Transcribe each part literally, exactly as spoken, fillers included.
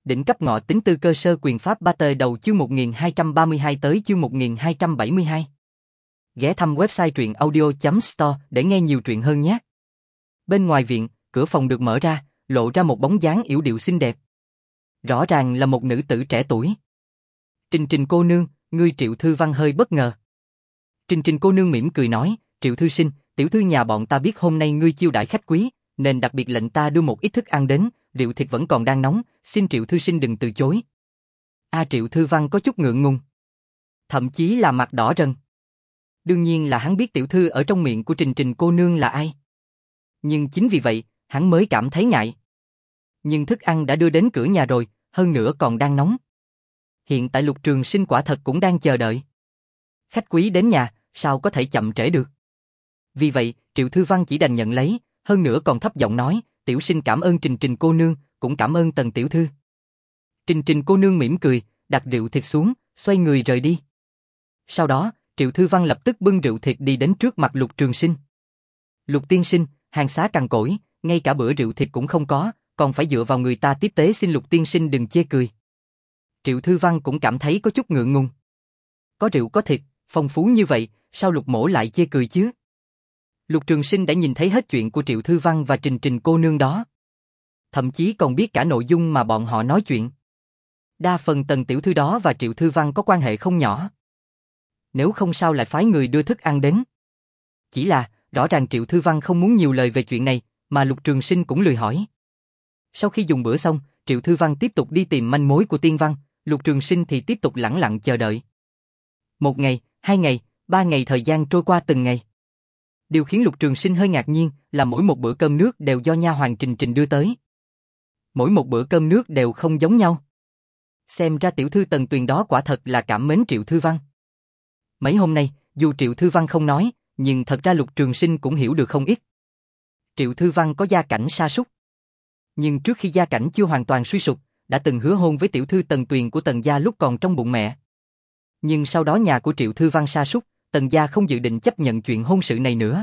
Đỉnh cấp ngọ tính tư cơ sơ quyền pháp ba tờ đầu chương một nghìn hai trăm ba mươi hai tới chương một nghìn hai trăm bảy mươi hai. Ghé thăm website truyện audio chấm store để nghe nhiều truyện hơn nhé. Bên ngoài viện, cửa phòng được mở ra, lộ ra một bóng dáng yểu điệu xinh đẹp. Rõ ràng là một nữ tử trẻ tuổi. Trình Trình cô nương, ngươi Triệu Thư Văn hơi bất ngờ. Trình Trình cô nương mỉm cười nói, Triệu Thư sinh, tiểu thư nhà bọn ta biết hôm nay ngươi chiêu đãi khách quý, nên đặc biệt lệnh ta đưa một ít thức ăn đến, rượu thịt vẫn còn đang nóng, xin Triệu Thư sinh đừng từ chối. A Triệu Thư Văn có chút ngượng ngùng, thậm chí là mặt đỏ rần. Đương nhiên là hắn biết tiểu thư ở trong miệng của Trình Trình cô nương là ai. Nhưng chính vì vậy, hắn mới cảm thấy ngại. Nhưng thức ăn đã đưa đến cửa nhà rồi, hơn nữa còn đang nóng. Hiện tại Lục Trường Sinh quả thật cũng đang chờ đợi. Khách quý đến nhà, sao có thể chậm trễ được. Vì vậy, Triệu Thư Văn chỉ đành nhận lấy, hơn nữa còn thấp giọng nói, tiểu sinh cảm ơn Trình Trình cô nương, cũng cảm ơn Tần tiểu thư. Trình Trình cô nương mỉm cười, đặt rượu thịt xuống, xoay người rời đi. Sau đó, Triệu Thư Văn lập tức bưng rượu thịt đi đến trước mặt Lục Trường Sinh. Lục tiên sinh, hàng xá cằn cỗi, ngay cả bữa rượu thịt cũng không có, còn phải dựa vào người ta tiếp tế, xin Lục tiên sinh đừng chê cười. Triệu Thư Văn cũng cảm thấy có chút ngượng ngùng. Có rượu có thịt, phong phú như vậy, sao Lục mỗ lại chê cười chứ? Lục Trường Sinh đã nhìn thấy hết chuyện của Triệu Thư Văn và Trình Trình cô nương đó. Thậm chí còn biết cả nội dung mà bọn họ nói chuyện. Đa phần Tần tiểu thư đó và Triệu Thư Văn có quan hệ không nhỏ. Nếu không sao lại phái người đưa thức ăn đến. Chỉ là, rõ ràng Triệu Thư Văn không muốn nhiều lời về chuyện này, mà Lục Trường Sinh cũng lười hỏi. Sau khi dùng bữa xong, Triệu Thư Văn tiếp tục đi tìm manh mối của Tiên Văn, Lục Trường Sinh thì tiếp tục lẳng lặng chờ đợi. Một ngày, hai ngày, ba ngày thời gian trôi qua từng ngày. Điều khiến Lục Trường Sinh hơi ngạc nhiên là mỗi một bữa cơm nước đều do nha hoàn Trình Trình đưa tới. Mỗi một bữa cơm nước đều không giống nhau. Xem ra tiểu thư Tần Tuyền đó quả thật là cảm mến Triệu Thư Văn. Mấy hôm nay, dù Triệu Thư Văn không nói, nhưng thật ra Lục Trường Sinh cũng hiểu được không ít. Triệu Thư Văn có gia cảnh sa sút. Nhưng trước khi gia cảnh chưa hoàn toàn suy sụp, đã từng hứa hôn với tiểu thư Tần Tuyền của Tần gia lúc còn trong bụng mẹ. Nhưng sau đó nhà của Triệu Thư Văn sa sút, Tần gia không dự định chấp nhận chuyện hôn sự này nữa.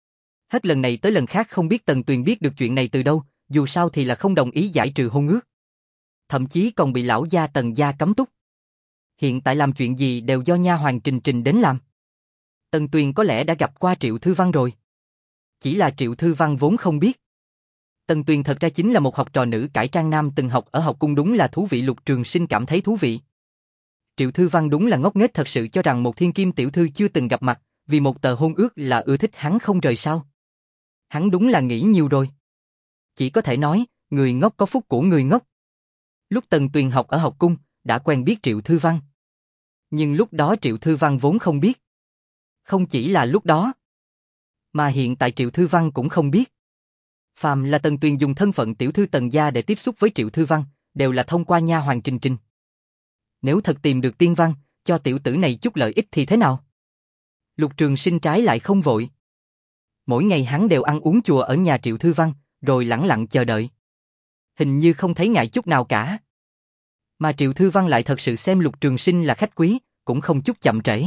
Hết lần này tới lần khác không biết Tần Tuyền biết được chuyện này từ đâu, dù sao thì là không đồng ý giải trừ hôn ước. Thậm chí còn bị lão gia Tần gia cấm túc. Hiện tại làm chuyện gì đều do nha hoàn Trình Trình đến làm. Tần Tuyền có lẽ đã gặp qua Triệu Thư Văn rồi. Chỉ là Triệu Thư Văn vốn không biết. Tần Tuyền thật ra chính là một học trò nữ cải trang nam từng học ở học cung, đúng là thú vị. Lục Trường Sinh cảm thấy thú vị. Triệu Thư Văn đúng là ngốc nghếch thật sự, cho rằng một thiên kim tiểu thư chưa từng gặp mặt, vì một tờ hôn ước là ưa thích hắn không rời sao. Hắn đúng là nghĩ nhiều rồi. Chỉ có thể nói, người ngốc có phúc của người ngốc. Lúc Tần Tuyền học ở học cung, đã quen biết Triệu Thư Văn. Nhưng lúc đó Triệu Thư Văn vốn không biết. Không chỉ là lúc đó, mà hiện tại Triệu Thư Văn cũng không biết. Phàm là Tần Tuyền dùng thân phận tiểu thư Tần gia để tiếp xúc với Triệu Thư Văn, đều là thông qua nha hoàn Trình Trình. Nếu thật tìm được Tiên Văn, cho tiểu tử này chút lợi ích thì thế nào? Lục Trường Sinh trái lại không vội. Mỗi ngày hắn đều ăn uống chùa ở nhà Triệu Thư Văn, rồi lẳng lặng chờ đợi. Hình như không thấy ngại chút nào cả. Mà Triệu Thư Văn lại thật sự xem Lục Trường Sinh là khách quý, cũng không chút chậm trễ.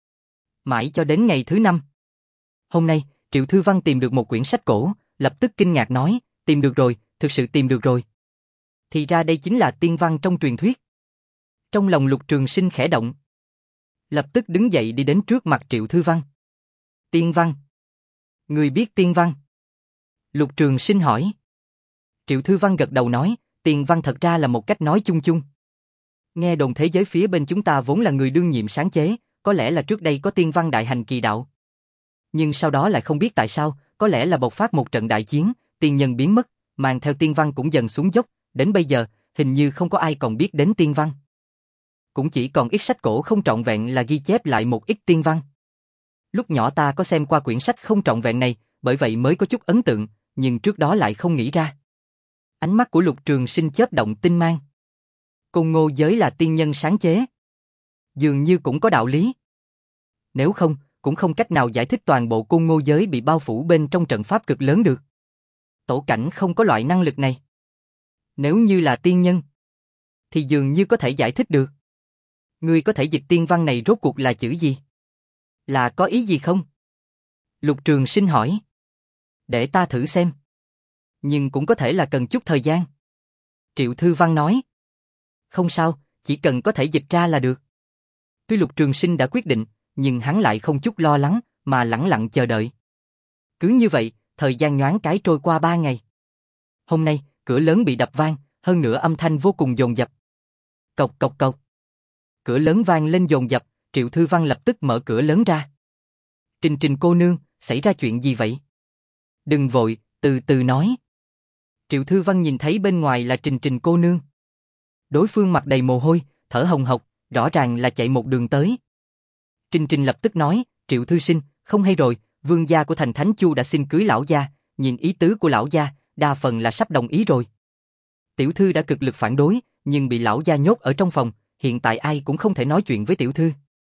Mãi cho đến ngày thứ năm. Hôm nay, Triệu Thư Văn tìm được một quyển sách cổ, lập tức kinh ngạc nói, tìm được rồi, thực sự tìm được rồi. Thì ra đây chính là Tiên Văn trong truyền thuyết. Trong lòng Lục Trường Sinh khẽ động. Lập tức đứng dậy đi đến trước mặt Triệu Thư Văn. Tiên Văn. Người biết Tiên Văn? Lục Trường Sinh hỏi. Triệu Thư Văn gật đầu nói, Tiên Văn thật ra là một cách nói chung chung. Nghe đồn thế giới phía bên chúng ta vốn là người đương nhiệm sáng chế, có lẽ là trước đây có Tiên Văn đại hành kỳ đạo. Nhưng sau đó lại không biết tại sao, có lẽ là bộc phát một trận đại chiến, tiên nhân biến mất, mang theo Tiên Văn cũng dần xuống dốc, đến bây giờ, hình như không có ai còn biết đến Tiên Văn. Cũng chỉ còn ít sách cổ không trọn vẹn là ghi chép lại một ít Tiên Văn. Lúc nhỏ ta có xem qua quyển sách không trọn vẹn này, bởi vậy mới có chút ấn tượng, nhưng trước đó lại không nghĩ ra. Ánh mắt của Lục Trường Sinh chớp động tinh mang. Côn Ngô giới là tiên nhân sáng chế. Dường như cũng có đạo lý. Nếu không, cũng không cách nào giải thích toàn bộ Côn Ngô giới bị bao phủ bên trong trận pháp cực lớn được. Tổ cảnh không có loại năng lực này. Nếu như là tiên nhân, thì dường như có thể giải thích được. Ngươi có thể dịch Tiên Văn này rốt cuộc là chữ gì? Là có ý gì không? Lục Trường Sinh hỏi. Để ta thử xem. Nhưng cũng có thể là cần chút thời gian. Triệu Thư Văn nói. Không sao, chỉ cần có thể dịch ra là được. Tuy Lục Trường Sinh đã quyết định, nhưng hắn lại không chút lo lắng, mà lẳng lặng chờ đợi. Cứ như vậy, thời gian nhoáng cái trôi qua ba ngày. Hôm nay, cửa lớn bị đập vang, hơn nữa âm thanh vô cùng dồn dập. Cộc cộc cộc. Cửa lớn vang lên dồn dập, Triệu Thư Văn lập tức mở cửa lớn ra. Trình Trình cô nương, xảy ra chuyện gì vậy? Đừng vội, từ từ nói. Triệu Thư Văn nhìn thấy bên ngoài là Trình Trình cô nương. Đối phương mặt đầy mồ hôi, thở hồng hộc, rõ ràng là chạy một đường tới. Trình Trình lập tức nói, Triệu Thư Sinh, không hay rồi, vương gia của thành Thánh Chu đã xin cưới lão gia, nhìn ý tứ của lão gia, đa phần là sắp đồng ý rồi. Tiểu thư đã cực lực phản đối, nhưng bị lão gia nhốt ở trong phòng, hiện tại ai cũng không thể nói chuyện với tiểu thư.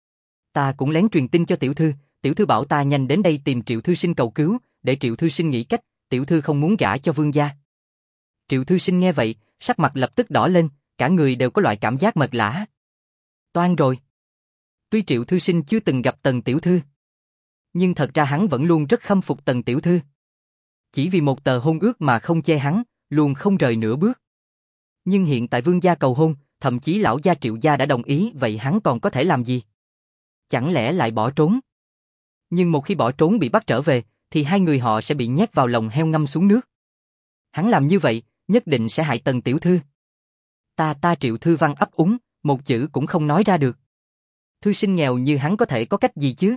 Ta cũng lén truyền tin cho tiểu thư, tiểu thư bảo ta nhanh đến đây tìm Triệu Thư Sinh cầu cứu, để Triệu Thư Sinh nghĩ cách, tiểu thư không muốn gả cho vương gia. Triệu Thư Sinh nghe vậy, sắc mặt lập tức đỏ lên, cả người đều có loại cảm giác mệt lả. Toan rồi. Tuy Triệu Thư Sinh chưa từng gặp Tần tiểu thư, nhưng thật ra hắn vẫn luôn rất khâm phục Tần tiểu thư. Chỉ vì một tờ hôn ước mà không chê hắn, luôn không rời nửa bước. Nhưng hiện tại vương gia cầu hôn, thậm chí lão gia Triệu gia đã đồng ý, vậy hắn còn có thể làm gì? Chẳng lẽ lại bỏ trốn? Nhưng một khi bỏ trốn bị bắt trở về, thì hai người họ sẽ bị nhét vào lồng heo ngâm xuống nước. Hắn làm như vậy, nhất định sẽ hại Tần tiểu thư. Ta ta Triệu Thư Văn ấp úng, một chữ cũng không nói ra được. Thư sinh nghèo như hắn có thể có cách gì chứ?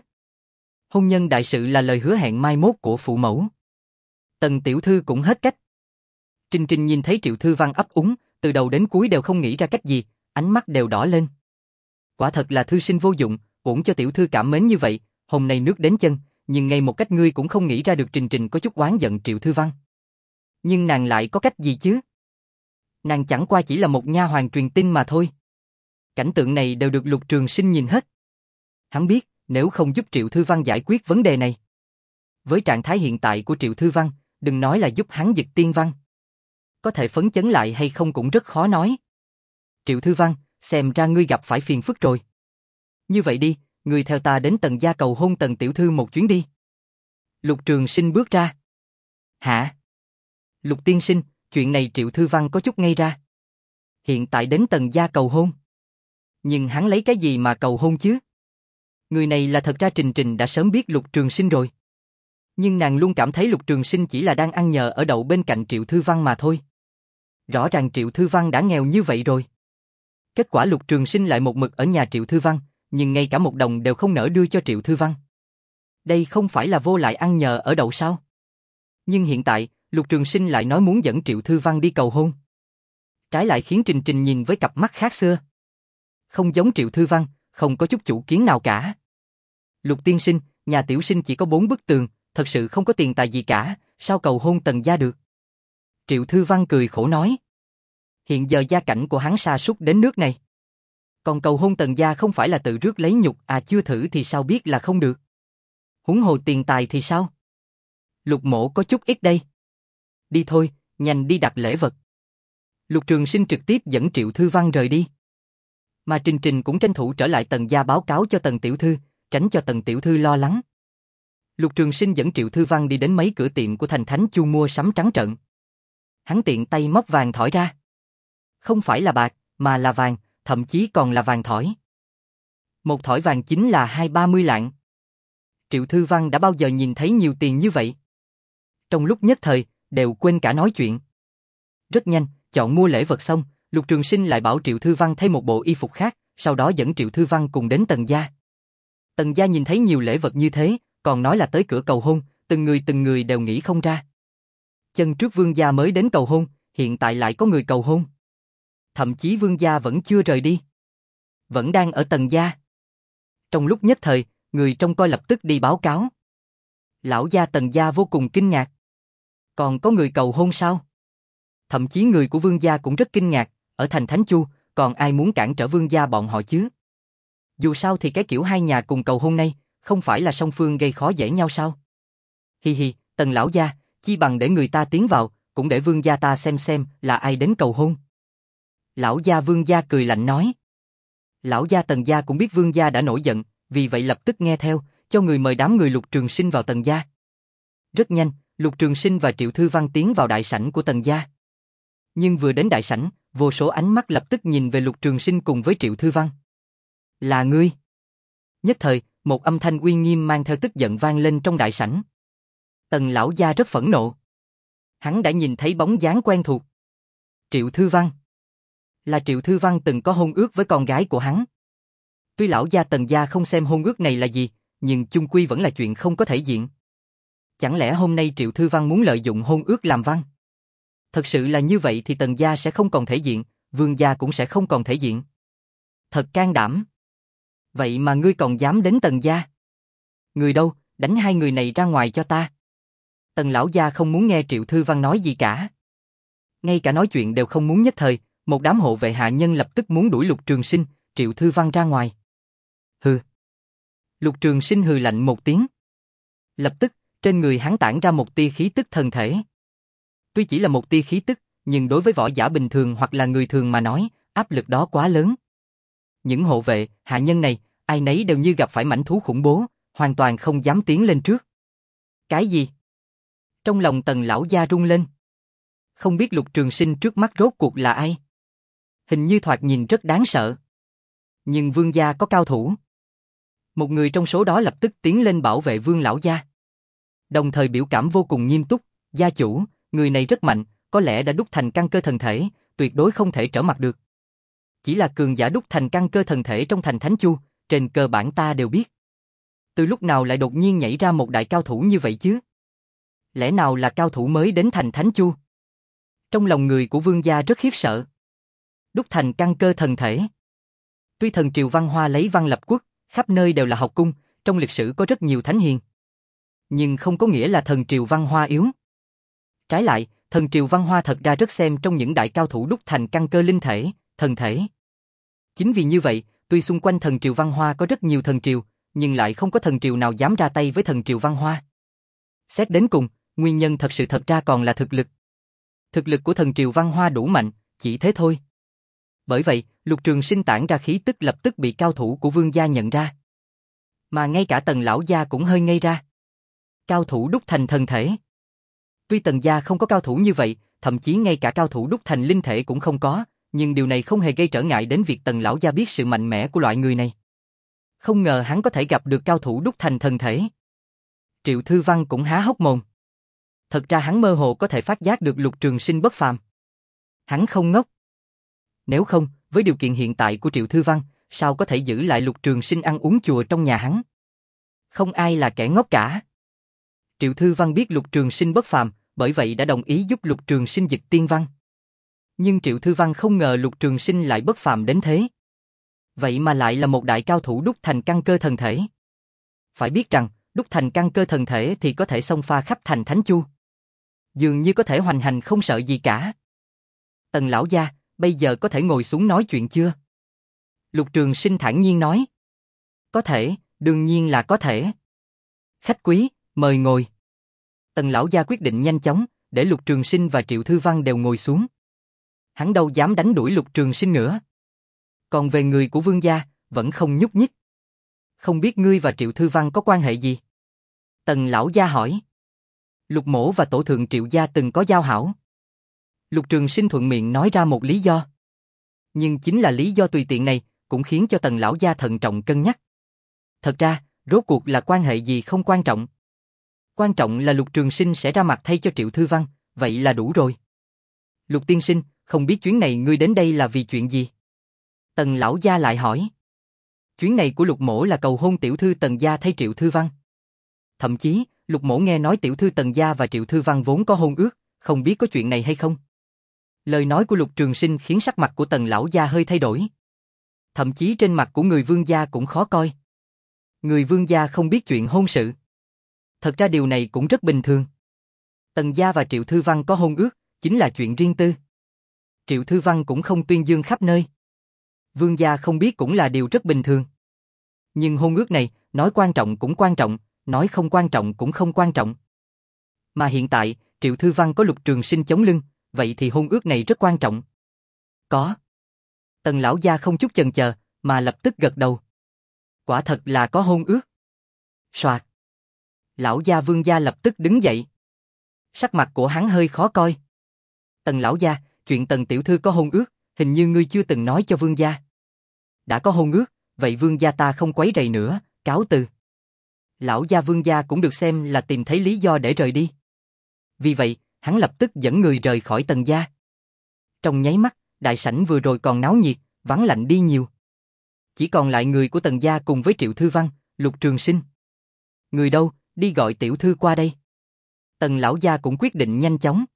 Hôn nhân đại sự là lời hứa hẹn mai mốt của phụ mẫu. Tần tiểu thư cũng hết cách. Trình Trình nhìn thấy Triệu Thư Văn ấp úng, từ đầu đến cuối đều không nghĩ ra cách gì, ánh mắt đều đỏ lên. Quả thật là thư sinh vô dụng, uổng cho tiểu thư cảm mến như vậy, hôm nay nước đến chân, nhưng ngay một cách ngươi cũng không nghĩ ra được. Trình Trình có chút oán giận Triệu Thư Văn. Nhưng nàng lại có cách gì chứ? Nàng chẳng qua chỉ là một nha hoàn truyền tin mà thôi. Cảnh tượng này đều được Lục Trường Sinh nhìn hết. Hắn biết, nếu không giúp Triệu Thư Văn giải quyết vấn đề này, với trạng thái hiện tại của Triệu Thư Văn, đừng nói là giúp hắn giật tiên văn, có thể phấn chấn lại hay không cũng rất khó nói. Triệu Thư Văn, xem ra ngươi gặp phải phiền phức rồi. Như vậy đi, ngươi theo ta đến Tần gia cầu hôn Tần tiểu thư một chuyến đi. Lục Trường Sinh bước ra. Hả? Lục tiên sinh, chuyện này Triệu Thư Văn có chút ngây ra. Hiện tại đến Tần gia cầu hôn. Nhưng hắn lấy cái gì mà cầu hôn chứ? Người này là thật ra Trình Trình đã sớm biết Lục Trường Sinh rồi. Nhưng nàng luôn cảm thấy Lục Trường Sinh chỉ là đang ăn nhờ ở đậu bên cạnh Triệu Thư Văn mà thôi. Rõ ràng Triệu Thư Văn đã nghèo như vậy rồi. Kết quả Lục Trường Sinh lại một mực ở nhà Triệu Thư Văn, nhưng ngay cả một đồng đều không nỡ đưa cho Triệu Thư Văn. Đây không phải là vô lại ăn nhờ ở đậu sao? Nhưng hiện tại, Lục Trường Sinh lại nói muốn dẫn Triệu Thư Văn đi cầu hôn. Trái lại khiến Trình Trình nhìn với cặp mắt khác xưa. Không giống Triệu Thư Văn, không có chút chủ kiến nào cả. Lục tiên sinh, nhà tiểu sinh chỉ có bốn bức tường, thật sự không có tiền tài gì cả, sao cầu hôn Tần gia được? Triệu Thư Văn cười khổ nói. Hiện giờ gia cảnh của hắn sa sút đến nước này. Còn cầu hôn Tần gia không phải là tự rước lấy nhục à, chưa thử thì sao biết là không được. Huống hồ tiền tài thì sao? Lục mổ có chút ít đây. Đi thôi, nhanh đi đặt lễ vật. Lục Trường Sinh trực tiếp dẫn Triệu Thư Văn rời đi. Mà Trình Trình cũng tranh thủ trở lại Tần gia báo cáo cho Tần tiểu thư, tránh cho Tần tiểu thư lo lắng. Lục Trường Sinh dẫn Triệu Thư Văn đi đến mấy cửa tiệm của thành Thánh Chu mua sắm trắng trợn. Hắn tiện tay móc vàng thỏi ra. Không phải là bạc, mà là vàng, thậm chí còn là vàng thỏi. Một thỏi vàng chính là hai ba mươi lạng. Triệu Thư Văn đã bao giờ nhìn thấy nhiều tiền như vậy? Trong lúc nhất thời, đều quên cả nói chuyện. Rất nhanh, chọn mua lễ vật xong, Lục Trường Sinh lại bảo Triệu Thư Văn thay một bộ y phục khác, sau đó dẫn Triệu Thư Văn cùng đến Tần gia. Tần gia nhìn thấy nhiều lễ vật như thế, còn nói là tới cửa cầu hôn, từng người từng người đều nghĩ không ra. Chân trước vương gia mới đến cầu hôn, hiện tại lại có người cầu hôn. Thậm chí vương gia vẫn chưa rời đi, vẫn đang ở Tần gia. Trong lúc nhất thời, người trông coi lập tức đi báo cáo. Lão gia Tần gia vô cùng kinh ngạc. Còn có người cầu hôn sao? Thậm chí người của vương gia cũng rất kinh ngạc, ở thành Thánh Chu, còn ai muốn cản trở vương gia bọn họ chứ? Dù sao thì cái kiểu hai nhà cùng cầu hôn này, không phải là song phương gây khó dễ nhau sao? Hi hi, Tần lão gia, chi bằng để người ta tiến vào, cũng để vương gia ta xem xem là ai đến cầu hôn. Lão gia vương gia cười lạnh nói. Lão gia Tần gia cũng biết vương gia đã nổi giận, vì vậy lập tức nghe theo, cho người mời đám người Lục Trường Sinh vào Tần gia. Rất nhanh, Lục Trường Sinh và Triệu Thư Văn tiến vào đại sảnh của Tần gia. Nhưng vừa đến đại sảnh, vô số ánh mắt lập tức nhìn về Lục Trường Sinh cùng với Triệu Thư Văn. Là ngươi? Nhất thời, một âm thanh uy nghiêm mang theo tức giận vang lên trong đại sảnh. Tần lão gia rất phẫn nộ. Hắn đã nhìn thấy bóng dáng quen thuộc. Triệu Thư Văn. Là Triệu Thư Văn từng có hôn ước với con gái của hắn. Tuy lão gia Tần gia không xem hôn ước này là gì, nhưng chung quy vẫn là chuyện không có thể diện. Chẳng lẽ hôm nay Triệu Thư Văn muốn lợi dụng hôn ước làm văn? Thật sự là như vậy thì Tần gia sẽ không còn thể diện, Vương gia cũng sẽ không còn thể diện. Thật can đảm. Vậy mà ngươi còn dám đến Tần gia? Người đâu, đánh hai người này ra ngoài cho ta. Tần lão gia không muốn nghe Triệu Thư Văn nói gì cả. Ngay cả nói chuyện đều không muốn nhất thời, một đám hộ vệ hạ nhân lập tức muốn đuổi Lục Trường Sinh, Triệu Thư Văn ra ngoài. Hừ. Lục Trường Sinh hừ lạnh một tiếng. Lập tức, trên người hắn tản ra một tia khí tức thần thể. Tuy chỉ là một tia khí tức, nhưng đối với võ giả bình thường hoặc là người thường mà nói, áp lực đó quá lớn. Những hộ vệ, hạ nhân này, ai nấy đều như gặp phải mãnh thú khủng bố, hoàn toàn không dám tiến lên trước. Cái gì? Trong lòng Tần lão gia rung lên. Không biết Lục Trường Sinh trước mắt rốt cuộc là ai? Hình như thoạt nhìn rất đáng sợ. Nhưng Vương gia có cao thủ. Một người trong số đó lập tức tiến lên bảo vệ Vương lão gia. Đồng thời biểu cảm vô cùng nghiêm túc, gia chủ, người này rất mạnh, có lẽ đã đúc thành căn cơ thần thể, tuyệt đối không thể trở mặt được. Chỉ là cường giả đúc thành căn cơ thần thể trong thành Thánh Chu, trên cơ bản ta đều biết. Từ lúc nào lại đột nhiên nhảy ra một đại cao thủ như vậy chứ? Lẽ nào là cao thủ mới đến thành Thánh Chu? Trong lòng người của Vương gia rất khiếp sợ. Đúc thành căn cơ thần thể. Tuy thần triều văn hoa lấy văn lập quốc, khắp nơi đều là học cung, trong lịch sử có rất nhiều thánh hiền. Nhưng không có nghĩa là thần triều văn hoa yếu. Trái lại, thần triều văn hoa thật ra rất xem trong những đại cao thủ đúc thành căn cơ linh thể, thần thể. Chính vì như vậy, tuy xung quanh thần triều văn hoa có rất nhiều thần triều, nhưng lại không có thần triều nào dám ra tay với thần triều văn hoa. Xét đến cùng, nguyên nhân thật sự thật ra còn là thực lực. Thực lực của thần triều văn hoa đủ mạnh, chỉ thế thôi. Bởi vậy, Lục Trường Sinh tản ra khí tức lập tức bị cao thủ của Vương gia nhận ra. Mà ngay cả Tần lão gia cũng hơi ngây ra. Cao thủ đúc thành thần thể. Tuy Tần gia không có cao thủ như vậy, thậm chí ngay cả cao thủ đúc thành linh thể cũng không có, nhưng điều này không hề gây trở ngại đến việc Tần lão gia biết sự mạnh mẽ của loại người này. Không ngờ hắn có thể gặp được cao thủ đúc thành thần thể. Triệu Thư Văn cũng há hốc mồm. Thật ra hắn mơ hồ có thể phát giác được Lục Trường Sinh bất phàm. Hắn không ngốc. Nếu không, với điều kiện hiện tại của Triệu Thư Văn, sao có thể giữ lại Lục Trường Sinh ăn uống chùa trong nhà hắn? Không ai là kẻ ngốc cả. Triệu Thư Văn biết Lục Trường Sinh bất phàm, bởi vậy đã đồng ý giúp Lục Trường Sinh dịch tiên văn. Nhưng Triệu Thư Văn không ngờ Lục Trường Sinh lại bất phàm đến thế. Vậy mà lại là một đại cao thủ đúc thành căn cơ thần thể. Phải biết rằng, đúc thành căn cơ thần thể thì có thể xông pha khắp thành Thánh Chu. Dường như có thể hoành hành không sợ gì cả. Tần lão gia, bây giờ có thể ngồi xuống nói chuyện chưa? Lục Trường Sinh thản nhiên nói. Có thể, đương nhiên là có thể. Khách quý, mời ngồi. Tần lão gia quyết định nhanh chóng, để Lục Trường Sinh và Triệu Thư Văn đều ngồi xuống. Hắn đâu dám đánh đuổi Lục Trường Sinh nữa. Còn về người của Vương gia, vẫn không nhúc nhích. Không biết ngươi và Triệu Thư Văn có quan hệ gì? Tần lão gia hỏi. Lục mỗ và tổ thượng Triệu gia từng có giao hảo. Lục Trường Sinh thuận miệng nói ra một lý do. Nhưng chính là lý do tùy tiện này, cũng khiến cho Tần lão gia thận trọng cân nhắc. Thật ra, rốt cuộc là quan hệ gì không quan trọng. Quan trọng là Lục Trường Sinh sẽ ra mặt thay cho Triệu Thư Văn, vậy là đủ rồi. Lục tiên sinh, không biết chuyến này ngươi đến đây là vì chuyện gì? Tần lão gia lại hỏi. Chuyến này của Lục mỗ là cầu hôn tiểu thư Tần gia thay Triệu Thư Văn. Thậm chí, Lục mỗ nghe nói tiểu thư Tần gia và Triệu Thư Văn vốn có hôn ước, không biết có chuyện này hay không? Lời nói của Lục Trường Sinh khiến sắc mặt của Tần lão gia hơi thay đổi. Thậm chí trên mặt của người Vương gia cũng khó coi. Người Vương gia không biết chuyện hôn sự. Thật ra điều này cũng rất bình thường. Tần gia và Triệu Thư Văn có hôn ước, chính là chuyện riêng tư. Triệu Thư Văn cũng không tuyên dương khắp nơi. Vương gia không biết cũng là điều rất bình thường. Nhưng hôn ước này, nói quan trọng cũng quan trọng, nói không quan trọng cũng không quan trọng. Mà hiện tại, Triệu Thư Văn có Lục Trường Sinh chống lưng, vậy thì hôn ước này rất quan trọng. Có. Tần lão gia không chút chần chờ, mà lập tức gật đầu. Quả thật là có hôn ước. Soạt. Lão gia Vương gia lập tức đứng dậy. Sắc mặt của hắn hơi khó coi. Tần lão gia, chuyện Tần tiểu thư có hôn ước, hình như ngươi chưa từng nói cho vương gia. Đã có hôn ước, vậy vương gia ta không quấy rầy nữa, cáo từ. Lão gia vương gia cũng được xem là tìm thấy lý do để rời đi. Vì vậy, hắn lập tức dẫn người rời khỏi Tần gia. Trong nháy mắt, đại sảnh vừa rồi còn náo nhiệt, vắng lạnh đi nhiều. Chỉ còn lại người của Tần gia cùng với Triệu Thư Văn, Lục Trường Sinh. Người đâu, đi gọi tiểu thư qua đây. Tần lão gia cũng quyết định nhanh chóng.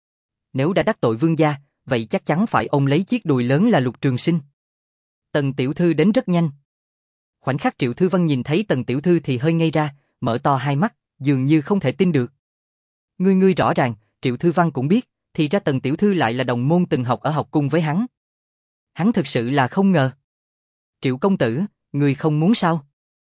Nếu đã đắc tội vương gia, vậy chắc chắn phải ôm lấy chiếc đùi lớn là Lục Trường Sinh. Tần tiểu thư đến rất nhanh. Khoảnh khắc Triệu Thư Văn nhìn thấy Tần tiểu thư thì hơi ngây ra, mở to hai mắt, dường như không thể tin được. Ngươi ngươi rõ ràng, Triệu Thư Văn cũng biết, thì ra Tần tiểu thư lại là đồng môn từng học ở học cung với hắn. Hắn thực sự là không ngờ. Triệu công tử, ngươi không muốn sao?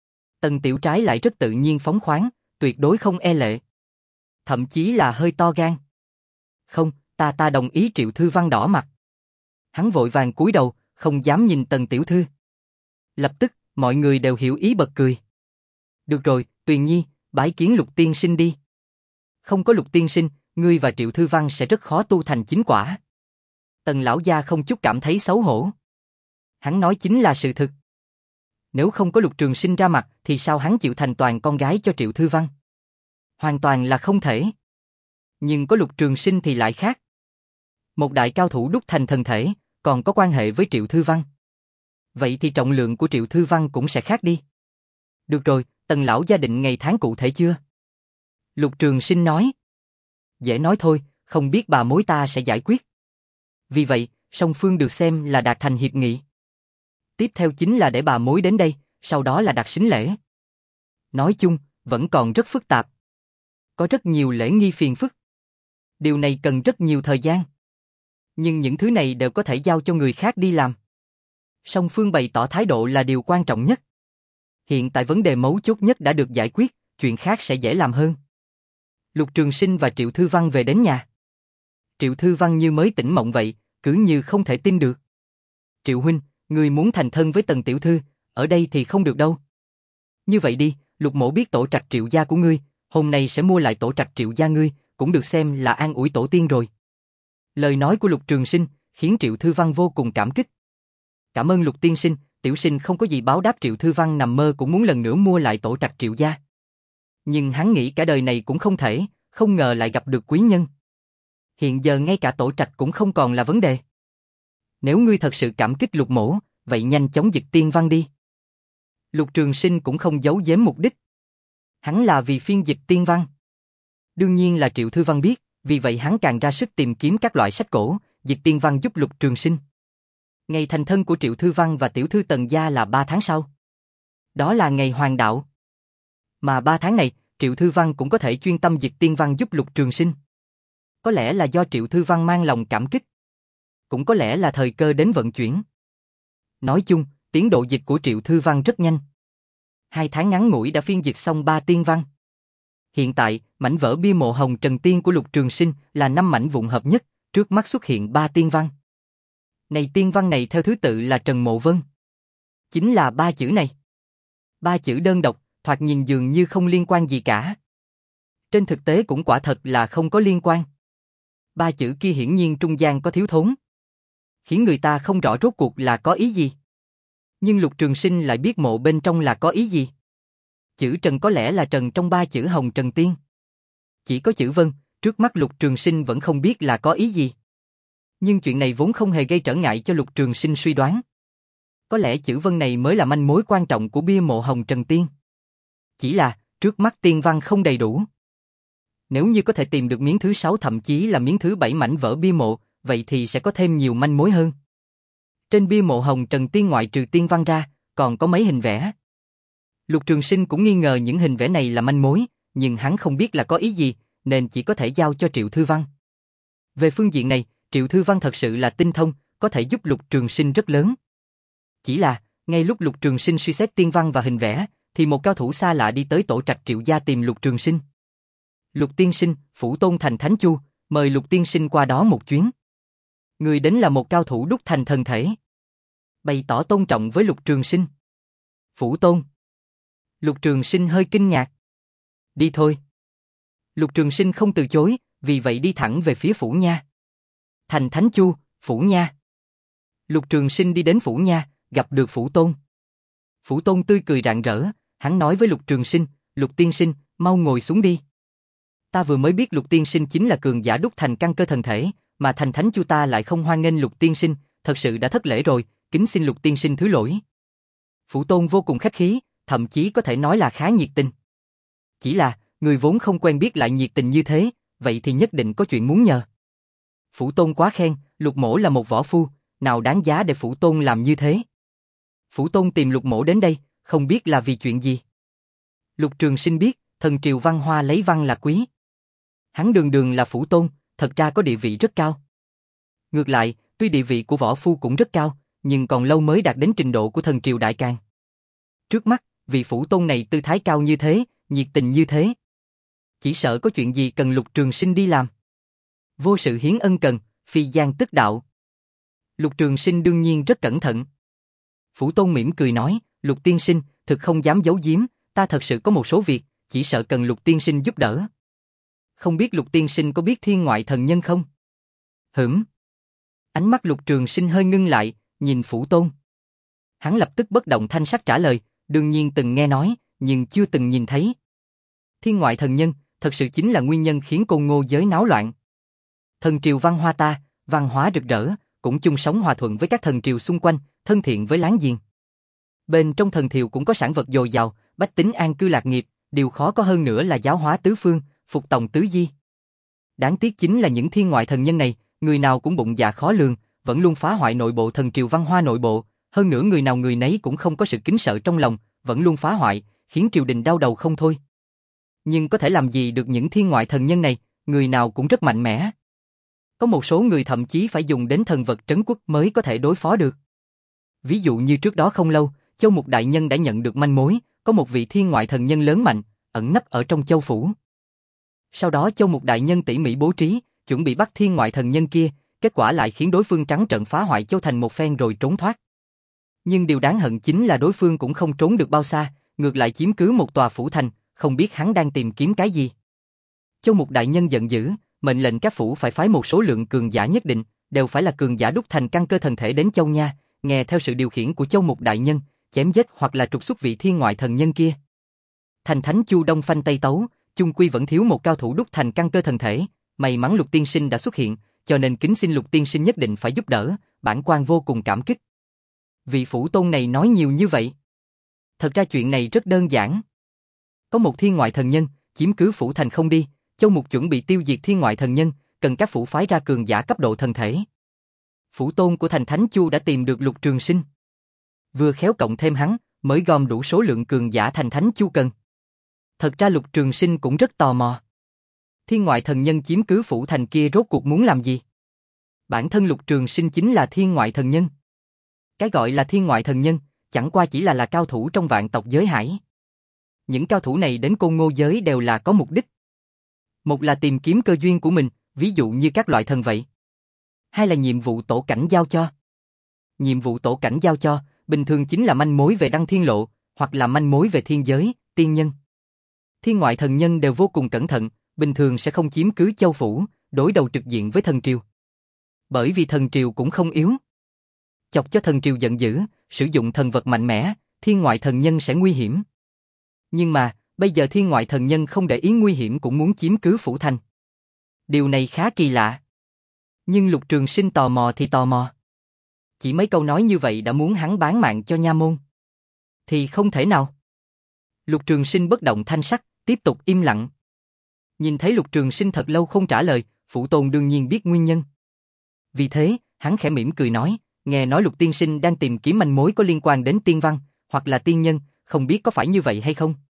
Tần tiểu trái lại rất tự nhiên phóng khoáng, tuyệt đối không e lệ. Thậm chí là hơi to gan. Không, ta ta đồng ý. Triệu Thư Văn đỏ mặt. Hắn vội vàng cúi đầu, không dám nhìn Tần tiểu thư. Lập tức, mọi người đều hiểu ý bật cười. Được rồi, Tuyền Nhi, bái kiến Lục tiên sinh đi. Không có Lục tiên sinh, ngươi và Triệu Thư Văn sẽ rất khó tu thành chính quả. Tần lão gia không chút cảm thấy xấu hổ. Hắn nói chính là sự thực. Nếu không có Lục Trường Sinh ra mặt thì sao hắn chịu thành toàn con gái cho Triệu Thư Văn? Hoàn toàn là không thể. Nhưng có Lục Trường Sinh thì lại khác. Một đại cao thủ đúc thành thần thể, còn có quan hệ với Triệu Thư Văn. Vậy thì trọng lượng của Triệu Thư Văn cũng sẽ khác đi. Được rồi, Tần lão gia định ngày tháng cụ thể chưa? Lục Trường Sinh nói. Dễ nói thôi, không biết bà mối ta sẽ giải quyết. Vì vậy, song phương được xem là đạt thành hiệp nghị. Tiếp theo chính là để bà mối đến đây, sau đó là đặt sính lễ. Nói chung, vẫn còn rất phức tạp. Có rất nhiều lễ nghi phiền phức. Điều này cần rất nhiều thời gian. Nhưng những thứ này đều có thể giao cho người khác đi làm. Song phương bày tỏ thái độ là điều quan trọng nhất. Hiện tại vấn đề mấu chốt nhất đã được giải quyết, chuyện khác sẽ dễ làm hơn. Lục Trường Sinh và Triệu Thư Văn về đến nhà. Triệu Thư Văn như mới tỉnh mộng vậy, cứ như không thể tin được. Triệu huynh, ngươi muốn thành thân với Tần tiểu thư, ở đây thì không được đâu. Như vậy đi, Lục mỗ biết tổ trạch Triệu gia của ngươi, hôm nay sẽ mua lại tổ trạch Triệu gia ngươi, cũng được xem là an ủi tổ tiên rồi. Lời nói của Lục Trường Sinh khiến Triệu Thư Văn vô cùng cảm kích. Cảm ơn Lục tiên sinh, tiểu sinh không có gì báo đáp. Triệu Thư Văn nằm mơ cũng muốn lần nữa mua lại tổ trạch Triệu gia. Nhưng hắn nghĩ cả đời này cũng không thể, không ngờ lại gặp được quý nhân. Hiện giờ ngay cả tổ trạch cũng không còn là vấn đề. Nếu ngươi thật sự cảm kích Lục mỗ, vậy nhanh chóng dịch tiên văn đi. Lục Trường Sinh cũng không giấu giếm mục đích. Hắn là vì phiên dịch tiên văn. Đương nhiên là Triệu Thư Văn biết, vì vậy hắn càng ra sức tìm kiếm các loại sách cổ, dịch tiên văn giúp Lục Trường Sinh. Ngày thành thân của Triệu Thư Văn và tiểu thư Tần gia là ba tháng sau. Đó là ngày hoàng đạo. Mà ba tháng này, Triệu Thư Văn cũng có thể chuyên tâm dịch tiên văn giúp Lục Trường Sinh. Có lẽ là do Triệu Thư Văn mang lòng cảm kích. Cũng có lẽ là thời cơ đến vận chuyển. Nói chung, tiến độ dịch của Triệu Thư Văn rất nhanh. Hai tháng ngắn ngủi đã phiên dịch xong ba tiên văn. Hiện tại, mảnh vỡ bia mộ Hồng Trần Tiên của Lục Trường Sinh là năm mảnh vụn hợp nhất, trước mắt xuất hiện ba tiên văn. Này tiên văn này theo thứ tự là Trần Mộ Vân. Chính là ba chữ này. Ba chữ đơn độc, thoạt nhìn dường như không liên quan gì cả. Trên thực tế cũng quả thật là không có liên quan. Ba chữ kia hiển nhiên trung gian có thiếu thốn, khiến người ta không rõ rốt cuộc là có ý gì. Nhưng Lục Trường Sinh lại biết mộ bên trong là có ý gì. Chữ Trần có lẽ là Trần trong ba chữ Hồng Trần Tiên. Chỉ có chữ Vân, trước mắt Lục Trường Sinh vẫn không biết là có ý gì. Nhưng chuyện này vốn không hề gây trở ngại cho Lục Trường Sinh suy đoán. Có lẽ chữ Vân này mới là manh mối quan trọng của bia mộ Hồng Trần Tiên. Chỉ là, trước mắt tiên văn không đầy đủ. Nếu như có thể tìm được miếng thứ sáu thậm chí là miếng thứ bảy mảnh vỡ bia mộ, vậy thì sẽ có thêm nhiều manh mối hơn. Trên bia mộ Hồng Trần Tiên ngoại trừ tiên văn ra, còn có mấy hình vẽ. Lục Trường Sinh cũng nghi ngờ những hình vẽ này là manh mối, nhưng hắn không biết là có ý gì, nên chỉ có thể giao cho Triệu Thư Văn. Về phương diện này, Triệu Thư Văn thật sự là tinh thông, có thể giúp Lục Trường Sinh rất lớn. Chỉ là, ngay lúc Lục Trường Sinh suy xét tiên văn và hình vẽ, thì một cao thủ xa lạ đi tới tổ trạch Triệu gia tìm Lục Trường Sinh. Lục tiên sinh, phủ tôn thành Thánh Chu, mời Lục tiên sinh qua đó một chuyến. Người đến là một cao thủ đúc thành thần thể, bày tỏ tôn trọng với Lục Trường Sinh. Phủ tôn. Lục Trường Sinh hơi kinh ngạc. Đi thôi. Lục Trường Sinh không từ chối, vì vậy đi thẳng về phía phủ nha. Thành Thánh Chu, phủ nha. Lục Trường Sinh đi đến phủ nha, gặp được Phủ Tôn. Phủ Tôn tươi cười rạng rỡ, hắn nói với Lục Trường Sinh, Lục tiên sinh, mau ngồi xuống đi. Ta vừa mới biết Lục tiên sinh chính là cường giả đúc thành căn cơ thần thể, mà thành thánh chu ta lại không hoan nghênh Lục tiên sinh, thật sự đã thất lễ rồi, kính xin Lục tiên sinh thứ lỗi. Phủ Tôn vô cùng khách khí, thậm chí có thể nói là khá nhiệt tình. Chỉ là, người vốn không quen biết lại nhiệt tình như thế, vậy thì nhất định có chuyện muốn nhờ. Phủ Tôn quá khen, Lục mỗ là một võ phu, nào đáng giá để Phủ Tôn làm như thế. Phủ Tôn tìm Lục mỗ đến đây, không biết là vì chuyện gì. Lục Trường Sinh biết, thần triều văn hoa lấy văn là quý. Hắn đường đường là Phủ Tôn, thật ra có địa vị rất cao. Ngược lại, tuy địa vị của võ phu cũng rất cao, nhưng còn lâu mới đạt đến trình độ của thần triều đại càn. Trước mắt, vị Phủ Tôn này tư thái cao như thế, nhiệt tình như thế. Chỉ sợ có chuyện gì cần Lục Trường Sinh đi làm. Vô sự hiến ân cần, phi gian tức đạo. Lục Trường Sinh đương nhiên rất cẩn thận. Phủ Tôn mỉm cười nói, Lục tiên sinh, thực không dám giấu giếm, ta thật sự có một số việc, chỉ sợ cần Lục tiên sinh giúp đỡ. Không biết Lục tiên sinh có biết thiên ngoại thần nhân không? Hửm. Ánh mắt Lục Trường Sinh hơi ngưng lại, nhìn Phủ Tôn. Hắn lập tức bất động thanh sắc trả lời, đương nhiên từng nghe nói, nhưng chưa từng nhìn thấy. Thiên ngoại thần nhân, thật sự chính là nguyên nhân khiến Côn Ngô giới náo loạn. Thần triều văn hoa ta, văn hóa rực rỡ, cũng chung sống hòa thuận với các thần triều xung quanh, thân thiện với láng giềng. Bên trong thần triều cũng có sản vật dồi dào, bách tính an cư lạc nghiệp, điều khó có hơn nữa là giáo hóa tứ phương, phục tòng tứ di. Đáng tiếc chính là những thiên ngoại thần nhân này, người nào cũng bụng dạ khó lường, vẫn luôn phá hoại nội bộ thần triều văn hoa nội bộ, hơn nữa người nào người nấy cũng không có sự kính sợ trong lòng, vẫn luôn phá hoại, khiến triều đình đau đầu không thôi. Nhưng có thể làm gì được những thiên ngoại thần nhân này, người nào cũng rất mạnh mẽ. Có một số người thậm chí phải dùng đến thần vật trấn quốc mới có thể đối phó được. Ví dụ như trước đó không lâu, Châu Mục Đại Nhân đã nhận được manh mối, có một vị thiên ngoại thần nhân lớn mạnh, ẩn nấp ở trong châu phủ. Sau đó Châu Mục Đại Nhân tỉ mỉ bố trí, chuẩn bị bắt thiên ngoại thần nhân kia, kết quả lại khiến đối phương trắng trợn phá hoại Châu Thành một phen rồi trốn thoát. Nhưng điều đáng hận chính là đối phương cũng không trốn được bao xa, ngược lại chiếm cứ một tòa phủ thành, không biết hắn đang tìm kiếm cái gì. Châu Mục Đại Nhân giận dữ, mệnh lệnh các phủ phải phái một số lượng cường giả nhất định, đều phải là cường giả đúc thành căn cơ thần thể đến Châu Nha, nghe theo sự điều khiển của Châu Mục Đại Nhân, chém giết hoặc là trục xuất vị thiên ngoại thần nhân kia. Thành thánh Chu Đông phanh Tây Tấu, chung quy vẫn thiếu một cao thủ đúc thành căn cơ thần thể, may mắn Lục tiên sinh đã xuất hiện, cho nên kính xin Lục tiên sinh nhất định phải giúp đỡ, bản quan vô cùng cảm kích. Vị Phủ Tôn này nói nhiều như vậy. Thật ra chuyện này rất đơn giản. Có một thiên ngoại thần nhân, chiếm cứ phủ thành không đi, Châu Mục chuẩn bị tiêu diệt thiên ngoại thần nhân, cần các phủ phái ra cường giả cấp độ thần thể. Phủ Tôn của thành thánh Chu đã tìm được Lục Trường Sinh. Vừa khéo cộng thêm hắn, mới gom đủ số lượng cường giả thành thánh Chu cần. Thật ra Lục Trường Sinh cũng rất tò mò. Thiên ngoại thần nhân chiếm cứ phủ thành kia rốt cuộc muốn làm gì? Bản thân Lục Trường Sinh chính là thiên ngoại thần nhân. Cái gọi là thiên ngoại thần nhân, chẳng qua chỉ là là cao thủ trong vạn tộc giới hải. Những cao thủ này đến Côn Ngô giới đều là có mục đích. Một là tìm kiếm cơ duyên của mình, ví dụ như các loại thần vậy. Hai là nhiệm vụ tổ cảnh giao cho. Nhiệm vụ tổ cảnh giao cho, bình thường chính là manh mối về Đăng Thiên Lộ, hoặc là manh mối về thiên giới, tiên nhân. Thiên ngoại thần nhân đều vô cùng cẩn thận, bình thường sẽ không chiếm cứ châu phủ, đối đầu trực diện với thần triều. Bởi vì thần triều cũng không yếu. Chọc cho thần triều giận dữ, sử dụng thần vật mạnh mẽ, thiên ngoại thần nhân sẽ nguy hiểm. Nhưng mà, bây giờ thiên ngoại thần nhân không để ý nguy hiểm cũng muốn chiếm cứ phủ thành. Điều này khá kỳ lạ. Nhưng Lục Trường Sinh tò mò thì tò mò. Chỉ mấy câu nói như vậy đã muốn hắn bán mạng cho nha môn. Thì không thể nào. Lục Trường Sinh bất động thanh sắc, tiếp tục im lặng. Nhìn thấy Lục Trường Sinh thật lâu không trả lời, Phủ Tôn đương nhiên biết nguyên nhân. Vì thế, hắn khẽ mỉm cười nói, nghe nói Lục tiên sinh đang tìm kiếm manh mối có liên quan đến tiên văn, hoặc là tiên nhân, không biết có phải như vậy hay không?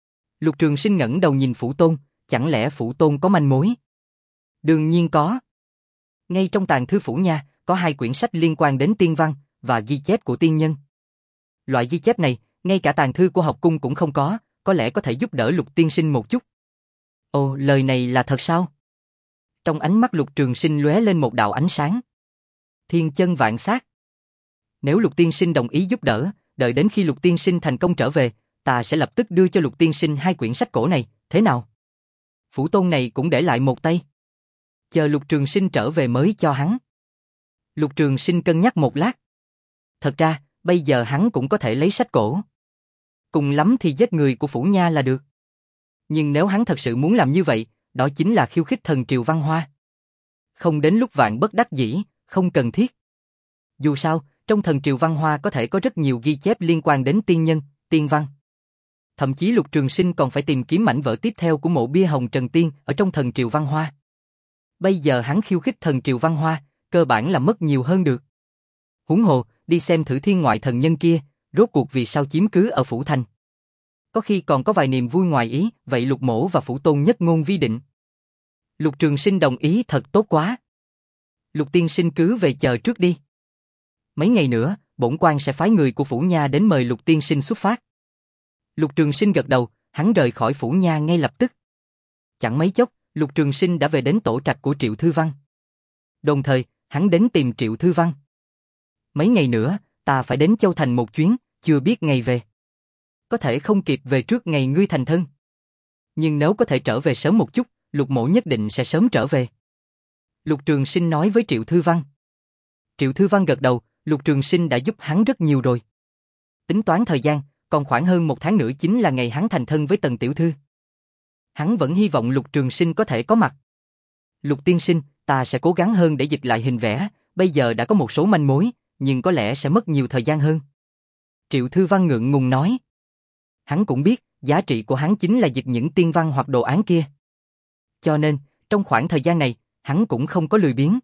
Lục Trường Sinh ngẩng đầu nhìn Phủ Tôn, chẳng lẽ Phủ Tôn có manh mối? Đương nhiên có. Ngay trong tàng thư phủ nha, có hai quyển sách liên quan đến tiên văn và ghi chép của tiên nhân. Loại ghi chép này, ngay cả tàng thư của học cung cũng không có, có lẽ có thể giúp đỡ Lục tiên sinh một chút. Ồ, lời này là thật sao? Trong ánh mắt Lục Trường Sinh lóe lên một đạo ánh sáng. Thiên chân vạn sát. Nếu Lục tiên sinh đồng ý giúp đỡ, đợi đến khi Lục tiên sinh thành công trở về, ta sẽ lập tức đưa cho Lục tiên sinh hai quyển sách cổ này, thế nào? Phủ Tôn này cũng để lại một tay. Chờ Lục Trường Sinh trở về mới cho hắn. Lục Trường Sinh cân nhắc một lát, Thật ra, bây giờ hắn cũng có thể lấy sách cổ. Cùng lắm thì giết người của Phủ Nha là được. Nhưng nếu hắn thật sự muốn làm như vậy, đó chính là khiêu khích thần triều văn hoa. Không đến lúc vạn bất đắc dĩ, không cần thiết. Dù sao, trong thần triều văn hoa có thể có rất nhiều ghi chép liên quan đến tiên nhân, tiên văn. Thậm chí Lục Trường Sinh còn phải tìm kiếm mảnh vỡ tiếp theo của mộ bia Hồng Trần Tiên ở trong thần triều văn hoa. Bây giờ hắn khiêu khích thần triều văn hoa, cơ bản là mất nhiều hơn được. Huống hồ, đi xem thử thiên ngoại thần nhân kia, rốt cuộc vì sao chiếm cứ ở Phủ Thành. Có khi còn có vài niềm vui ngoài ý, vậy Lục Mỗ và Phủ Tôn nhất ngôn vi định. Lục Trường Sinh đồng ý thật tốt quá. Lục tiên sinh cứ về chờ trước đi. Mấy ngày nữa, bổn quan sẽ phái người của Phủ Nha đến mời Lục tiên sinh xuất phát. Lục Trường Sinh gật đầu, hắn rời khỏi Phủ Nha ngay lập tức. Chẳng mấy chốc, Lục Trường Sinh đã về đến tổ trạch của Triệu Thư Văn. Đồng thời, hắn đến tìm Triệu Thư Văn. Mấy ngày nữa, ta phải đến Châu Thành một chuyến, chưa biết ngày về. Có thể không kịp về trước ngày ngươi thành thân. Nhưng nếu có thể trở về sớm một chút, Lục Mỗ nhất định sẽ sớm trở về. Lục Trường Sinh nói với Triệu Thư Văn. Triệu Thư Văn gật đầu, Lục Trường Sinh đã giúp hắn rất nhiều rồi. Tính toán thời gian, còn khoảng hơn một tháng nữa chính là ngày hắn thành thân với Tần Tiểu Thư. Hắn vẫn hy vọng Lục Trường Sinh có thể có mặt. Lục tiên sinh, ta sẽ cố gắng hơn để dịch lại hình vẽ, bây giờ đã có một số manh mối, nhưng có lẽ sẽ mất nhiều thời gian hơn. Triệu Thư Văn ngượng ngùng nói. Hắn cũng biết, giá trị của hắn chính là dịch những tiên văn hoặc đồ án kia. Cho nên, trong khoảng thời gian này, hắn cũng không có lười biếng.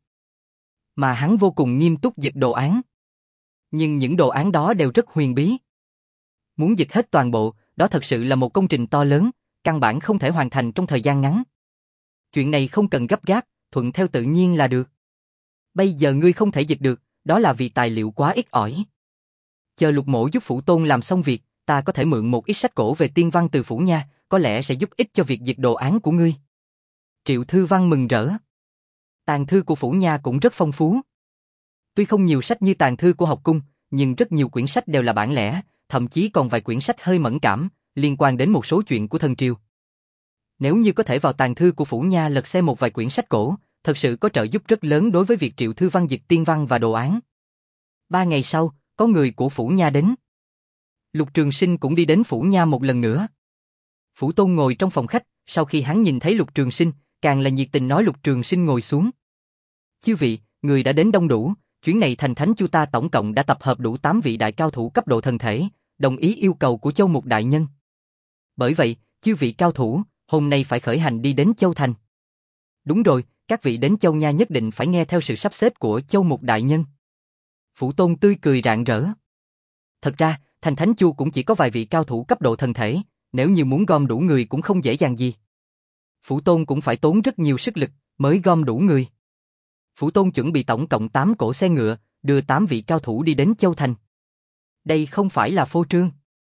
Mà hắn vô cùng nghiêm túc dịch đồ án. Nhưng những đồ án đó đều rất huyền bí. Muốn dịch hết toàn bộ, đó thật sự là một công trình to lớn, căn bản không thể hoàn thành trong thời gian ngắn. Chuyện này không cần gấp gáp, thuận theo tự nhiên là được. Bây giờ ngươi không thể dịch được, đó là vì tài liệu quá ít ỏi. Chờ Lục Mỗ giúp Phủ Tôn làm xong việc, ta có thể mượn một ít sách cổ về tiên văn từ Phủ Nha, có lẽ sẽ giúp ích cho việc dịch đồ án của ngươi. Triệu Thư Văn mừng rỡ. Tàng thư của Phủ Nha cũng rất phong phú. Tuy không nhiều sách như tàng thư của học cung, nhưng rất nhiều quyển sách đều là bản lẻ, thậm chí còn vài quyển sách hơi mẫn cảm, liên quan đến một số chuyện của thần triều. Nếu như có thể vào tàng thư của Phủ Nha lật xem một vài quyển sách cổ, thật sự có trợ giúp rất lớn đối với việc Triệu Thư Văn dịch tiên văn và đồ án. Ba ngày sau, có người của Phủ Nha đến. Lục Trường Sinh cũng đi đến Phủ Nha một lần nữa. Phủ Tôn ngồi trong phòng khách, sau khi hắn nhìn thấy Lục Trường Sinh, càng là nhiệt tình nói Lục Trường Sinh ngồi xuống. Chư vị, người đã đến đông đủ, chuyến này thành thánh chu ta tổng cộng đã tập hợp đủ tám vị đại cao thủ cấp độ thần thể, đồng ý yêu cầu của Châu Mục đại nhân. Bởi vậy, chư vị cao thủ, hôm nay phải khởi hành đi đến Châu Thành. Đúng rồi, các vị đến Châu Nha nhất định phải nghe theo sự sắp xếp của Châu Mục đại nhân. Phủ Tôn tươi cười rạng rỡ. Thật ra, thành thánh chu cũng chỉ có vài vị cao thủ cấp độ thần thể, nếu như muốn gom đủ người cũng không dễ dàng gì. Phủ Tôn cũng phải tốn rất nhiều sức lực mới gom đủ người. Phủ Tôn chuẩn bị tổng cộng tám cỗ xe ngựa, đưa tám vị cao thủ đi đến Châu Thành. Đây không phải là phô trương,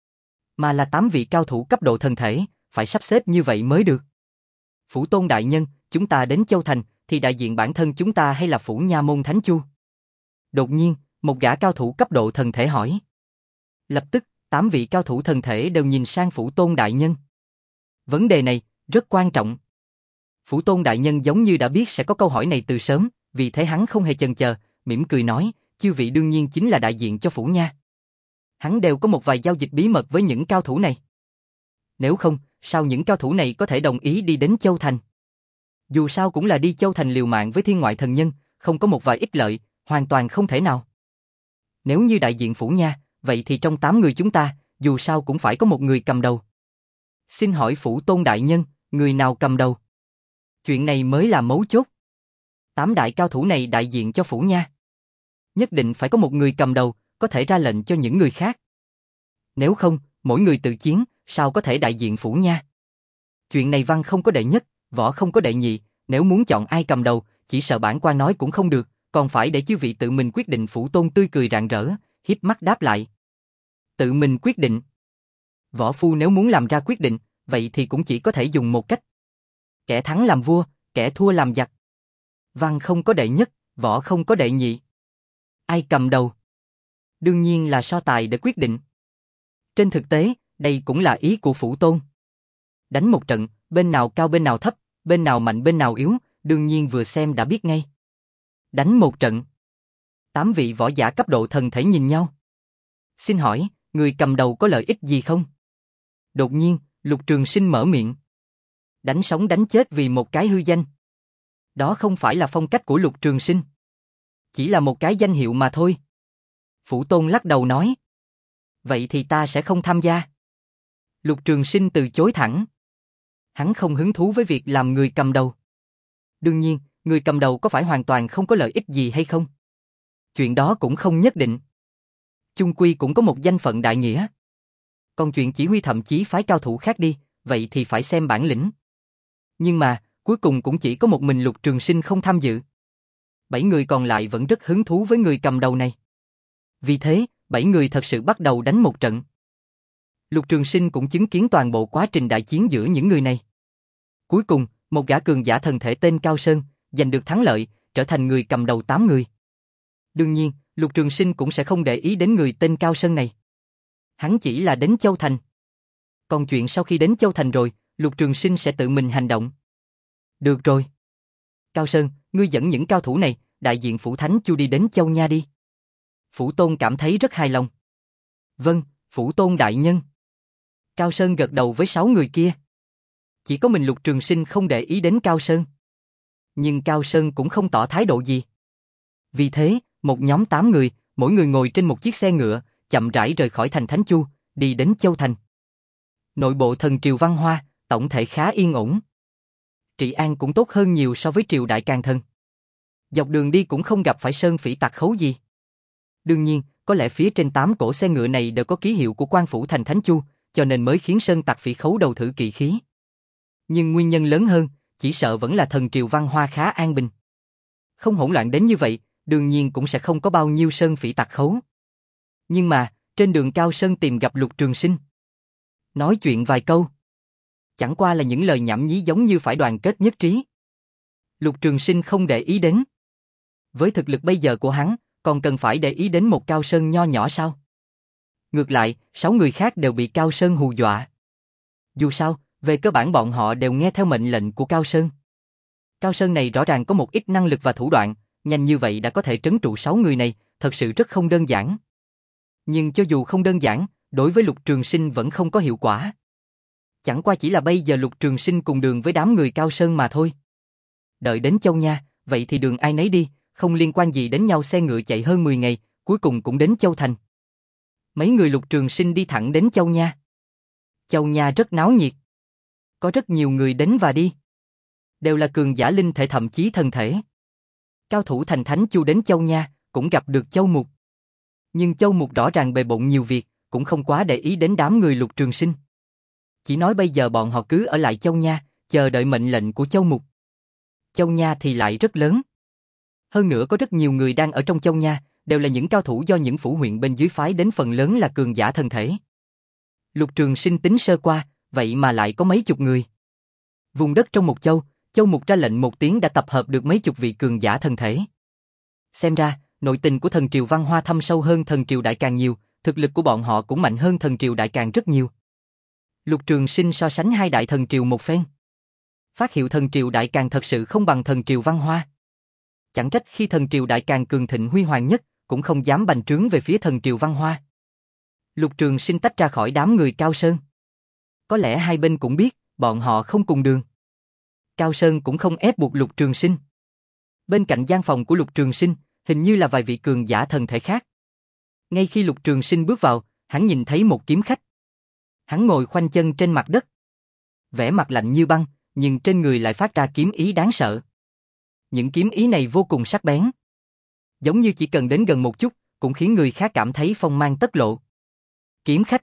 mà là tám vị cao thủ cấp độ thần thể, phải sắp xếp như vậy mới được. Phủ Tôn đại nhân, chúng ta đến Châu Thành, thì đại diện bản thân chúng ta hay là Phủ Nha môn Thánh Chu? Đột nhiên, một gã cao thủ cấp độ thần thể hỏi. Lập tức, tám vị cao thủ thần thể đều nhìn sang Phủ Tôn đại nhân. Vấn đề này rất quan trọng. Phủ Tôn đại nhân giống như đã biết sẽ có câu hỏi này từ sớm, vì thế hắn không hề chần chờ, mỉm cười nói, chư vị đương nhiên chính là đại diện cho Phủ Nha. Hắn đều có một vài giao dịch bí mật với những cao thủ này. Nếu không, sao những cao thủ này có thể đồng ý đi đến Châu Thành? Dù sao cũng là đi Châu Thành liều mạng với thiên ngoại thần nhân, không có một vài ích lợi, hoàn toàn không thể nào. Nếu như đại diện Phủ Nha, vậy thì trong tám người chúng ta, dù sao cũng phải có một người cầm đầu. Xin hỏi Phủ Tôn đại nhân, người nào cầm đầu? Chuyện này mới là mấu chốt. Tám đại cao thủ này đại diện cho Phủ Nha. Nhất định phải có một người cầm đầu, có thể ra lệnh cho những người khác. Nếu không, mỗi người tự chiến, sao có thể đại diện Phủ Nha? Chuyện này văn không có đệ nhất, võ không có đệ nhị, nếu muốn chọn ai cầm đầu, chỉ sợ bản quan nói cũng không được, còn phải để chư vị tự mình quyết định. Phủ Tôn tươi cười rạng rỡ, híp mắt đáp lại. Tự mình quyết định. Võ phu nếu muốn làm ra quyết định, vậy thì cũng chỉ có thể dùng một cách. Kẻ thắng làm vua, kẻ thua làm giặc. Văn không có đệ nhất, võ không có đệ nhị. Ai cầm đầu? Đương nhiên là so tài để quyết định. Trên thực tế, đây cũng là ý của Phủ Tôn. Đánh một trận, bên nào cao bên nào thấp, bên nào mạnh bên nào yếu, đương nhiên vừa xem đã biết ngay. Đánh một trận. Tám vị võ giả cấp độ thần thể nhìn nhau. Xin hỏi, người cầm đầu có lợi ích gì không? Đột nhiên, Lục Trường Sinh mở miệng. Đánh sống đánh chết vì một cái hư danh. Đó không phải là phong cách của Lục Trường Sinh. Chỉ là một cái danh hiệu mà thôi. Phủ Tôn lắc đầu nói. Vậy thì ta sẽ không tham gia. Lục Trường Sinh từ chối thẳng. Hắn không hứng thú với việc làm người cầm đầu. Đương nhiên, người cầm đầu có phải hoàn toàn không có lợi ích gì hay không? Chuyện đó cũng không nhất định. Chung quy cũng có một danh phận đại nghĩa. Còn chuyện chỉ huy thậm chí phái cao thủ khác đi, vậy thì phải xem bản lĩnh. Nhưng mà, cuối cùng cũng chỉ có một mình Lục Trường Sinh không tham dự. Bảy người còn lại vẫn rất hứng thú với người cầm đầu này. Vì thế, bảy người thật sự bắt đầu đánh một trận. Lục Trường Sinh cũng chứng kiến toàn bộ quá trình đại chiến giữa những người này. Cuối cùng, một gã cường giả thần thể tên Cao Sơn, giành được thắng lợi, trở thành người cầm đầu tám người. Đương nhiên, Lục Trường Sinh cũng sẽ không để ý đến người tên Cao Sơn này. Hắn chỉ là đến Châu Thành. Còn chuyện sau khi đến Châu Thành rồi, Lục Trường Sinh sẽ tự mình hành động. Được rồi. Cao Sơn, ngươi dẫn những cao thủ này, đại diện Phủ Thánh Chu đi đến Châu Nha đi. Phủ Tôn cảm thấy rất hài lòng. Vâng, Phủ Tôn đại nhân. Cao Sơn gật đầu với sáu người kia. Chỉ có mình Lục Trường Sinh không để ý đến Cao Sơn. Nhưng Cao Sơn cũng không tỏ thái độ gì. Vì thế, một nhóm tám người, mỗi người ngồi trên một chiếc xe ngựa, chậm rãi rời khỏi thành Thánh Chu, đi đến Châu Thành. Nội bộ thần triều Văn Hoa, tổng thể khá yên ổn. Trị an cũng tốt hơn nhiều so với triều đại Càn Thần. Dọc đường đi cũng không gặp phải sơn phỉ tặc khấu gì. Đương nhiên, có lẽ phía trên tám cỗ xe ngựa này đều có ký hiệu của quan phủ thành Thánh Chu, cho nên mới khiến sơn tặc phỉ khấu đầu thử kỵ khí. Nhưng nguyên nhân lớn hơn, chỉ sợ vẫn là thần triều Văn Hoa khá an bình. Không hỗn loạn đến như vậy, đương nhiên cũng sẽ không có bao nhiêu sơn phỉ tặc khấu. Nhưng mà, trên đường Cao Sơn tìm gặp Lục Trường Sinh. Nói chuyện vài câu. Chẳng qua là những lời nhảm nhí giống như phải đoàn kết nhất trí. Lục Trường Sinh không để ý đến. Với thực lực bây giờ của hắn, còn cần phải để ý đến một Cao Sơn nho nhỏ sao? Ngược lại, sáu người khác đều bị Cao Sơn hù dọa. Dù sao, về cơ bản bọn họ đều nghe theo mệnh lệnh của Cao Sơn. Cao Sơn này rõ ràng có một ít năng lực và thủ đoạn, nhanh như vậy đã có thể trấn trụ sáu người này, thật sự rất không đơn giản. Nhưng cho dù không đơn giản, đối với Lục Trường Sinh vẫn không có hiệu quả. Chẳng qua chỉ là bây giờ Lục Trường Sinh cùng đường với đám người Cao Sơn mà thôi. Đợi đến Châu Nha, vậy thì đường ai nấy đi, không liên quan gì đến nhau, xe ngựa chạy hơn mười ngày, cuối cùng cũng đến Châu Thành. Mấy người Lục Trường Sinh đi thẳng đến Châu Nha. Châu Nha rất náo nhiệt. Có rất nhiều người đến và đi. Đều là cường giả linh thể thậm chí thần thể. Cao thủ thành Thánh Chu đến Châu Nha, cũng gặp được Châu Mục. Nhưng Châu Mục rõ ràng bề bộn nhiều việc, cũng không quá để ý đến đám người Lục Trường Sinh. Chỉ nói bây giờ bọn họ cứ ở lại Châu Nha, chờ đợi mệnh lệnh của Châu Mục. Châu Nha thì lại rất lớn. Hơn nữa có rất nhiều người đang ở trong Châu Nha, đều là những cao thủ do những phủ huyện bên dưới phái đến, phần lớn là cường giả thần thể. Lục Trường Sinh tính sơ qua, vậy mà lại có mấy chục người. Vùng đất trong một châu, Châu Mục ra lệnh một tiếng đã tập hợp được mấy chục vị cường giả thần thể. Xem ra, nội tình của thần triều Văn Hoa thâm sâu hơn thần triều Đại Càn nhiều, thực lực của bọn họ cũng mạnh hơn thần triều Đại Càn rất nhiều. Lục Trường Sinh so sánh hai đại thần triều một phen. Phát hiện thần triều Đại Càn thật sự không bằng thần triều Văn Hoa. Chẳng trách khi thần triều Đại Càn cường thịnh huy hoàng nhất, cũng không dám bành trướng về phía thần triều Văn Hoa. Lục Trường Sinh tách ra khỏi đám người Cao Sơn. Có lẽ hai bên cũng biết, bọn họ không cùng đường. Cao Sơn cũng không ép buộc Lục Trường Sinh. Bên cạnh gian phòng của Lục Trường Sinh, hình như là vài vị cường giả thần thể khác. Ngay khi Lục Trường Sinh bước vào, hắn nhìn thấy một kiếm khách. Hắn ngồi khoanh chân trên mặt đất. Vẻ mặt lạnh như băng, nhưng trên người lại phát ra kiếm ý đáng sợ. Những kiếm ý này vô cùng sắc bén. Giống như chỉ cần đến gần một chút, cũng khiến người khác cảm thấy phong mang tất lộ. Kiếm khách.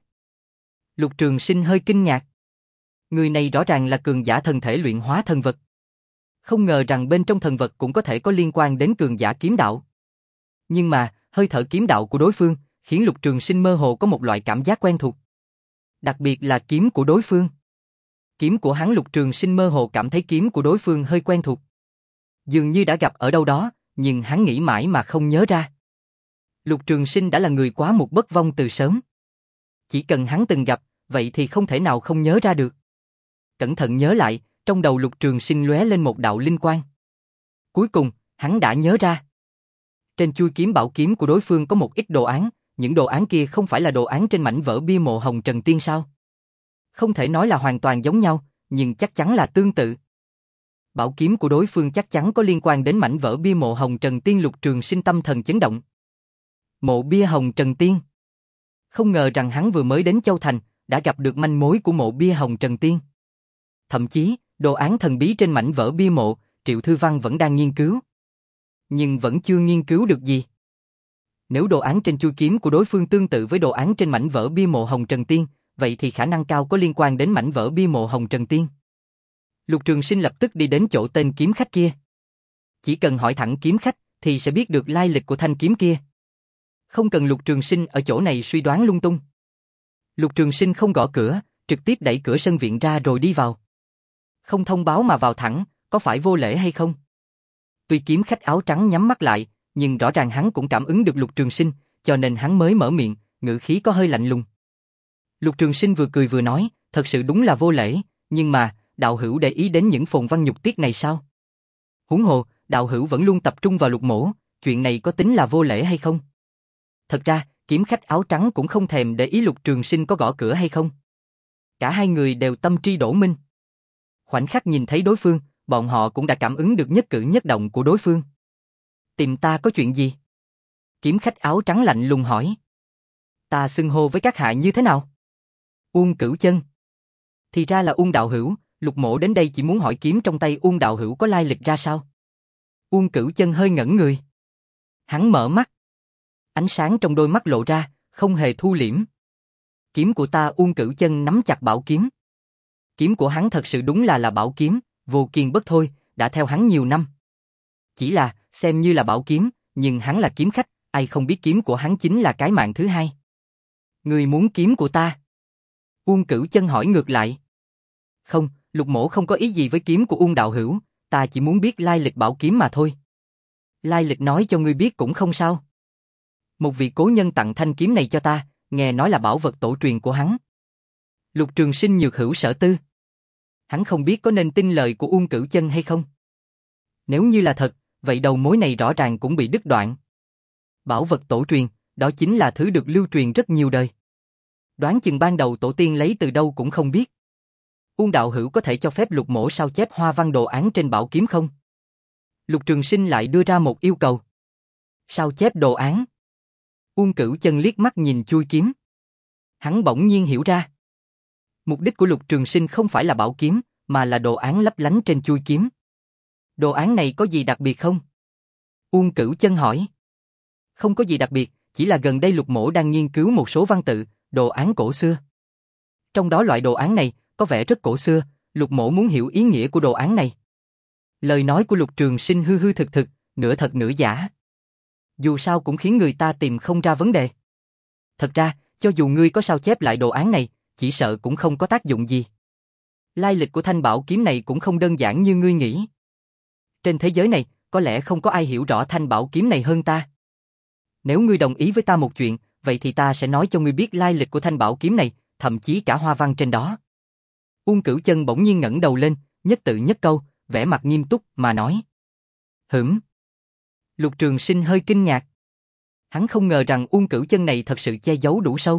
Lục Trường Sinh hơi kinh ngạc. Người này rõ ràng là cường giả thần thể luyện hóa thần vật. Không ngờ rằng bên trong thần vật cũng có thể có liên quan đến cường giả kiếm đạo. Nhưng mà, hơi thở kiếm đạo của đối phương, khiến Lục Trường Sinh mơ hồ có một loại cảm giác quen thuộc. Đặc biệt là kiếm của đối phương. Kiếm của hắn Lục Trường Sinh mơ hồ cảm thấy kiếm của đối phương hơi quen thuộc. Dường như đã gặp ở đâu đó, nhưng hắn nghĩ mãi mà không nhớ ra. Lục Trường Sinh đã là người quá một bất vong từ sớm. Chỉ cần hắn từng gặp, vậy thì không thể nào không nhớ ra được. Cẩn thận nhớ lại, trong đầu Lục Trường Sinh lóe lên một đạo linh quang. Cuối cùng, hắn đã nhớ ra. Trên chuôi kiếm bảo kiếm của đối phương có một ít đồ án, những đồ án kia không phải là đồ án trên mảnh vỡ bia mộ Hồng Trần Tiên sao? Không thể nói là hoàn toàn giống nhau, nhưng chắc chắn là tương tự. Bảo kiếm của đối phương chắc chắn có liên quan đến mảnh vỡ bia mộ Hồng Trần Tiên. Lục Trường Sinh tâm thần chấn động. Mộ bia Hồng Trần Tiên. Không ngờ rằng hắn vừa mới đến Châu Thành, đã gặp được manh mối của mộ bia Hồng Trần Tiên. Thậm chí, đồ án thần bí trên mảnh vỡ bia mộ, Triệu Thư Văn vẫn đang nghiên cứu. Nhưng vẫn chưa nghiên cứu được gì. Nếu đồ án trên chuôi kiếm của đối phương tương tự với đồ án trên mảnh vỡ bia mộ Hồng Trần Tiên, vậy thì khả năng cao có liên quan đến mảnh vỡ bia mộ Hồng Trần Tiên. Lục Trường Sinh lập tức đi đến chỗ tên kiếm khách kia. Chỉ cần hỏi thẳng kiếm khách thì sẽ biết được lai lịch của thanh kiếm kia. Không cần Lục Trường Sinh ở chỗ này suy đoán lung tung. Lục Trường Sinh không gõ cửa, trực tiếp đẩy cửa sân viện ra rồi đi vào. Không thông báo mà vào thẳng, có phải vô lễ hay không? Tuy kiếm khách áo trắng nhắm mắt lại, nhưng rõ ràng hắn cũng cảm ứng được Lục Trường Sinh, cho nên hắn mới mở miệng, ngữ khí có hơi lạnh lùng. Lục Trường Sinh vừa cười vừa nói, thật sự đúng là vô lễ, nhưng mà, đạo hữu để ý đến những phồn văn nhục tiết này sao? Huống hồ, đạo hữu vẫn luôn tập trung vào Lục mỗ, chuyện này có tính là vô lễ hay không? Thật ra, kiếm khách áo trắng cũng không thèm để ý Lục Trường Sinh có gõ cửa hay không. Cả hai người đều tâm tri đổ minh. Khoảnh khắc nhìn thấy đối phương, bọn họ cũng đã cảm ứng được nhất cử nhất động của đối phương. Tìm ta có chuyện gì? Kiếm khách áo trắng lạnh lùng hỏi. Ta xưng hô với các hạ như thế nào? Uông Cửu Chân. Thì ra là Uông đạo hữu, Lục mỗ đến đây chỉ muốn hỏi kiếm trong tay Uông đạo hữu có lai lịch ra sao? Uông Cửu Chân hơi ngẩn người. Hắn mở mắt. Ánh sáng trong đôi mắt lộ ra, không hề thu liễm. Kiếm của ta. Uông Cửu Chân nắm chặt bảo kiếm. Kiếm của hắn thật sự đúng là là bảo kiếm, vô kiên bất thôi, đã theo hắn nhiều năm. Chỉ là, xem như là bảo kiếm, nhưng hắn là kiếm khách, ai không biết kiếm của hắn chính là cái mạng thứ hai. Ngươi muốn kiếm của ta? Uông Cửu Chân hỏi ngược lại. Không, Lục mỗ không có ý gì với kiếm của Uông đạo hữu, ta chỉ muốn biết lai lịch bảo kiếm mà thôi. Lai lịch nói cho ngươi biết cũng không sao. Một vị cố nhân tặng thanh kiếm này cho ta, nghe nói là bảo vật tổ truyền của hắn. Lục Trường Sinh nhược hữu sở tư. Hắn không biết có nên tin lời của Uông Cửu Chân hay không. Nếu như là thật, vậy đầu mối này rõ ràng cũng bị đứt đoạn. Bảo vật tổ truyền, đó chính là thứ được lưu truyền rất nhiều đời. Đoán chừng ban đầu tổ tiên lấy từ đâu cũng không biết. Uông đạo hữu có thể cho phép Lục mỗ sao chép hoa văn đồ án trên bảo kiếm không? Lục Trường Sinh lại đưa ra một yêu cầu. Sao chép đồ án? Uông Cửu Chân liếc mắt nhìn chuôi kiếm. Hắn bỗng nhiên hiểu ra. Mục đích của Lục Trường Sinh không phải là bảo kiếm, mà là đồ án lấp lánh trên chuôi kiếm. Đồ án này có gì đặc biệt không? Uông Cửu Chân hỏi. Không có gì đặc biệt, chỉ là gần đây Lục mỗ đang nghiên cứu một số văn tự, đồ án cổ xưa. Trong đó loại đồ án này, có vẻ rất cổ xưa, Lục mỗ muốn hiểu ý nghĩa của đồ án này. Lời nói của Lục Trường Sinh hư hư thực thực, nửa thật nửa giả. Dù sao cũng khiến người ta tìm không ra vấn đề. Thật ra, cho dù ngươi có sao chép lại đồ án này, chỉ sợ cũng không có tác dụng gì. Lai lịch của thanh bảo kiếm này cũng không đơn giản như ngươi nghĩ. Trên thế giới này, có lẽ không có ai hiểu rõ thanh bảo kiếm này hơn ta. Nếu ngươi đồng ý với ta một chuyện, vậy thì ta sẽ nói cho ngươi biết lai lịch của thanh bảo kiếm này, thậm chí cả hoa văn trên đó. Uông Cửu Chân bỗng nhiên ngẩng đầu lên, nhất tự nhất câu, vẻ mặt nghiêm túc mà nói. Hửm. Lục Trường Sinh hơi kinh ngạc. Hắn không ngờ rằng Uông Cửu Chân này thật sự che giấu đủ sâu.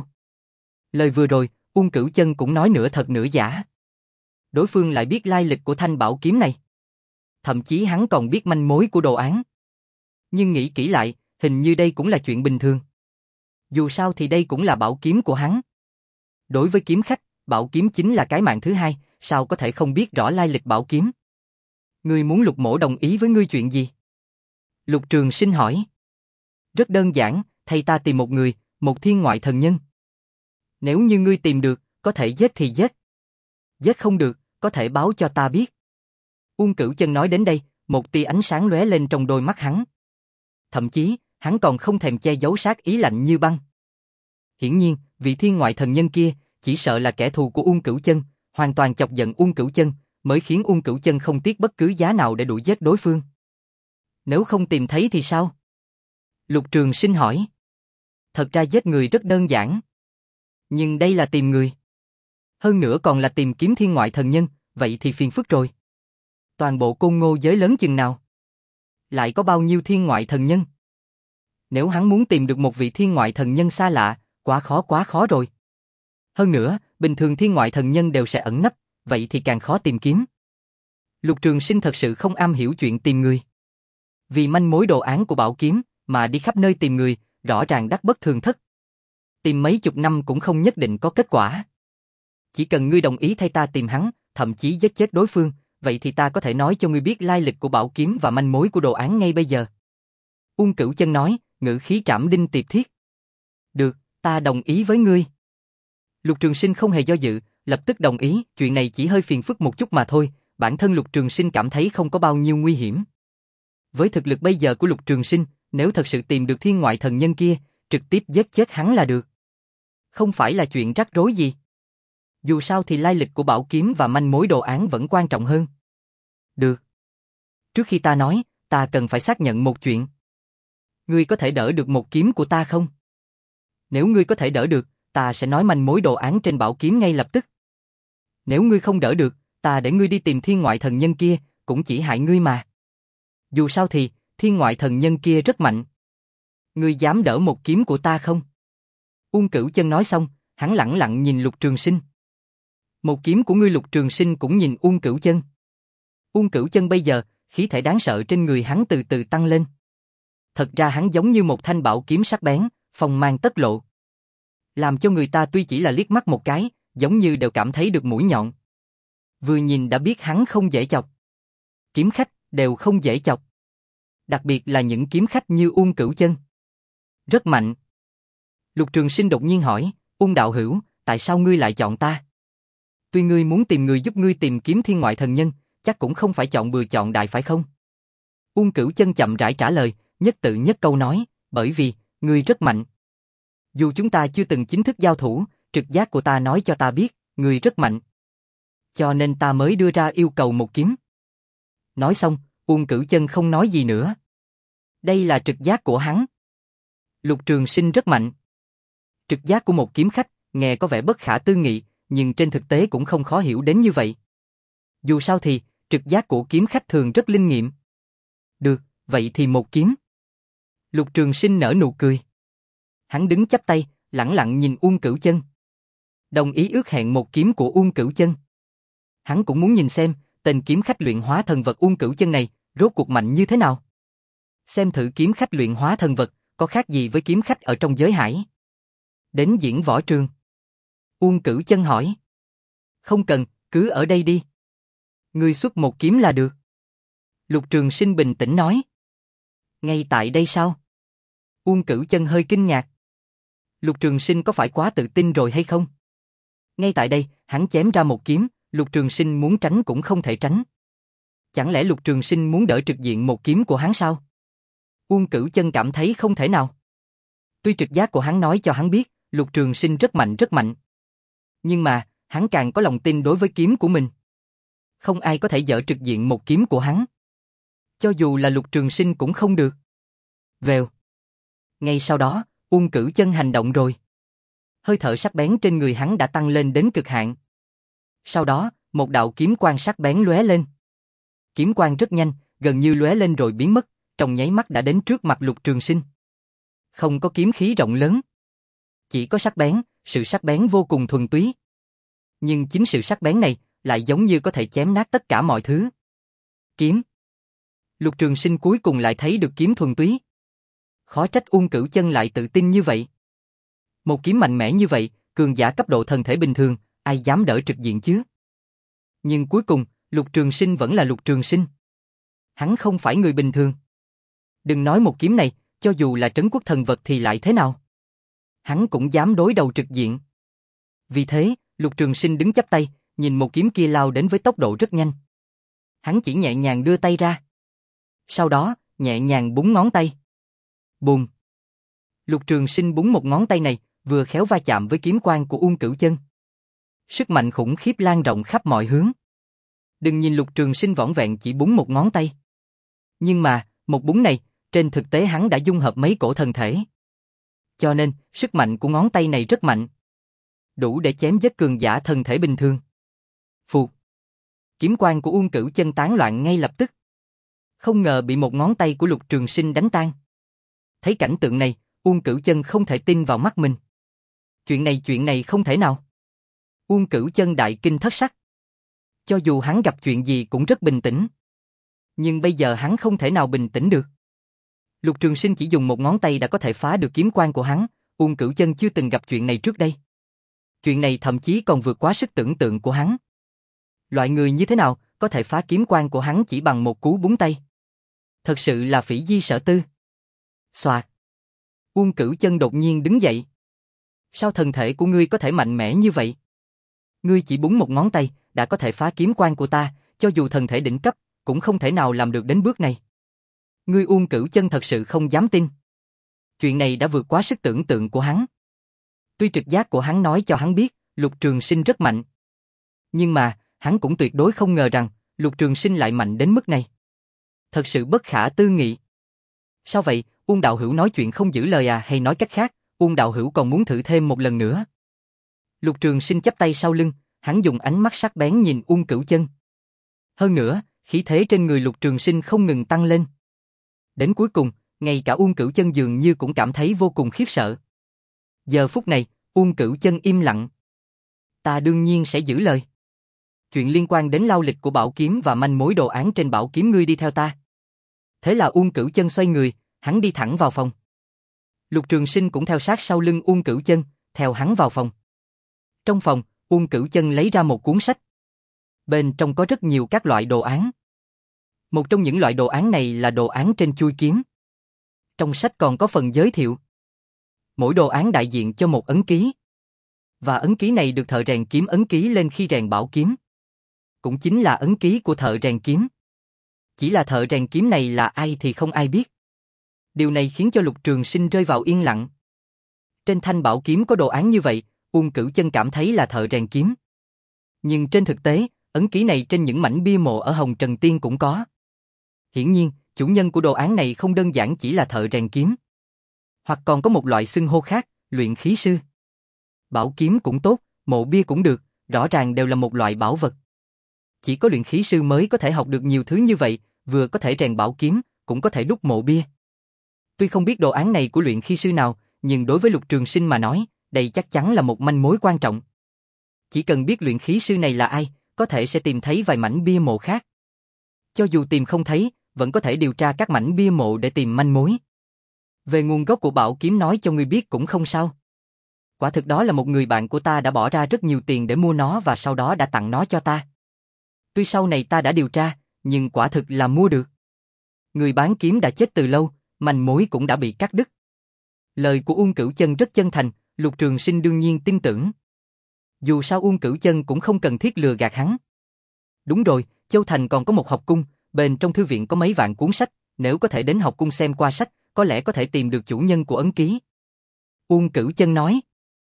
Lời vừa rồi, Uông Cửu Chân cũng nói nửa thật nửa giả. Đối phương lại biết lai lịch của thanh bảo kiếm này. Thậm chí hắn còn biết manh mối của đồ án. Nhưng nghĩ kỹ lại, hình như đây cũng là chuyện bình thường. Dù sao thì đây cũng là bảo kiếm của hắn. Đối với kiếm khách, bảo kiếm chính là cái mạng thứ hai, sao có thể không biết rõ lai lịch bảo kiếm? Ngươi muốn Lục mỗ đồng ý với ngươi chuyện gì? Lục Trường Sinh hỏi. Rất đơn giản, thay ta tìm một người, một thiên ngoại thần nhân. Nếu như ngươi tìm được, có thể giết thì giết. Giết không được, có thể báo cho ta biết. Uông Cửu Chân nói đến đây, một tia ánh sáng lóe lên trong đôi mắt hắn. Thậm chí, hắn còn không thèm che giấu sát ý lạnh như băng. Hiển nhiên, vị thiên ngoại thần nhân kia, chỉ sợ là kẻ thù của Uông Cửu Chân, hoàn toàn chọc giận Uông Cửu Chân, mới khiến Uông Cửu Chân không tiếc bất cứ giá nào để đuổi giết đối phương. Nếu không tìm thấy thì sao? Lục Trường Sinh hỏi. Thật ra giết người rất đơn giản. Nhưng đây là tìm người. Hơn nữa còn là tìm kiếm thiên ngoại thần nhân, vậy thì phiền phức rồi. Toàn bộ Côn Ngô giới lớn chừng nào? Lại có bao nhiêu thiên ngoại thần nhân? Nếu hắn muốn tìm được một vị thiên ngoại thần nhân xa lạ, quá khó quá khó rồi. Hơn nữa, bình thường thiên ngoại thần nhân đều sẽ ẩn nấp, vậy thì càng khó tìm kiếm. Lục Trường Sinh thật sự không am hiểu chuyện tìm người. Vì manh mối đồ án của bảo kiếm, mà đi khắp nơi tìm người, rõ ràng đắc bất thường thất. Tìm mấy chục năm cũng không nhất định có kết quả. Chỉ cần ngươi đồng ý thay ta tìm hắn, thậm chí giết chết đối phương, vậy thì ta có thể nói cho ngươi biết lai lịch của bảo kiếm và manh mối của đồ án ngay bây giờ. Uông Cửu Chân nói, ngữ khí trảm đinh tiệp thiết. Được, ta đồng ý với ngươi. Lục Trường Sinh không hề do dự, lập tức đồng ý, chuyện này chỉ hơi phiền phức một chút mà thôi, bản thân Lục Trường Sinh cảm thấy không có bao nhiêu nguy hiểm. Với thực lực bây giờ của Lục Trường Sinh, nếu thật sự tìm được thiên ngoại thần nhân kia, trực tiếp giết chết hắn là được. Không phải là chuyện rắc rối gì. Dù sao thì lai lịch của bảo kiếm và manh mối đồ án vẫn quan trọng hơn. Được. Trước khi ta nói, ta cần phải xác nhận một chuyện. Ngươi có thể đỡ được một kiếm của ta không? Nếu ngươi có thể đỡ được, ta sẽ nói manh mối đồ án trên bảo kiếm ngay lập tức. Nếu ngươi không đỡ được, ta để ngươi đi tìm thiên ngoại thần nhân kia, cũng chỉ hại ngươi mà. Dù sao thì, thiên ngoại thần nhân kia rất mạnh. Ngươi dám đỡ một kiếm của ta không? Uông Cửu Chân nói xong, hắn lẳng lặng nhìn Lục Trường Sinh. Một kiếm của ngươi. Lục Trường Sinh cũng nhìn Uông Cửu Chân. Uông Cửu Chân bây giờ, khí thể đáng sợ trên người hắn từ từ tăng lên. Thật ra hắn giống như một thanh bảo kiếm sắc bén, phong mang tất lộ. Làm cho người ta tuy chỉ là liếc mắt một cái, giống như đều cảm thấy được mũi nhọn. Vừa nhìn đã biết hắn không dễ chọc. Kiếm khách đều không dễ chọc. Đặc biệt là những kiếm khách như Uông Cửu Chân. Rất mạnh. Lục Trường Sinh đột nhiên hỏi, Uông đạo hữu, tại sao ngươi lại chọn ta? Tuy ngươi muốn tìm người giúp ngươi tìm kiếm thiên ngoại thần nhân, chắc cũng không phải chọn bừa chọn đại phải không? Uông Cửu Chân chậm rãi trả lời, nhất tự nhất câu nói, bởi vì, ngươi rất mạnh. Dù chúng ta chưa từng chính thức giao thủ, trực giác của ta nói cho ta biết, ngươi rất mạnh. Cho nên ta mới đưa ra yêu cầu một kiếm. Nói xong, Uông Cửu Chân không nói gì nữa. Đây là trực giác của hắn. Lục Trường Sinh rất mạnh. Trực giác của một kiếm khách, nghe có vẻ bất khả tư nghị, nhưng trên thực tế cũng không khó hiểu đến như vậy. Dù sao thì, trực giác của kiếm khách thường rất linh nghiệm. Được, vậy thì một kiếm. Lục Trường Sinh nở nụ cười. Hắn đứng chắp tay, lẳng lặng nhìn Uông Cửu Chân. Đồng ý ước hẹn một kiếm của Uông Cửu Chân. Hắn cũng muốn nhìn xem, tên kiếm khách luyện hóa thần vật Uông Cửu Chân này, rốt cuộc mạnh như thế nào. Xem thử kiếm khách luyện hóa thần vật, có khác gì với kiếm khách ở trong giới hải. Đến diễn võ trường. Uông Cửu Chân hỏi. Không cần, cứ ở đây đi. Ngươi xuất một kiếm là được. Lục Trường Sinh bình tĩnh nói. Ngay tại đây sao? Uông Cửu Chân hơi kinh ngạc. Lục Trường Sinh có phải quá tự tin rồi hay không? Ngay tại đây, hắn chém ra một kiếm, Lục Trường Sinh muốn tránh cũng không thể tránh. Chẳng lẽ Lục Trường Sinh muốn đỡ trực diện một kiếm của hắn sao? Uông Cửu Chân cảm thấy không thể nào. Tuy trực giác của hắn nói cho hắn biết, Lục Trường Sinh rất mạnh rất mạnh. Nhưng mà, hắn càng có lòng tin đối với kiếm của mình. Không ai có thể dỡ trực diện một kiếm của hắn. Cho dù là Lục Trường Sinh cũng không được. Vèo. Ngay sau đó, Uông Cửu Chân hành động rồi. Hơi thở sắc bén trên người hắn đã tăng lên đến cực hạn. Sau đó, một đạo kiếm quang sắc bén lóe lên. Kiếm quang rất nhanh, gần như lóe lên rồi biến mất, trong nháy mắt đã đến trước mặt Lục Trường Sinh. Không có kiếm khí rộng lớn. Chỉ có sắc bén, sự sắc bén vô cùng thuần túy. Nhưng chính sự sắc bén này, lại giống như có thể chém nát tất cả mọi thứ. Kiếm. Lục Trường Sinh cuối cùng lại thấy được kiếm thuần túy. Khó trách Uông Cửu Chân lại tự tin như vậy. Một kiếm mạnh mẽ như vậy, cường giả cấp độ thần thể bình thường, ai dám đỡ trực diện chứ? Nhưng cuối cùng, Lục Trường Sinh vẫn là Lục Trường Sinh. Hắn không phải người bình thường. Đừng nói một kiếm này, cho dù là trấn quốc thần vật thì lại thế nào? Hắn cũng dám đối đầu trực diện. Vì thế, Lục Trường Sinh đứng chắp tay, nhìn một kiếm kia lao đến với tốc độ rất nhanh. Hắn chỉ nhẹ nhàng đưa tay ra. Sau đó, nhẹ nhàng búng ngón tay. Bùm. Lục Trường Sinh búng một ngón tay này, vừa khéo va chạm với kiếm quang của Uông Cửu Chân. Sức mạnh khủng khiếp lan rộng khắp mọi hướng. Đừng nhìn Lục Trường Sinh vỏn vẹn chỉ búng một ngón tay. Nhưng mà, một búng này, trên thực tế hắn đã dung hợp mấy cổ thần thể. Cho nên, sức mạnh của ngón tay này rất mạnh. Đủ để chém giết cường giả thần thể bình thường. Phụt. Kiếm quang của Uông Cửu Chân tán loạn ngay lập tức. Không ngờ bị một ngón tay của Lục Trường Sinh đánh tan. Thấy cảnh tượng này, Uông Cửu Chân không thể tin vào mắt mình. Chuyện này chuyện này không thể nào. Uông Cửu Chân đại kinh thất sắc. Cho dù hắn gặp chuyện gì cũng rất bình tĩnh. Nhưng bây giờ hắn không thể nào bình tĩnh được. Lục Trường Sinh chỉ dùng một ngón tay đã có thể phá được kiếm quan của hắn, Uông Cửu Chân chưa từng gặp chuyện này trước đây. Chuyện này thậm chí còn vượt quá sức tưởng tượng của hắn. Loại người như thế nào có thể phá kiếm quan của hắn chỉ bằng một cú búng tay? Thật sự là phỉ di sở tư. Xoạt. Uông Cửu Chân đột nhiên đứng dậy. Sao thân thể của ngươi có thể mạnh mẽ như vậy? Ngươi chỉ búng một ngón tay đã có thể phá kiếm quan của ta, cho dù thần thể đỉnh cấp cũng không thể nào làm được đến bước này. Ngươi Uông Cửu Chân thật sự không dám tin. Chuyện này đã vượt quá sức tưởng tượng của hắn. Tuy trực giác của hắn nói cho hắn biết, Lục Trường Sinh rất mạnh. Nhưng mà, hắn cũng tuyệt đối không ngờ rằng, Lục Trường Sinh lại mạnh đến mức này. Thật sự bất khả tư nghị. Sao vậy, Uông đạo hữu nói chuyện không giữ lời à, hay nói cách khác, Uông đạo hữu còn muốn thử thêm một lần nữa? Lục Trường Sinh chắp tay sau lưng, hắn dùng ánh mắt sắc bén nhìn Uông Cửu Chân. Hơn nữa, khí thế trên người Lục Trường Sinh không ngừng tăng lên. Đến cuối cùng, ngay cả Uông Cửu Chân dường như cũng cảm thấy vô cùng khiếp sợ. Giờ phút này, Uông Cửu Chân im lặng. Ta đương nhiên sẽ giữ lời. Chuyện liên quan đến lao lịch của bảo kiếm và manh mối đồ án trên bảo kiếm ngươi đi theo ta. Thế là Uông Cửu Chân xoay người, hắn đi thẳng vào phòng. Lục Trường Sinh cũng theo sát sau lưng Uông Cửu Chân, theo hắn vào phòng. Trong phòng, Uông Cửu Chân lấy ra một cuốn sách. Bên trong có rất nhiều các loại đồ án. Một trong những loại đồ án này là đồ án trên chuôi kiếm. Trong sách còn có phần giới thiệu. Mỗi đồ án đại diện cho một ấn ký. Và ấn ký này được thợ rèn kiếm ấn ký lên khi rèn bảo kiếm. Cũng chính là ấn ký của thợ rèn kiếm. Chỉ là thợ rèn kiếm này là ai thì không ai biết. Điều này khiến cho Lục Trường Sinh rơi vào yên lặng. Trên thanh bảo kiếm có đồ án như vậy, Uông Cửu Chân cảm thấy là thợ rèn kiếm. Nhưng trên thực tế, ấn ký này trên những mảnh bia mộ ở Hồng Trần Tiên cũng có. Hiển nhiên, chủ nhân của đồ án này không đơn giản chỉ là thợ rèn kiếm. Hoặc còn có một loại xưng hô khác, luyện khí sư. Bảo kiếm cũng tốt, mộ bia cũng được, rõ ràng đều là một loại bảo vật. Chỉ có luyện khí sư mới có thể học được nhiều thứ như vậy, vừa có thể rèn bảo kiếm, cũng có thể đúc mộ bia. Tuy không biết đồ án này của luyện khí sư nào, nhưng đối với Lục Trường Sinh mà nói, đây chắc chắn là một manh mối quan trọng. Chỉ cần biết luyện khí sư này là ai, có thể sẽ tìm thấy vài mảnh bia mộ khác. Cho dù tìm không thấy, vẫn có thể điều tra các mảnh bia mộ để tìm manh mối. Về nguồn gốc của bảo kiếm nói cho ngươi biết cũng không sao. Quả thực đó là một người bạn của ta đã bỏ ra rất nhiều tiền để mua nó và sau đó đã tặng nó cho ta. Tuy sau này ta đã điều tra, nhưng quả thực là mua được. Người bán kiếm đã chết từ lâu, manh mối cũng đã bị cắt đứt. Lời của Uông Cửu Chân rất chân thành, Lục Trường Sinh đương nhiên tin tưởng. Dù sao Uông Cửu Chân cũng không cần thiết lừa gạt hắn. Đúng rồi, Châu Thành còn có một học cung, bên trong thư viện có mấy vạn cuốn sách, nếu có thể đến học cung xem qua sách, có lẽ có thể tìm được chủ nhân của ấn ký. Uông Cửu Chân nói.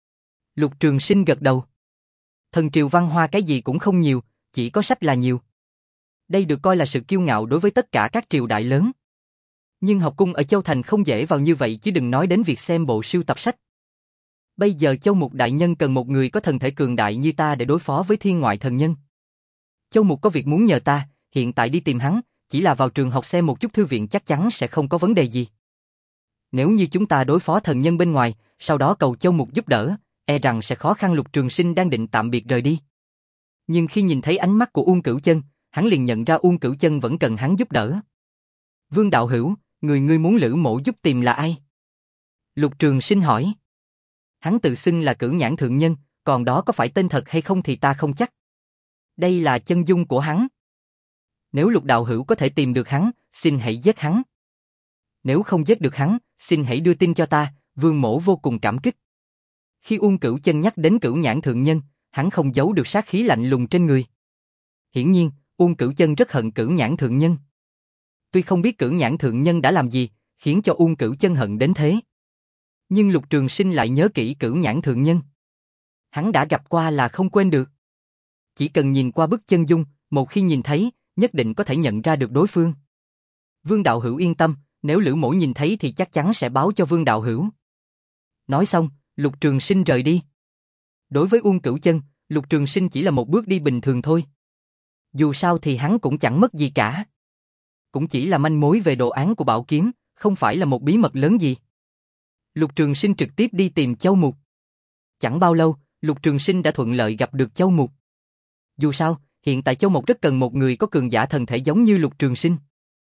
Lục Trường Sinh gật đầu. Thần triều văn hoa cái gì cũng không nhiều, chỉ có sách là nhiều. Đây được coi là sự kiêu ngạo đối với tất cả các triều đại lớn. Nhưng học cung ở Châu Thành không dễ vào như vậy chứ đừng nói đến việc xem bộ sưu tập sách. Bây giờ Châu Mục đại nhân cần một người có thần thể cường đại như ta để đối phó với thiên ngoại thần nhân. Châu Mục có việc muốn nhờ ta, hiện tại đi tìm hắn, chỉ là vào trường học xem một chút thư viện chắc chắn sẽ không có vấn đề gì. Nếu như chúng ta đối phó thần nhân bên ngoài, sau đó cầu Châu Mục giúp đỡ, e rằng sẽ khó khăn. Lục Trường Sinh đang định tạm biệt rời đi. Nhưng khi nhìn thấy ánh mắt của Uông Cửu Chân, hắn liền nhận ra Uông Cửu Chân vẫn cần hắn giúp đỡ. Vương đạo hữu, người ngươi muốn Lữ Mộ giúp tìm là ai? Lục Trường Sinh hỏi. Hắn tự xưng là Cửu Nhãn Thượng Nhân, còn đó có phải tên thật hay không thì ta không chắc. Đây là chân dung của hắn. Nếu Lục đạo hữu có thể tìm được hắn, xin hãy giết hắn. Nếu không giết được hắn, xin hãy đưa tin cho ta, Vương Mỗ vô cùng cảm kích. Khi Uông Cửu Chân nhắc đến Cửu Nhãn Thượng Nhân, hắn không giấu được sát khí lạnh lùng trên người. Hiển nhiên, Uông Cửu Chân rất hận Cửu Nhãn Thượng Nhân. Tuy không biết Cửu Nhãn Thượng Nhân đã làm gì, khiến cho Uông Cửu Chân hận đến thế. Nhưng Lục Trường Sinh lại nhớ kỹ Cửu Nhãn Thượng Nhân. Hắn đã gặp qua là không quên được. Chỉ cần nhìn qua bức chân dung, một khi nhìn thấy, nhất định có thể nhận ra được đối phương. Vương đạo hữu yên tâm, nếu Lữ Mỗ nhìn thấy thì chắc chắn sẽ báo cho Vương đạo hữu. Nói xong, Lục Trường Sinh rời đi. Đối với Uông Cửu Chân, Lục Trường Sinh chỉ là một bước đi bình thường thôi. Dù sao thì hắn cũng chẳng mất gì cả. Cũng chỉ là manh mối về đồ án của bảo kiếm, không phải là một bí mật lớn gì. Lục Trường Sinh trực tiếp đi tìm Châu Mục. Chẳng bao lâu, Lục Trường Sinh đã thuận lợi gặp được Châu Mục. Dù sao, hiện tại Châu Mục rất cần một người có cường giả thần thể giống như Lục Trường Sinh.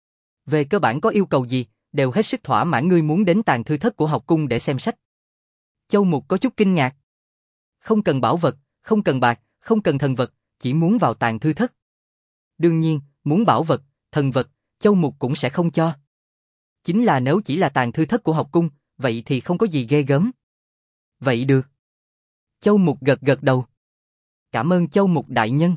Về cơ bản có yêu cầu gì, đều hết sức thỏa mãn. Ngươi muốn đến tàng thư thất của học cung để xem sách. Châu Mục có chút kinh ngạc. Không cần bảo vật, không cần bạc, không cần thần vật, chỉ muốn vào tàng thư thất. Đương nhiên, muốn bảo vật, thần vật, Châu Mục cũng sẽ không cho. Chính là nếu chỉ là tàng thư thất của học cung, vậy thì không có gì ghê gớm. Vậy được. Châu Mục gật gật đầu. Cảm ơn Châu Mục đại nhân.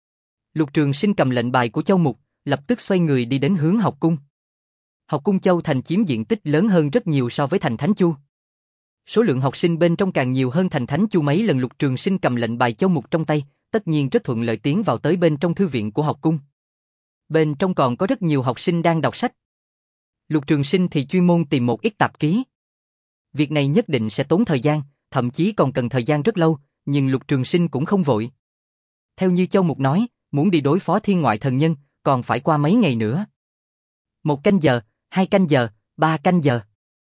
Lục Trường Sinh cầm lệnh bài của Châu Mục, lập tức xoay người đi đến hướng học cung. Học cung Châu Thành chiếm diện tích lớn hơn rất nhiều so với thành Thánh Chu. Số lượng học sinh bên trong càng nhiều hơn thành Thánh Chu mấy lần. Lục Trường Sinh cầm lệnh bài Châu Mục trong tay, tất nhiên rất thuận lợi tiến vào tới bên trong thư viện của học cung. Bên trong còn có rất nhiều học sinh đang đọc sách. Lục Trường Sinh thì chuyên môn tìm một ít tạp ký. Việc này nhất định sẽ tốn thời gian, thậm chí còn cần thời gian rất lâu, nhưng Lục Trường Sinh cũng không vội. Theo như Châu Mục nói, muốn đi đối phó thiên ngoại thần nhân, còn phải qua mấy ngày nữa. Một canh giờ, hai canh giờ, ba canh giờ.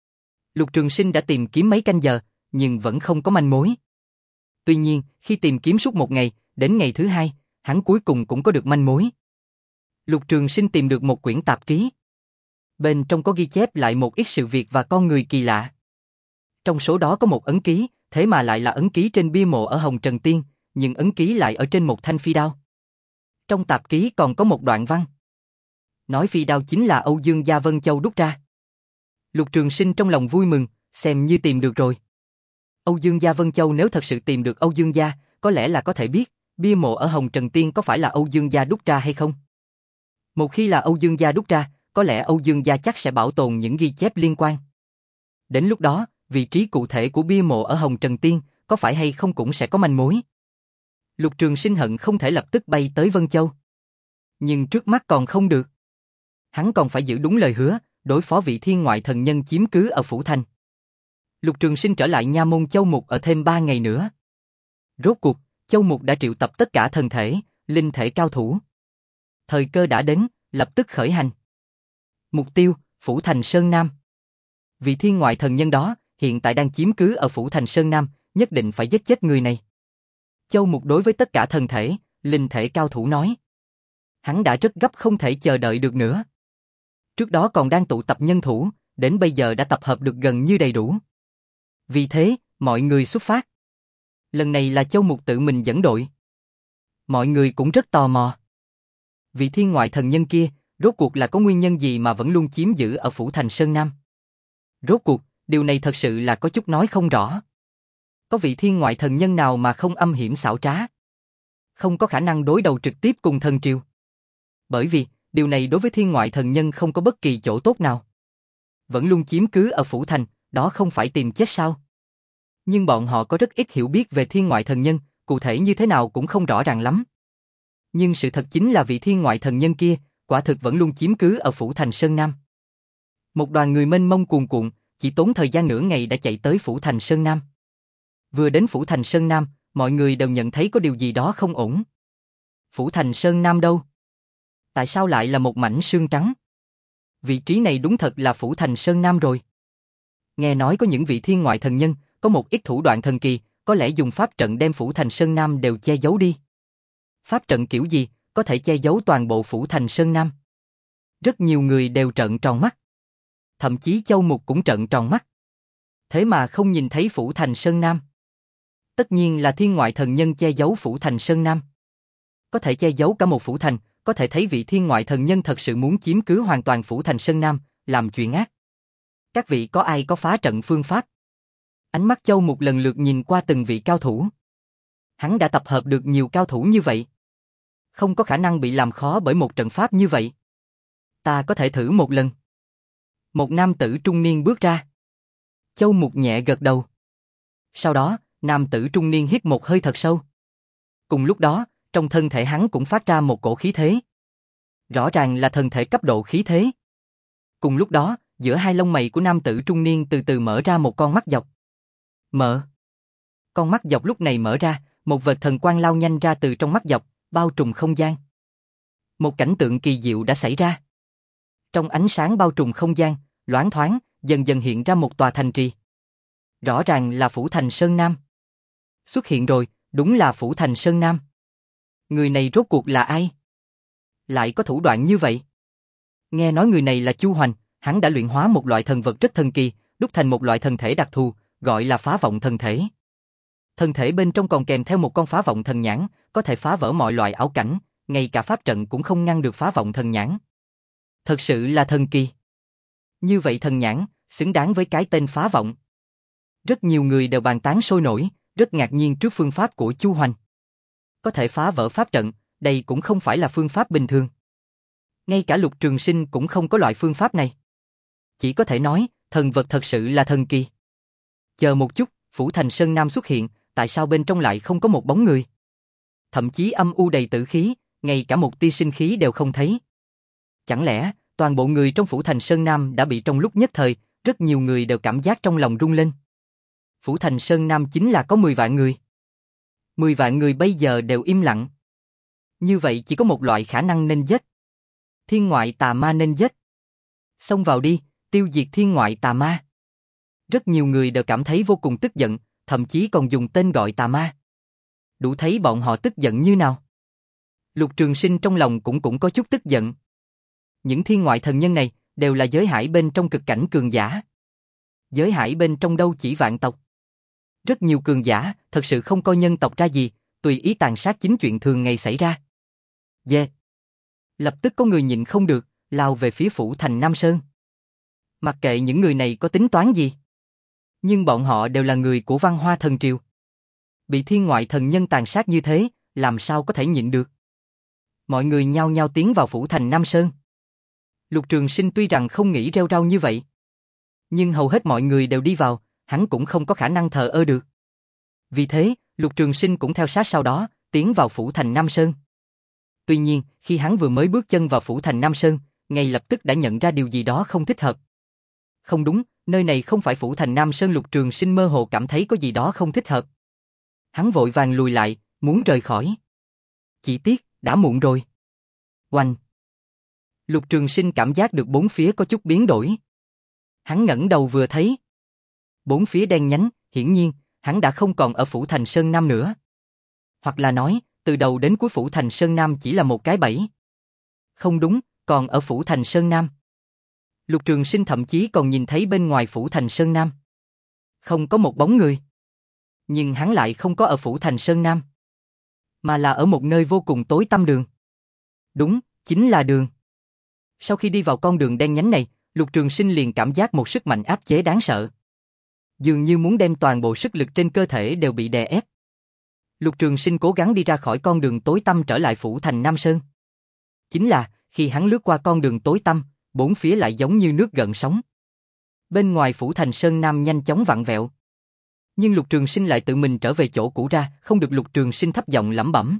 Lục Trường Sinh đã tìm kiếm mấy canh giờ, nhưng vẫn không có manh mối. Tuy nhiên, khi tìm kiếm suốt một ngày, đến ngày thứ hai, hắn cuối cùng cũng có được manh mối. Lục Trường Sinh tìm được một quyển tạp ký. Bên trong có ghi chép lại một ít sự việc và con người kỳ lạ. Trong số đó có một ấn ký, thế mà lại là ấn ký trên bia mộ ở Hồng Trần Tiên, nhưng ấn ký lại ở trên một thanh phi đao. Trong tạp ký còn có một đoạn văn. Nói phi đao chính là Âu Dương Gia Vân Châu đúc ra. Lục Trường Sinh trong lòng vui mừng, xem như tìm được rồi. Âu Dương Gia Vân Châu nếu thật sự tìm được Âu Dương Gia, có lẽ là có thể biết, bia mộ ở Hồng Trần Tiên có phải là Âu Dương Gia đúc ra hay không. Một khi là Âu Dương Gia đúc ra, có lẽ Âu Dương Gia chắc sẽ bảo tồn những ghi chép liên quan. Đến lúc đó, vị trí cụ thể của bia mộ ở Hồng Trần Tiên, có phải hay không cũng sẽ có manh mối. Lục Trường Sinh hận không thể lập tức bay tới Vân Châu. Nhưng trước mắt còn không được. Hắn còn phải giữ đúng lời hứa, đối phó vị thiên ngoại thần nhân chiếm cứ ở Phủ Thành. Lục Trường Sinh trở lại nha môn Châu Mục ở thêm ba ngày nữa. Rốt cuộc, Châu Mục đã triệu tập tất cả thần thể, linh thể cao thủ. Thời cơ đã đến, lập tức khởi hành. Mục tiêu, Phủ Thành Sơn Nam. Vị thiên ngoại thần nhân đó, hiện tại đang chiếm cứ ở Phủ Thành Sơn Nam, nhất định phải giết chết người này. Châu Mục đối với tất cả thần thể, linh thể cao thủ nói. Hắn đã rất gấp không thể chờ đợi được nữa. Trước đó còn đang tụ tập nhân thủ, đến bây giờ đã tập hợp được gần như đầy đủ. Vì thế, mọi người xuất phát. Lần này là Châu Mục tự mình dẫn đội. Mọi người cũng rất tò mò. Vị thiên ngoại thần nhân kia, rốt cuộc là có nguyên nhân gì mà vẫn luôn chiếm giữ ở Phủ Thành Sơn Nam? Rốt cuộc, điều này thật sự là có chút nói không rõ. Có vị thiên ngoại thần nhân nào mà không âm hiểm xảo trá? Không có khả năng đối đầu trực tiếp cùng thần triều. Bởi vì, điều này đối với thiên ngoại thần nhân không có bất kỳ chỗ tốt nào. Vẫn luôn chiếm cứ ở Phủ Thành, đó không phải tìm chết sao? Nhưng bọn họ có rất ít hiểu biết về thiên ngoại thần nhân, cụ thể như thế nào cũng không rõ ràng lắm. Nhưng sự thật chính là vị thiên ngoại thần nhân kia, quả thực vẫn luôn chiếm cứ ở Phủ Thành Sơn Nam. Một đoàn người mênh mông cuồn cuộn, chỉ tốn thời gian nửa ngày đã chạy tới Phủ Thành Sơn Nam. Vừa đến Phủ Thành Sơn Nam, mọi người đều nhận thấy có điều gì đó không ổn. Phủ Thành Sơn Nam đâu? Tại sao lại là một mảnh sương trắng? Vị trí này đúng thật là Phủ Thành Sơn Nam rồi. Nghe nói có những vị thiên ngoại thần nhân, có một ít thủ đoạn thần kỳ, có lẽ dùng pháp trận đem Phủ Thành Sơn Nam đều che giấu đi. Pháp trận kiểu gì, có thể che giấu toàn bộ Phủ Thành Sơn Nam? Rất nhiều người đều trợn tròn mắt. Thậm chí Châu Mục cũng trợn tròn mắt. Thế mà không nhìn thấy Phủ Thành Sơn Nam. Tất nhiên là thiên ngoại thần nhân che giấu Phủ Thành Sơn Nam. Có thể che giấu cả một phủ thành, có thể thấy vị thiên ngoại thần nhân thật sự muốn chiếm cứ hoàn toàn Phủ Thành Sơn Nam, làm chuyện ác. Các vị có ai có phá trận phương pháp? Ánh mắt Châu Mục lần lượt nhìn qua từng vị cao thủ. Hắn đã tập hợp được nhiều cao thủ như vậy. Không có khả năng bị làm khó bởi một trận pháp như vậy. Ta có thể thử một lần. Một nam tử trung niên bước ra. Châu Mục nhẹ gật đầu. Sau đó, nam tử trung niên hít một hơi thật sâu. Cùng lúc đó, trong thân thể hắn cũng phát ra một cổ khí thế. Rõ ràng là thần thể cấp độ khí thế. Cùng lúc đó, giữa hai lông mày của nam tử trung niên từ từ mở ra một con mắt dọc. Mở. Con mắt dọc lúc này mở ra, một vệt thần quang lao nhanh ra từ trong mắt dọc, bao trùm không gian. Một cảnh tượng kỳ diệu đã xảy ra. Trong ánh sáng bao trùm không gian, loáng thoáng, dần dần hiện ra một tòa thành trì. Rõ ràng là Phủ Thành Sơn Nam. Xuất hiện rồi, đúng là Phủ Thành Sơn Nam. Người này rốt cuộc là ai? Lại có thủ đoạn như vậy? Nghe nói người này là Chu Hoành, hắn đã luyện hóa một loại thần vật rất thần kỳ, đúc thành một loại thần thể đặc thù, gọi là phá vọng thần thể. Thần thể bên trong còn kèm theo một con phá vọng thần nhãn, có thể phá vỡ mọi loại ảo cảnh, ngay cả pháp trận cũng không ngăn được phá vọng thần nhãn. Thật sự là thần kỳ. Như vậy thần nhãn, xứng đáng với cái tên phá vọng. Rất nhiều người đều bàn tán sôi nổi, rất ngạc nhiên trước phương pháp của Chu Hoành. Có thể phá vỡ pháp trận, đây cũng không phải là phương pháp bình thường. Ngay cả Lục Trường Sinh cũng không có loại phương pháp này. Chỉ có thể nói, thần vật thật sự là thần kỳ. Chờ một chút, Phủ Thành Sơn Nam xuất hiện, tại sao bên trong lại không có một bóng người? Thậm chí âm u đầy tử khí, ngay cả một tia sinh khí đều không thấy. Chẳng lẽ, toàn bộ người trong Phủ Thành Sơn Nam đã bị trong lúc nhất thời, rất nhiều người đều cảm giác trong lòng rung lên. Phủ Thành Sơn Nam chính là có mười vạn người. mười vạn người bây giờ đều im lặng. Như vậy chỉ có một loại khả năng nên giết. Thiên ngoại tà ma nên giết. Xông vào đi, tiêu diệt thiên ngoại tà ma. Rất nhiều người đều cảm thấy vô cùng tức giận, thậm chí còn dùng tên gọi tà ma. Đủ thấy bọn họ tức giận như nào. Lục Trường Sinh trong lòng cũng cũng có chút tức giận. Những thiên ngoại thần nhân này đều là giới hải bên trong cực cảnh cường giả. Giới hải bên trong đâu chỉ vạn tộc. Rất nhiều cường giả thật sự không coi nhân tộc ra gì, tùy ý tàn sát chính chuyện thường ngày xảy ra. Yeah. Lập tức có người nhịn không được, lao về phía Phủ Thành Nam Sơn. Mặc kệ những người này có tính toán gì. Nhưng bọn họ đều là người của Văn Hoa Thần Triều. Bị thiên ngoại thần nhân tàn sát như thế, làm sao có thể nhịn được. Mọi người nhao nhao tiến vào Phủ Thành Nam Sơn. Lục Trường Sinh tuy rằng không nghĩ rêu rao như vậy. Nhưng hầu hết mọi người đều đi vào, hắn cũng không có khả năng thờ ơ được. Vì thế, Lục Trường Sinh cũng theo sát sau đó, tiến vào Phủ Thành Nam Sơn. Tuy nhiên, khi hắn vừa mới bước chân vào Phủ Thành Nam Sơn, ngay lập tức đã nhận ra điều gì đó không thích hợp. Không đúng, nơi này không phải Phủ Thành Nam Sơn. Lục Trường Sinh mơ hồ cảm thấy có gì đó không thích hợp. Hắn vội vàng lùi lại, muốn rời khỏi. Chỉ tiếc, đã muộn rồi. Oanh! Lục Trường Sinh cảm giác được bốn phía có chút biến đổi. Hắn ngẩng đầu vừa thấy. Bốn phía đen nhánh, hiển nhiên, hắn đã không còn ở Phủ Thành Sơn Nam nữa. Hoặc là nói, từ đầu đến cuối Phủ Thành Sơn Nam chỉ là một cái bẫy. Không đúng, còn ở Phủ Thành Sơn Nam. Lục Trường Sinh thậm chí còn nhìn thấy bên ngoài Phủ Thành Sơn Nam. Không có một bóng người. Nhưng hắn lại không có ở Phủ Thành Sơn Nam. Mà là ở một nơi vô cùng tối tăm đường. Đúng, chính là đường. Sau khi đi vào con đường đen nhánh này, Lục Trường Sinh liền cảm giác một sức mạnh áp chế đáng sợ. Dường như muốn đem toàn bộ sức lực trên cơ thể đều bị đè ép. Lục Trường Sinh cố gắng đi ra khỏi con đường tối tăm trở lại Phủ Thành Nam Sơn. Chính là, khi hắn lướt qua con đường tối tăm, bốn phía lại giống như nước gợn sóng. Bên ngoài Phủ Thành Sơn Nam nhanh chóng vặn vẹo. Nhưng Lục Trường Sinh lại tự mình trở về chỗ cũ ra, không được. Lục Trường Sinh thấp giọng lẩm bẩm.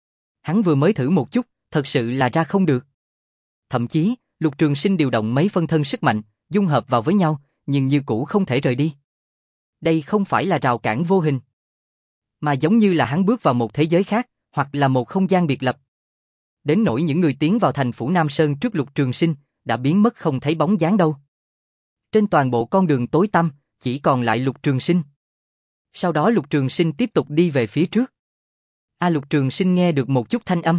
Hắn vừa mới thử một chút, thật sự là ra không được. Thậm chí, Lục Trường Sinh điều động mấy phân thân sức mạnh, dung hợp vào với nhau, nhưng như cũ không thể rời đi. Đây không phải là rào cản vô hình, mà giống như là hắn bước vào một thế giới khác, hoặc là một không gian biệt lập. Đến nỗi những người tiến vào thành Phủ Nam Sơn trước Lục Trường Sinh, đã biến mất không thấy bóng dáng đâu. Trên toàn bộ con đường tối tăm, chỉ còn lại Lục Trường Sinh. Sau đó Lục Trường Sinh tiếp tục đi về phía trước. A Lục Trường Sinh nghe được một chút thanh âm.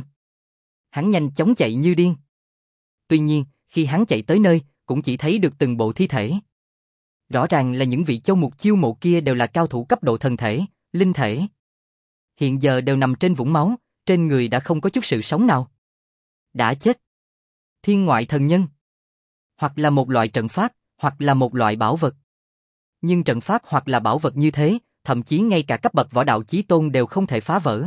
Hắn nhanh chóng chạy như điên. Tuy nhiên, khi hắn chạy tới nơi, cũng chỉ thấy được từng bộ thi thể. Rõ ràng là những vị châu mục chiêu mộ kia đều là cao thủ cấp độ thần thể, linh thể. Hiện giờ đều nằm trên vũng máu, trên người đã không có chút sự sống nào. Đã chết. Thiên ngoại thần nhân. Hoặc là một loại trận pháp, hoặc là một loại bảo vật. Nhưng trận pháp hoặc là bảo vật như thế, thậm chí ngay cả cấp bậc võ đạo chí tôn đều không thể phá vỡ.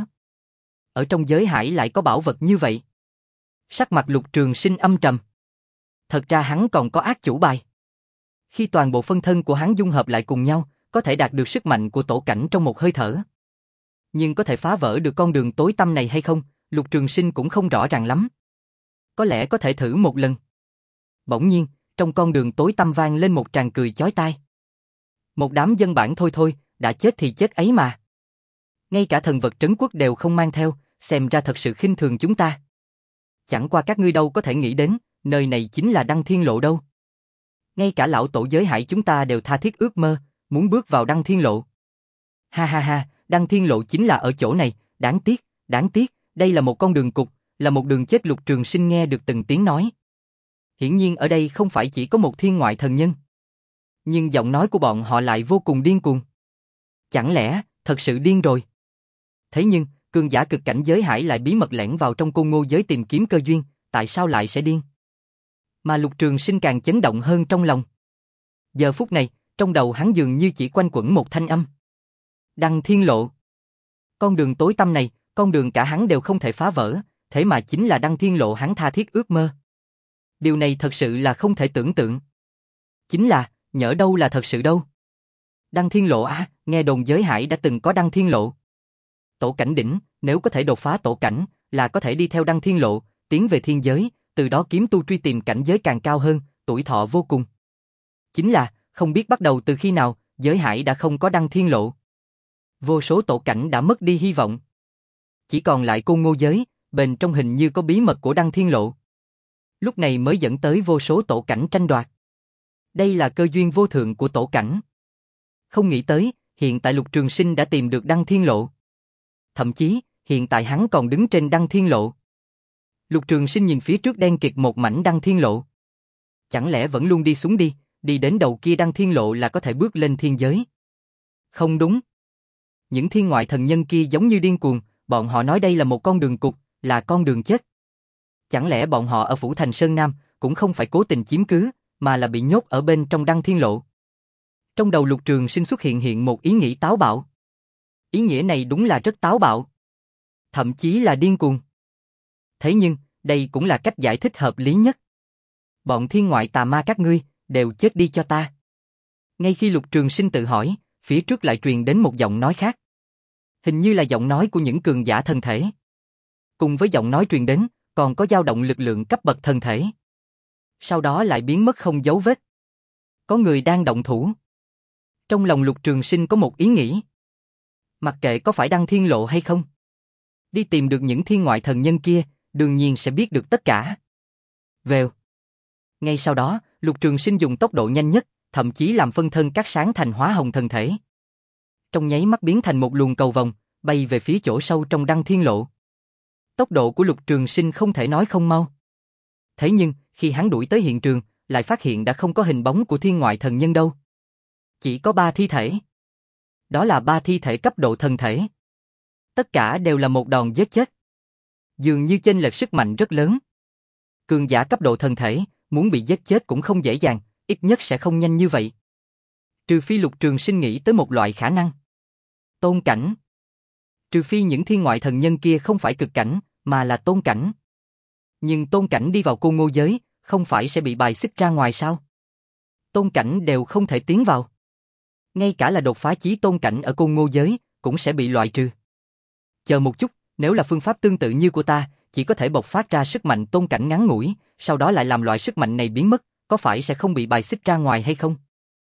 Ở trong giới hải lại có bảo vật như vậy. Sắc mặt Lục Trường Sinh âm trầm. Thật ra hắn còn có ác chủ bài. Khi toàn bộ phân thân của hắn dung hợp lại cùng nhau, có thể đạt được sức mạnh của tổ cảnh trong một hơi thở. Nhưng có thể phá vỡ được con đường tối tăm này hay không, Lục Trường Sinh cũng không rõ ràng lắm. Có lẽ có thể thử một lần. Bỗng nhiên, trong con đường tối tăm vang lên một tràng cười chói tai. Một đám dân bản thôi thôi, đã chết thì chết ấy mà. Ngay cả thần vật trấn quốc đều không mang theo, xem ra thật sự khinh thường chúng ta. Chẳng qua các ngươi đâu có thể nghĩ đến, nơi này chính là Đăng Thiên Lộ đâu. Ngay cả lão tổ giới hải chúng ta đều tha thiết ước mơ, muốn bước vào Đăng Thiên Lộ. Ha ha ha, Đăng Thiên Lộ chính là ở chỗ này, đáng tiếc, đáng tiếc, đây là một con đường cụt, là một đường chết. Lục Trường Sinh nghe được từng tiếng nói. Hiển nhiên ở đây không phải chỉ có một thiên ngoại thần nhân. Nhưng giọng nói của bọn họ lại vô cùng điên cuồng. Chẳng lẽ, thật sự điên rồi? Thế nhưng, cường giả cực cảnh giới hải lại bí mật lẻn vào trong Côn Ngô giới tìm kiếm cơ duyên, tại sao lại sẽ điên? Mà Lục Trường Sinh càng chấn động hơn trong lòng. Giờ phút này, trong đầu hắn dường như chỉ quanh quẩn một thanh âm. Đăng Thiên Lộ. Con đường tối tăm này, con đường cả hắn đều không thể phá vỡ, thế mà chính là Đăng Thiên Lộ hắn tha thiết ước mơ. Điều này thật sự là không thể tưởng tượng. Chính là, nhỡ đâu là thật sự đâu. Đăng Thiên Lộ à, nghe đồn giới hải đã từng có Đăng Thiên Lộ. Tổ cảnh đỉnh, nếu có thể đột phá tổ cảnh, là có thể đi theo Đăng Thiên Lộ, tiến về thiên giới, từ đó kiếm tu truy tìm cảnh giới càng cao hơn, tuổi thọ vô cùng. Chính là, không biết bắt đầu từ khi nào, giới hải đã không có Đăng Thiên Lộ. Vô số tổ cảnh đã mất đi hy vọng. Chỉ còn lại Côn Ngô giới, bên trong hình như có bí mật của Đăng Thiên Lộ. Lúc này mới dẫn tới vô số tổ cảnh tranh đoạt. Đây là cơ duyên vô thượng của tổ cảnh. Không nghĩ tới, hiện tại Lục Trường Sinh đã tìm được Đăng Thiên Lộ. Thậm chí, hiện tại hắn còn đứng trên Đăng Thiên Lộ. Lục Trường Sinh nhìn phía trước đen kịt một mảnh Đăng Thiên Lộ. Chẳng lẽ vẫn luôn đi xuống đi, đi đến đầu kia Đăng Thiên Lộ là có thể bước lên thiên giới? Không đúng. Những thiên ngoại thần nhân kia giống như điên cuồng, bọn họ nói đây là một con đường cụt, là con đường chết. Chẳng lẽ bọn họ ở Phủ Thành Sơn Nam cũng không phải cố tình chiếm cứ, mà là bị nhốt ở bên trong Đăng Thiên Lộ? Trong đầu Lục Trường Sinh xuất hiện hiện một ý nghĩ táo bạo. Ý nghĩa này đúng là rất táo bạo. Thậm chí là điên cuồng. Thế nhưng, đây cũng là cách giải thích hợp lý nhất. Bọn thiên ngoại tà ma các ngươi, đều chết đi cho ta. Ngay khi Lục Trường Sinh tự hỏi, phía trước lại truyền đến một giọng nói khác. Hình như là giọng nói của những cường giả thần thể. Cùng với giọng nói truyền đến, còn có dao động lực lượng cấp bậc thần thể. Sau đó lại biến mất không dấu vết. Có người đang động thủ. Trong lòng Lục Trường Sinh có một ý nghĩ. Mặc kệ có phải Đăng Thiên Lộ hay không, đi tìm được những thiên ngoại thần nhân kia, đương nhiên sẽ biết được tất cả. Vèo. Ngay sau đó, Lục Trường Sinh dùng tốc độ nhanh nhất, thậm chí làm phân thân cắt sáng thành hóa hồng thần thể. Trong nháy mắt biến thành một luồng cầu vồng, bay về phía chỗ sâu trong Đăng Thiên Lộ. Tốc độ của Lục Trường Sinh không thể nói không mau. Thế nhưng, khi hắn đuổi tới hiện trường, lại phát hiện đã không có hình bóng của thiên ngoại thần nhân đâu. Chỉ có ba thi thể. Đó là ba thi thể cấp độ thần thể. Tất cả đều là một đòn giết chết. Dường như chênh lệch sức mạnh rất lớn. Cường giả cấp độ thần thể, muốn bị giết chết cũng không dễ dàng, ít nhất sẽ không nhanh như vậy. Trừ phi Lục Trường Sinh nghĩ tới một loại khả năng. Tôn cảnh. Trừ phi những thiên ngoại thần nhân kia không phải cực cảnh, mà là tôn cảnh. Nhưng tôn cảnh đi vào Côn Ngô giới, không phải sẽ bị bài xích ra ngoài sao? Tôn cảnh đều không thể tiến vào. Ngay cả là đột phá chí tôn cảnh ở Côn Ngô giới, cũng sẽ bị loại trừ. Chờ một chút, nếu là phương pháp tương tự như của ta, chỉ có thể bộc phát ra sức mạnh tôn cảnh ngắn ngủi, sau đó lại làm loại sức mạnh này biến mất, có phải sẽ không bị bài xích ra ngoài hay không?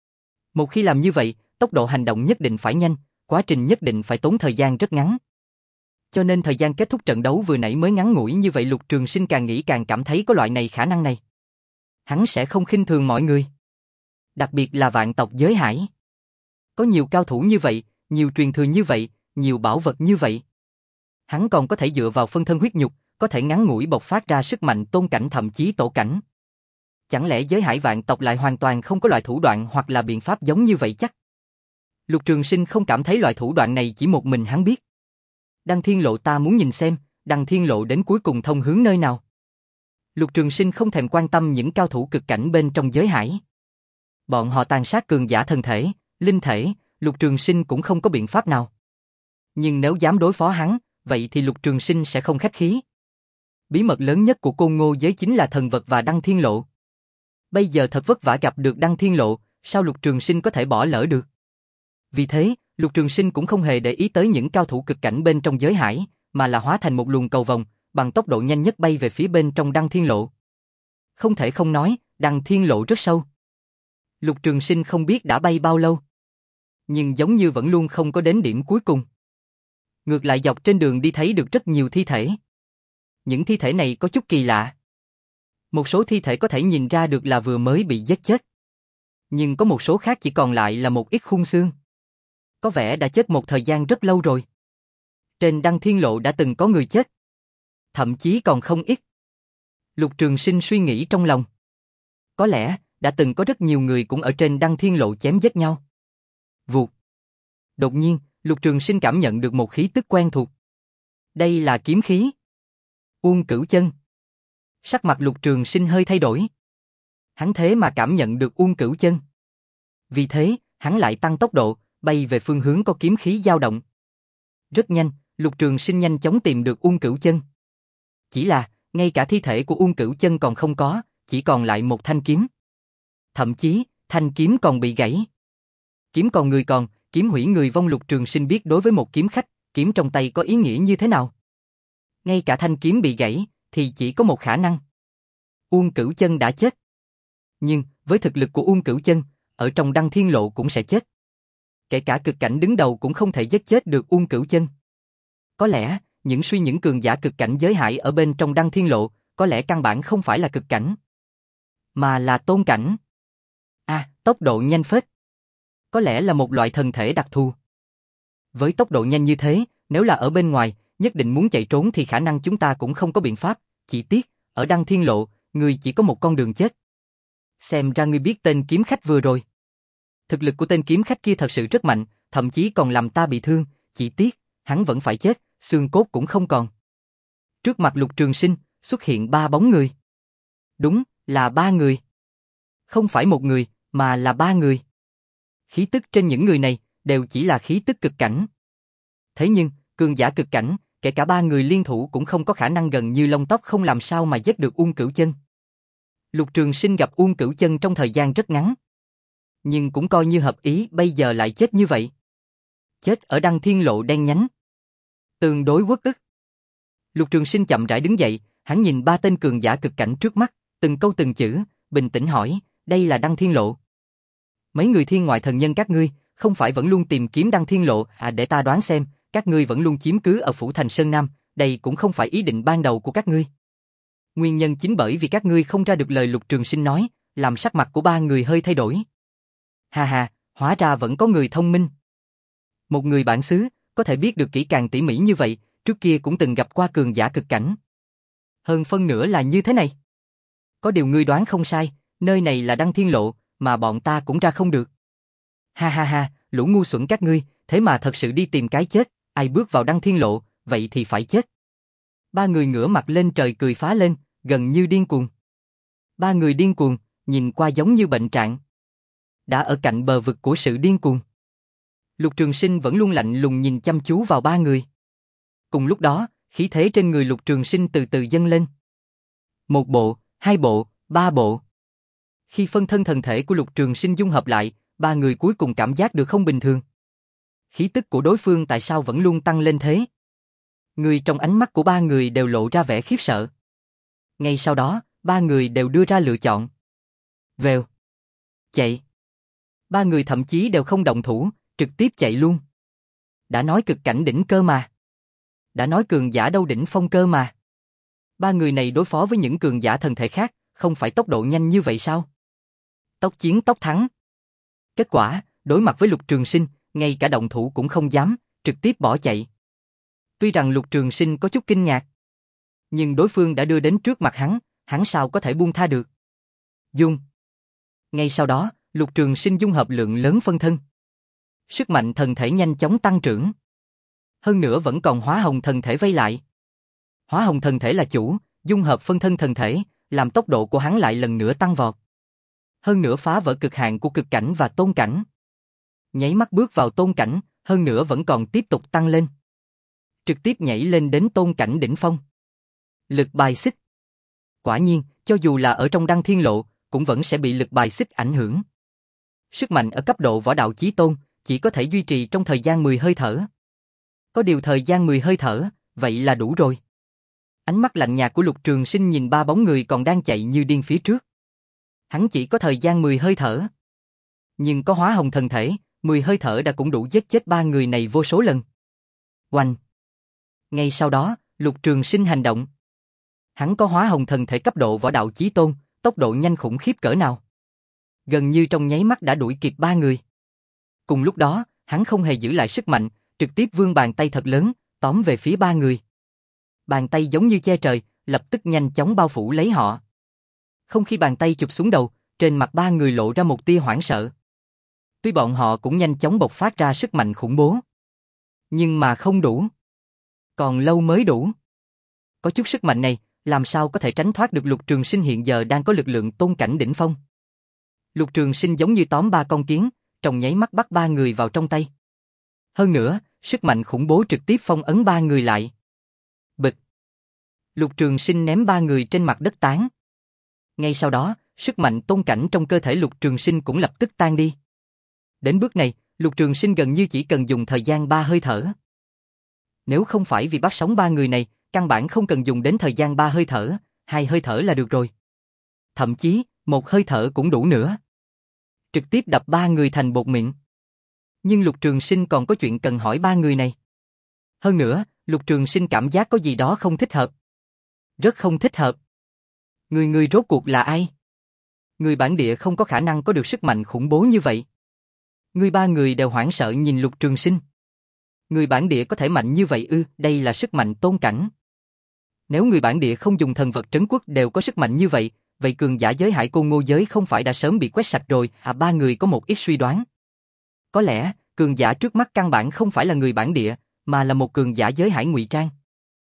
Một khi làm như vậy, tốc độ hành động nhất định phải nhanh, quá trình nhất định phải tốn thời gian rất ngắn. Cho nên thời gian kết thúc trận đấu vừa nãy mới ngắn ngủi như vậy. Lục Trường Sinh càng nghĩ càng cảm thấy có loại này khả năng này. Hắn sẽ không khinh thường mọi người. Đặc biệt là vạn tộc giới hải. Có nhiều cao thủ như vậy, nhiều truyền thừa như vậy, nhiều bảo vật như vậy. Hắn còn có thể dựa vào phân thân huyết nhục, có thể ngắn ngủi bộc phát ra sức mạnh tôn cảnh thậm chí tổ cảnh. Chẳng lẽ giới hải vạn tộc lại hoàn toàn không có loại thủ đoạn hoặc là biện pháp giống như vậy chắc? Lục Trường Sinh không cảm thấy loại thủ đoạn này chỉ một mình hắn biết. Đăng Thiên Lộ ta muốn nhìn xem, Đăng Thiên Lộ đến cuối cùng thông hướng nơi nào. Lục Trường Sinh không thèm quan tâm những cao thủ cực cảnh bên trong giới hải. Bọn họ tàn sát cường giả thần thể, linh thể, Lục Trường Sinh cũng không có biện pháp nào. Nhưng nếu dám đối phó hắn, vậy thì Lục Trường Sinh sẽ không khách khí. Bí mật lớn nhất của Côn Ngô giới chính là thần vật và Đăng Thiên Lộ. Bây giờ thật vất vả gặp được Đăng Thiên Lộ, sao Lục Trường Sinh có thể bỏ lỡ được? Vì thế, Lục Trường Sinh cũng không hề để ý tới những cao thủ cực cảnh bên trong giới hải, mà là hóa thành một luồng cầu vồng, bằng tốc độ nhanh nhất bay về phía bên trong Đăng Thiên Lộ. Không thể không nói, Đăng Thiên Lộ rất sâu. Lục Trường Sinh không biết đã bay bao lâu, nhưng giống như vẫn luôn không có đến điểm cuối cùng. Ngược lại dọc trên đường đi thấy được rất nhiều thi thể. Những thi thể này có chút kỳ lạ. Một số thi thể có thể nhìn ra được là vừa mới bị giết chết. Nhưng có một số khác chỉ còn lại là một ít khung xương. Có vẻ đã chết một thời gian rất lâu rồi. Trên Đăng Thiên Lộ đã từng có người chết. Thậm chí còn không ít. Lục Trường Sinh suy nghĩ trong lòng. Có lẽ, đã từng có rất nhiều người cũng ở trên Đăng Thiên Lộ chém giết nhau. Vụt. Đột nhiên, Lục Trường Sinh cảm nhận được một khí tức quen thuộc. Đây là kiếm khí. Uông Cửu Chân. Sắc mặt Lục Trường Sinh hơi thay đổi. Hắn thế mà cảm nhận được Uông Cửu Chân. Vì thế, hắn lại tăng tốc độ, bay về phương hướng có kiếm khí dao động. Rất nhanh, Lục Trường Sinh nhanh chóng tìm được Uông Cửu Chân. Chỉ là, ngay cả thi thể của Uông Cửu Chân còn không có, chỉ còn lại một thanh kiếm. Thậm chí, thanh kiếm còn bị gãy. Kiếm còn người còn, kiếm hủy người vong. Lục Trường Sinh biết đối với một kiếm khách, kiếm trong tay có ý nghĩa như thế nào. Ngay cả thanh kiếm bị gãy, thì chỉ có một khả năng. Uông Cửu Chân đã chết. Nhưng, với thực lực của Uông Cửu Chân, ở trong Đăng Thiên Lộ cũng sẽ chết. Kể cả cực cảnh đứng đầu cũng không thể giết chết được Uông Cửu Chân. Có lẽ, những suy những cường giả cực cảnh giới hải ở bên trong Đăng Thiên Lộ, có lẽ căn bản không phải là cực cảnh, mà là tôn cảnh. À, tốc độ nhanh phết. Có lẽ là một loại thân thể đặc thù. Với tốc độ nhanh như thế, nếu là ở bên ngoài, nhất định muốn chạy trốn thì khả năng chúng ta cũng không có biện pháp. Chỉ tiếc, ở Đăng Thiên Lộ, người chỉ có một con đường chết. Xem ra ngươi biết tên kiếm khách vừa rồi. Thực lực của tên kiếm khách kia thật sự rất mạnh, thậm chí còn làm ta bị thương. Chỉ tiếc, hắn vẫn phải chết, xương cốt cũng không còn. Trước mặt Lục Trường Sinh, xuất hiện ba bóng người. Đúng, là ba người. Không phải một người, mà là ba người. Khí tức trên những người này, đều chỉ là khí tức cực cảnh. Thế nhưng, cường giả cực cảnh, kể cả ba người liên thủ cũng không có khả năng gần như lông tóc không làm sao mà giết được Uông Cửu Chân. Lục Trường Sinh gặp Uông Cửu Chân trong thời gian rất ngắn. Nhưng cũng coi như hợp ý, bây giờ lại chết như vậy. Chết ở Đăng Thiên Lộ đen nhánh. Tương đối uất ức. Lục Trường Sinh chậm rãi đứng dậy, hắn nhìn ba tên cường giả cực cảnh trước mắt, từng câu từng chữ, bình tĩnh hỏi, đây là Đăng Thiên Lộ. Mấy người thiên ngoại thần nhân các ngươi, không phải vẫn luôn tìm kiếm Đăng Thiên Lộ, à để ta đoán xem, các ngươi vẫn luôn chiếm cứ ở phủ thành Sơn Nam, đây cũng không phải ý định ban đầu của các ngươi. Nguyên nhân chính bởi vì các ngươi không ra được lời Lục Trường Sinh nói, làm sắc mặt của ba người hơi thay đổi. Hà hà, hóa ra vẫn có người thông minh. Một người bản xứ, có thể biết được kỹ càng tỉ mỉ như vậy, trước kia cũng từng gặp qua cường giả cực cảnh. Hơn phân nửa là như thế này. Có điều ngươi đoán không sai, nơi này là Đăng Thiên Lộ, mà bọn ta cũng ra không được. Ha ha ha, lũ ngu xuẩn các ngươi, thế mà thật sự đi tìm cái chết, ai bước vào Đăng Thiên Lộ, vậy thì phải chết. Ba người ngửa mặt lên trời cười phá lên, gần như điên cuồng. Ba người điên cuồng, nhìn qua giống như bệnh trạng. Đã ở cạnh bờ vực của sự điên cuồng. Lục Trường Sinh vẫn luôn lạnh lùng nhìn chăm chú vào ba người. Cùng lúc đó, khí thế trên người Lục Trường Sinh từ từ dâng lên. Một bộ, hai bộ, ba bộ. Khi phân thân thần thể của Lục Trường Sinh dung hợp lại, ba người cuối cùng cảm giác được không bình thường. Khí tức của đối phương tại sao vẫn luôn tăng lên thế? Người trong ánh mắt của ba người đều lộ ra vẻ khiếp sợ. Ngay sau đó, ba người đều đưa ra lựa chọn. Vèo. Chạy. Ba người thậm chí đều không động thủ, trực tiếp chạy luôn. Đã nói cực cảnh đỉnh cơ mà. Đã nói cường giả đâu đỉnh phong cơ mà. Ba người này đối phó với những cường giả thần thể khác, không phải tốc độ nhanh như vậy sao? Tốc chiến tốc thắng. Kết quả, đối mặt với Lục Trường Sinh, ngay cả động thủ cũng không dám, trực tiếp bỏ chạy. Tuy rằng Lục Trường Sinh có chút kinh ngạc, nhưng đối phương đã đưa đến trước mặt hắn, hắn sao có thể buông tha được. Dung. Ngay sau đó, Lục Trường Sinh dung hợp lượng lớn phân thân. Sức mạnh thần thể nhanh chóng tăng trưởng. Hơn nữa vẫn còn hóa hồng thần thể vây lại. Hóa hồng thần thể là chủ, dung hợp phân thân thần thể, làm tốc độ của hắn lại lần nữa tăng vọt. Hơn nữa phá vỡ cực hạn của cực cảnh và tôn cảnh. Nháy mắt bước vào tôn cảnh, hơn nữa vẫn còn tiếp tục tăng lên. Trực tiếp nhảy lên đến tôn cảnh đỉnh phong. Lực bài xích. Quả nhiên, cho dù là ở trong Đăng Thiên Lộ, cũng vẫn sẽ bị lực bài xích ảnh hưởng. Sức mạnh ở cấp độ võ đạo chí tôn, chỉ có thể duy trì trong thời gian mười hơi thở. Có điều thời gian mười hơi thở, vậy là đủ rồi. Ánh mắt lạnh nhạt của Lục Trường Sinh nhìn ba bóng người còn đang chạy như điên phía trước. Hắn chỉ có thời gian mười hơi thở. Nhưng có hóa hồng thần thể, mười hơi thở đã cũng đủ giết chết ba người này vô số lần. Oanh! Ngay sau đó, Lục Trường Sinh hành động. Hắn có hóa hồng thần thể cấp độ võ đạo chí tôn, tốc độ nhanh khủng khiếp cỡ nào. gần như trong nháy mắt đã đuổi kịp ba người. Cùng lúc đó, hắn không hề giữ lại sức mạnh, trực tiếp vươn bàn tay thật lớn, tóm về phía ba người. Bàn tay giống như che trời, lập tức nhanh chóng bao phủ lấy họ. Không khi bàn tay chụp xuống đầu, trên mặt ba người lộ ra một tia hoảng sợ. Tuy bọn họ cũng nhanh chóng bộc phát ra sức mạnh khủng bố, nhưng mà không đủ. Còn lâu mới đủ. Có chút sức mạnh này, làm sao có thể tránh thoát được Lục Trường Sinh hiện giờ đang có lực lượng tôn cảnh đỉnh phong. Lục Trường Sinh giống như tóm ba con kiến, trong nháy mắt bắt ba người vào trong tay. Hơn nữa, sức mạnh khủng bố trực tiếp phong ấn ba người lại. Bịch. Lục Trường Sinh ném ba người trên mặt đất tán. Ngay sau đó, sức mạnh tôn cảnh trong cơ thể Lục Trường Sinh cũng lập tức tan đi. Đến bước này, Lục Trường Sinh gần như chỉ cần dùng thời gian ba hơi thở. Nếu không phải vì bắt sống ba người này, căn bản không cần dùng đến thời gian ba hơi thở, hai hơi thở là được rồi. Thậm chí, một hơi thở cũng đủ nữa. Trực tiếp đập ba người thành bột mịn. Nhưng Lục Trường Sinh còn có chuyện cần hỏi ba người này. Hơn nữa, Lục Trường Sinh cảm giác có gì đó không thích hợp. Rất không thích hợp. Người người rốt cuộc là ai? Người bản địa không có khả năng có được sức mạnh khủng bố như vậy. Người ba người đều hoảng sợ nhìn Lục Trường Sinh. Người bản địa có thể mạnh như vậy ư? Đây là sức mạnh tôn cảnh. Nếu người bản địa không dùng thần vật trấn quốc đều có sức mạnh như vậy, vậy cường giả giới Hải Côn Ngô giới không phải đã sớm bị quét sạch rồi? À, ba người có một ít suy đoán. Có lẽ, cường giả trước mắt căn bản không phải là người bản địa, mà là một cường giả giới hải ngụy trang.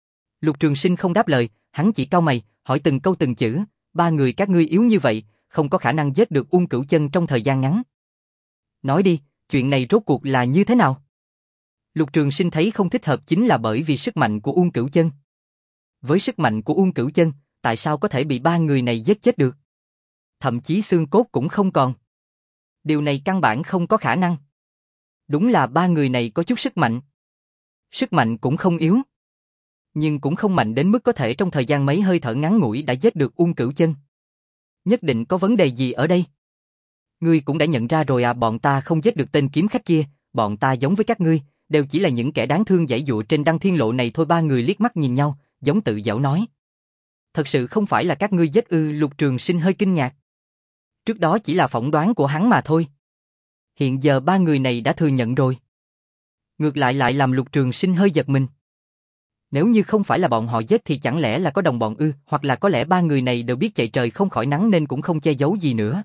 Lục Trường Sinh không đáp lời, hắn chỉ cau mày, hỏi từng câu từng chữ, ba người các ngươi yếu như vậy, không có khả năng giết được Uông Cửu Chân trong thời gian ngắn. Nói đi, chuyện này rốt cuộc là như thế nào? Lục Trường Sinh thấy không thích hợp chính là bởi vì sức mạnh của Uông Cửu Chân. Với sức mạnh của Uông Cửu Chân, tại sao có thể bị ba người này giết chết được? Thậm chí xương cốt cũng không còn. Điều này căn bản không có khả năng. Đúng là ba người này có chút sức mạnh. Sức mạnh cũng không yếu. Nhưng cũng không mạnh đến mức có thể trong thời gian mấy hơi thở ngắn ngủi đã giết được Uông Cửu Chân. Nhất định có vấn đề gì ở đây. Ngươi cũng đã nhận ra rồi à, bọn ta không giết được tên kiếm khách kia, bọn ta giống với các ngươi, đều chỉ là những kẻ đáng thương giãy giụa trên Đăng Thiên Lộ này thôi. Ba người liếc mắt nhìn nhau, giống tự giễu nói. Thật sự không phải là các ngươi giết ư? Lục Trường Sinh hơi kinh ngạc. Trước đó chỉ là phỏng đoán của hắn mà thôi. Hiện giờ ba người này đã thừa nhận rồi. Ngược lại lại làm Lục Trường Sinh hơi giật mình. Nếu như không phải là bọn họ giết thì chẳng lẽ là có đồng bọn ư? Hoặc là có lẽ ba người này đều biết chạy trời không khỏi nắng nên cũng không che giấu gì nữa.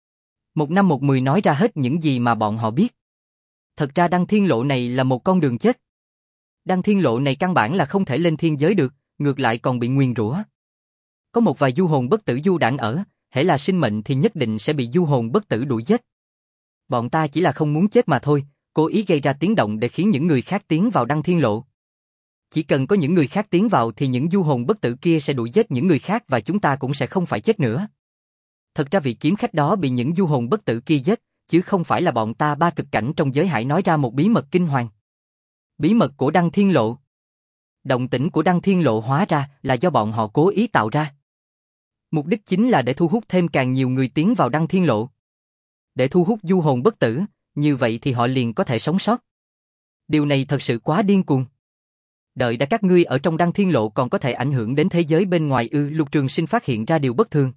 Một năm một mười nói ra hết những gì mà bọn họ biết. Thật ra Đăng Thiên Lộ này là một con đường chết. Đăng Thiên Lộ này căn bản là không thể lên thiên giới được, ngược lại còn bị nguyền rủa. Có một vài du hồn bất tử du đãng ở, hễ là sinh mệnh thì nhất định sẽ bị du hồn bất tử đuổi giết. Bọn ta chỉ là không muốn chết mà thôi, cố ý gây ra tiếng động để khiến những người khác tiến vào Đăng Thiên Lộ. Chỉ cần có những người khác tiến vào thì những du hồn bất tử kia sẽ đuổi giết những người khác và chúng ta cũng sẽ không phải chết nữa. Thật ra vị kiếm khách đó bị những du hồn bất tử kia giết, chứ không phải là bọn ta ba cực cảnh trong giới hải nói ra một bí mật kinh hoàng. Bí mật của Đăng Thiên Lộ. Động tĩnh của Đăng Thiên Lộ hóa ra là do bọn họ cố ý tạo ra. Mục đích chính là để thu hút thêm càng nhiều người tiến vào Đăng Thiên Lộ. Để thu hút du hồn bất tử, như vậy thì họ liền có thể sống sót. Điều này thật sự quá điên cuồng. Đợi đã các ngươi ở trong Đăng Thiên Lộ còn có thể ảnh hưởng đến thế giới bên ngoài ư? Lục Trường Sinh phát hiện ra điều bất thường.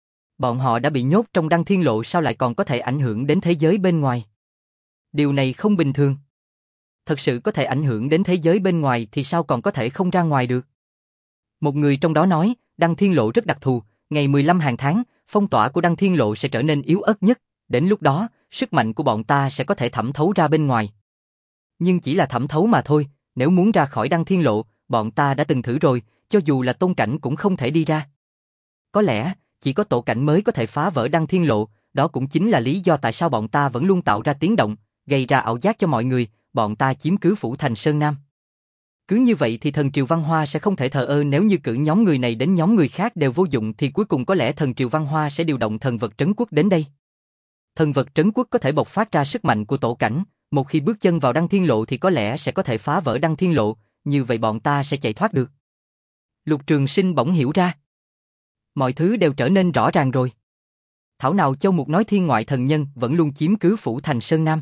Bọn họ đã bị nhốt trong Đăng Thiên Lộ sao lại còn có thể ảnh hưởng đến thế giới bên ngoài? Điều này không bình thường. Thật sự có thể ảnh hưởng đến thế giới bên ngoài thì sao còn có thể không ra ngoài được? Một người trong đó nói, Đăng Thiên Lộ rất đặc thù, ngày mười lăm hàng tháng, phong tỏa của Đăng Thiên Lộ sẽ trở nên yếu ớt nhất, đến lúc đó, sức mạnh của bọn ta sẽ có thể thẩm thấu ra bên ngoài. Nhưng chỉ là thẩm thấu mà thôi, nếu muốn ra khỏi Đăng Thiên Lộ, bọn ta đã từng thử rồi, cho dù là tôn cảnh cũng không thể đi ra. Có lẽ, chỉ có tổ cảnh mới có thể phá vỡ Đăng Thiên Lộ, đó cũng chính là lý do tại sao bọn ta vẫn luôn tạo ra tiếng động, gây ra ảo giác cho mọi người, bọn ta chiếm cứ phủ thành Sơn Nam. Cứ như vậy thì thần triều văn hoa sẽ không thể thờ ơ, nếu như cử nhóm người này đến nhóm người khác đều vô dụng thì cuối cùng có lẽ thần triều văn hoa sẽ điều động thần vật trấn quốc đến đây. Thần vật trấn quốc có thể bộc phát ra sức mạnh của tổ cảnh, một khi bước chân vào Đăng Thiên Lộ thì có lẽ sẽ có thể phá vỡ Đăng Thiên Lộ, như vậy bọn ta sẽ chạy thoát được. Lục Trường Sinh bỗng hiểu ra. Mọi thứ đều trở nên rõ ràng rồi. Thảo nào Châu Mục nói thiên ngoại thần nhân vẫn luôn chiếm cứ phủ thành Sơn Nam.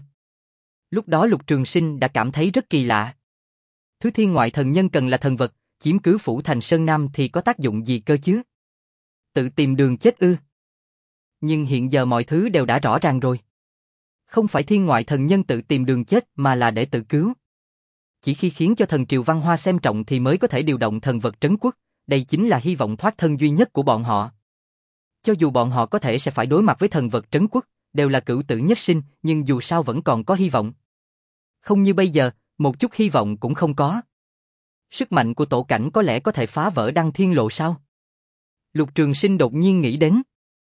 Lúc đó Lục Trường Sinh đã cảm thấy rất kỳ lạ. Thứ thiên ngoại thần nhân cần là thần vật, chiếm cứ phủ thành Sơn Nam thì có tác dụng gì cơ chứ? Tự tìm đường chết ư? Nhưng hiện giờ mọi thứ đều đã rõ ràng rồi. Không phải thiên ngoại thần nhân tự tìm đường chết mà là để tự cứu. Chỉ khi khiến cho thần triều văn hoa xem trọng thì mới có thể điều động thần vật trấn quốc, đây chính là hy vọng thoát thân duy nhất của bọn họ. Cho dù bọn họ có thể sẽ phải đối mặt với thần vật trấn quốc, đều là cửu tử nhất sinh, nhưng dù sao vẫn còn có hy vọng. Không như bây giờ, một chút hy vọng cũng không có. Sức mạnh của tổ cảnh có lẽ có thể phá vỡ Đăng Thiên Lộ sao? Lục Trường Sinh đột nhiên nghĩ đến.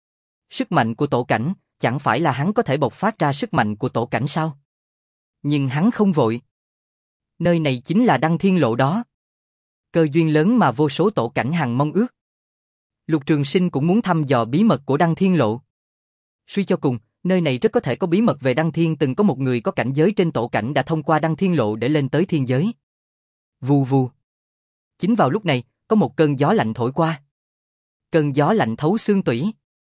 Sức mạnh của tổ cảnh, chẳng phải là hắn có thể bộc phát ra sức mạnh của tổ cảnh sao? Nhưng hắn không vội. Nơi này chính là Đăng Thiên Lộ đó. Cơ duyên lớn mà vô số tổ cảnh hằng mong ước. Lục Trường Sinh cũng muốn thăm dò bí mật của Đăng Thiên Lộ. Suy cho cùng, nơi này rất có thể có bí mật về Đăng Thiên, từng có một người có cảnh giới trên tổ cảnh đã thông qua Đăng Thiên Lộ để lên tới thiên giới. Vù vù. Chính vào lúc này, có một cơn gió lạnh thổi qua. Cơn gió lạnh thấu xương tủy.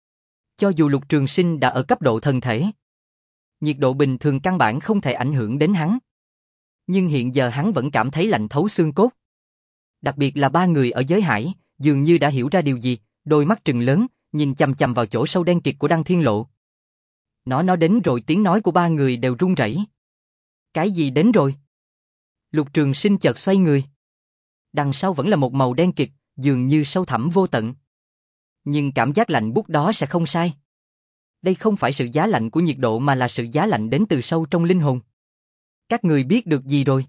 Cho dù Lục Trường Sinh đã ở cấp độ thần thể, nhiệt độ bình thường căn bản không thể ảnh hưởng đến hắn. Nhưng hiện giờ hắn vẫn cảm thấy lạnh thấu xương cốt. Đặc biệt là ba người ở giới hải, dường như đã hiểu ra điều gì, đôi mắt trừng lớn, nhìn chằm chằm vào chỗ sâu đen kịt của Đăng Thiên Lộ. Nó nó đến rồi, tiếng nói của ba người đều run rẩy. Cái gì đến rồi? Lục Trường Sinh chợt xoay người. Đằng sau vẫn là một màu đen kịt, dường như sâu thẳm vô tận. Nhưng cảm giác lạnh buốt đó sẽ không sai. Đây không phải sự giá lạnh của nhiệt độ mà là sự giá lạnh đến từ sâu trong linh hồn. Các người biết được gì rồi?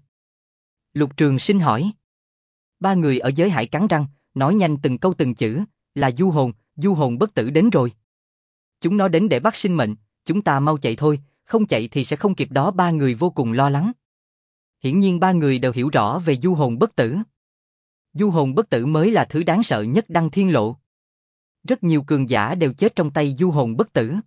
Lục Trường Sinh hỏi. Ba người ở giới hải cắn răng, nói nhanh từng câu từng chữ, là du hồn, du hồn bất tử đến rồi. Chúng nó đến để bắt sinh mệnh, chúng ta mau chạy thôi, không chạy thì sẽ không kịp đó. Ba người vô cùng lo lắng. Hiển nhiên ba người đều hiểu rõ về du hồn bất tử. Du hồn bất tử mới là thứ đáng sợ nhất Đăng Thiên Lộ. Rất nhiều cường giả đều chết trong tay du hồn bất tử.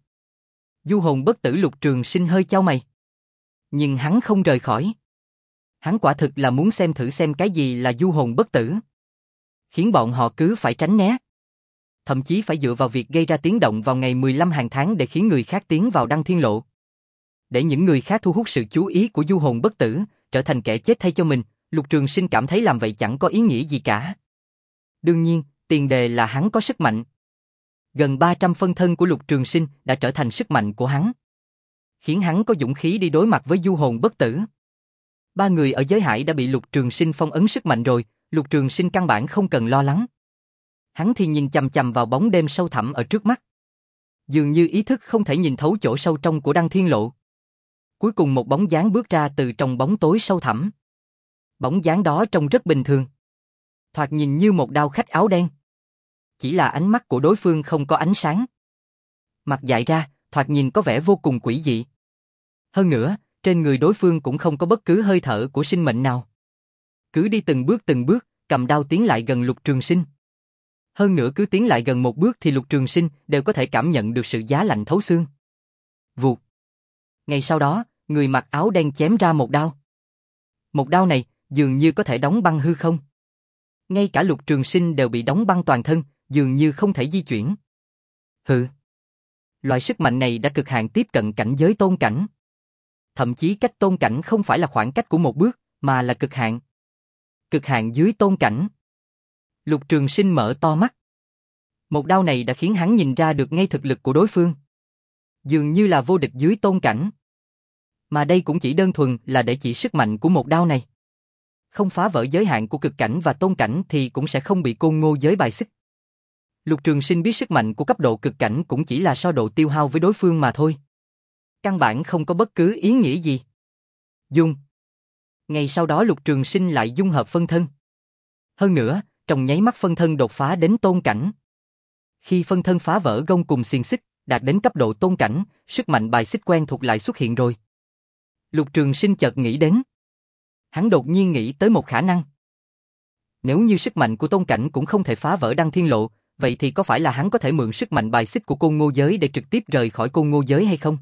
Du hồn bất tử. Lục Trường Sinh hơi chau mày. Nhưng hắn không rời khỏi. Hắn quả thực là muốn xem thử xem cái gì là du hồn bất tử. Khiến bọn họ cứ phải tránh né. Thậm chí phải dựa vào việc gây ra tiếng động vào ngày mười lăm hàng tháng để khiến người khác tiến vào Đăng Thiên Lộ. Để những người khác thu hút sự chú ý của du hồn bất tử, trở thành kẻ chết thay cho mình, Lục Trường Sinh cảm thấy làm vậy chẳng có ý nghĩa gì cả. Đương nhiên, tiền đề là hắn có sức mạnh. Gần ba trăm phân thân của Lục Trường Sinh đã trở thành sức mạnh của hắn. Khiến hắn có dũng khí đi đối mặt với du hồn bất tử. Ba người ở giới hải đã bị Lục Trường Sinh phong ấn sức mạnh rồi, Lục Trường Sinh căn bản không cần lo lắng. Hắn thì nhìn chằm chằm vào bóng đêm sâu thẳm ở trước mắt. Dường như ý thức không thể nhìn thấu chỗ sâu trong của Đăng Thiên Lộ. Cuối cùng một bóng dáng bước ra từ trong bóng tối sâu thẳm. Bóng dáng đó trông rất bình thường. Thoạt nhìn như một đao khách áo đen. Chỉ là ánh mắt của đối phương không có ánh sáng. Mặt dại ra, thoạt nhìn có vẻ vô cùng quỷ dị. Hơn nữa, trên người đối phương cũng không có bất cứ hơi thở của sinh mệnh nào. Cứ đi từng bước từng bước, cầm đao tiến lại gần Lục Trường Sinh. Hơn nữa cứ tiến lại gần một bước thì Lục Trường Sinh đều có thể cảm nhận được sự giá lạnh thấu xương. Vụt. Ngay sau đó, người mặc áo đen chém ra một đao. Một đao này dường như có thể đóng băng hư không. Ngay cả Lục Trường Sinh đều bị đóng băng toàn thân, dường như không thể di chuyển. Hừ. Loại sức mạnh này đã cực hạn tiếp cận cảnh giới tôn cảnh. Thậm chí cách tôn cảnh không phải là khoảng cách của một bước, mà là cực hạn. Cực hạn dưới tôn cảnh. Lục Trường Sinh mở to mắt. Một đao này đã khiến hắn nhìn ra được ngay thực lực của đối phương. Dường như là vô địch dưới tôn cảnh. Mà đây cũng chỉ đơn thuần là để chỉ sức mạnh của một đao này. Không phá vỡ giới hạn của cực cảnh và tôn cảnh thì cũng sẽ không bị Côn Ngô giới bài xích. Lục Trường Sinh biết sức mạnh của cấp độ cực cảnh cũng chỉ là so độ tiêu hao với đối phương mà thôi. Căn bản không có bất cứ ý nghĩa gì. Dung. Ngay sau đó Lục Trường Sinh lại dung hợp phân thân. Hơn nữa, trong nháy mắt phân thân đột phá đến tôn cảnh. Khi phân thân phá vỡ gông cùng xiềng xích, đạt đến cấp độ tôn cảnh, sức mạnh bài xích quen thuộc lại xuất hiện rồi. Lục Trường Sinh chợt nghĩ đến. Hắn đột nhiên nghĩ tới một khả năng. Nếu như sức mạnh của tôn cảnh cũng không thể phá vỡ Đăng Thiên Lộ, vậy thì có phải là hắn có thể mượn sức mạnh bài xích của Côn Ngô giới để trực tiếp rời khỏi Côn Ngô giới hay không?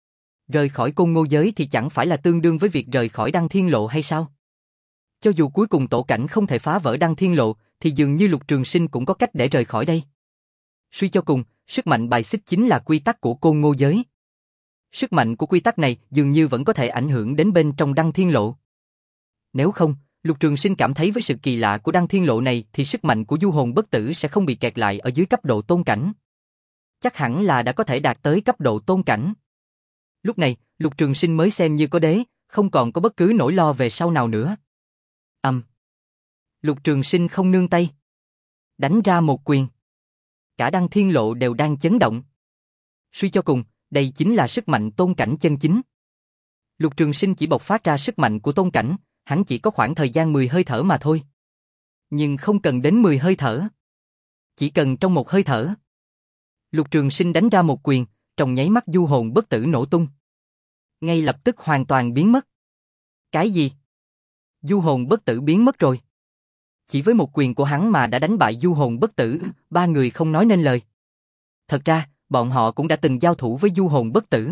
Rời khỏi Côn Ngô giới thì chẳng phải là tương đương với việc rời khỏi Đăng Thiên Lộ hay sao? Cho dù cuối cùng tổ cảnh không thể phá vỡ Đăng Thiên Lộ, thì dường như Lục Trường Sinh cũng có cách để rời khỏi đây. Suy cho cùng, sức mạnh bài xích chính là quy tắc của Côn Ngô giới. Sức mạnh của quy tắc này dường như vẫn có thể ảnh hưởng đến bên trong Đăng Thiên Lộ. Nếu không, Lục Trường Sinh cảm thấy với sự kỳ lạ của Đăng Thiên Lộ này thì sức mạnh của du hồn bất tử sẽ không bị kẹt lại ở dưới cấp độ tôn cảnh. chắc hẳn là đã có thể đạt tới cấp độ tôn cảnh. Lúc này, Lục Trường Sinh mới xem như có đế, không còn có bất cứ nỗi lo về sau nào nữa. Ầm. Um. Lục Trường Sinh không nương tay, đánh ra một quyền. Cả Đăng Thiên Lộ đều đang chấn động. Suy cho cùng, đây chính là sức mạnh tôn cảnh chân chính. Lục Trường Sinh chỉ bộc phát ra sức mạnh của tôn cảnh, hắn chỉ có khoảng thời gian mười hơi thở mà thôi. Nhưng không cần đến mười hơi thở. Chỉ cần trong một hơi thở. Lục Trường Sinh đánh ra một quyền, trong nháy mắt du hồn bất tử nổ tung. Ngay lập tức hoàn toàn biến mất. Cái gì? Du hồn bất tử biến mất rồi. Chỉ với một quyền của hắn mà đã đánh bại du hồn bất tử, ba người không nói nên lời. Thật ra, bọn họ cũng đã từng giao thủ với du hồn bất tử.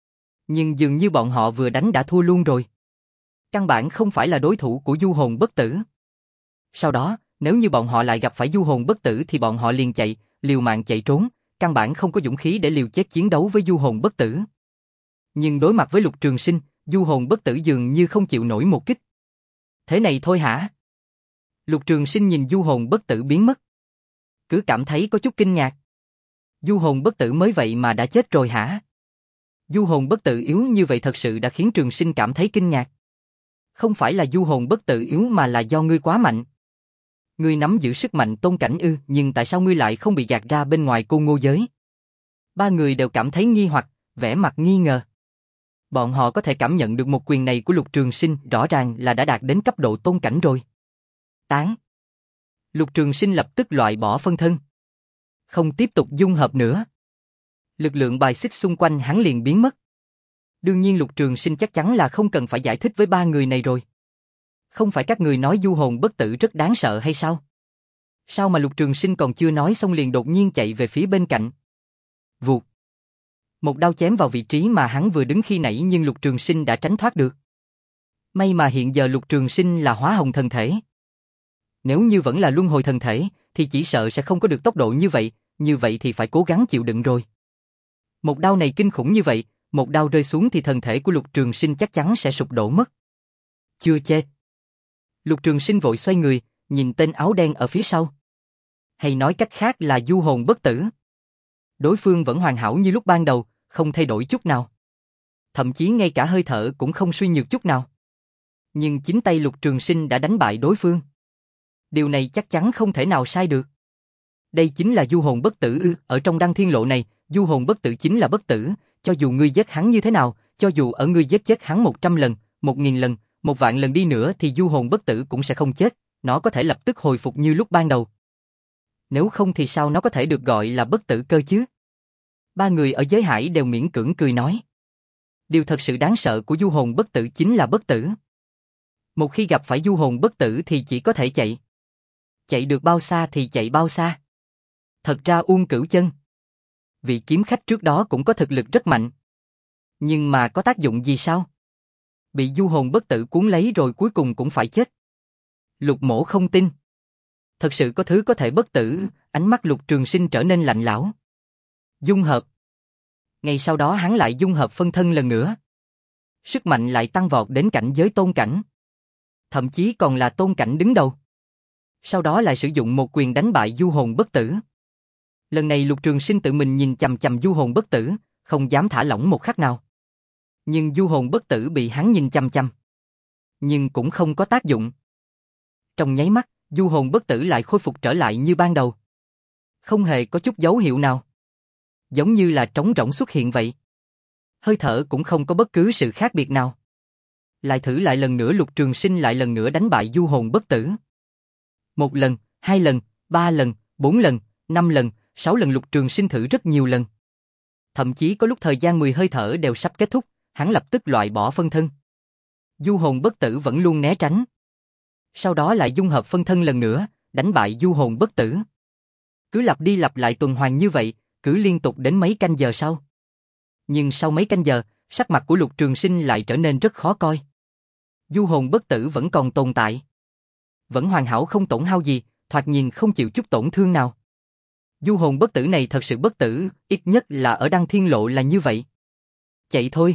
Nhưng dường như bọn họ vừa đánh đã thua luôn rồi. Căn bản không phải là đối thủ của du hồn bất tử. Sau đó, nếu như bọn họ lại gặp phải du hồn bất tử thì bọn họ liền chạy, liều mạng chạy trốn, căn bản không có dũng khí để liều chết chiến đấu với du hồn bất tử. Nhưng đối mặt với Lục Trường Sinh, du hồn bất tử dường như không chịu nổi một kích. Thế này thôi hả? Lục Trường Sinh nhìn du hồn bất tử biến mất. Cứ cảm thấy có chút kinh ngạc. Du hồn bất tử mới vậy mà đã chết rồi hả? Du hồn bất tử yếu như vậy thật sự đã khiến Trường Sinh cảm thấy kinh ngạc. Không phải là du hồn bất tử yếu mà là do ngươi quá mạnh. Ngươi nắm giữ sức mạnh tôn cảnh ư, nhưng tại sao ngươi lại không bị gạt ra bên ngoài Côn Ngô giới? Ba người đều cảm thấy nghi hoặc, vẻ mặt nghi ngờ. Bọn họ có thể cảm nhận được một quyền này của Lục Trường Sinh rõ ràng là đã đạt đến cấp độ tôn cảnh rồi. Tán. Lục Trường Sinh lập tức loại bỏ phân thân. Không tiếp tục dung hợp nữa. Lực lượng bài xích xung quanh hắn liền biến mất. Đương nhiên Lục Trường Sinh chắc chắn là không cần phải giải thích với ba người này rồi. Không phải các người nói du hồn bất tử rất đáng sợ hay sao? Sao mà Lục Trường Sinh còn chưa nói xong liền đột nhiên chạy về phía bên cạnh? Vụt. Một đao chém vào vị trí mà hắn vừa đứng khi nãy nhưng Lục Trường Sinh đã tránh thoát được. May mà hiện giờ Lục Trường Sinh là hóa hồng thần thể. Nếu như vẫn là luân hồi thần thể, thì chỉ sợ sẽ không có được tốc độ như vậy, như vậy thì phải cố gắng chịu đựng rồi. Một đao này kinh khủng như vậy, một đao rơi xuống thì thần thể của Lục Trường Sinh chắc chắn sẽ sụp đổ mất. Chưa chết. Lục Trường Sinh vội xoay người, nhìn tên áo đen ở phía sau. Hay nói cách khác là du hồn bất tử. Đối phương vẫn hoàn hảo như lúc ban đầu, không thay đổi chút nào. Thậm chí ngay cả hơi thở cũng không suy nhược chút nào. Nhưng chính tay Lục Trường Sinh đã đánh bại đối phương. Điều này chắc chắn không thể nào sai được. Đây chính là du hồn bất tử ư? Ở trong Đăng Thiên Lộ này, du hồn bất tử chính là bất tử, cho dù ngươi giết hắn như thế nào, cho dù ở ngươi giết chết hắn một trăm lần, một nghìn lần, một vạn lần đi nữa thì du hồn bất tử cũng sẽ không chết, nó có thể lập tức hồi phục như lúc ban đầu. Nếu không thì sao nó có thể được gọi là bất tử cơ chứ? Ba người ở giới hải đều miễn cưỡng cười nói. Điều thật sự đáng sợ của du hồn bất tử chính là bất tử. Một khi gặp phải du hồn bất tử thì chỉ có thể chạy. Chạy được bao xa thì chạy bao xa. Thật ra Uông Cửu Chân, vị kiếm khách trước đó cũng có thực lực rất mạnh. Nhưng mà có tác dụng gì sao? Bị du hồn bất tử cuốn lấy rồi cuối cùng cũng phải chết. Lục Mỗ không tin. Thật sự có thứ có thể bất tử, ánh mắt Lục Trường Sinh trở nên lạnh lẽo. Dung hợp. Ngay sau đó hắn lại dung hợp phân thân lần nữa. Sức mạnh lại tăng vọt đến cảnh giới tôn cảnh. Thậm chí còn là tôn cảnh đứng đầu. Sau đó lại sử dụng một quyền đánh bại du hồn bất tử. Lần này Lục Trường Sinh tự mình nhìn chằm chằm du hồn bất tử, không dám thả lỏng một khắc nào. Nhưng du hồn bất tử bị hắn nhìn chằm chằm. Nhưng cũng không có tác dụng. Trong nháy mắt, du hồn bất tử lại khôi phục trở lại như ban đầu. Không hề có chút dấu hiệu nào. Giống như là trống rỗng xuất hiện vậy. Hơi thở cũng không có bất cứ sự khác biệt nào. Lại thử lại lần nữa Lục Trường Sinh lại lần nữa đánh bại du hồn bất tử. Một lần, hai lần, ba lần, bốn lần, năm lần, sáu lần Lục Trường Sinh thử rất nhiều lần. Thậm chí có lúc thời gian mười hơi thở đều sắp kết thúc, hắn lập tức loại bỏ phân thân. Du hồn bất tử vẫn luôn né tránh. Sau đó lại dung hợp phân thân lần nữa, đánh bại du hồn bất tử. Cứ lặp đi lặp lại tuần hoàn như vậy, cứ liên tục đến mấy canh giờ sau. Nhưng sau mấy canh giờ, sắc mặt của Lục Trường Sinh lại trở nên rất khó coi. Du hồn bất tử vẫn còn tồn tại. Vẫn hoàn hảo không tổn hao gì, thoạt nhìn không chịu chút tổn thương nào. Du hồn bất tử này thật sự bất tử, ít nhất là ở Đăng Thiên Lộ là như vậy. Chạy thôi.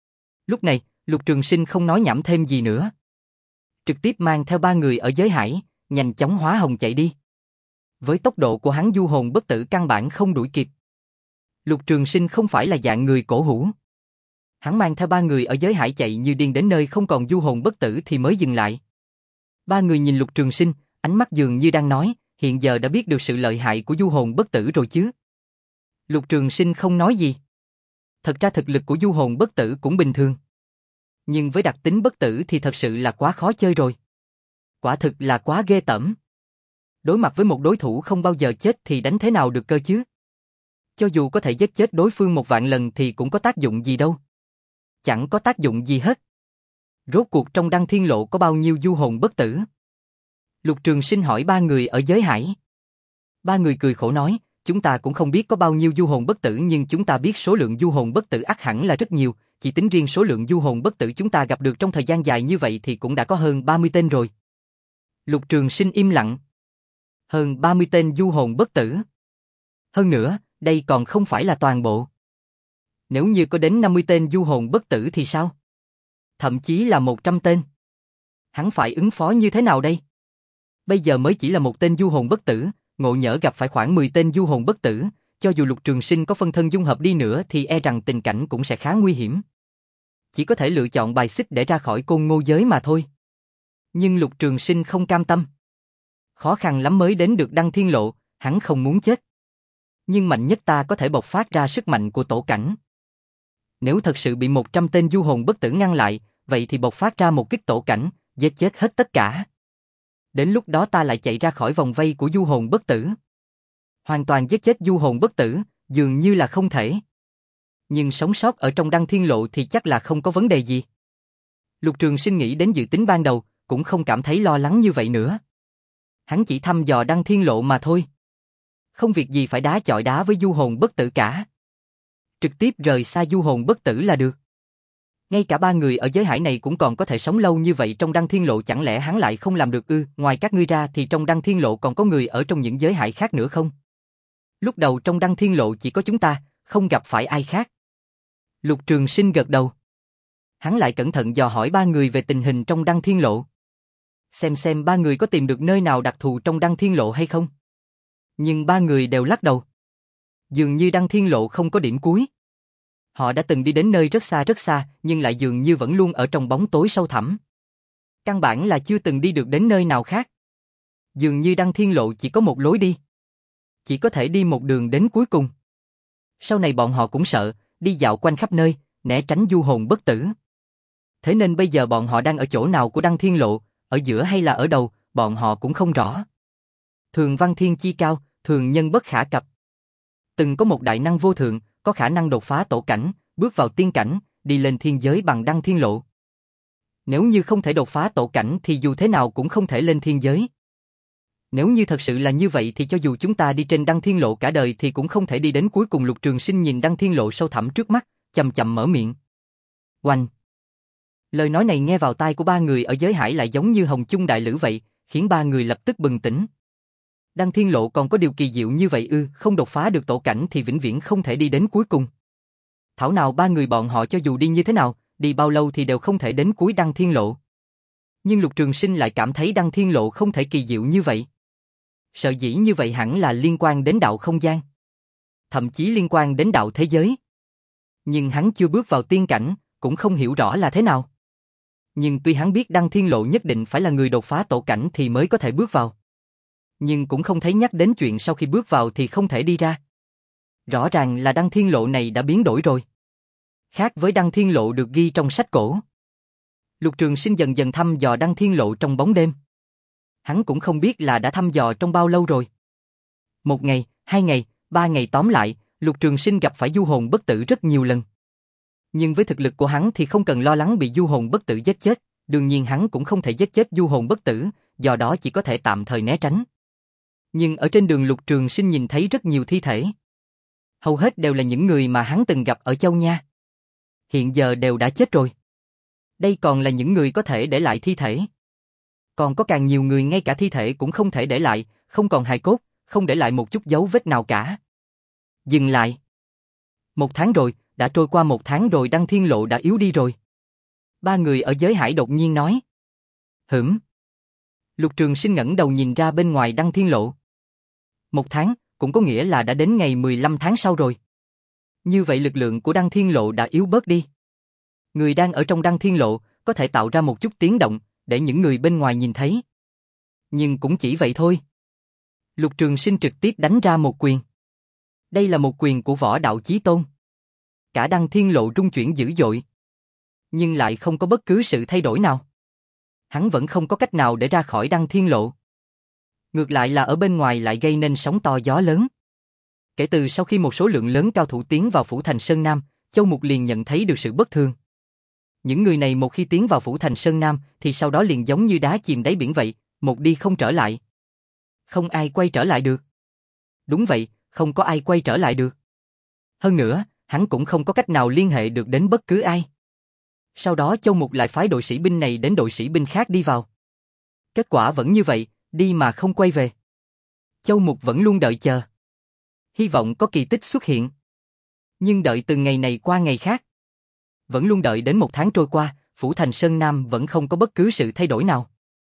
Lúc này, Lục Trường Sinh không nói nhảm thêm gì nữa. Trực tiếp mang theo ba người ở giới hải, nhanh chóng hóa hồng chạy đi. Với tốc độ của hắn du hồn bất tử căn bản không đuổi kịp. Lục Trường Sinh không phải là dạng người cổ hủ. Hắn mang theo ba người ở giới hải chạy như điên đến nơi không còn du hồn bất tử thì mới dừng lại. Ba người nhìn Lục Trường Sinh, ánh mắt dường như đang nói, hiện giờ đã biết được sự lợi hại của du hồn bất tử rồi chứ. Lục Trường Sinh không nói gì. Thật ra thực lực của du hồn bất tử cũng bình thường. Nhưng với đặc tính bất tử thì thật sự là quá khó chơi rồi. Quả thực là quá ghê tởm. Đối mặt với một đối thủ không bao giờ chết thì đánh thế nào được cơ chứ? Cho dù có thể giết chết đối phương một vạn lần thì cũng có tác dụng gì đâu. Chẳng có tác dụng gì hết. Rốt cuộc trong Đăng Thiên Lộ có bao nhiêu du hồn bất tử? Lục Trường Sinh hỏi ba người ở giới hải. Ba người cười khổ nói, chúng ta cũng không biết có bao nhiêu du hồn bất tử nhưng chúng ta biết số lượng du hồn bất tử ắt hẳn là rất nhiều, chỉ tính riêng số lượng du hồn bất tử chúng ta gặp được trong thời gian dài như vậy thì cũng đã có hơn ba mươi tên rồi. Lục Trường Sinh im lặng. Hơn ba mươi tên du hồn bất tử. Hơn nữa, đây còn không phải là toàn bộ. Nếu như có đến năm mươi tên du hồn bất tử thì sao? Thậm chí là một trăm tên. Hắn phải ứng phó như thế nào đây? Bây giờ mới chỉ là một tên du hồn bất tử, ngộ nhỡ gặp phải khoảng mười tên du hồn bất tử, cho dù Lục Trường Sinh có phân thân dung hợp đi nữa thì e rằng tình cảnh cũng sẽ khá nguy hiểm. Chỉ có thể lựa chọn bài xích để ra khỏi Côn Ngô giới mà thôi. Nhưng Lục Trường Sinh không cam tâm. Khó khăn lắm mới đến được Đăng Thiên Lộ, hắn không muốn chết. Nhưng mạnh nhất ta có thể bộc phát ra sức mạnh của tổ cảnh. Nếu thật sự bị một trăm tên du hồn bất tử ngăn lại, vậy thì bộc phát ra một kích tổ cảnh, giết chết hết tất cả. Đến lúc đó ta lại chạy ra khỏi vòng vây của du hồn bất tử. Hoàn toàn giết chết du hồn bất tử, dường như là không thể. Nhưng sống sót ở trong Đăng Thiên Lộ thì chắc là không có vấn đề gì. Lục Trường Sinh nghĩ đến dự tính ban đầu, cũng không cảm thấy lo lắng như vậy nữa. Hắn chỉ thăm dò Đăng Thiên Lộ mà thôi. Không việc gì phải đá chọi đá với du hồn bất tử cả. Trực tiếp rời xa du hồn bất tử là được. Ngay cả ba người ở giới hải này cũng còn có thể sống lâu như vậy trong Đăng Thiên Lộ, chẳng lẽ hắn lại không làm được ư? Ngoài các ngươi ra thì trong Đăng Thiên Lộ còn có người ở trong những giới hải khác nữa không? Lúc đầu trong Đăng Thiên Lộ chỉ có chúng ta, không gặp phải ai khác. Lục Trường Sinh gật đầu. Hắn lại cẩn thận dò hỏi ba người về tình hình trong Đăng Thiên Lộ. Xem xem ba người có tìm được nơi nào đặc thù trong Đăng Thiên Lộ hay không? Nhưng ba người đều lắc đầu. Dường như Đăng Thiên Lộ không có điểm cuối. Họ đã từng đi đến nơi rất xa rất xa, nhưng lại dường như vẫn luôn ở trong bóng tối sâu thẳm. Căn bản là chưa từng đi được đến nơi nào khác. Dường như Đăng Thiên Lộ chỉ có một lối đi. Chỉ có thể đi một đường đến cuối cùng. Sau này bọn họ cũng sợ, đi dạo quanh khắp nơi, né tránh du hồn bất tử. Thế nên bây giờ bọn họ đang ở chỗ nào của Đăng Thiên Lộ, ở giữa hay là ở đầu, bọn họ cũng không rõ. Thường văn thiên chi cao, thường nhân bất khả cập. Từng có một đại năng vô thượng, có khả năng đột phá tổ cảnh, bước vào tiên cảnh, đi lên thiên giới bằng Đăng Thiên Lộ. Nếu như không thể đột phá tổ cảnh thì dù thế nào cũng không thể lên thiên giới. Nếu như thật sự là như vậy thì cho dù chúng ta đi trên Đăng Thiên Lộ cả đời thì cũng không thể đi đến cuối cùng. Lục Trường Sinh nhìn Đăng Thiên Lộ sâu thẳm trước mắt, chậm chậm mở miệng. Oanh! Lời nói này nghe vào tai của ba người ở giới hải lại giống như hồng chung đại lữ vậy, khiến ba người lập tức bừng tỉnh. Đăng Thiên Lộ còn có điều kỳ diệu như vậy ư? Không đột phá được tổ cảnh thì vĩnh viễn không thể đi đến cuối cùng. Thảo nào ba người bọn họ cho dù đi như thế nào, đi bao lâu thì đều không thể đến cuối Đăng Thiên Lộ. Nhưng Lục Trường Sinh lại cảm thấy Đăng Thiên Lộ không thể kỳ diệu như vậy. Sợ dĩ như vậy hẳn là liên quan đến đạo không gian. Thậm chí liên quan đến đạo thế giới. Nhưng hắn chưa bước vào tiên cảnh, cũng không hiểu rõ là thế nào. Nhưng tuy hắn biết Đăng Thiên Lộ nhất định phải là người đột phá tổ cảnh thì mới có thể bước vào. Nhưng cũng không thấy nhắc đến chuyện sau khi bước vào thì không thể đi ra. Rõ ràng là Đăng Thiên Lộ này đã biến đổi rồi. Khác với Đăng Thiên Lộ được ghi trong sách cổ. Lục Trường Sinh dần dần thăm dò Đăng Thiên Lộ trong bóng đêm. Hắn cũng không biết là đã thăm dò trong bao lâu rồi. Một ngày, hai ngày, ba ngày, tóm lại, Lục Trường Sinh gặp phải du hồn bất tử rất nhiều lần. Nhưng với thực lực của hắn thì không cần lo lắng bị du hồn bất tử giết chết, đương nhiên hắn cũng không thể giết chết du hồn bất tử, do đó chỉ có thể tạm thời né tránh. Nhưng ở trên đường Lục Trường Sinh nhìn thấy rất nhiều thi thể. Hầu hết đều là những người mà hắn từng gặp ở Châu Nha. Hiện giờ đều đã chết rồi. Đây còn là những người có thể để lại thi thể. Còn có càng nhiều người ngay cả thi thể cũng không thể để lại, không còn hài cốt, không để lại một chút dấu vết nào cả. Dừng lại. Một tháng rồi, đã trôi qua một tháng rồi, Đăng Thiên Lộ đã yếu đi rồi. Ba người ở giới hải đột nhiên nói. Hửm. Lục Trường Sinh ngẩng đầu nhìn ra bên ngoài Đăng Thiên Lộ. Một tháng, cũng có nghĩa là đã đến ngày mười lăm tháng sau rồi. Như vậy lực lượng của Đăng Thiên Lộ đã yếu bớt đi. Người đang ở trong Đăng Thiên Lộ có thể tạo ra một chút tiếng động để những người bên ngoài nhìn thấy. Nhưng cũng chỉ vậy thôi. Lục Trường Sinh trực tiếp đánh ra một quyền. Đây là một quyền của Võ Đạo Chí Tôn. Cả Đăng Thiên Lộ rung chuyển dữ dội. Nhưng lại không có bất cứ sự thay đổi nào. Hắn vẫn không có cách nào để ra khỏi Đăng Thiên Lộ. Ngược lại là ở bên ngoài lại gây nên sóng to gió lớn. Kể từ sau khi một số lượng lớn cao thủ tiến vào Phủ Thành Sơn Nam, Châu Mục liền nhận thấy được sự bất thường. Những người này một khi tiến vào Phủ Thành Sơn Nam thì sau đó liền giống như đá chìm đáy biển vậy, một đi không trở lại. Không ai quay trở lại được. Đúng vậy, không có ai quay trở lại được. Hơn nữa, hắn cũng không có cách nào liên hệ được đến bất cứ ai. Sau đó Châu Mục lại phái đội sĩ binh này đến đội sĩ binh khác đi vào. Kết quả vẫn như vậy, đi mà không quay về. Châu Mục vẫn luôn đợi chờ. Hy vọng có kỳ tích xuất hiện. Nhưng đợi từ ngày này qua ngày khác. Vẫn luôn đợi đến một tháng trôi qua, Phủ Thành Sơn Nam vẫn không có bất cứ sự thay đổi nào.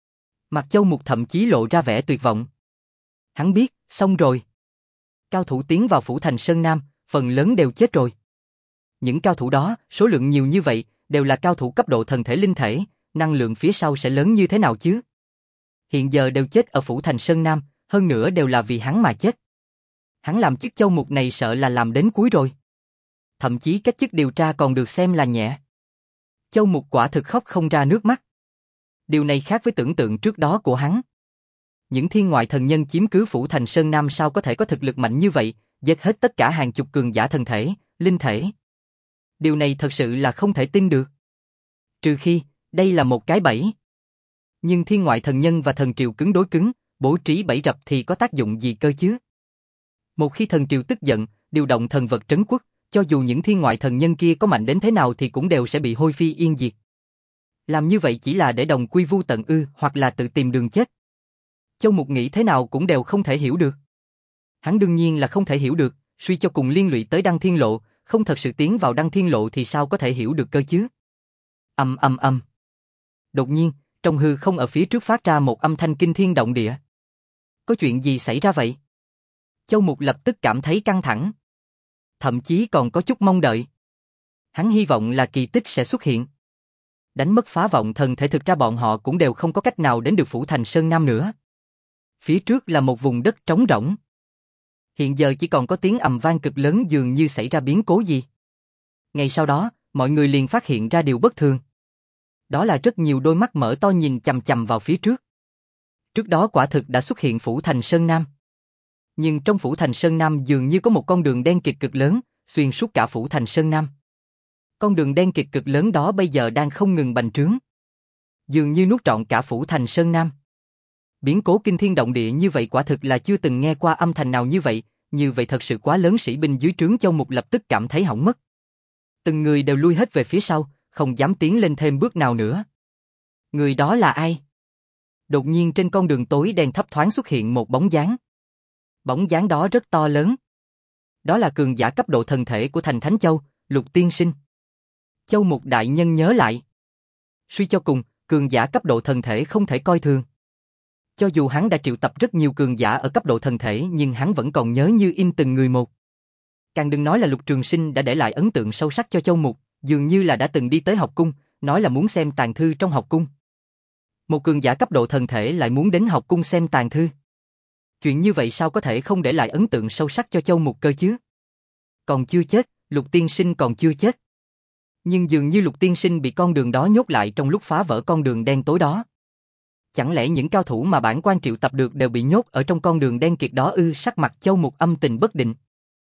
Mặt Châu Mục thậm chí lộ ra vẻ tuyệt vọng. Hắn biết, xong rồi. Cao thủ tiến vào Phủ Thành Sơn Nam, phần lớn đều chết rồi. Những cao thủ đó, số lượng nhiều như vậy, đều là cao thủ cấp độ thần thể linh thể, năng lượng phía sau sẽ lớn như thế nào chứ? Hiện giờ đều chết ở Phủ Thành Sơn Nam, hơn nữa đều là vì hắn mà chết. Hắn làm chức Châu Mục này sợ là làm đến cuối rồi. Thậm chí cách chức điều tra còn được xem là nhẹ. Châu Mục quả thực khóc không ra nước mắt. Điều này khác với tưởng tượng trước đó của hắn. Những thiên ngoại thần nhân chiếm cứ Phủ Thành Sơn Nam sao có thể có thực lực mạnh như vậy, giết hết tất cả hàng chục cường giả thần thể, linh thể. Điều này thật sự là không thể tin được. Trừ khi, đây là một cái bẫy. Nhưng thiên ngoại thần nhân và thần triều cứng đối cứng, bố trí bẫy rập thì có tác dụng gì cơ chứ? Một khi thần triều tức giận, điều động thần vật trấn quốc, cho dù những thiên ngoại thần nhân kia có mạnh đến thế nào thì cũng đều sẽ bị hôi phi yên diệt. Làm như vậy chỉ là để đồng quy vu tận ư, hoặc là tự tìm đường chết. Châu Mục nghĩ thế nào cũng đều không thể hiểu được. Hắn đương nhiên là không thể hiểu được, suy cho cùng liên lụy tới Đăng Thiên Lộ, không thật sự tiến vào Đăng Thiên Lộ thì sao có thể hiểu được cơ chứ? Ầm ầm ầm. Đột nhiên, trong hư không ở phía trước phát ra một âm thanh kinh thiên động địa. Có chuyện gì xảy ra vậy? Châu Mục lập tức cảm thấy căng thẳng. Thậm chí còn có chút mong đợi. Hắn hy vọng là kỳ tích sẽ xuất hiện. Đánh mất phá vọng thần thể thực ra bọn họ cũng đều không có cách nào đến được Phủ Thành Sơn Nam nữa. Phía trước là một vùng đất trống rỗng. Hiện giờ chỉ còn có tiếng ầm vang cực lớn dường như xảy ra biến cố gì. Ngay sau đó, mọi người liền phát hiện ra điều bất thường. Đó là rất nhiều đôi mắt mở to nhìn chằm chằm vào phía trước. Trước đó quả thực đã xuất hiện Phủ Thành Sơn Nam. Nhưng trong Phủ Thành Sơn Nam dường như có một con đường đen kịt cực lớn, xuyên suốt cả Phủ Thành Sơn Nam. Con đường đen kịt cực lớn đó bây giờ đang không ngừng bành trướng. Dường như nuốt trọn cả Phủ Thành Sơn Nam. Biến cố kinh thiên động địa như vậy quả thực là chưa từng nghe qua âm thanh nào như vậy, như vậy thật sự quá lớn. Sĩ binh dưới trướng Châu Mục lập tức cảm thấy hỏng mất. Từng người đều lui hết về phía sau, không dám tiến lên thêm bước nào nữa. Người đó là ai? Đột nhiên trên con đường tối đen thấp thoáng xuất hiện một bóng dáng. Bóng dáng đó rất to lớn. Đó là cường giả cấp độ thần thể của thành Thánh Châu, Lục Tiên Sinh. Châu Mục đại nhân nhớ lại. Suy cho cùng, cường giả cấp độ thần thể không thể coi thường. Cho dù hắn đã triệu tập rất nhiều cường giả ở cấp độ thần thể nhưng hắn vẫn còn nhớ như in từng người một. Càng đừng nói là Lục Trường Sinh đã để lại ấn tượng sâu sắc cho Châu Mục, dường như là đã từng đi tới học cung, nói là muốn xem tàng thư trong học cung. Một cường giả cấp độ thần thể lại muốn đến học cung xem tàng thư. Chuyện như vậy sao có thể không để lại ấn tượng sâu sắc cho Châu Mục cơ chứ? Còn chưa chết, Lục Tiên Sinh còn chưa chết. Nhưng dường như Lục Tiên Sinh bị con đường đó nhốt lại trong lúc phá vỡ con đường đen tối đó. Chẳng lẽ những cao thủ mà bản quan triệu tập được đều bị nhốt ở trong con đường đen kịt đó ư? Sắc mặt Châu Mục âm tình bất định.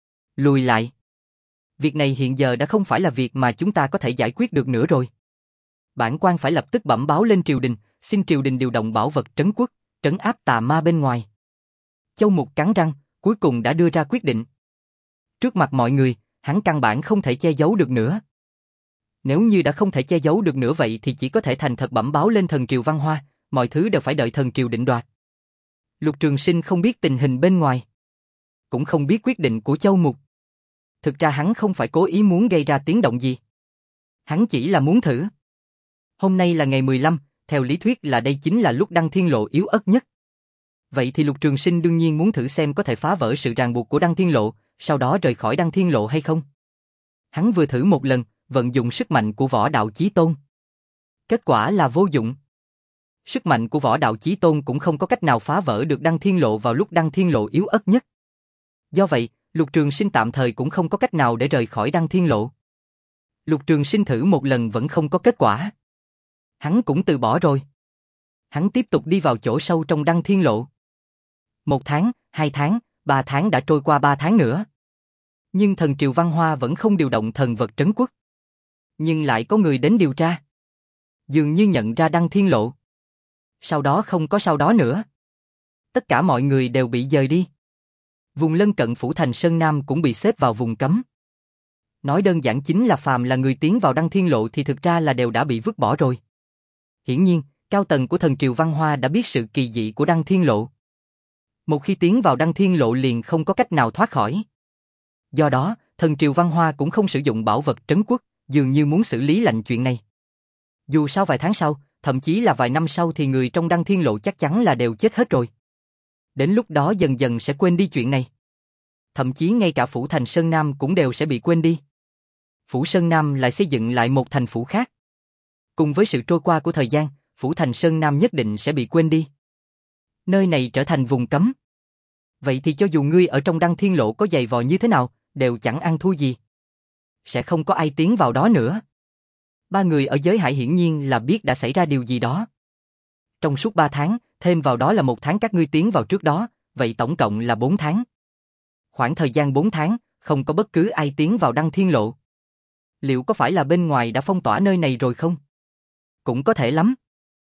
Lùi lại. Việc này hiện giờ đã không phải là việc mà chúng ta có thể giải quyết được nữa rồi. Bản quan phải lập tức bẩm báo lên triều đình, xin triều đình điều động bảo vật trấn quốc, trấn áp tà ma bên ngoài. Châu Mục cắn răng, cuối cùng đã đưa ra quyết định. Trước mặt mọi người, hắn căn bản không thể che giấu được nữa. Nếu như đã không thể che giấu được nữa vậy thì chỉ có thể thành thật bẩm báo lên thần triều Văn Hoa, mọi thứ đều phải đợi thần triều định đoạt. Lục Trường Sinh không biết tình hình bên ngoài, cũng không biết quyết định của Châu Mục. Thực ra hắn không phải cố ý muốn gây ra tiếng động gì. Hắn chỉ là muốn thử. Hôm nay là ngày mười lăm, theo lý thuyết là đây chính là lúc Đăng Thiên Lộ yếu ớt nhất. Vậy thì Lục Trường Sinh đương nhiên muốn thử xem có thể phá vỡ sự ràng buộc của Đăng Thiên Lộ, sau đó rời khỏi Đăng Thiên Lộ hay không. Hắn vừa thử một lần, vận dụng sức mạnh của Võ Đạo Chí Tôn. Kết quả là vô dụng. Sức mạnh của Võ Đạo Chí Tôn cũng không có cách nào phá vỡ được Đăng Thiên Lộ vào lúc Đăng Thiên Lộ yếu ớt nhất. Do vậy, Lục Trường Sinh tạm thời cũng không có cách nào để rời khỏi Đăng Thiên Lộ. Lục Trường Sinh thử một lần vẫn không có kết quả. Hắn cũng từ bỏ rồi. Hắn tiếp tục đi vào chỗ sâu trong Đăng Thiên Lộ. Một tháng, hai tháng, ba tháng đã trôi qua ba tháng nữa. Nhưng thần Triều Văn Hoa vẫn không điều động thần vật trấn quốc. Nhưng lại có người đến điều tra. Dường như nhận ra Đăng Thiên Lộ. Sau đó không có sau đó nữa. Tất cả mọi người đều bị dời đi. Vùng lân cận phủ thành Sơn Nam cũng bị xếp vào vùng cấm. Nói đơn giản chính là phàm là người tiến vào Đăng Thiên Lộ thì thực ra là đều đã bị vứt bỏ rồi. Hiển nhiên, cao tầng của thần Triều Văn Hoa đã biết sự kỳ dị của Đăng Thiên Lộ. Một khi tiến vào Đăng Thiên Lộ liền không có cách nào thoát khỏi. Do đó, thần Triều Văn Hoa cũng không sử dụng bảo vật trấn quốc, dường như muốn xử lý lạnh chuyện này. Dù sao vài tháng sau, thậm chí là vài năm sau thì người trong Đăng Thiên Lộ chắc chắn là đều chết hết rồi. Đến lúc đó dần dần sẽ quên đi chuyện này. Thậm chí ngay cả phủ thành Sơn Nam cũng đều sẽ bị quên đi. Phủ Sơn Nam lại xây dựng lại một thành phủ khác. Cùng với sự trôi qua của thời gian, phủ thành Sơn Nam nhất định sẽ bị quên đi. Nơi này trở thành vùng cấm. Vậy thì cho dù ngươi ở trong Đăng Thiên Lộ có dày vò như thế nào, đều chẳng ăn thua gì. Sẽ không có ai tiến vào đó nữa. Ba người ở giới hải hiển nhiên là biết đã xảy ra điều gì đó. Trong suốt ba tháng, thêm vào đó là một tháng các ngươi tiến vào trước đó, vậy tổng cộng là bốn tháng. Khoảng thời gian bốn tháng, không có bất cứ ai tiến vào Đăng Thiên Lộ. Liệu có phải là bên ngoài đã phong tỏa nơi này rồi không? Cũng có thể lắm.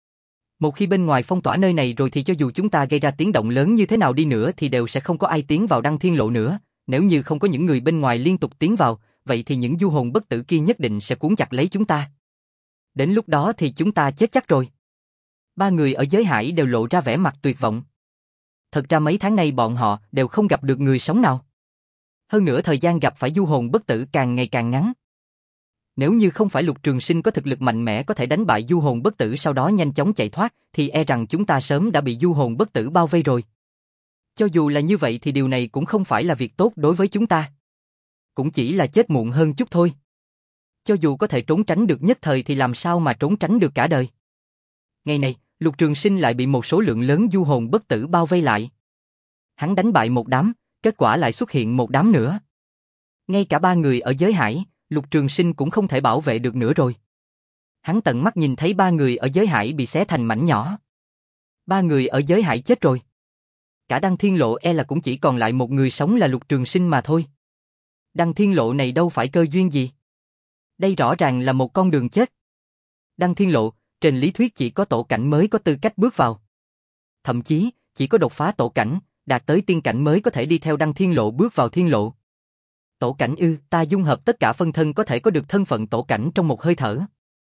Một khi bên ngoài phong tỏa nơi này rồi thì cho dù chúng ta gây ra tiếng động lớn như thế nào đi nữa thì đều sẽ không có ai tiến vào Đăng Thiên Lộ nữa. Nếu như không có những người bên ngoài liên tục tiến vào, vậy thì những du hồn bất tử kia nhất định sẽ cuốn chặt lấy chúng ta. Đến lúc đó thì chúng ta chết chắc rồi. Ba người ở giới hải đều lộ ra vẻ mặt tuyệt vọng. Thật ra mấy tháng nay bọn họ đều không gặp được người sống nào. Hơn nữa thời gian gặp phải du hồn bất tử càng ngày càng ngắn. Nếu như không phải Lục Trường Sinh có thực lực mạnh mẽ có thể đánh bại du hồn bất tử sau đó nhanh chóng chạy thoát, thì e rằng chúng ta sớm đã bị du hồn bất tử bao vây rồi. Cho dù là như vậy thì điều này cũng không phải là việc tốt đối với chúng ta. Cũng chỉ là chết muộn hơn chút thôi. Cho dù có thể trốn tránh được nhất thời thì làm sao mà trốn tránh được cả đời. Ngày này, Lục Trường Sinh lại bị một số lượng lớn du hồn bất tử bao vây lại. Hắn đánh bại một đám, kết quả lại xuất hiện một đám nữa. Ngay cả ba người ở giới hải, Lục Trường Sinh cũng không thể bảo vệ được nữa rồi. Hắn tận mắt nhìn thấy ba người ở giới hải bị xé thành mảnh nhỏ. Ba người ở giới hải chết rồi. Cả Đăng Thiên Lộ e là cũng chỉ còn lại một người sống là Lục Trường Sinh mà thôi. Đăng Thiên Lộ này đâu phải cơ duyên gì. Đây rõ ràng là một con đường chết. Đăng Thiên Lộ, trên lý thuyết chỉ có tổ cảnh mới có tư cách bước vào. Thậm chí, chỉ có đột phá tổ cảnh, đạt tới tiên cảnh mới có thể đi theo Đăng Thiên Lộ bước vào thiên lộ. Tổ cảnh ư, ta dung hợp tất cả phân thân có thể có được thân phận tổ cảnh trong một hơi thở.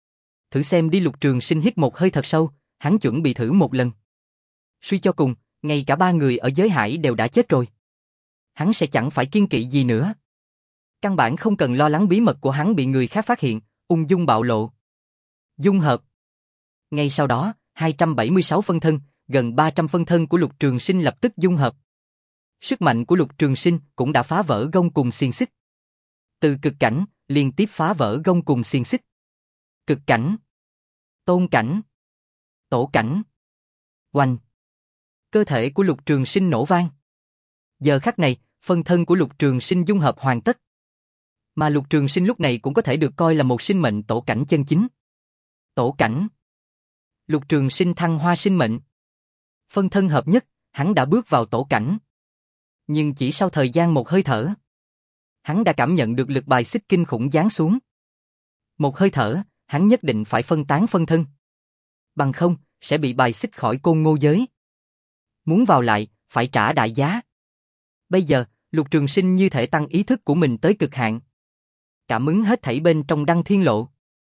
Thử xem đi. Lục Trường Sinh hít một hơi thật sâu, hắn chuẩn bị thử một lần. Suy cho cùng, ngay cả ba người ở giới hải đều đã chết rồi. Hắn sẽ chẳng phải kiêng kỵ gì nữa. Căn bản không cần lo lắng bí mật của hắn bị người khác phát hiện, ung dung bạo lộ. Dung hợp. Ngay sau đó, hai trăm bảy mươi sáu phân thân, gần ba trăm phân thân của Lục Trường Sinh lập tức dung hợp. Sức mạnh của Lục Trường Sinh cũng đã phá vỡ gông cùm xiềng xích. Từ cực cảnh, liên tiếp phá vỡ gông cùm xiềng xích. Cực cảnh, tôn cảnh, tổ cảnh. Oanh! Cơ thể của Lục Trường Sinh nổ vang. Giờ khắc này, phân thân của Lục Trường Sinh dung hợp hoàn tất. Mà Lục Trường Sinh lúc này cũng có thể được coi là một sinh mệnh tổ cảnh chân chính. Tổ cảnh. Lục Trường Sinh thăng hoa sinh mệnh. Phân thân hợp nhất, hắn đã bước vào tổ cảnh. Nhưng chỉ sau thời gian một hơi thở, hắn đã cảm nhận được lực bài xích kinh khủng giáng xuống. Một hơi thở, hắn nhất định phải phân tán phân thân. Bằng không, sẽ bị bài xích khỏi Côn Ngô giới. Muốn vào lại, phải trả đại giá. Bây giờ, Lục Trường Sinh như thể tăng ý thức của mình tới cực hạn. Cảm ứng hết thảy bên trong Đăng Thiên Lộ.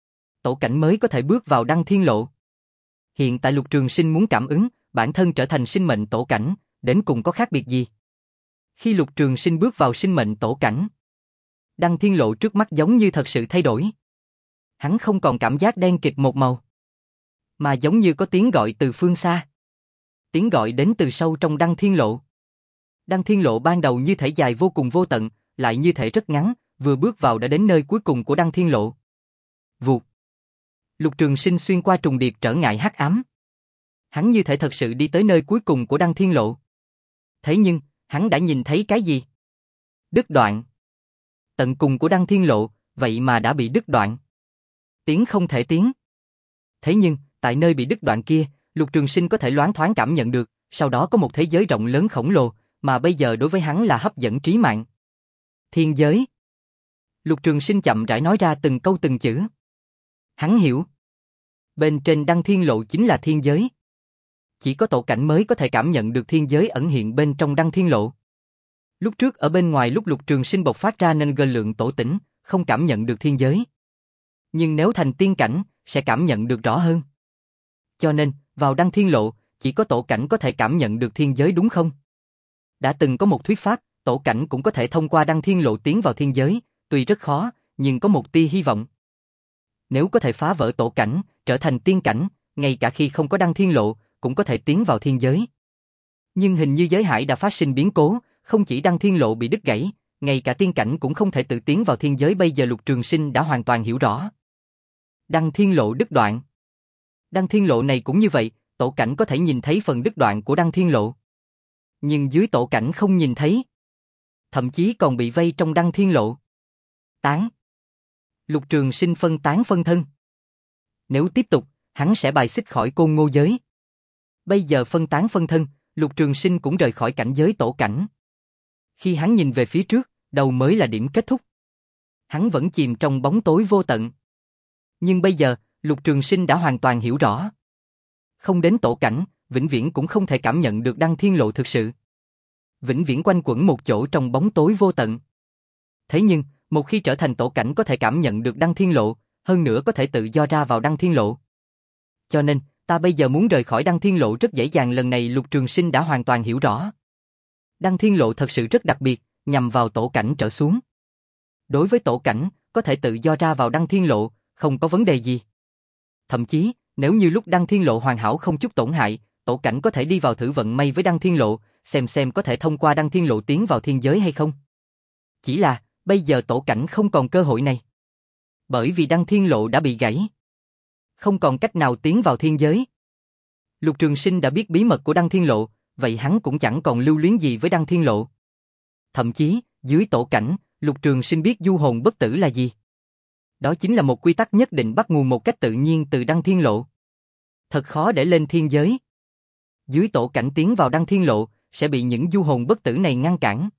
Tổ cảnh mới có thể bước vào Đăng Thiên Lộ. Hiện tại Lục Trường Sinh muốn cảm ứng, bản thân trở thành sinh mệnh tổ cảnh, đến cùng có khác biệt gì? Khi Lục Trường Sinh bước vào sinh mệnh tổ cảnh, Đăng Thiên Lộ trước mắt giống như thật sự thay đổi. Hắn không còn cảm giác đen kịt một màu, mà giống như có tiếng gọi từ phương xa. Tiếng gọi đến từ sâu trong Đăng Thiên Lộ. Đăng Thiên Lộ ban đầu như thể dài vô cùng vô tận, lại như thể rất ngắn, vừa bước vào đã đến nơi cuối cùng của Đăng Thiên Lộ. Vụt. Lục Trường Sinh xuyên qua trùng điệp trở ngại hắc ám. Hắn như thể thật sự đi tới nơi cuối cùng của Đăng Thiên Lộ. Thế nhưng, hắn đã nhìn thấy cái gì? Đứt đoạn. Tận cùng của Đăng Thiên Lộ, vậy mà đã bị đứt đoạn. Tiến không thể tiến. Thế nhưng, tại nơi bị đứt đoạn kia, Lục Trường Sinh có thể loáng thoáng cảm nhận được, sau đó có một thế giới rộng lớn khổng lồ, mà bây giờ đối với hắn là hấp dẫn trí mạng. Thiên giới. Lục Trường Sinh chậm rãi nói ra từng câu từng chữ. Hắn hiểu. Bên trên Đăng Thiên Lộ chính là thiên giới. Chỉ có tổ cảnh mới có thể cảm nhận được thiên giới ẩn hiện bên trong Đăng Thiên Lộ. Lúc trước ở bên ngoài lúc Lục Trường Sinh bộc phát ra nên gơ lượng tổ tỉnh, không cảm nhận được thiên giới. Nhưng nếu thành tiên cảnh, sẽ cảm nhận được rõ hơn. Cho nên, vào Đăng Thiên Lộ, chỉ có tổ cảnh có thể cảm nhận được thiên giới đúng không? Đã từng có một thuyết pháp, tổ cảnh cũng có thể thông qua Đăng Thiên Lộ tiến vào thiên giới, tuy rất khó, nhưng có một tia hy vọng. Nếu có thể phá vỡ tổ cảnh, trở thành tiên cảnh, ngay cả khi không có Đăng Thiên Lộ, cũng có thể tiến vào thiên giới. Nhưng hình như giới hải đã phát sinh biến cố, không chỉ Đăng Thiên Lộ bị đứt gãy, ngay cả tiên cảnh cũng không thể tự tiến vào thiên giới. Bây giờ Lục Trường Sinh đã hoàn toàn hiểu rõ. Đăng Thiên Lộ đứt đoạn. Đăng Thiên Lộ này cũng như vậy, tổ cảnh có thể nhìn thấy phần đứt đoạn của Đăng Thiên Lộ. Nhưng dưới tổ cảnh không nhìn thấy. Thậm chí còn bị vây trong Đăng Thiên Lộ. Tán. Lục Trường Sinh phân tán phân thân. Nếu tiếp tục, hắn sẽ bài xích khỏi Côn Ngô giới. Bây giờ phân tán phân thân, Lục Trường Sinh cũng rời khỏi cảnh giới tổ cảnh. Khi hắn nhìn về phía trước, đầu mới là điểm kết thúc. Hắn vẫn chìm trong bóng tối vô tận. Nhưng bây giờ, Lục Trường Sinh đã hoàn toàn hiểu rõ. Không đến tổ cảnh, vĩnh viễn cũng không thể cảm nhận được Đăng Thiên Lộ thực sự. Vĩnh viễn quanh quẩn một chỗ trong bóng tối vô tận. Thế nhưng, một khi trở thành tổ cảnh có thể cảm nhận được Đăng Thiên Lộ, hơn nữa có thể tự do ra vào Đăng Thiên Lộ. Cho nên, ta bây giờ muốn rời khỏi Đăng Thiên Lộ rất dễ dàng. Lần này Lục Trường Sinh đã hoàn toàn hiểu rõ. Đăng Thiên Lộ thật sự rất đặc biệt, nhằm vào tổ cảnh trở xuống. Đối với tổ cảnh, có thể tự do ra vào Đăng Thiên Lộ, không có vấn đề gì. Thậm chí, nếu như lúc Đăng Thiên Lộ hoàn hảo không chút tổn hại, tổ cảnh có thể đi vào thử vận may với Đăng Thiên Lộ, xem xem có thể thông qua Đăng Thiên Lộ tiến vào thiên giới hay không. Chỉ là, bây giờ tổ cảnh không còn cơ hội này. Bởi vì Đăng Thiên Lộ đã bị gãy. Không còn cách nào tiến vào thiên giới. Lục Trường Sinh đã biết bí mật của Đăng Thiên Lộ, vậy hắn cũng chẳng còn lưu luyến gì với Đăng Thiên Lộ. Thậm chí, dưới tổ cảnh, Lục Trường Sinh biết du hồn bất tử là gì. Đó chính là một quy tắc nhất định bắt nguồn một cách tự nhiên từ Đăng Thiên Lộ. Thật khó để lên thiên giới. Dưới tổ cảnh tiến vào Đăng Thiên Lộ, sẽ bị những du hồn bất tử này ngăn cản.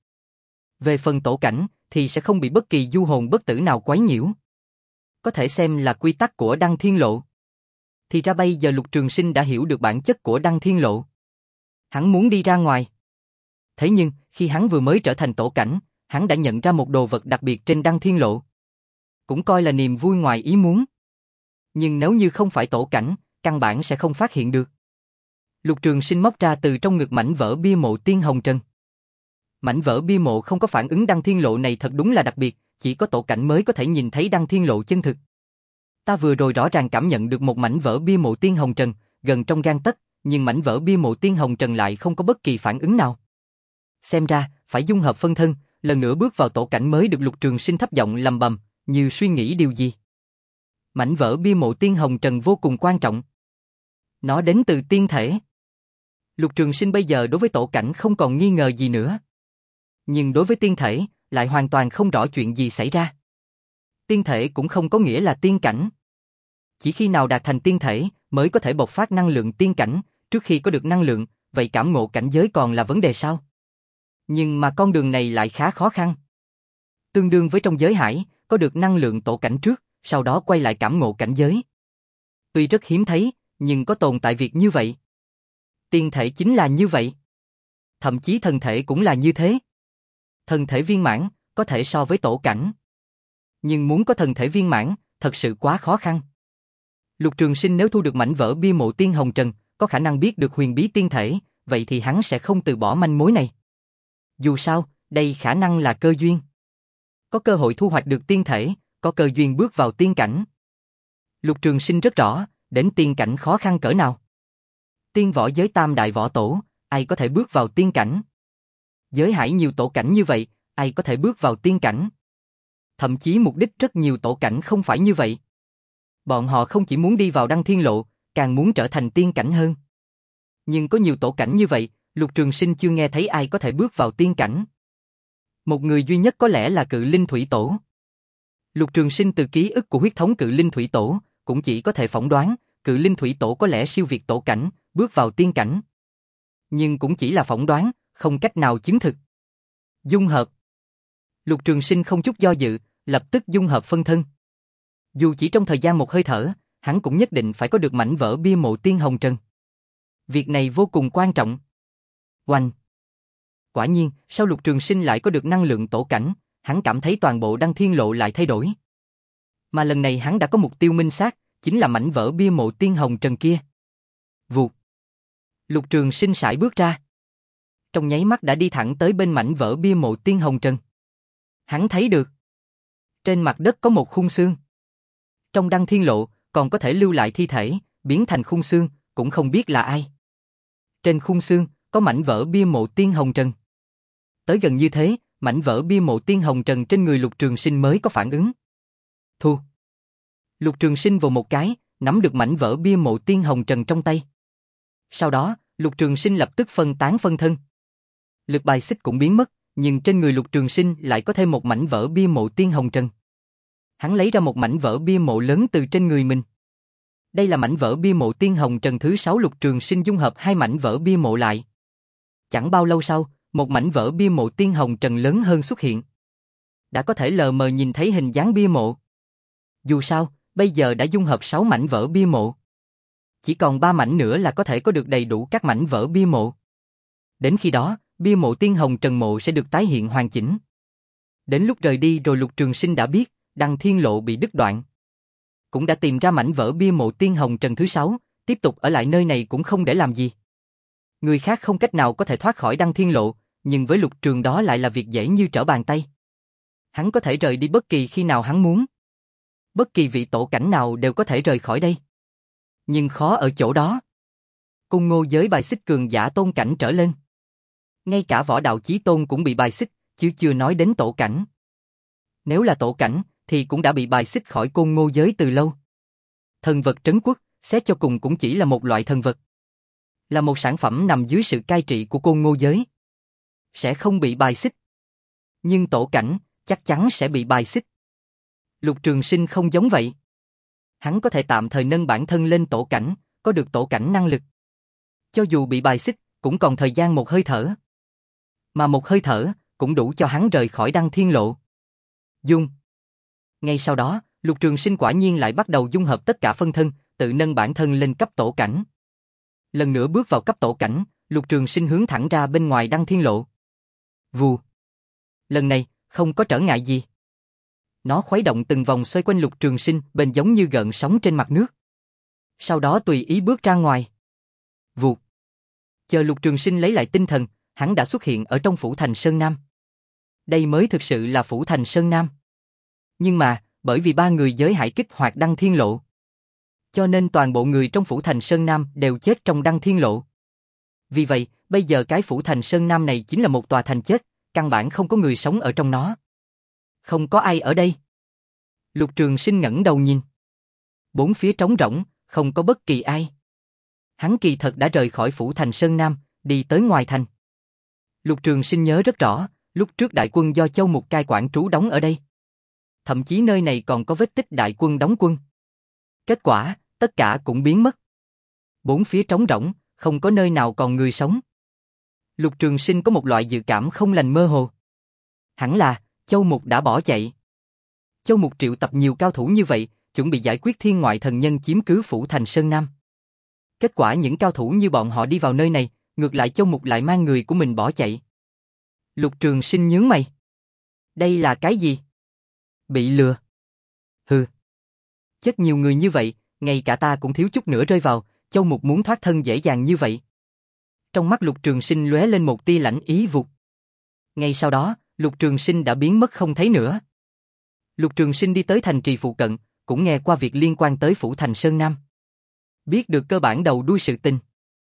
Về phần tổ cảnh, thì sẽ không bị bất kỳ du hồn bất tử nào quấy nhiễu. Có thể xem là quy tắc của Đăng Thiên Lộ. Thì ra bây giờ Lục Trường Sinh đã hiểu được bản chất của Đăng Thiên Lộ. Hắn muốn đi ra ngoài. Thế nhưng, khi hắn vừa mới trở thành tổ cảnh, hắn đã nhận ra một đồ vật đặc biệt trên Đăng Thiên Lộ. Cũng coi là niềm vui ngoài ý muốn. Nhưng nếu như không phải tổ cảnh, căn bản sẽ không phát hiện được. Lục Trường Sinh móc ra từ trong ngực mảnh vỡ bia mộ Tiên Hồng Trần. Mảnh vỡ bia mộ không có phản ứng Đăng Thiên Lộ này thật đúng là đặc biệt, chỉ có tổ cảnh mới có thể nhìn thấy Đăng Thiên Lộ chân thực. Ta vừa rồi rõ ràng cảm nhận được một mảnh vỡ bia mộ Tiên Hồng Trần, gần trong gang tấc, nhưng mảnh vỡ bia mộ Tiên Hồng Trần lại không có bất kỳ phản ứng nào. Xem ra, phải dung hợp phân thân, lần nữa bước vào tổ cảnh mới được. Lục Trường Sinh thấp giọng lầm bầm, như suy nghĩ điều gì. Mảnh vỡ bia mộ Tiên Hồng Trần vô cùng quan trọng. Nó đến từ tiên thể. Lục Trường Sinh bây giờ đối với tổ cảnh không còn nghi ngờ gì nữa. Nhưng đối với tiên thể, lại hoàn toàn không rõ chuyện gì xảy ra. Tiên thể cũng không có nghĩa là tiên cảnh. Chỉ khi nào đạt thành tiên thể, mới có thể bộc phát năng lượng tiên cảnh, trước khi có được năng lượng, vậy cảm ngộ cảnh giới còn là vấn đề sao? Nhưng mà con đường này lại khá khó khăn. Tương đương với trong giới hải, có được năng lượng tổ cảnh trước, sau đó quay lại cảm ngộ cảnh giới. Tuy rất hiếm thấy, nhưng có tồn tại việc như vậy. Tiên thể chính là như vậy. Thậm chí thần thể cũng là như thế. Thần thể viên mãn, có thể so với tổ cảnh. Nhưng muốn có thần thể viên mãn, thật sự quá khó khăn. Lục Trường Sinh nếu thu được mảnh vỡ bia mộ Tiên Hồng Trần, có khả năng biết được huyền bí tiên thể, vậy thì hắn sẽ không từ bỏ manh mối này. Dù sao, đây khả năng là cơ duyên. Có cơ hội thu hoạch được tiên thể, có cơ duyên bước vào tiên cảnh. Lục Trường Sinh rất rõ, đến tiên cảnh khó khăn cỡ nào. Tiên võ giới tam đại võ tổ, ai có thể bước vào tiên cảnh? Giới hải nhiều tổ cảnh như vậy, ai có thể bước vào tiên cảnh? Thậm chí mục đích rất nhiều tổ cảnh không phải như vậy. Bọn họ không chỉ muốn đi vào Đăng Thiên Lộ, càng muốn trở thành tiên cảnh hơn. Nhưng có nhiều tổ cảnh như vậy, Lục Trường Sinh chưa nghe thấy ai có thể bước vào tiên cảnh. Một người duy nhất có lẽ là Cự Linh Thủy Tổ. Lục Trường Sinh từ ký ức của huyết thống Cự Linh Thủy Tổ, cũng chỉ có thể phỏng đoán, Cự Linh Thủy Tổ có lẽ siêu việt tổ cảnh, bước vào tiên cảnh. Nhưng cũng chỉ là phỏng đoán, không cách nào chứng thực. Dung hợp. Lục Trường Sinh không chút do dự, lập tức dung hợp phân thân. Dù chỉ trong thời gian một hơi thở, hắn cũng nhất định phải có được mảnh vỡ bia mộ tiên hồng trần. Việc này vô cùng quan trọng. Oanh! Quả nhiên, sau Lục Trường Sinh lại có được năng lượng tổ cảnh, hắn cảm thấy toàn bộ Đăng Thiên Lộ lại thay đổi. Mà lần này hắn đã có mục tiêu minh xác, chính là mảnh vỡ bia mộ tiên hồng trần kia. Vụt! Lục Trường Sinh sải bước ra. Trong nháy mắt đã đi thẳng tới bên mảnh vỡ bia mộ tiên hồng trần. Hắn thấy được. Trên mặt đất có một khung xương. Trong Đăng Thiên Lộ, còn có thể lưu lại thi thể, biến thành khung xương, cũng không biết là ai. Trên khung xương, có mảnh vỡ bia mộ tiên hồng trần. Tới gần như thế, mảnh vỡ bia mộ tiên hồng trần trên người Lục Trường Sinh mới có phản ứng. Thu. Lục Trường Sinh vồ một cái, nắm được mảnh vỡ bia mộ tiên hồng trần trong tay. Sau đó, Lục Trường Sinh lập tức phân tán phân thân. Lực bài xích cũng biến mất, nhưng trên người Lục Trường Sinh lại có thêm một mảnh vỡ bia mộ tiên hồng trần. Hắn lấy ra một mảnh vỡ bia mộ lớn từ trên người mình. Đây là mảnh vỡ bia mộ tiên hồng trần thứ sáu. Lục Trường Sinh dung hợp hai mảnh vỡ bia mộ lại. Chẳng bao lâu sau, một mảnh vỡ bia mộ tiên hồng trần lớn hơn xuất hiện. Đã có thể lờ mờ nhìn thấy hình dáng bia mộ. Dù sao, bây giờ đã dung hợp sáu mảnh vỡ bia mộ. Chỉ còn ba mảnh nữa là có thể có được đầy đủ các mảnh vỡ bia mộ. Đến khi đó, bia mộ tiên hồng trần mộ sẽ được tái hiện hoàn chỉnh. Đến lúc rời đi rồi Lục Trường Sinh đã biết, Đăng Thiên Lộ bị đứt đoạn. Cũng đã tìm ra mảnh vỡ bia mộ tiên hồng trần thứ sáu, tiếp tục ở lại nơi này cũng không để làm gì. Người khác không cách nào có thể thoát khỏi Đăng Thiên Lộ, nhưng với Lục Trường đó lại là việc dễ như trở bàn tay. Hắn có thể rời đi bất kỳ khi nào hắn muốn. Bất kỳ vị tổ cảnh nào đều có thể rời khỏi đây. Nhưng khó ở chỗ đó. Cung Ngô giới bài xích cường giả tôn cảnh trở lên. Ngay cả võ đạo chí tôn cũng bị bài xích, chứ chưa nói đến tổ cảnh. Nếu là tổ cảnh, thì cũng đã bị bài xích khỏi Côn Ngô giới từ lâu. Thần vật trấn quốc, xét cho cùng cũng chỉ là một loại thần vật. Là một sản phẩm nằm dưới sự cai trị của Côn Ngô giới. Sẽ không bị bài xích. Nhưng tổ cảnh, chắc chắn sẽ bị bài xích. Lục Trường Sinh không giống vậy. Hắn có thể tạm thời nâng bản thân lên tổ cảnh, có được tổ cảnh năng lực. Cho dù bị bài xích, cũng còn thời gian một hơi thở. Mà một hơi thở, cũng đủ cho hắn rời khỏi Đăng Thiên Lộ. Dung. Ngay sau đó, Lục Trường Sinh quả nhiên lại bắt đầu dung hợp tất cả phân thân, tự nâng bản thân lên cấp tổ cảnh. Lần nữa bước vào cấp tổ cảnh, Lục Trường Sinh hướng thẳng ra bên ngoài Đăng Thiên Lộ. Vù. Lần này, không có trở ngại gì. Nó khuấy động từng vòng xoay quanh Lục Trường Sinh, bên giống như gợn sóng trên mặt nước. Sau đó tùy ý bước ra ngoài. Vù. Chờ Lục Trường Sinh lấy lại tinh thần, hắn đã xuất hiện ở trong phủ thành Sơn Nam. Đây mới thực sự là phủ thành Sơn Nam. Nhưng mà, bởi vì ba người giới hải kích hoạt Đăng Thiên Lộ, cho nên toàn bộ người trong phủ thành Sơn Nam đều chết trong Đăng Thiên Lộ. Vì vậy, bây giờ cái phủ thành Sơn Nam này chính là một tòa thành chết, căn bản không có người sống ở trong nó. Không có ai ở đây. Lục Trường Sinh ngẩng đầu nhìn. Bốn phía trống rỗng, không có bất kỳ ai. Hắn kỳ thật đã rời khỏi phủ thành Sơn Nam, đi tới ngoài thành. Lục Trường Sinh nhớ rất rõ, lúc trước đại quân do Châu Mục cai quản trú đóng ở đây. Thậm chí nơi này còn có vết tích đại quân đóng quân. Kết quả, tất cả cũng biến mất. Bốn phía trống rỗng, không có nơi nào còn người sống. Lục Trường Sinh có một loại dự cảm không lành mơ hồ. Hẳn là, Châu Mục đã bỏ chạy. Châu Mục triệu tập nhiều cao thủ như vậy, chuẩn bị giải quyết thiên ngoại thần nhân chiếm cứ phủ thành Sơn Nam. Kết quả những cao thủ như bọn họ đi vào nơi này, ngược lại Châu Mục lại mang người của mình bỏ chạy. Lục Trường Sinh nhướng mày. Đây là cái gì? Bị lừa. Hừ. Chết nhiều người như vậy, ngay cả ta cũng thiếu chút nữa rơi vào, Châu Mục muốn thoát thân dễ dàng như vậy. Trong mắt Lục Trường Sinh lóe lên một tia lãnh ý vụt. Ngay sau đó, Lục Trường Sinh đã biến mất không thấy nữa. Lục Trường Sinh đi tới thành trì phụ cận, cũng nghe qua việc liên quan tới phủ thành Sơn Nam. Biết được cơ bản đầu đuôi sự tình.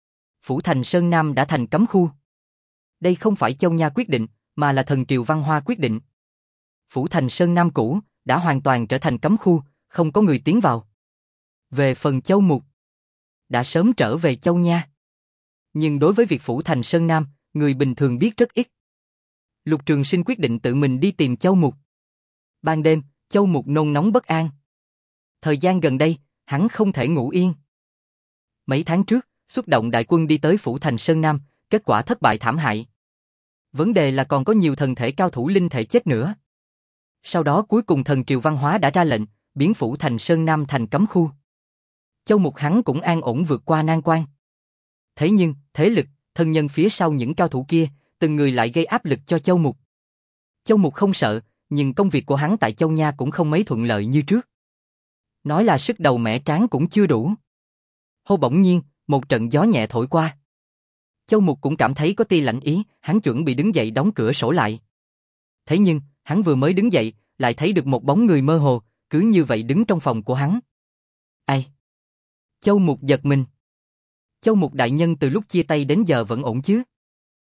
Phủ thành Sơn Nam đã thành cấm khu. Đây không phải Châu Nha quyết định, mà là thần triều Văn Hoa quyết định. Phủ thành Sơn Nam cũ đã hoàn toàn trở thành cấm khu, không có người tiến vào. Về phần Châu Mục, đã sớm trở về Châu Nha. Nhưng đối với việc Phủ thành Sơn Nam, người bình thường biết rất ít. Lục Trường Sinh quyết định tự mình đi tìm Châu Mục. Ban đêm, Châu Mục nôn nóng bất an. Thời gian gần đây, hắn không thể ngủ yên. Mấy tháng trước, xuất động đại quân đi tới Phủ thành Sơn Nam, kết quả thất bại thảm hại. Vấn đề là còn có nhiều thần thể cao thủ linh thể chết nữa. Sau đó cuối cùng thần triều văn hóa đã ra lệnh, biến Phủ thành Sơn Nam thành cấm khu. Châu Mục hắn cũng an ổn vượt qua nan quan. Thế nhưng, thế lực, thân nhân phía sau những cao thủ kia, từng người lại gây áp lực cho Châu Mục. Châu Mục không sợ, nhưng công việc của hắn tại Châu Nha cũng không mấy thuận lợi như trước. Nói là sức đầu mẻ trán cũng chưa đủ. Hô bỗng nhiên, một trận gió nhẹ thổi qua. Châu Mục cũng cảm thấy có tia lạnh ý, hắn chuẩn bị đứng dậy đóng cửa sổ lại. Thế nhưng, hắn vừa mới đứng dậy, lại thấy được một bóng người mơ hồ, cứ như vậy đứng trong phòng của hắn. Ai? Châu Mục giật mình. Châu Mục đại nhân từ lúc chia tay đến giờ vẫn ổn chứ?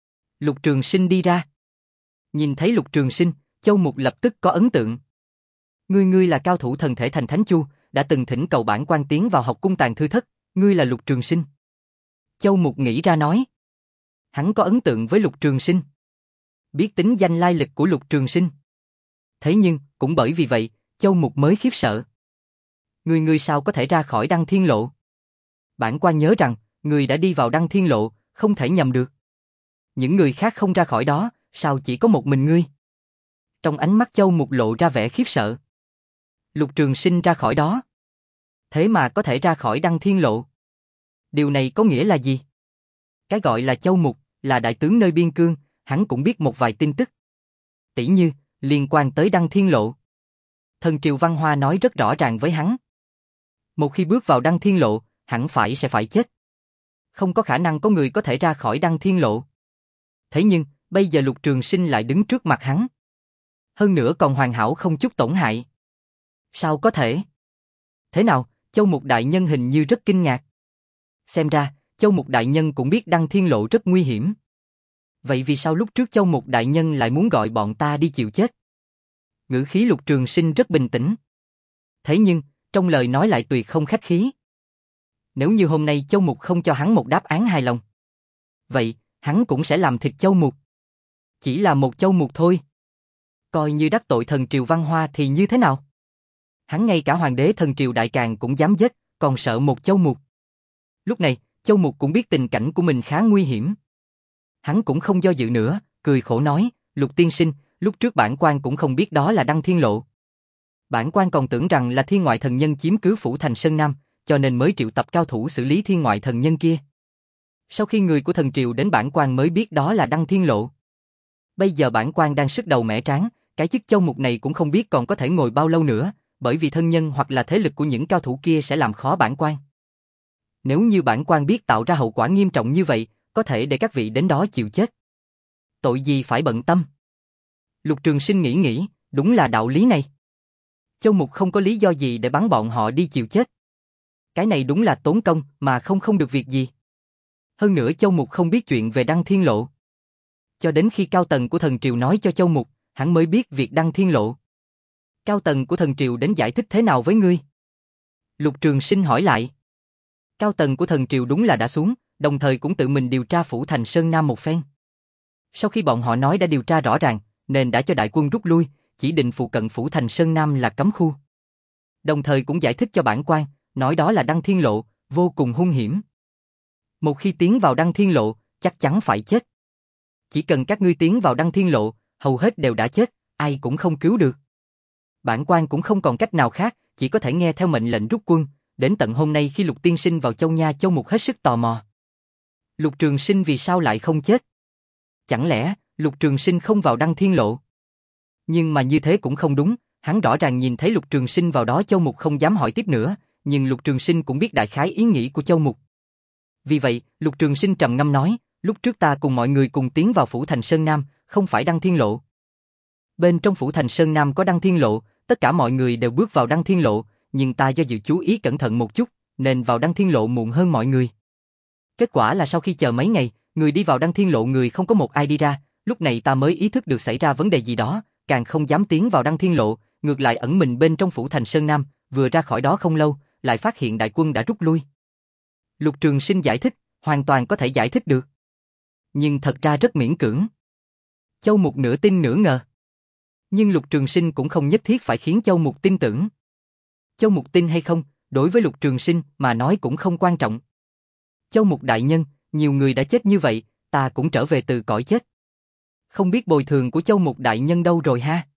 Lục Trường Sinh đi ra. Nhìn thấy Lục Trường Sinh, Châu Mục lập tức có ấn tượng. Ngươi ngươi là cao thủ thần thể thành Thánh Chu, đã từng thỉnh cầu bản quan tiến vào học cung tàng thư thất, ngươi là Lục Trường Sinh. Châu Mục nghĩ ra nói. Hắn có ấn tượng với Lục Trường Sinh. Biết tính danh lai lịch của Lục Trường Sinh. Thế nhưng, cũng bởi vì vậy, Châu Mục mới khiếp sợ. Ngươi ngươi sao có thể ra khỏi Đăng Thiên Lộ? Bản quan nhớ rằng, ngươi đã đi vào Đăng Thiên Lộ, không thể nhầm được. Những người khác không ra khỏi đó, sao chỉ có một mình ngươi? Trong ánh mắt Châu Mục lộ ra vẻ khiếp sợ. Lục Trường Sinh ra khỏi đó. Thế mà có thể ra khỏi Đăng Thiên Lộ. Điều này có nghĩa là gì? Cái gọi là Châu Mục, là đại tướng nơi biên cương, hắn cũng biết một vài tin tức. Tỉ như, liên quan tới Đăng Thiên Lộ. Thần triều văn hoa nói rất rõ ràng với hắn. Một khi bước vào Đăng Thiên Lộ, hẳn phải sẽ phải chết. Không có khả năng có người có thể ra khỏi Đăng Thiên Lộ. Thế nhưng, bây giờ Lục Trường Sinh lại đứng trước mặt hắn. Hơn nữa còn hoàn hảo không chút tổn hại. Sao có thể? Thế nào, Châu Mục đại nhân hình như rất kinh ngạc. Xem ra, Châu Mục đại nhân cũng biết Đăng Thiên Lộ rất nguy hiểm. Vậy vì sao lúc trước Châu Mục đại nhân lại muốn gọi bọn ta đi chịu chết? Ngữ khí Lục Trường Sinh rất bình tĩnh. Thế nhưng, trong lời nói lại tuyệt không khách khí. Nếu như hôm nay Châu Mục không cho hắn một đáp án hài lòng, vậy, hắn cũng sẽ làm thịt Châu Mục. Chỉ là một Châu Mục thôi. Coi như đắc tội thần triều văn hoa thì như thế nào? Hắn ngay cả hoàng đế thần triều đại càn cũng dám giết, còn sợ một Châu Mục. Lúc này, Châu Mục cũng biết tình cảnh của mình khá nguy hiểm. Hắn cũng không do dự nữa, cười khổ nói, Lục tiên sinh, lúc trước bản quan cũng không biết đó là Đăng Thiên Lộ. Bản quan còn tưởng rằng là thiên ngoại thần nhân chiếm cứ Phủ thành Sơn Nam, cho nên mới triệu tập cao thủ xử lý thiên ngoại thần nhân kia. Sau khi người của thần triều đến bản quan mới biết đó là Đăng Thiên Lộ. Bây giờ bản quan đang sức đầu mẻ trán, cái chức Châu Mục này cũng không biết còn có thể ngồi bao lâu nữa, bởi vì thân nhân hoặc là thế lực của những cao thủ kia sẽ làm khó bản quan. Nếu như bản quan biết tạo ra hậu quả nghiêm trọng như vậy, có thể để các vị đến đó chịu chết. Tội gì phải bận tâm? Lục Trường Sinh nghĩ nghĩ, đúng là đạo lý này. Châu Mục không có lý do gì để bắn bọn họ đi chịu chết. Cái này đúng là tốn công mà không không được việc gì. Hơn nữa Châu Mục không biết chuyện về Đăng Thiên Lộ. Cho đến khi cao tầng của thần triều nói cho Châu Mục, hắn mới biết việc Đăng Thiên Lộ. Cao tầng của thần triều đến giải thích thế nào với ngươi? Lục Trường Sinh hỏi lại. Cao tầng của thần triều đúng là đã xuống, đồng thời cũng tự mình điều tra Phủ thành Sơn Nam một phen. Sau khi bọn họ nói đã điều tra rõ ràng, nên đã cho đại quân rút lui, chỉ định phụ cận Phủ thành Sơn Nam là cấm khu. Đồng thời cũng giải thích cho bản quan, nói đó là Đăng Thiên Lộ, vô cùng hung hiểm. Một khi tiến vào Đăng Thiên Lộ, chắc chắn phải chết. Chỉ cần các ngươi tiến vào Đăng Thiên Lộ, hầu hết đều đã chết, ai cũng không cứu được. Bản quan cũng không còn cách nào khác, chỉ có thể nghe theo mệnh lệnh rút quân. Đến tận hôm nay khi Lục tiên sinh vào Châu Nha, Châu Mục hết sức tò mò. Lục Trường Sinh vì sao lại không chết? Chẳng lẽ Lục Trường Sinh không vào Đăng Thiên Lộ? Nhưng mà như thế cũng không đúng, hắn rõ ràng nhìn thấy Lục Trường Sinh vào đó. Châu Mục không dám hỏi tiếp nữa, nhưng Lục Trường Sinh cũng biết đại khái ý nghĩ của Châu Mục. Vì vậy, Lục Trường Sinh trầm ngâm nói, lúc trước ta cùng mọi người cùng tiến vào Phủ thành Sơn Nam, không phải Đăng Thiên Lộ. Bên trong Phủ thành Sơn Nam có Đăng Thiên Lộ, tất cả mọi người đều bước vào Đăng Thiên Lộ, nhưng ta do dự chú ý cẩn thận một chút, nên vào Đăng Thiên Lộ muộn hơn mọi người. Kết quả là sau khi chờ mấy ngày, người đi vào Đăng Thiên Lộ người không có một ai đi ra, lúc này ta mới ý thức được xảy ra vấn đề gì đó, càng không dám tiến vào Đăng Thiên Lộ, ngược lại ẩn mình bên trong phủ thành Sơn Nam, vừa ra khỏi đó không lâu, lại phát hiện đại quân đã rút lui. Lục Trường Sinh giải thích, hoàn toàn có thể giải thích được. Nhưng thật ra rất miễn cưỡng. Châu Mục nửa tin nửa ngờ. Nhưng Lục Trường Sinh cũng không nhất thiết phải khiến Châu Mục tin tưởng. Châu Mục tin hay không, đối với Lục Trường Sinh mà nói cũng không quan trọng. Châu Mục đại nhân, nhiều người đã chết như vậy, ta cũng trở về từ cõi chết. Không biết bồi thường của Châu Mục đại nhân đâu rồi ha?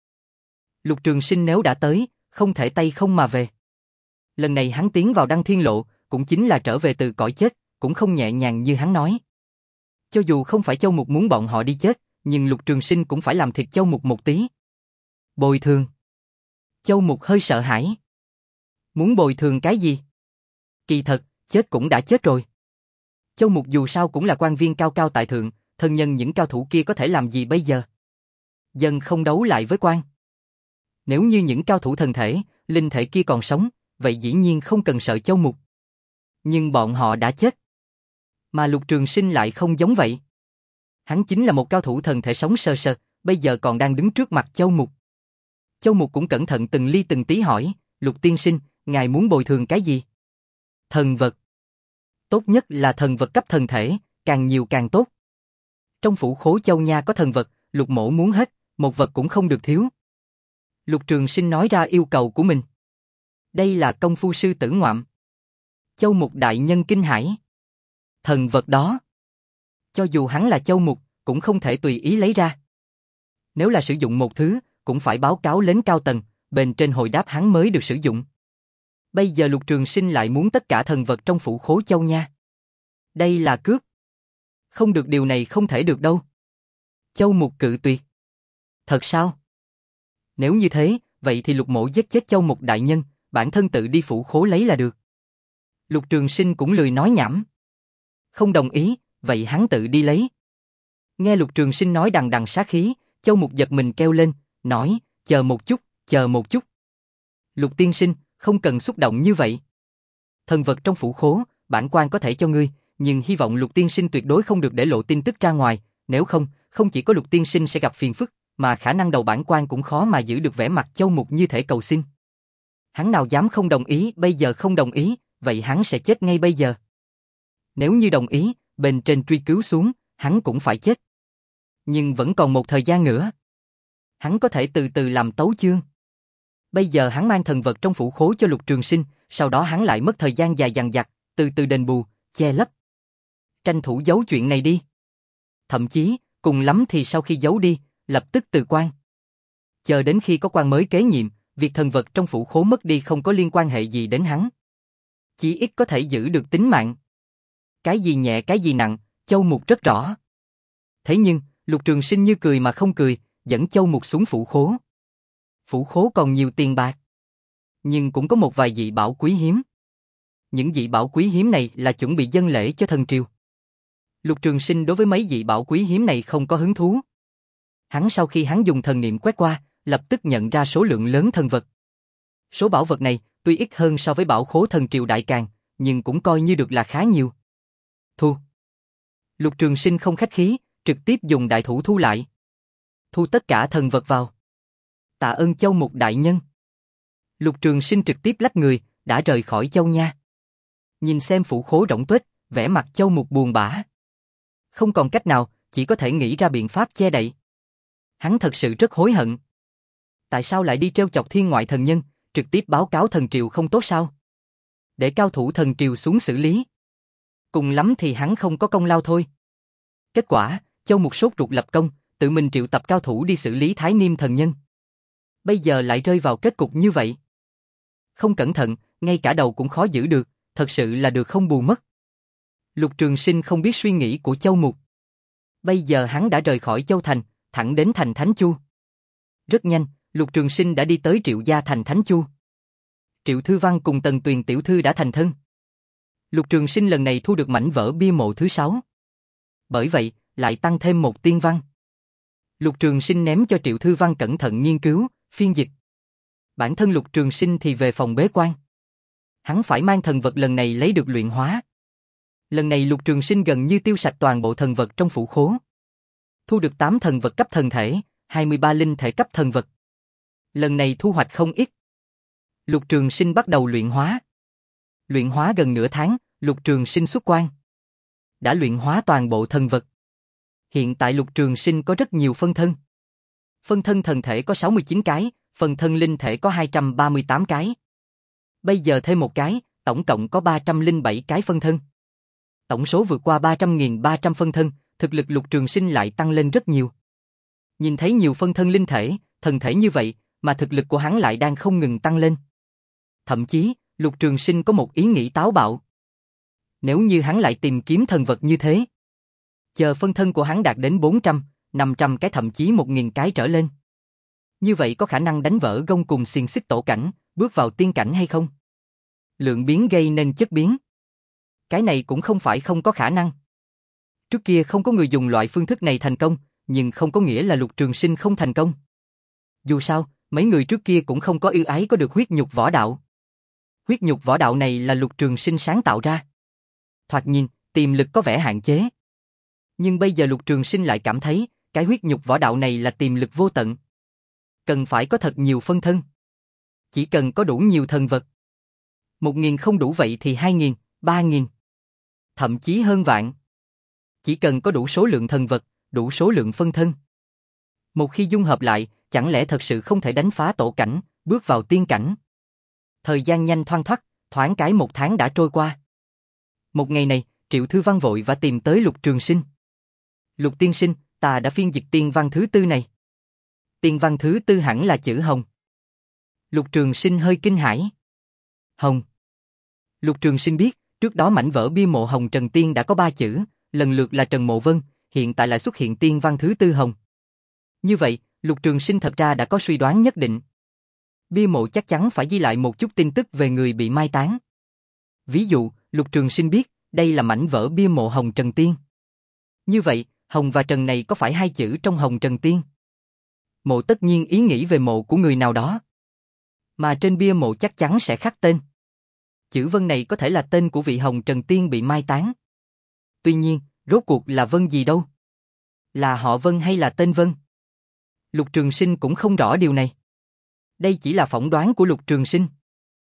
Lục Trường Sinh nếu đã tới, không thể tay không mà về. Lần này hắn tiến vào Đăng Thiên Lộ, cũng chính là trở về từ cõi chết, cũng không nhẹ nhàng như hắn nói. Cho dù không phải Châu Mục muốn bọn họ đi chết, nhưng Lục Trường Sinh cũng phải làm thịt Châu Mục một tí. Bồi thường. Châu Mục hơi sợ hãi. Muốn bồi thường cái gì? Kỳ thật, chết cũng đã chết rồi. Châu Mục dù sao cũng là quan viên cao cao tại thượng, thân nhân những cao thủ kia có thể làm gì bây giờ? Dân không đấu lại với quan. Nếu như những cao thủ thần thể, linh thể kia còn sống, vậy dĩ nhiên không cần sợ Châu Mục. Nhưng bọn họ đã chết. Mà Lục Trường Sinh lại không giống vậy. Hắn chính là một cao thủ thần thể sống sơ sơ, bây giờ còn đang đứng trước mặt Châu Mục. Châu Mục cũng cẩn thận từng ly từng tí hỏi, Lục tiên sinh, ngài muốn bồi thường cái gì? Thần vật. Tốt nhất là thần vật cấp thần thể, càng nhiều càng tốt. Trong phủ Khố Châu nha có thần vật, Lục mỗ muốn hết, một vật cũng không được thiếu. Lục Trường Sinh nói ra yêu cầu của mình. Đây là công phu sư tử ngoạm. Châu Mục đại nhân kinh hãi. Thần vật đó, cho dù hắn là Châu Mục, cũng không thể tùy ý lấy ra. Nếu là sử dụng một thứ, cũng phải báo cáo lên cao tầng, bên trên hồi đáp hắn mới được sử dụng. Bây giờ Lục Trường Sinh lại muốn tất cả thần vật trong phủ Khố Châu nha. Đây là cướp. Không được, điều này không thể được đâu. Châu Mục cự tuyệt. Thật sao? Nếu như thế, vậy thì Lục mỗ giết chết Châu Mục đại nhân, bản thân tự đi phủ Khố lấy là được. Lục Trường Sinh cũng lười nói nhảm. Không đồng ý, vậy hắn tự đi lấy. Nghe Lục Trường Sinh nói đằng đằng sát khí, Châu Mục giật mình kêu lên, nói, chờ một chút, chờ một chút. Lục tiên sinh, không cần xúc động như vậy. Thần vật trong phủ Khố, bản quan có thể cho ngươi, nhưng hy vọng Lục tiên sinh tuyệt đối không được để lộ tin tức ra ngoài, nếu không, không chỉ có Lục tiên sinh sẽ gặp phiền phức, mà khả năng đầu bản quan cũng khó mà giữ được vẻ mặt Châu Mục như thể cầu xin. Hắn nào dám không đồng ý, bây giờ không đồng ý, vậy hắn sẽ chết ngay bây giờ. Nếu như đồng ý, bên trên truy cứu xuống, hắn cũng phải chết. Nhưng vẫn còn một thời gian nữa. Hắn có thể từ từ làm tấu chương. Bây giờ hắn mang thần vật trong phủ Khố cho Lục Trường Sinh, sau đó hắn lại mất thời gian dài dằng dặc, từ từ đền bù, che lấp. Tranh thủ giấu chuyện này đi. Thậm chí, cùng lắm thì sau khi giấu đi, lập tức từ quan. Chờ đến khi có quan mới kế nhiệm, việc thần vật trong phủ Khố mất đi không có liên quan hệ gì đến hắn. Chỉ ít có thể giữ được tính mạng. Cái gì nhẹ cái gì nặng, Châu Mục rất rõ. Thế nhưng, Lục Trường Sinh như cười mà không cười, dẫn Châu Mục xuống phủ Khố. Phủ Khố còn nhiều tiền bạc, nhưng cũng có một vài dị bảo quý hiếm. Những dị bảo quý hiếm này là chuẩn bị dâng lễ cho thần triều. Lục Trường Sinh đối với mấy dị bảo quý hiếm này không có hứng thú. Hắn sau khi hắn dùng thần niệm quét qua, lập tức nhận ra số lượng lớn thần vật. Số bảo vật này tuy ít hơn so với bảo khố thần triều Đại Càn, nhưng cũng coi như được là khá nhiều. Thu. Lục Trường Sinh không khách khí, trực tiếp dùng đại thủ thu lại. Thu tất cả thần vật vào. Tạ ơn Châu Mục đại nhân. Lục Trường Sinh trực tiếp lách người, đã rời khỏi Châu nha. Nhìn xem phủ khố rỗng tuếch, vẻ mặt Châu Mục buồn bã. Không còn cách nào, chỉ có thể nghĩ ra biện pháp che đậy. Hắn thật sự rất hối hận. Tại sao lại đi trêu chọc thiên ngoại thần nhân, trực tiếp báo cáo thần triều không tốt sao? Để cao thủ thần triều xuống xử lý. Cùng lắm thì hắn không có công lao thôi. Kết quả, Châu Mục sốt ruột lập công, tự mình triệu tập cao thủ đi xử lý Thái Niêm thần nhân. Bây giờ lại rơi vào kết cục như vậy. Không cẩn thận, ngay cả đầu cũng khó giữ được, thật sự là được không bù mất. Lục Trường Sinh không biết suy nghĩ của Châu Mục. Bây giờ hắn đã rời khỏi Châu Thành, thẳng đến thành Thánh Chu. Rất nhanh, Lục Trường Sinh đã đi tới Triệu gia thành Thánh Chu. Triệu Thư Văn cùng Tần Tuyền tiểu thư đã thành thân. Lục Trường Sinh lần này thu được mảnh vỡ bia mộ thứ sáu. Bởi vậy, lại tăng thêm một tiên văn. Lục Trường Sinh ném cho Triệu Thư Văn cẩn thận nghiên cứu, phiên dịch. Bản thân Lục Trường Sinh thì về phòng bế quan. Hắn phải mang thần vật lần này lấy được luyện hóa. Lần này Lục Trường Sinh gần như tiêu sạch toàn bộ thần vật trong phủ khố. Thu được tám thần vật cấp thần thể, hai mươi ba linh thể cấp thần vật. Lần này thu hoạch không ít. Lục Trường Sinh bắt đầu luyện hóa. Luyện hóa gần nửa tháng, Lục Trường Sinh xuất quan. Đã luyện hóa toàn bộ thần vật. Hiện tại Lục Trường Sinh có rất nhiều phân thân. Phân thân thần thể có sáu mươi chín cái, phân thân linh thể có hai trăm ba mươi tám cái. Bây giờ thêm một cái, tổng cộng có ba trăm lẻ bảy cái phân thân. Tổng số vượt qua ba trăm nghìn ba trăm phân thân, thực lực Lục Trường Sinh lại tăng lên rất nhiều. Nhìn thấy nhiều phân thân linh thể, thần thể như vậy, mà thực lực của hắn lại đang không ngừng tăng lên. Thậm chí, Lục Trường Sinh có một ý nghĩ táo bạo. Nếu như hắn lại tìm kiếm thần vật như thế, chờ phân thân của hắn đạt đến bốn trăm, năm trăm cái thậm chí một nghìn cái trở lên. Như vậy có khả năng đánh vỡ gông cùng xiềng xích tổ cảnh, bước vào tiên cảnh hay không? Lượng biến gây nên chất biến. Cái này cũng không phải không có khả năng. Trước kia không có người dùng loại phương thức này thành công, nhưng không có nghĩa là Lục Trường Sinh không thành công. Dù sao, mấy người trước kia cũng không có ưu ái có được huyết nhục võ đạo. Huyết nhục võ đạo này là Lục Trường Sinh sáng tạo ra. Thoạt nhìn, tiềm lực có vẻ hạn chế. Nhưng bây giờ Lục Trường Sinh lại cảm thấy, cái huyết nhục võ đạo này là tiềm lực vô tận. Cần phải có thật nhiều phân thân. Chỉ cần có đủ nhiều thần vật. Một nghìn không đủ vậy thì hai nghìn, ba nghìn. Thậm chí hơn vạn. Chỉ cần có đủ số lượng thần vật, đủ số lượng phân thân. Một khi dung hợp lại, chẳng lẽ thật sự không thể đánh phá tổ cảnh, bước vào tiên cảnh. Thời gian nhanh thoăn thoắt, thoáng cái một tháng đã trôi qua. Một ngày này, Triệu Thư Văn vội và tìm tới Lục Trường Sinh. Lục tiên sinh, ta đã phiên dịch tiên văn thứ tư này. Tiên văn thứ tư hẳn là chữ Hồng. Lục Trường Sinh hơi kinh hãi. Hồng. Lục Trường Sinh biết, trước đó mảnh vỡ bia mộ Hồng Trần Tiên đã có ba chữ, lần lượt là Trần Mộ Vân, hiện tại lại xuất hiện tiên văn thứ tư Hồng. Như vậy, Lục Trường Sinh thật ra đã có suy đoán nhất định. Bia mộ chắc chắn phải ghi lại một chút tin tức về người bị mai táng. Ví dụ, Lục Trường Sinh biết, đây là mảnh vỡ bia mộ Hồng Trần Tiên. Như vậy, Hồng và Trần này có phải hai chữ trong Hồng Trần Tiên? Mộ tất nhiên ý nghĩ về mộ của người nào đó. Mà trên bia mộ chắc chắn sẽ khắc tên. Chữ Vân này có thể là tên của vị Hồng Trần Tiên bị mai táng. Tuy nhiên, rốt cuộc là Vân gì đâu? Là họ Vân hay là tên Vân? Lục Trường Sinh cũng không rõ điều này. Đây chỉ là phỏng đoán của Lục Trường Sinh.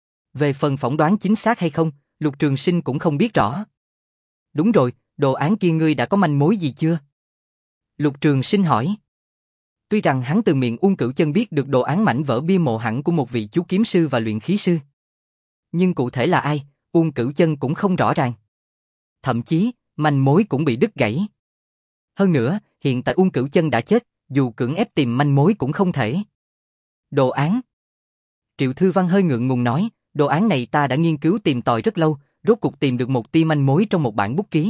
Về phần phỏng đoán chính xác hay không, Lục Trường Sinh cũng không biết rõ. Đúng rồi, đồ án kia ngươi đã có manh mối gì chưa? Lục Trường Sinh hỏi. Tuy rằng hắn từ miệng Uông Cửu Chân biết được đồ án mảnh vỡ bia mộ hẳn của một vị chú kiếm sư và luyện khí sư. Nhưng cụ thể là ai, Uông Cửu Chân cũng không rõ ràng. Thậm chí, manh mối cũng bị đứt gãy. Hơn nữa, hiện tại Uông Cửu Chân đã chết, dù cưỡng ép tìm manh mối cũng không thể. Đồ án. Triệu Thư Văn hơi ngượng ngùng nói, đồ án này ta đã nghiên cứu tìm tòi rất lâu, rốt cuộc tìm được một tia manh mối trong một bản bút ký.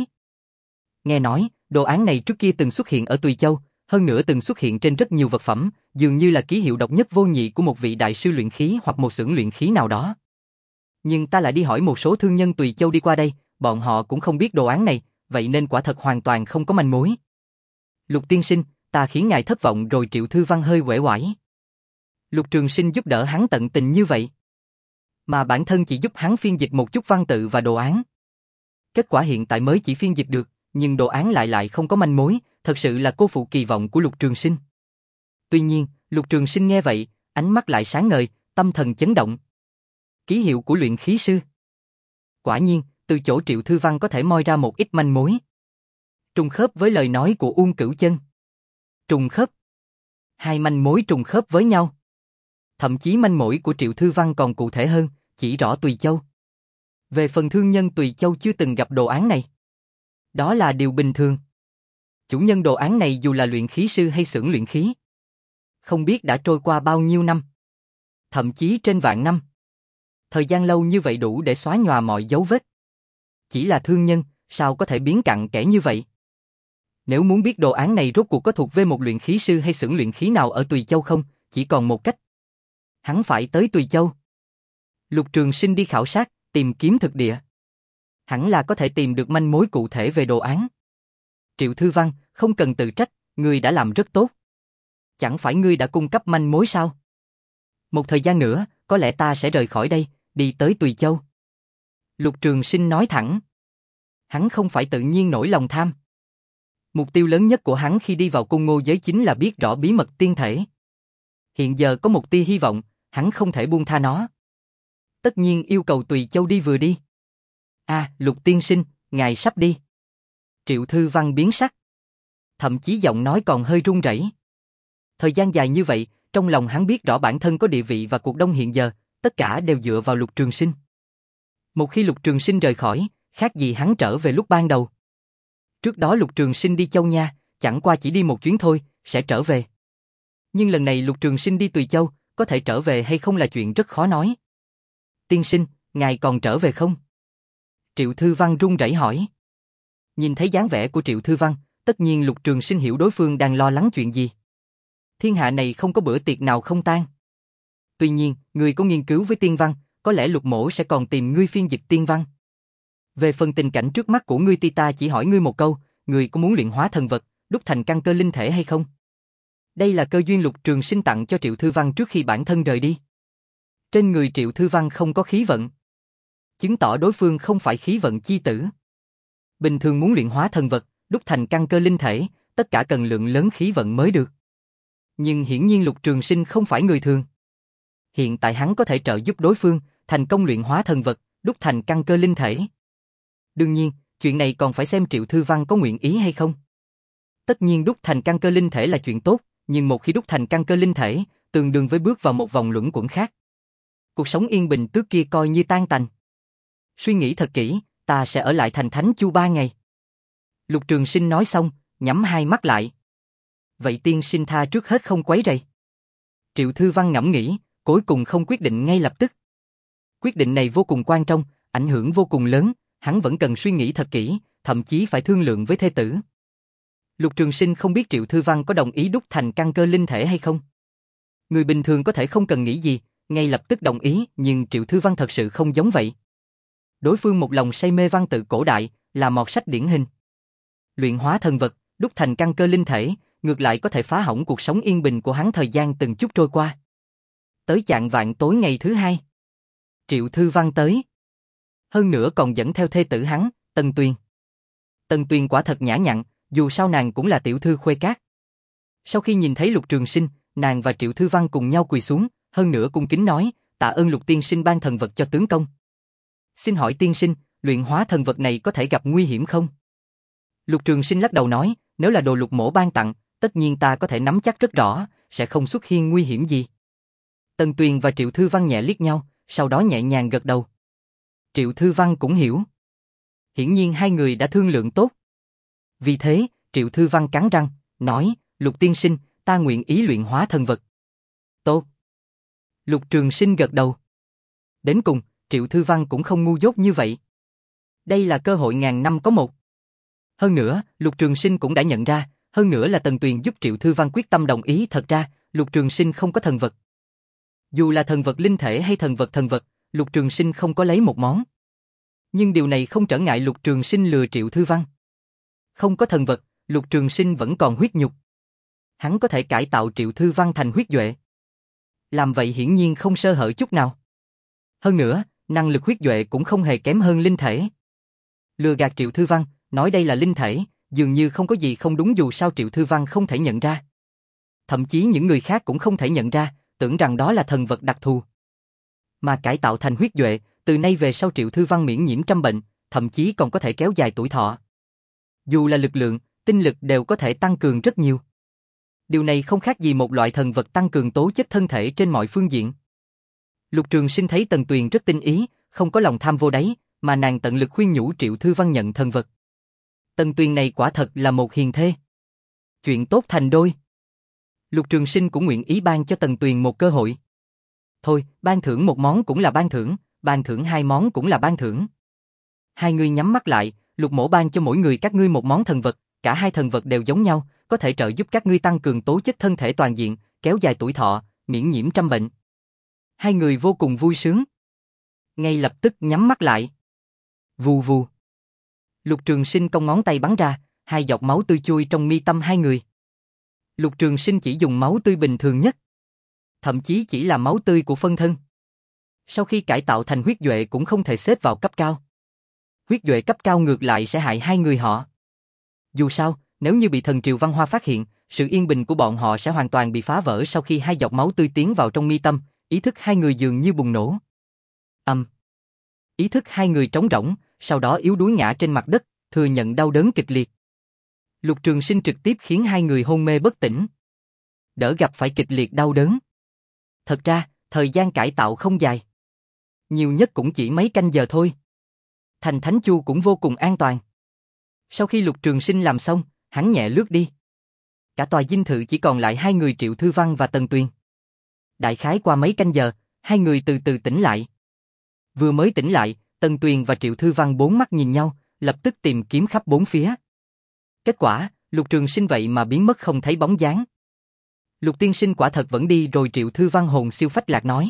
Nghe nói, đồ án này trước kia từng xuất hiện ở Tùy Châu, hơn nữa từng xuất hiện trên rất nhiều vật phẩm, dường như là ký hiệu độc nhất vô nhị của một vị đại sư luyện khí hoặc một xưởng luyện khí nào đó. Nhưng ta lại đi hỏi một số thương nhân Tùy Châu đi qua đây, bọn họ cũng không biết đồ án này, vậy nên quả thật hoàn toàn không có manh mối. Lục tiên sinh, ta khiến ngài thất vọng rồi. Triệu Thư Văn hơi uể oải. Lục Trường Sinh giúp đỡ hắn tận tình như vậy, mà bản thân chỉ giúp hắn phiên dịch một chút văn tự và đồ án. Kết quả hiện tại mới chỉ phiên dịch được, nhưng đồ án lại lại không có manh mối, thật sự là cô phụ kỳ vọng của Lục Trường Sinh. Tuy nhiên, Lục Trường Sinh nghe vậy, ánh mắt lại sáng ngời, tâm thần chấn động. Ký hiệu của luyện khí sư. Quả nhiên, từ chỗ Triệu Thư Văn có thể moi ra một ít manh mối. Trùng khớp với lời nói của Uông Cửu Chân. Trùng khớp. Hai manh mối trùng khớp với nhau. Thậm chí manh mối của Triệu Thư Văn còn cụ thể hơn, chỉ rõ Tùy Châu. Về phần thương nhân Tùy Châu chưa từng gặp đồ án này. Đó là điều bình thường. Chủ nhân đồ án này dù là luyện khí sư hay xưởng luyện khí. Không biết đã trôi qua bao nhiêu năm. Thậm chí trên vạn năm. Thời gian lâu như vậy đủ để xóa nhòa mọi dấu vết. Chỉ là thương nhân, sao có thể biến cặn kẽ như vậy? Nếu muốn biết đồ án này rốt cuộc có thuộc về một luyện khí sư hay xưởng luyện khí nào ở Tùy Châu không, chỉ còn một cách. Hắn phải tới Tùy Châu. Lục Trường Sinh đi khảo sát, tìm kiếm thực địa. Hẳn là có thể tìm được manh mối cụ thể về đồ án. Triệu Thư Văn, không cần tự trách, ngươi đã làm rất tốt. Chẳng phải ngươi đã cung cấp manh mối sao? Một thời gian nữa, có lẽ ta sẽ rời khỏi đây, đi tới Tùy Châu. Lục Trường Sinh nói thẳng. Hắn không phải tự nhiên nổi lòng tham. Mục tiêu lớn nhất của hắn khi đi vào Côn Ngô giới chính là biết rõ bí mật tiên thể. Hiện giờ có một tia hy vọng, hắn không thể buông tha nó. Tất nhiên yêu cầu Tùy Châu đi vừa đi. À, Lục tiên sinh, ngài sắp đi. Triệu Thư Văn biến sắc. Thậm chí giọng nói còn hơi run rẩy. Thời gian dài như vậy, trong lòng hắn biết rõ bản thân có địa vị và cuộc đông hiện giờ, tất cả đều dựa vào Lục Trường Sinh. Một khi Lục Trường Sinh rời khỏi, khác gì hắn trở về lúc ban đầu. Trước đó Lục Trường Sinh đi Châu Nha, chẳng qua chỉ đi một chuyến thôi, sẽ trở về. Nhưng lần này Lục Trường Sinh đi Tùy Châu, có thể trở về hay không là chuyện rất khó nói. Tiên sinh, ngài còn trở về không? Triệu Thư Văn run rẩy hỏi. Nhìn thấy dáng vẻ của Triệu Thư Văn, tất nhiên Lục Trường Sinh hiểu đối phương đang lo lắng chuyện gì. Thiên hạ này không có bữa tiệc nào không tan. Tuy nhiên, người có nghiên cứu với tiên văn, có lẽ Lục mỗ sẽ còn tìm ngươi phiên dịch tiên văn. Về phần tình cảnh trước mắt của ngươi, ta chỉ hỏi ngươi một câu, ngươi có muốn luyện hóa thần vật, đúc thành căn cơ linh thể hay không? Đây là cơ duyên Lục Trường Sinh tặng cho Triệu Thư Văn trước khi bản thân rời đi. Trên người Triệu Thư Văn không có khí vận, chứng tỏ đối phương không phải khí vận chi tử. Bình thường muốn luyện hóa thần vật, đúc thành căn cơ linh thể, tất cả cần lượng lớn khí vận mới được. Nhưng hiển nhiên Lục Trường Sinh không phải người thường. Hiện tại hắn có thể trợ giúp đối phương, thành công luyện hóa thần vật, đúc thành căn cơ linh thể. Đương nhiên, chuyện này còn phải xem Triệu Thư Văn có nguyện ý hay không. Tất nhiên đúc thành căn cơ linh thể là chuyện tốt, nhưng một khi đúc thành căn cơ linh thể, tương đương với bước vào một vòng luẩn quẩn khác. Cuộc sống yên bình trước kia coi như tan tành. Suy nghĩ thật kỹ, ta sẽ ở lại thành Thánh Chu ba ngày. Lục Trường Sinh nói xong, nhắm hai mắt lại. Vậy tiên sinh tha trước hết không quấy rầy. Triệu Thư Văn ngẫm nghĩ, cuối cùng không quyết định ngay lập tức. Quyết định này vô cùng quan trọng, ảnh hưởng vô cùng lớn, hắn vẫn cần suy nghĩ thật kỹ, thậm chí phải thương lượng với thê tử. Lục Trường Sinh không biết Triệu Thư Văn có đồng ý đúc thành căn cơ linh thể hay không. Người bình thường có thể không cần nghĩ gì, ngay lập tức đồng ý, nhưng Triệu Thư Văn thật sự không giống vậy. Đối phương một lòng say mê văn tự cổ đại, là mọt sách điển hình. Luyện hóa thần vật, đúc thành căn cơ linh thể, ngược lại có thể phá hỏng cuộc sống yên bình của hắn thời gian từng chút trôi qua. Tới chạng vạng tối ngày thứ hai, Triệu Thư Văn tới. Hơn nữa còn dẫn theo thê tử hắn, Tần Tuyền. Tần Tuyền quả thật nhã nhặn, dù sao nàng cũng là tiểu thư khuê cát. Sau khi nhìn thấy Lục Trường Sinh, nàng và Triệu Thư Văn cùng nhau quỳ xuống, hơn nữa cung kính nói, tạ ơn Lục tiên sinh ban thần vật cho tướng công. Xin hỏi tiên sinh, luyện hóa thần vật này có thể gặp nguy hiểm không? Lục Trường Sinh lắc đầu nói, nếu là đồ Lục mỗ ban tặng, tất nhiên ta có thể nắm chắc rất rõ, sẽ không xuất hiện nguy hiểm gì. Tần Tuyền và Triệu Thư Văn nhẹ liếc nhau, sau đó nhẹ nhàng gật đầu. Triệu Thư Văn cũng hiểu. Hiển nhiên hai người đã thương lượng tốt. Vì thế, Triệu Thư Văn cắn răng, nói, Lục tiên sinh, ta nguyện ý luyện hóa thần vật. Tốt. Lục Trường Sinh gật đầu. Đến cùng, Triệu Thư Văn cũng không ngu dốt như vậy. Đây là cơ hội ngàn năm có một. Hơn nữa, Lục Trường Sinh cũng đã nhận ra, hơn nữa là Tần Tuyền giúp Triệu Thư Văn quyết tâm đồng ý. Thật ra, Lục Trường Sinh không có thần vật. Dù là thần vật linh thể hay thần vật thần vật, Lục Trường Sinh không có lấy một món. Nhưng điều này không trở ngại Lục Trường Sinh lừa Triệu Thư Văn. Không có thần vật, Lục Trường Sinh vẫn còn huyết nhục. Hắn có thể cải tạo Triệu Thư Văn thành huyết duệ. Làm vậy hiển nhiên không sơ hở chút nào. Hơn nữa, năng lực huyết duệ cũng không hề kém hơn linh thể. Lừa gạt Triệu Thư Văn, nói đây là linh thể, dường như không có gì không đúng, dù sao Triệu Thư Văn không thể nhận ra. Thậm chí những người khác cũng không thể nhận ra, tưởng rằng đó là thần vật đặc thù. Mà cải tạo thành huyết duệ, từ nay về sau Triệu Thư Văn miễn nhiễm trăm bệnh, thậm chí còn có thể kéo dài tuổi thọ. Dù là lực lượng, tinh lực đều có thể tăng cường rất nhiều. Điều này không khác gì một loại thần vật tăng cường tố chất thân thể trên mọi phương diện. Lục Trường Sinh thấy Tần Tuyền rất tinh ý, không có lòng tham vô đáy, mà nàng tận lực khuyên nhủ Triệu Thư Văn nhận thần vật. Tần Tuyền này quả thật là một hiền thê. Chuyện tốt thành đôi. Lục Trường Sinh cũng nguyện ý ban cho Tần Tuyền một cơ hội. Thôi, ban thưởng một món cũng là ban thưởng, ban thưởng hai món cũng là ban thưởng. Hai người nhắm mắt lại, Lục mỗ ban cho mỗi người các ngươi một món thần vật, cả hai thần vật đều giống nhau, có thể trợ giúp các ngươi tăng cường tố chất thân thể toàn diện, kéo dài tuổi thọ, miễn nhiễm trăm bệnh. Hai người vô cùng vui sướng. Ngay lập tức nhắm mắt lại. Vù vù. Lục Trường Sinh cong ngón tay bắn ra, hai giọt máu tươi chui trong mi tâm hai người. Lục Trường Sinh chỉ dùng máu tươi bình thường nhất, thậm chí chỉ là máu tươi của phân thân. Sau khi cải tạo thành huyết duệ cũng không thể xếp vào cấp cao. Huyết duệ cấp cao ngược lại sẽ hại hai người họ. Dù sao, nếu như bị thần triều văn hoa phát hiện, sự yên bình của bọn họ sẽ hoàn toàn bị phá vỡ. Sau khi hai giọt máu tươi tiến vào trong mi tâm, ý thức hai người dường như bùng nổ. Âm. Ý thức hai người trống rỗng, sau đó yếu đuối ngã trên mặt đất, thừa nhận đau đớn kịch liệt. Lục Trường Sinh trực tiếp khiến hai người hôn mê bất tỉnh. Đỡ gặp phải kịch liệt đau đớn. Thật ra, thời gian cải tạo không dài. Nhiều nhất cũng chỉ mấy canh giờ thôi. Thành Thánh Chu cũng vô cùng an toàn. Sau khi Lục Trường Sinh làm xong, hắn nhẹ lướt đi. Cả tòa dinh thự chỉ còn lại hai người Triệu Thư Văn và Tần Tuyền. Đại khái qua mấy canh giờ, hai người từ từ tỉnh lại. Vừa mới tỉnh lại, Tần Tuyền và Triệu Thư Văn bốn mắt nhìn nhau, lập tức tìm kiếm khắp bốn phía. Kết quả, Lục Trường Sinh vậy mà biến mất không thấy bóng dáng. Lục tiên sinh quả thật vẫn đi rồi. Triệu Thư Văn hồn siêu phách lạc nói.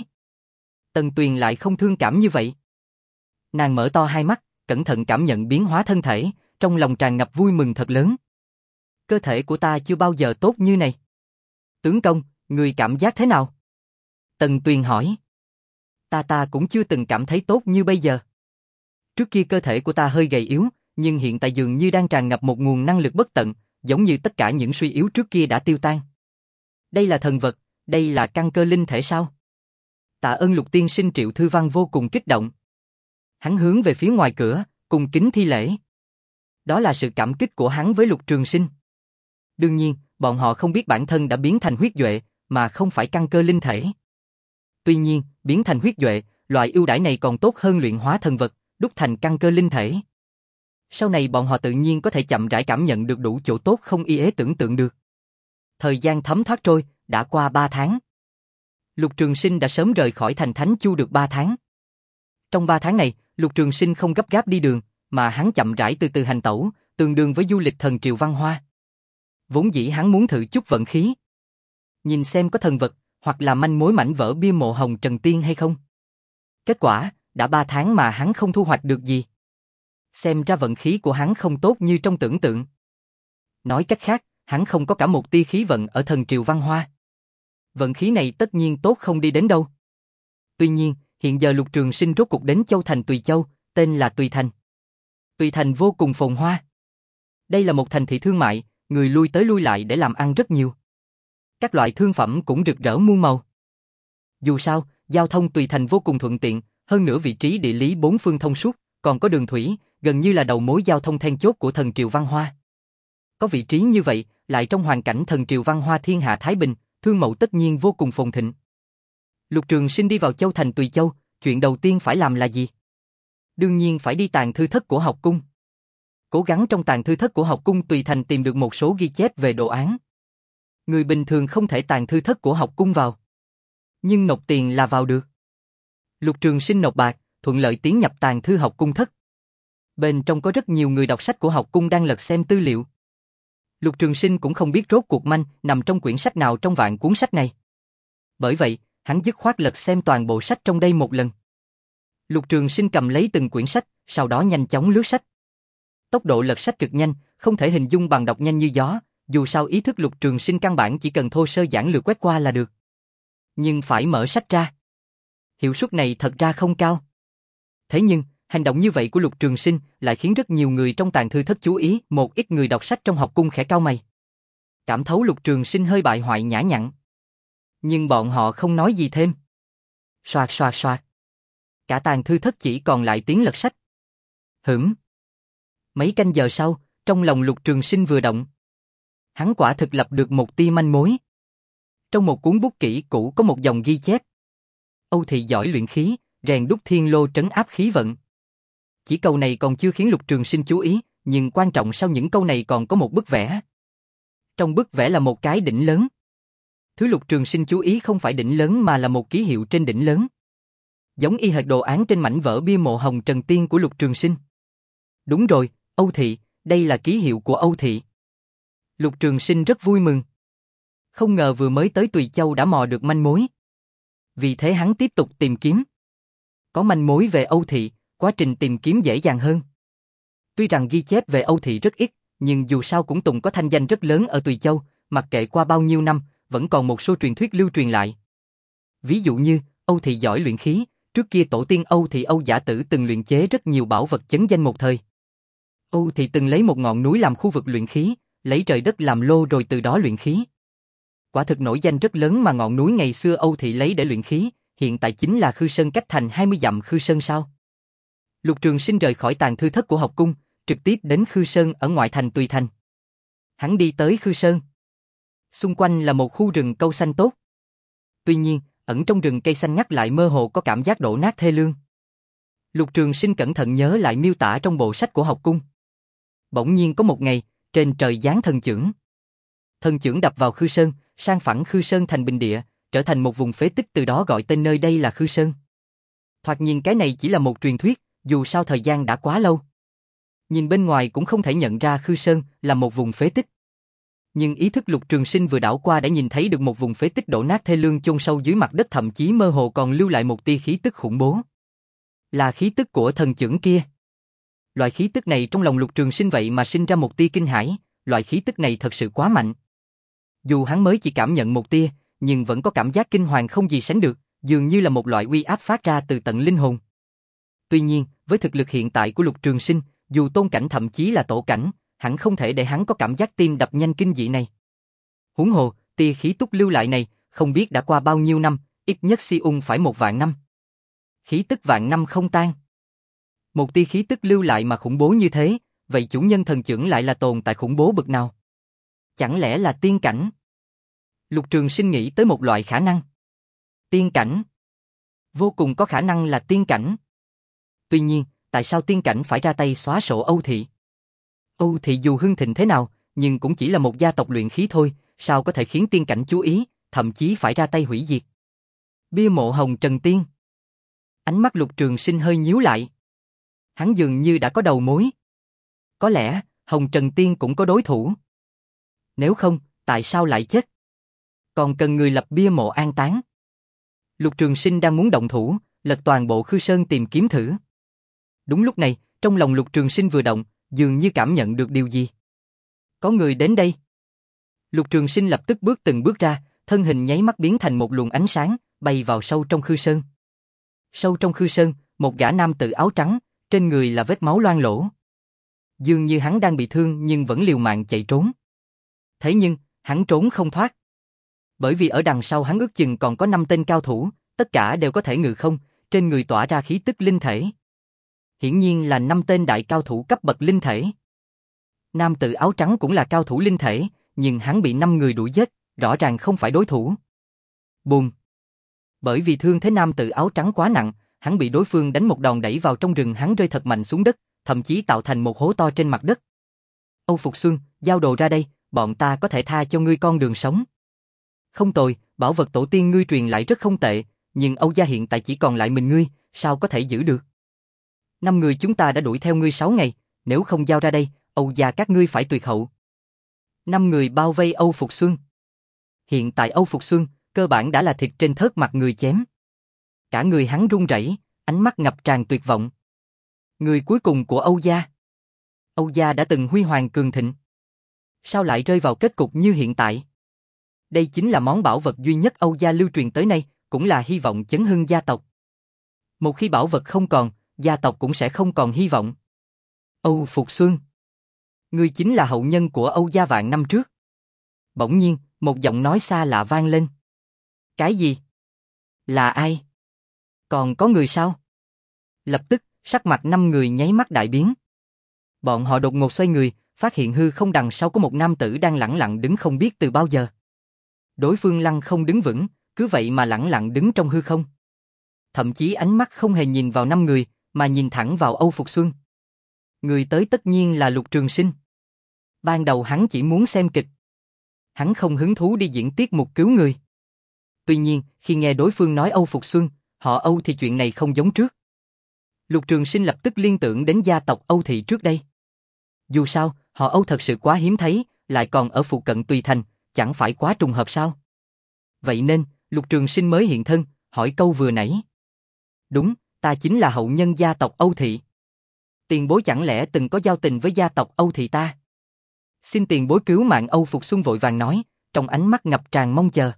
Tần Tuyền lại không thương cảm như vậy. Nàng mở to hai mắt, cẩn thận cảm nhận biến hóa thân thể, trong lòng tràn ngập vui mừng thật lớn. Cơ thể của ta chưa bao giờ tốt như này. Tướng công, người cảm giác thế nào? Tần Tuyền hỏi. Ta ta cũng chưa từng cảm thấy tốt như bây giờ. Trước kia cơ thể của ta hơi gầy yếu, nhưng hiện tại dường như đang tràn ngập một nguồn năng lực bất tận, giống như tất cả những suy yếu trước kia đã tiêu tan. Đây là thần vật, đây là căn cơ linh thể sao? Tạ ơn Lục tiên sinh. Triệu Thư Văn vô cùng kích động. Hắn hướng về phía ngoài cửa, cung kính thi lễ. Đó là sự cảm kích của hắn với Lục Trường Sinh. Đương nhiên, bọn họ không biết bản thân đã biến thành huyết duệ, mà không phải căn cơ linh thể. Tuy nhiên, biến thành huyết duệ, loại ưu đãi này còn tốt hơn luyện hóa thần vật, đúc thành căn cơ linh thể. Sau này bọn họ tự nhiên có thể chậm rãi cảm nhận được đủ chỗ tốt không y ế tưởng tượng được. Thời gian thấm thoát trôi, đã qua ba tháng. Lục Trường Sinh đã sớm rời khỏi thành Thánh Chu được ba tháng. Trong ba tháng này, Lục Trường Sinh không gấp gáp đi đường, mà hắn chậm rãi từ từ hành tẩu, tương đương với du lịch thần triều văn hoa. Vốn dĩ hắn muốn thử chút vận khí. Nhìn xem có thần vật, hoặc là manh mối mảnh vỡ bia mộ Hồng Trần Tiên hay không. Kết quả, đã ba tháng mà hắn không thu hoạch được gì. Xem ra vận khí của hắn không tốt như trong tưởng tượng. Nói cách khác, hắn không có cả một tia khí vận ở thần triều văn hoa. Vận khí này tất nhiên tốt không đi đến đâu. Tuy nhiên, hiện giờ Lục Trường Sinh rốt cuộc đến châu thành Tùy Châu, tên là Tùy Thành. Tùy Thành vô cùng phồn hoa. Đây là một thành thị thương mại, người lui tới lui lại để làm ăn rất nhiều. Các loại thương phẩm cũng rực rỡ muôn màu. Dù sao, giao thông Tùy Thành vô cùng thuận tiện, hơn nữa vị trí địa lý bốn phương thông suốt, còn có đường thủy, gần như là đầu mối giao thông then chốt của thần triều văn hoa. Có vị trí như vậy, lại trong hoàn cảnh thần triều văn hoa thiên hạ thái bình, thương mậu tất nhiên vô cùng phồn thịnh. Lục Trường Sinh đi vào châu thành Tùy Châu, chuyện đầu tiên phải làm là gì? Đương nhiên phải đi tàng thư thất của học cung. Cố gắng trong tàng thư thất của học cung Tùy Thành tìm được một số ghi chép về đồ án. Người bình thường không thể tàng thư thất của học cung vào. Nhưng nộp tiền là vào được. Lục Trường Sinh nộp bạc, thuận lợi tiến nhập tàng thư học cung thất. Bên trong có rất nhiều người đọc sách của học cung đang lật xem tư liệu. Lục Trường Sinh cũng không biết rốt cuộc manh nằm trong quyển sách nào trong vạn cuốn sách này. Bởi vậy, hắn dứt khoát lật xem toàn bộ sách trong đây một lần. Lục Trường Sinh cầm lấy từng quyển sách, sau đó nhanh chóng lướt sách. Tốc độ lật sách cực nhanh, không thể hình dung bằng đọc nhanh như gió, dù sao ý thức Lục Trường Sinh căn bản chỉ cần thô sơ giản lược quét qua là được. Nhưng phải mở sách ra. Hiệu suất này thật ra không cao. Thế nhưng, hành động như vậy của Lục Trường Sinh lại khiến rất nhiều người trong tàng thư thất chú ý. Một ít người đọc sách trong học cung khẽ cau mày. Cảm thấu Lục Trường Sinh hơi bại hoại nhã nhặn. Nhưng bọn họ không nói gì thêm. Soạt soạt soạt. Cả tàng thư thất chỉ còn lại tiếng lật sách. Hửm. Mấy canh giờ sau, trong lòng Lục Trường Sinh vừa động. Hắn quả thực lập được một tia manh mối. Trong một cuốn bút kỹ cũ có một dòng ghi chép. Âu thị giỏi luyện khí, rèn đúc thiên lô trấn áp khí vận. Chỉ câu này còn chưa khiến Lục Trường Sinh chú ý, nhưng quan trọng sau những câu này còn có một bức vẽ. Trong bức vẽ là một cái đỉnh lớn. Thứ Lục Trường Sinh chú ý không phải đỉnh lớn mà là một ký hiệu trên đỉnh lớn. Giống y hệt đồ án trên mảnh vỡ bia mộ Hồng Trần Tiên của Lục Trường Sinh. Đúng rồi, Âu thị, đây là ký hiệu của Âu thị. Lục Trường Sinh rất vui mừng. Không ngờ vừa mới tới Tùy Châu đã mò được manh mối. Vì thế hắn tiếp tục tìm kiếm. Có manh mối về Âu thị, quá trình tìm kiếm dễ dàng hơn. Tuy rằng ghi chép về Âu thị rất ít, nhưng dù sao cũng từng có thanh danh rất lớn ở Tùy Châu, mặc kệ qua bao nhiêu năm, vẫn còn một số truyền thuyết lưu truyền lại. Ví dụ như, Âu thị giỏi luyện khí, trước kia tổ tiên Âu thị Âu Giả Tử từng luyện chế rất nhiều bảo vật chấn danh một thời. Âu thị từng lấy một ngọn núi làm khu vực luyện khí, lấy trời đất làm lô rồi từ đó luyện khí. Quả thực nổi danh rất lớn mà ngọn núi ngày xưa Âu Thị lấy để luyện khí, hiện tại chính là Khư Sơn cách thành hai mươi dặm Khư Sơn sao? Lục Trường Sinh rời khỏi tàng thư thất của học cung, trực tiếp đến Khư Sơn ở ngoại thành Tùy Thành. Hắn đi tới Khư Sơn. Xung quanh là một khu rừng câu xanh tốt. Tuy nhiên, ẩn trong rừng cây xanh ngắt lại mơ hồ có cảm giác đổ nát thê lương. Lục Trường Sinh cẩn thận nhớ lại miêu tả trong bộ sách của học cung. Bỗng nhiên có một ngày, trên trời giáng thần chưởng. Thần chưởng đập vào Khư Sơn, sang phẳng Khư Sơn thành bình địa, trở thành một vùng phế tích, từ đó gọi tên nơi đây là Khư Sơn. Thoạt nhìn cái này chỉ là một truyền thuyết, dù sao thời gian đã quá lâu. Nhìn bên ngoài cũng không thể nhận ra Khư Sơn là một vùng phế tích. Nhưng ý thức Lục Trường Sinh vừa đảo qua đã nhìn thấy được một vùng phế tích đổ nát thê lương chôn sâu dưới mặt đất, thậm chí mơ hồ còn lưu lại một tia khí tức khủng bố. Là khí tức của thần chưởng kia. Loại khí tức này trong lòng Lục Trường Sinh vậy mà sinh ra một tia kinh hãi, loại khí tức này thật sự quá mạnh. Dù hắn mới chỉ cảm nhận một tia, nhưng vẫn có cảm giác kinh hoàng không gì sánh được, dường như là một loại uy áp phát ra từ tận linh hồn. Tuy nhiên, với thực lực hiện tại của Lục Trường Sinh, dù tôn cảnh thậm chí là tổ cảnh, hẳn không thể để hắn có cảm giác tim đập nhanh kinh dị này. Huống hồ, tia khí túc lưu lại này, không biết đã qua bao nhiêu năm, ít nhất si ung phải một vạn năm. Khí tức vạn năm không tan. Một tia khí tức lưu lại mà khủng bố như thế, vậy chủ nhân thần chưởng lại là tồn tại khủng bố bậc nào? Chẳng lẽ là tiên cảnh? Lục Trường Sinh nghĩ tới một loại khả năng. Tiên cảnh. Vô cùng có khả năng là tiên cảnh. Tuy nhiên, tại sao tiên cảnh phải ra tay xóa sổ Âu Thị? Âu Thị dù hưng thịnh thế nào, nhưng cũng chỉ là một gia tộc luyện khí thôi, sao có thể khiến tiên cảnh chú ý, thậm chí phải ra tay hủy diệt? Bia mộ Hồng Trần Tiên. Ánh mắt Lục Trường Sinh hơi nhíu lại. Hắn dường như đã có đầu mối. Có lẽ, Hồng Trần Tiên cũng có đối thủ. Nếu không, tại sao lại chết? Còn cần người lập bia mộ an táng. Lục Trường Sinh đang muốn động thủ, lật toàn bộ Khư Sơn tìm kiếm thử. Đúng lúc này, trong lòng Lục Trường Sinh vừa động, dường như cảm nhận được điều gì. Có người đến đây. Lục Trường Sinh lập tức bước từng bước ra, thân hình nháy mắt biến thành một luồng ánh sáng, bay vào sâu trong Khư Sơn. Sâu trong Khư Sơn, một gã nam tử áo trắng, trên người là vết máu loang lổ. Dường như hắn đang bị thương nhưng vẫn liều mạng chạy trốn. Thế nhưng, hắn trốn không thoát. Bởi vì ở đằng sau hắn ước chừng còn có năm tên cao thủ, tất cả đều có thể ngự không, trên người tỏa ra khí tức linh thể. Hiển nhiên là năm tên đại cao thủ cấp bậc linh thể. Nam tử áo trắng cũng là cao thủ linh thể, nhưng hắn bị năm người đuổi giết, rõ ràng không phải đối thủ. Bùm! Bởi vì thương thế nam tử áo trắng quá nặng, hắn bị đối phương đánh một đòn đẩy vào trong rừng, hắn rơi thật mạnh xuống đất, thậm chí tạo thành một hố to trên mặt đất. Âu Phục Xuân, giao đồ ra đây, bọn ta có thể tha cho ngươi con đường sống. Không tồi, bảo vật tổ tiên ngươi truyền lại rất không tệ, nhưng Âu gia hiện tại chỉ còn lại mình ngươi, sao có thể giữ được? Năm người chúng ta đã đuổi theo ngươi sáu ngày, nếu không giao ra đây, Âu gia các ngươi phải tuyệt hậu. Năm người bao vây Âu Phục Xuân. Hiện tại Âu Phục Xuân, cơ bản đã là thịt trên thớt mặt người chém. Cả người hắn run rẩy, ánh mắt ngập tràn tuyệt vọng. Người cuối cùng của Âu gia. Âu gia đã từng huy hoàng cường thịnh. Sao lại rơi vào kết cục như hiện tại? Đây chính là món bảo vật duy nhất Âu gia lưu truyền tới nay, cũng là hy vọng chấn hưng gia tộc. Một khi bảo vật không còn, gia tộc cũng sẽ không còn hy vọng. Âu Phục Xuân, ngươi chính là hậu nhân của Âu gia vạn năm trước. Bỗng nhiên, một giọng nói xa lạ vang lên. Cái gì? Là ai? Còn có người sao? Lập tức, sắc mặt năm người nháy mắt đại biến. Bọn họ đột ngột xoay người, phát hiện hư không đằng sau có một nam tử đang lẳng lặng đứng không biết từ bao giờ. Đối phương lăng không đứng vững, cứ vậy mà lẳng lặng đứng trong hư không. Thậm chí ánh mắt không hề nhìn vào năm người, mà nhìn thẳng vào Âu Phục Xuân. Người tới tất nhiên là Lục Trường Sinh. Ban đầu hắn chỉ muốn xem kịch. Hắn không hứng thú đi diễn tiết mục cứu người. Tuy nhiên, khi nghe đối phương nói Âu Phục Xuân, họ Âu thì chuyện này không giống trước. Lục Trường Sinh lập tức liên tưởng đến gia tộc Âu Thị trước đây. Dù sao, họ Âu thật sự quá hiếm thấy, lại còn ở phụ cận Tùy Thành, chẳng phải quá trùng hợp sao? Vậy nên, Lục Trường Sinh mới hiện thân, hỏi câu vừa nãy. Đúng, ta chính là hậu nhân gia tộc Âu Thị. Tiền bối chẳng lẽ từng có giao tình với gia tộc Âu Thị ta? Xin tiền bối cứu mạng. Âu Phục Xuân vội vàng nói, trong ánh mắt ngập tràn mong chờ.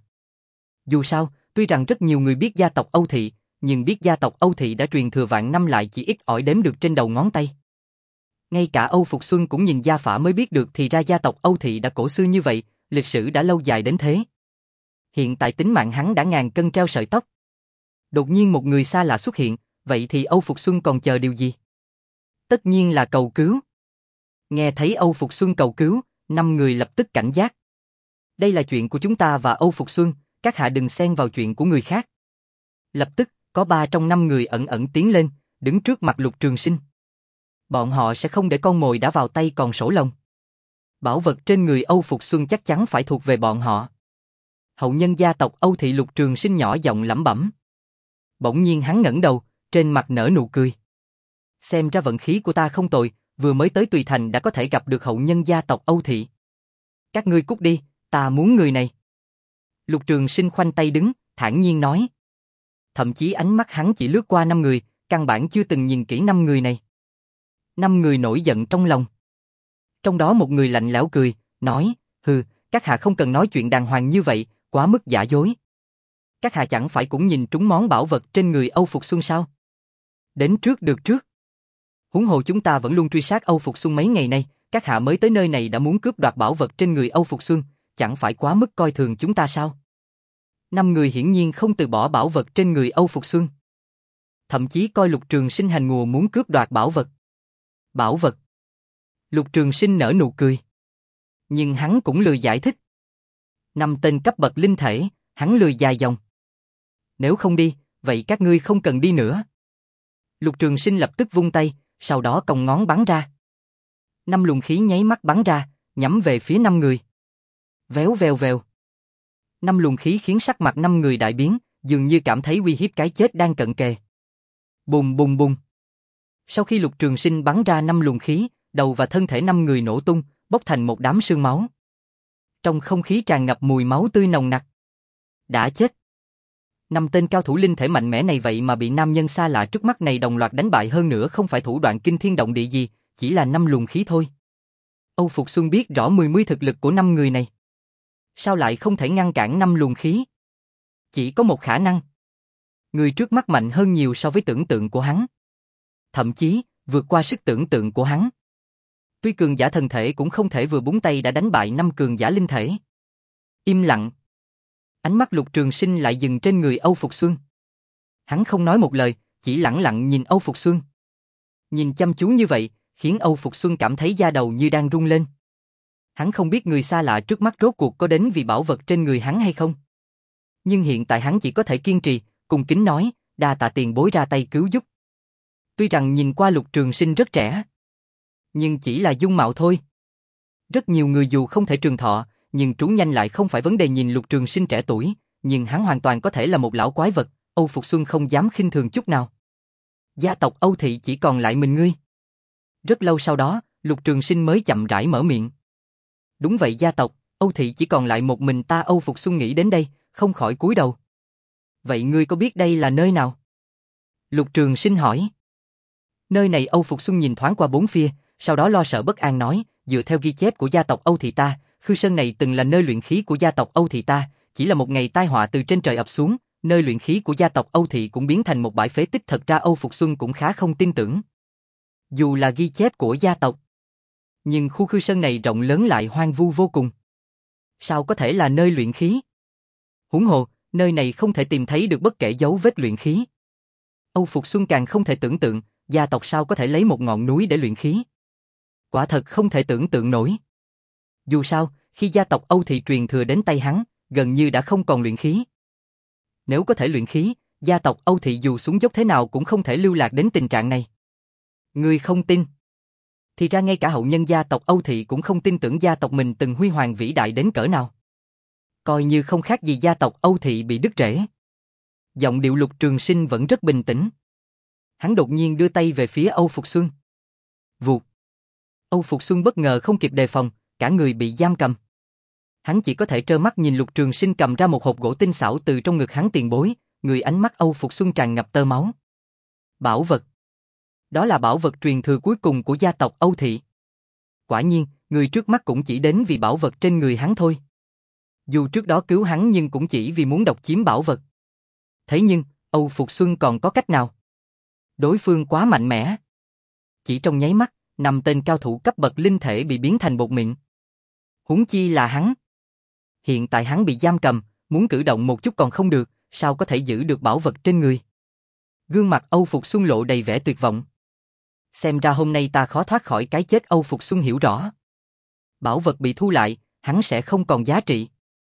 Dù sao, tuy rằng rất nhiều người biết gia tộc Âu Thị, nhưng biết gia tộc Âu Thị đã truyền thừa vạn năm lại chỉ ít ỏi đếm được trên đầu ngón tay. Ngay cả Âu Phục Xuân cũng nhìn gia phả mới biết được thì ra gia tộc Âu Thị đã cổ xưa như vậy, lịch sử đã lâu dài đến thế. Hiện tại tính mạng hắn đã ngàn cân treo sợi tóc. Đột nhiên một người xa lạ xuất hiện, vậy thì Âu Phục Xuân còn chờ điều gì? Tất nhiên là cầu cứu. Nghe thấy Âu Phục Xuân cầu cứu, năm người lập tức cảnh giác. Đây là chuyện của chúng ta và Âu Phục Xuân, các hạ đừng xen vào chuyện của người khác. Lập tức, có ba trong năm người ẩn ẩn tiến lên, đứng trước mặt Lục Trường Sinh. Bọn họ sẽ không để con mồi đã vào tay còn sổ lông. Bảo vật trên người Âu Phục Xuân chắc chắn phải thuộc về bọn họ. Hậu nhân gia tộc Âu Thị. Lục Trường Sinh nhỏ giọng lẩm bẩm. Bỗng nhiên hắn ngẩng đầu, trên mặt nở nụ cười. Xem ra vận khí của ta không tồi, vừa mới tới Tùy Thành đã có thể gặp được hậu nhân gia tộc Âu Thị. Các ngươi cút đi, ta muốn người này. Lục Trường Sinh khoanh tay đứng, thản nhiên nói. Thậm chí ánh mắt hắn chỉ lướt qua năm người, căn bản chưa từng nhìn kỹ năm người này. Năm người nổi giận trong lòng. Trong đó một người lạnh lẽo cười, nói, hừ, các hạ không cần nói chuyện đàng hoàng như vậy, quá mức giả dối. Các hạ chẳng phải cũng nhìn trúng món bảo vật trên người Âu Phục Xuân sao? Đến trước được trước. Huống hồ chúng ta vẫn luôn truy sát Âu Phục Xuân mấy ngày nay, các hạ mới tới nơi này đã muốn cướp đoạt bảo vật trên người Âu Phục Xuân, chẳng phải quá mức coi thường chúng ta sao? Năm người hiển nhiên không từ bỏ bảo vật trên người Âu Phục Xuân. Thậm chí coi Lục Trường Sinh hành ngùa muốn cướp đoạt bảo vật. Bảo vật. Lục Trường Sinh nở nụ cười. Nhưng hắn cũng lười giải thích. Năm tên cấp bậc linh thể, hắn lười dài dòng. Nếu không đi, vậy các ngươi không cần đi nữa. Lục Trường Sinh lập tức vung tay, sau đó cong ngón bắn ra. Năm luồng khí nháy mắt bắn ra, nhắm về phía năm người. Véo vèo vèo. Năm luồng khí khiến sắc mặt năm người đại biến, dường như cảm thấy uy hiếp cái chết đang cận kề. Bùng bùng bùng. Sau khi Lục Trường Sinh bắn ra năm luồng khí, đầu và thân thể năm người nổ tung, bốc thành một đám sương máu. Trong không khí tràn ngập mùi máu tươi nồng nặc. Đã chết. Năm tên cao thủ linh thể mạnh mẽ này vậy mà bị nam nhân xa lạ trước mắt này đồng loạt đánh bại, hơn nữa không phải thủ đoạn kinh thiên động địa gì, chỉ là năm luồng khí thôi. Âu Phục Xuân biết rõ mười mươi thực lực của năm người này. Sao lại không thể ngăn cản năm luồng khí? Chỉ có một khả năng. Người trước mắt mạnh hơn nhiều so với tưởng tượng của hắn. Thậm chí, vượt qua sức tưởng tượng của hắn. Tuy cường giả thần thể cũng không thể vừa búng tay đã đánh bại năm cường giả linh thể. Im lặng. Ánh mắt Lục Trường Sinh lại dừng trên người Âu Phục Xuân. Hắn không nói một lời, chỉ lẳng lặng nhìn Âu Phục Xuân. Nhìn chăm chú như vậy, khiến Âu Phục Xuân cảm thấy da đầu như đang rung lên. Hắn không biết người xa lạ trước mắt rốt cuộc có đến vì bảo vật trên người hắn hay không. Nhưng hiện tại hắn chỉ có thể kiên trì, cung kính nói, đa tạ tiền bối ra tay cứu giúp. Tuy rằng nhìn qua Lục Trường Sinh rất trẻ, nhưng chỉ là dung mạo thôi. Rất nhiều người dù không thể trường thọ, nhưng trú nhanh lại không phải vấn đề. Nhìn Lục Trường Sinh trẻ tuổi, nhưng hắn hoàn toàn có thể là một lão quái vật. Âu Phục Xuân không dám khinh thường chút nào. Gia tộc Âu Thị chỉ còn lại mình ngươi. Rất lâu sau đó, Lục Trường Sinh mới chậm rãi mở miệng. Đúng vậy, gia tộc Âu Thị chỉ còn lại một mình ta. Âu Phục Xuân nghĩ đến đây, không khỏi cúi đầu. Vậy ngươi có biết đây là nơi nào? Lục Trường Sinh hỏi. Nơi này. Âu Phục Xuân nhìn thoáng qua bốn phía, sau đó lo sợ bất an nói, dựa theo ghi chép của gia tộc Âu Thị ta, Khư Sơn này từng là nơi luyện khí của gia tộc Âu Thị ta, chỉ là một ngày tai họa từ trên trời ập xuống, nơi luyện khí của gia tộc Âu Thị cũng biến thành một bãi phế tích. Thật ra Âu Phục Xuân cũng khá không tin tưởng. Dù là ghi chép của gia tộc, nhưng khu Khư Sơn này rộng lớn lại hoang vu vô cùng. Sao có thể là nơi luyện khí? Huống hồ, nơi này không thể tìm thấy được bất kể dấu vết luyện khí. Âu Phục Xuân càng không thể tưởng tượng, gia tộc sao có thể lấy một ngọn núi để luyện khí. Quả thật không thể tưởng tượng nổi. Dù sao, khi gia tộc Âu Thị truyền thừa đến tay hắn, gần như đã không còn luyện khí. Nếu có thể luyện khí, gia tộc Âu Thị dù xuống dốc thế nào cũng không thể lưu lạc đến tình trạng này. Ngươi không tin? Thì ra ngay cả hậu nhân gia tộc Âu Thị cũng không tin tưởng gia tộc mình từng huy hoàng vĩ đại đến cỡ nào. Coi như không khác gì gia tộc Âu Thị bị đứt rễ. Giọng điệu Lục Trường Sinh vẫn rất bình tĩnh. Hắn đột nhiên đưa tay về phía Âu Phục Xuân. Vụt. Âu Phục Xuân bất ngờ không kịp đề phòng, cả người bị giam cầm. Hắn chỉ có thể trơ mắt nhìn Lục Trường Sinh cầm ra một hộp gỗ tinh xảo từ trong ngực hắn. Tiền bối, người. Ánh mắt Âu Phục Xuân tràn ngập tơ máu. Bảo vật. Đó là bảo vật truyền thừa cuối cùng của gia tộc Âu Thị. Quả nhiên, người trước mắt cũng chỉ đến vì bảo vật trên người hắn thôi. Dù trước đó cứu hắn nhưng cũng chỉ vì muốn độc chiếm bảo vật. Thế nhưng, Âu Phục Xuân còn có cách nào? Đối phương quá mạnh mẽ. Chỉ trong nháy mắt, Năm tên cao thủ cấp bậc linh thể bị biến thành bột mịn. Huống chi là hắn. Hiện tại hắn bị giam cầm, muốn cử động một chút còn không được, sao có thể giữ được bảo vật trên người. Gương mặt Âu Phục Xuân lộ đầy vẻ tuyệt vọng. Xem ra hôm nay ta khó thoát khỏi cái chết. Âu Phục Xuân hiểu rõ. Bảo vật bị thu lại, hắn sẽ không còn giá trị.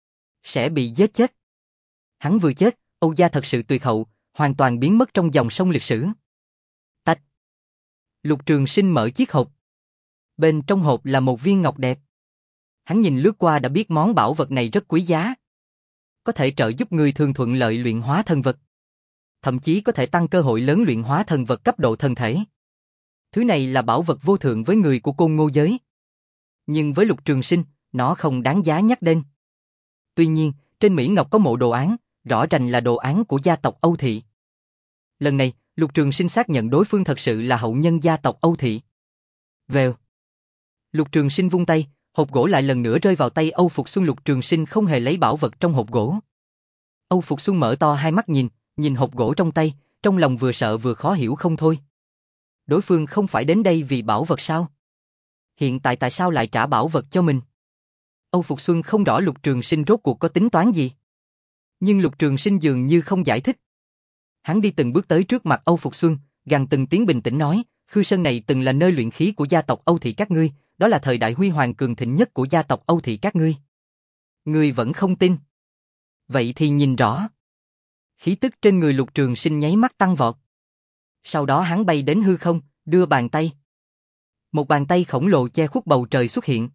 Sẽ bị giết chết. Hắn vừa chết, Âu gia thật sự tuyệt hậu, hoàn toàn biến mất trong dòng sông lịch sử. Tạch. Lục Trường Sinh mở chiếc hộp. Bên trong hộp là một viên ngọc đẹp. Hắn nhìn lướt qua đã biết món bảo vật này rất quý giá. Có thể trợ giúp người thường thuận lợi luyện hóa thần vật. Thậm chí có thể tăng cơ hội lớn luyện hóa thần vật cấp độ thần thể. Thứ này là bảo vật vô thượng với người của Côn Ngô giới. Nhưng với Lục Trường Sinh, nó không đáng giá nhắc đến. Tuy nhiên, trên Mỹ Ngọc có mộ đồ án, rõ ràng là đồ án của gia tộc Âu Thị. Lần này, Lục Trường Sinh xác nhận đối phương thật sự là hậu nhân gia tộc Âu Thị. Vèo. Lục Trường Sinh vung tay, hộp gỗ lại lần nữa rơi vào tay Âu Phục Xuân. Lục Trường Sinh không hề lấy bảo vật trong hộp gỗ. Âu Phục Xuân mở to hai mắt nhìn, nhìn hộp gỗ trong tay, trong lòng vừa sợ vừa khó hiểu không thôi. Đối phương không phải đến đây vì bảo vật sao? Hiện tại tại sao lại trả bảo vật cho mình? Âu Phục Xuân không rõ Lục Trường Sinh rốt cuộc có tính toán gì. Nhưng Lục Trường Sinh dường như không giải thích. Hắn đi từng bước tới trước mặt Âu Phục Xuân, gằn từng tiếng bình tĩnh nói, Khư Sơn này từng là nơi luyện khí của gia tộc Âu Thị các ngươi, đó là thời đại huy hoàng cường thịnh nhất của gia tộc Âu Thị các ngươi. Ngươi vẫn không tin. Vậy thì nhìn rõ. Khí tức trên người Lục Trường Sinh nháy mắt tăng vọt. Sau đó hắn bay đến hư không, đưa bàn tay. Một bàn tay khổng lồ che khuất bầu trời xuất hiện.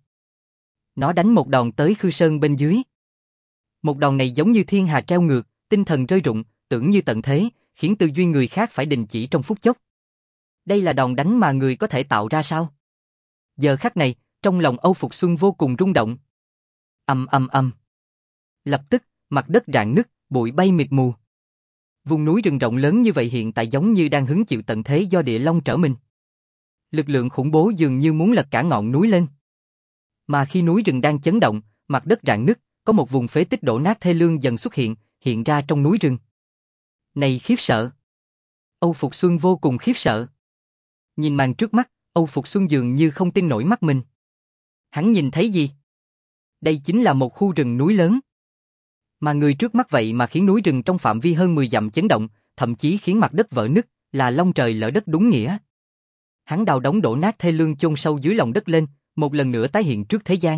Nó đánh một đòn tới Khư Sơn bên dưới. Một đòn này giống như thiên hà treo ngược, tinh thần rơi rụng, tưởng như tận thế, khiến tư duy người khác phải đình chỉ trong phút chốc. Đây là đòn đánh mà người có thể tạo ra sao? Giờ khắc này, trong lòng Âu Phục Xuân vô cùng rung động. Ầm ầm ầm. Lập tức, mặt đất rạn nứt, bụi bay mịt mù. Vùng núi rừng rộng lớn như vậy hiện tại giống như đang hứng chịu tận thế do địa long trở mình. Lực lượng khủng bố dường như muốn lật cả ngọn núi lên. Mà khi núi rừng đang chấn động, mặt đất rạn nứt, có một vùng phế tích đổ nát thê lương dần xuất hiện, hiện ra trong núi rừng. Này khiếp sợ! Âu Phục Xuân vô cùng khiếp sợ. Nhìn màn trước mắt, Âu Phục Xuân dường như không tin nổi mắt mình. Hắn nhìn thấy gì? Đây chính là một khu rừng núi lớn. Mà người trước mắt vậy mà khiến núi rừng trong phạm vi hơn mười dặm chấn động, thậm chí khiến mặt đất vỡ nứt, là long trời lở đất đúng nghĩa. Hắn đào đống đổ nát thê lương chôn sâu dưới lòng đất lên, một lần nữa tái hiện trước thế gian.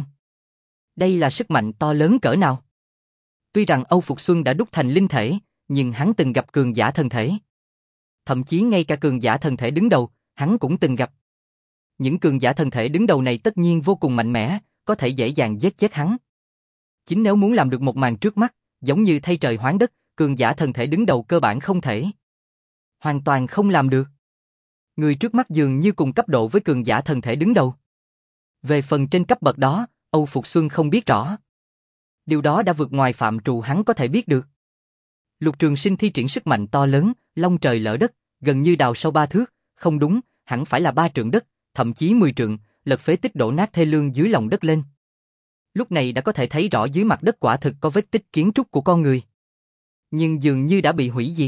Đây là sức mạnh to lớn cỡ nào? Tuy rằng Âu Phục Xuân đã đúc thành linh thể, nhưng hắn từng gặp cường giả thần thể. Thậm chí ngay cả cường giả thần thể đứng đầu, hắn cũng từng gặp. Những cường giả thần thể đứng đầu này tất nhiên vô cùng mạnh mẽ, có thể dễ dàng giết chết hắn. Chính nếu muốn làm được một màn trước mắt, giống như thay trời hoán đất, cường giả thần thể đứng đầu cơ bản không thể. Hoàn toàn không làm được. Người trước mắt dường như cùng cấp độ với cường giả thần thể đứng đầu. Về phần trên cấp bậc đó, Âu Phục Xuân không biết rõ. Điều đó đã vượt ngoài phạm trù hắn có thể biết được. Lục Trường Sinh thi triển sức mạnh to lớn, long trời lở đất, gần như đào sâu ba thước, không đúng, hẳn phải là ba trượng đất, thậm chí mười trượng, lật phế tích đổ nát thê lương dưới lòng đất lên. Lúc này đã có thể thấy rõ dưới mặt đất quả thực có vết tích kiến trúc của con người. Nhưng dường như đã bị hủy diệt.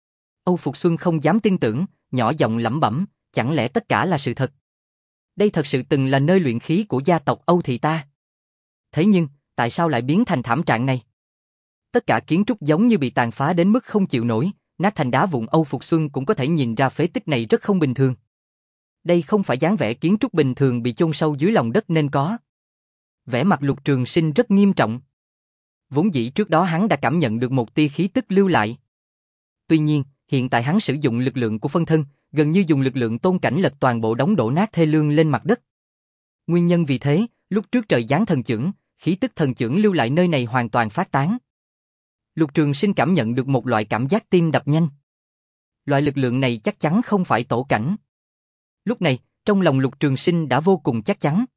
Âu Phục Xuân không dám tin tưởng, nhỏ giọng lẩm bẩm, chẳng lẽ tất cả là sự thật? Đây thật sự từng là nơi luyện khí của gia tộc Âu Thị ta. Thế nhưng, tại sao lại biến thành thảm trạng này? Tất cả kiến trúc giống như bị tàn phá đến mức không chịu nổi, nát thành đá vụn. Âu Phục Xuân cũng có thể nhìn ra phế tích này rất không bình thường. Đây không phải dáng vẻ kiến trúc bình thường bị chôn sâu dưới lòng đất nên có. Vẻ mặt Lục Trường Sinh rất nghiêm trọng. Vốn dĩ trước đó hắn đã cảm nhận được một tia khí tức lưu lại. Tuy nhiên, hiện tại hắn sử dụng lực lượng của phân thân, gần như dùng lực lượng tôn cảnh lật toàn bộ đống đổ nát thê lương lên mặt đất. Nguyên nhân vì thế, lúc trước trời giáng thần chưởng, khí tức thần chưởng lưu lại nơi này hoàn toàn phát tán. Lục Trường Sinh cảm nhận được một loại cảm giác tim đập nhanh. Loại lực lượng này chắc chắn không phải tổ cảnh. Lúc này, trong lòng Lục Trường Sinh đã vô cùng chắc chắn.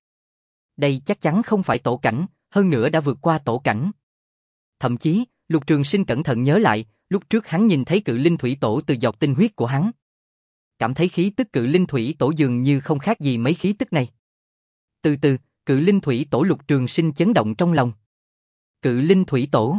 Đây chắc chắn không phải tổ cảnh, hơn nữa đã vượt qua tổ cảnh. Thậm chí, Lục Trường Sinh cẩn thận nhớ lại, lúc trước hắn nhìn thấy cự linh thủy tổ từ giọt tinh huyết của hắn. Cảm thấy khí tức cự linh thủy tổ dường như không khác gì mấy khí tức này. Từ từ, cự linh thủy tổ. Lục Trường Sinh chấn động trong lòng. Cự linh thủy tổ.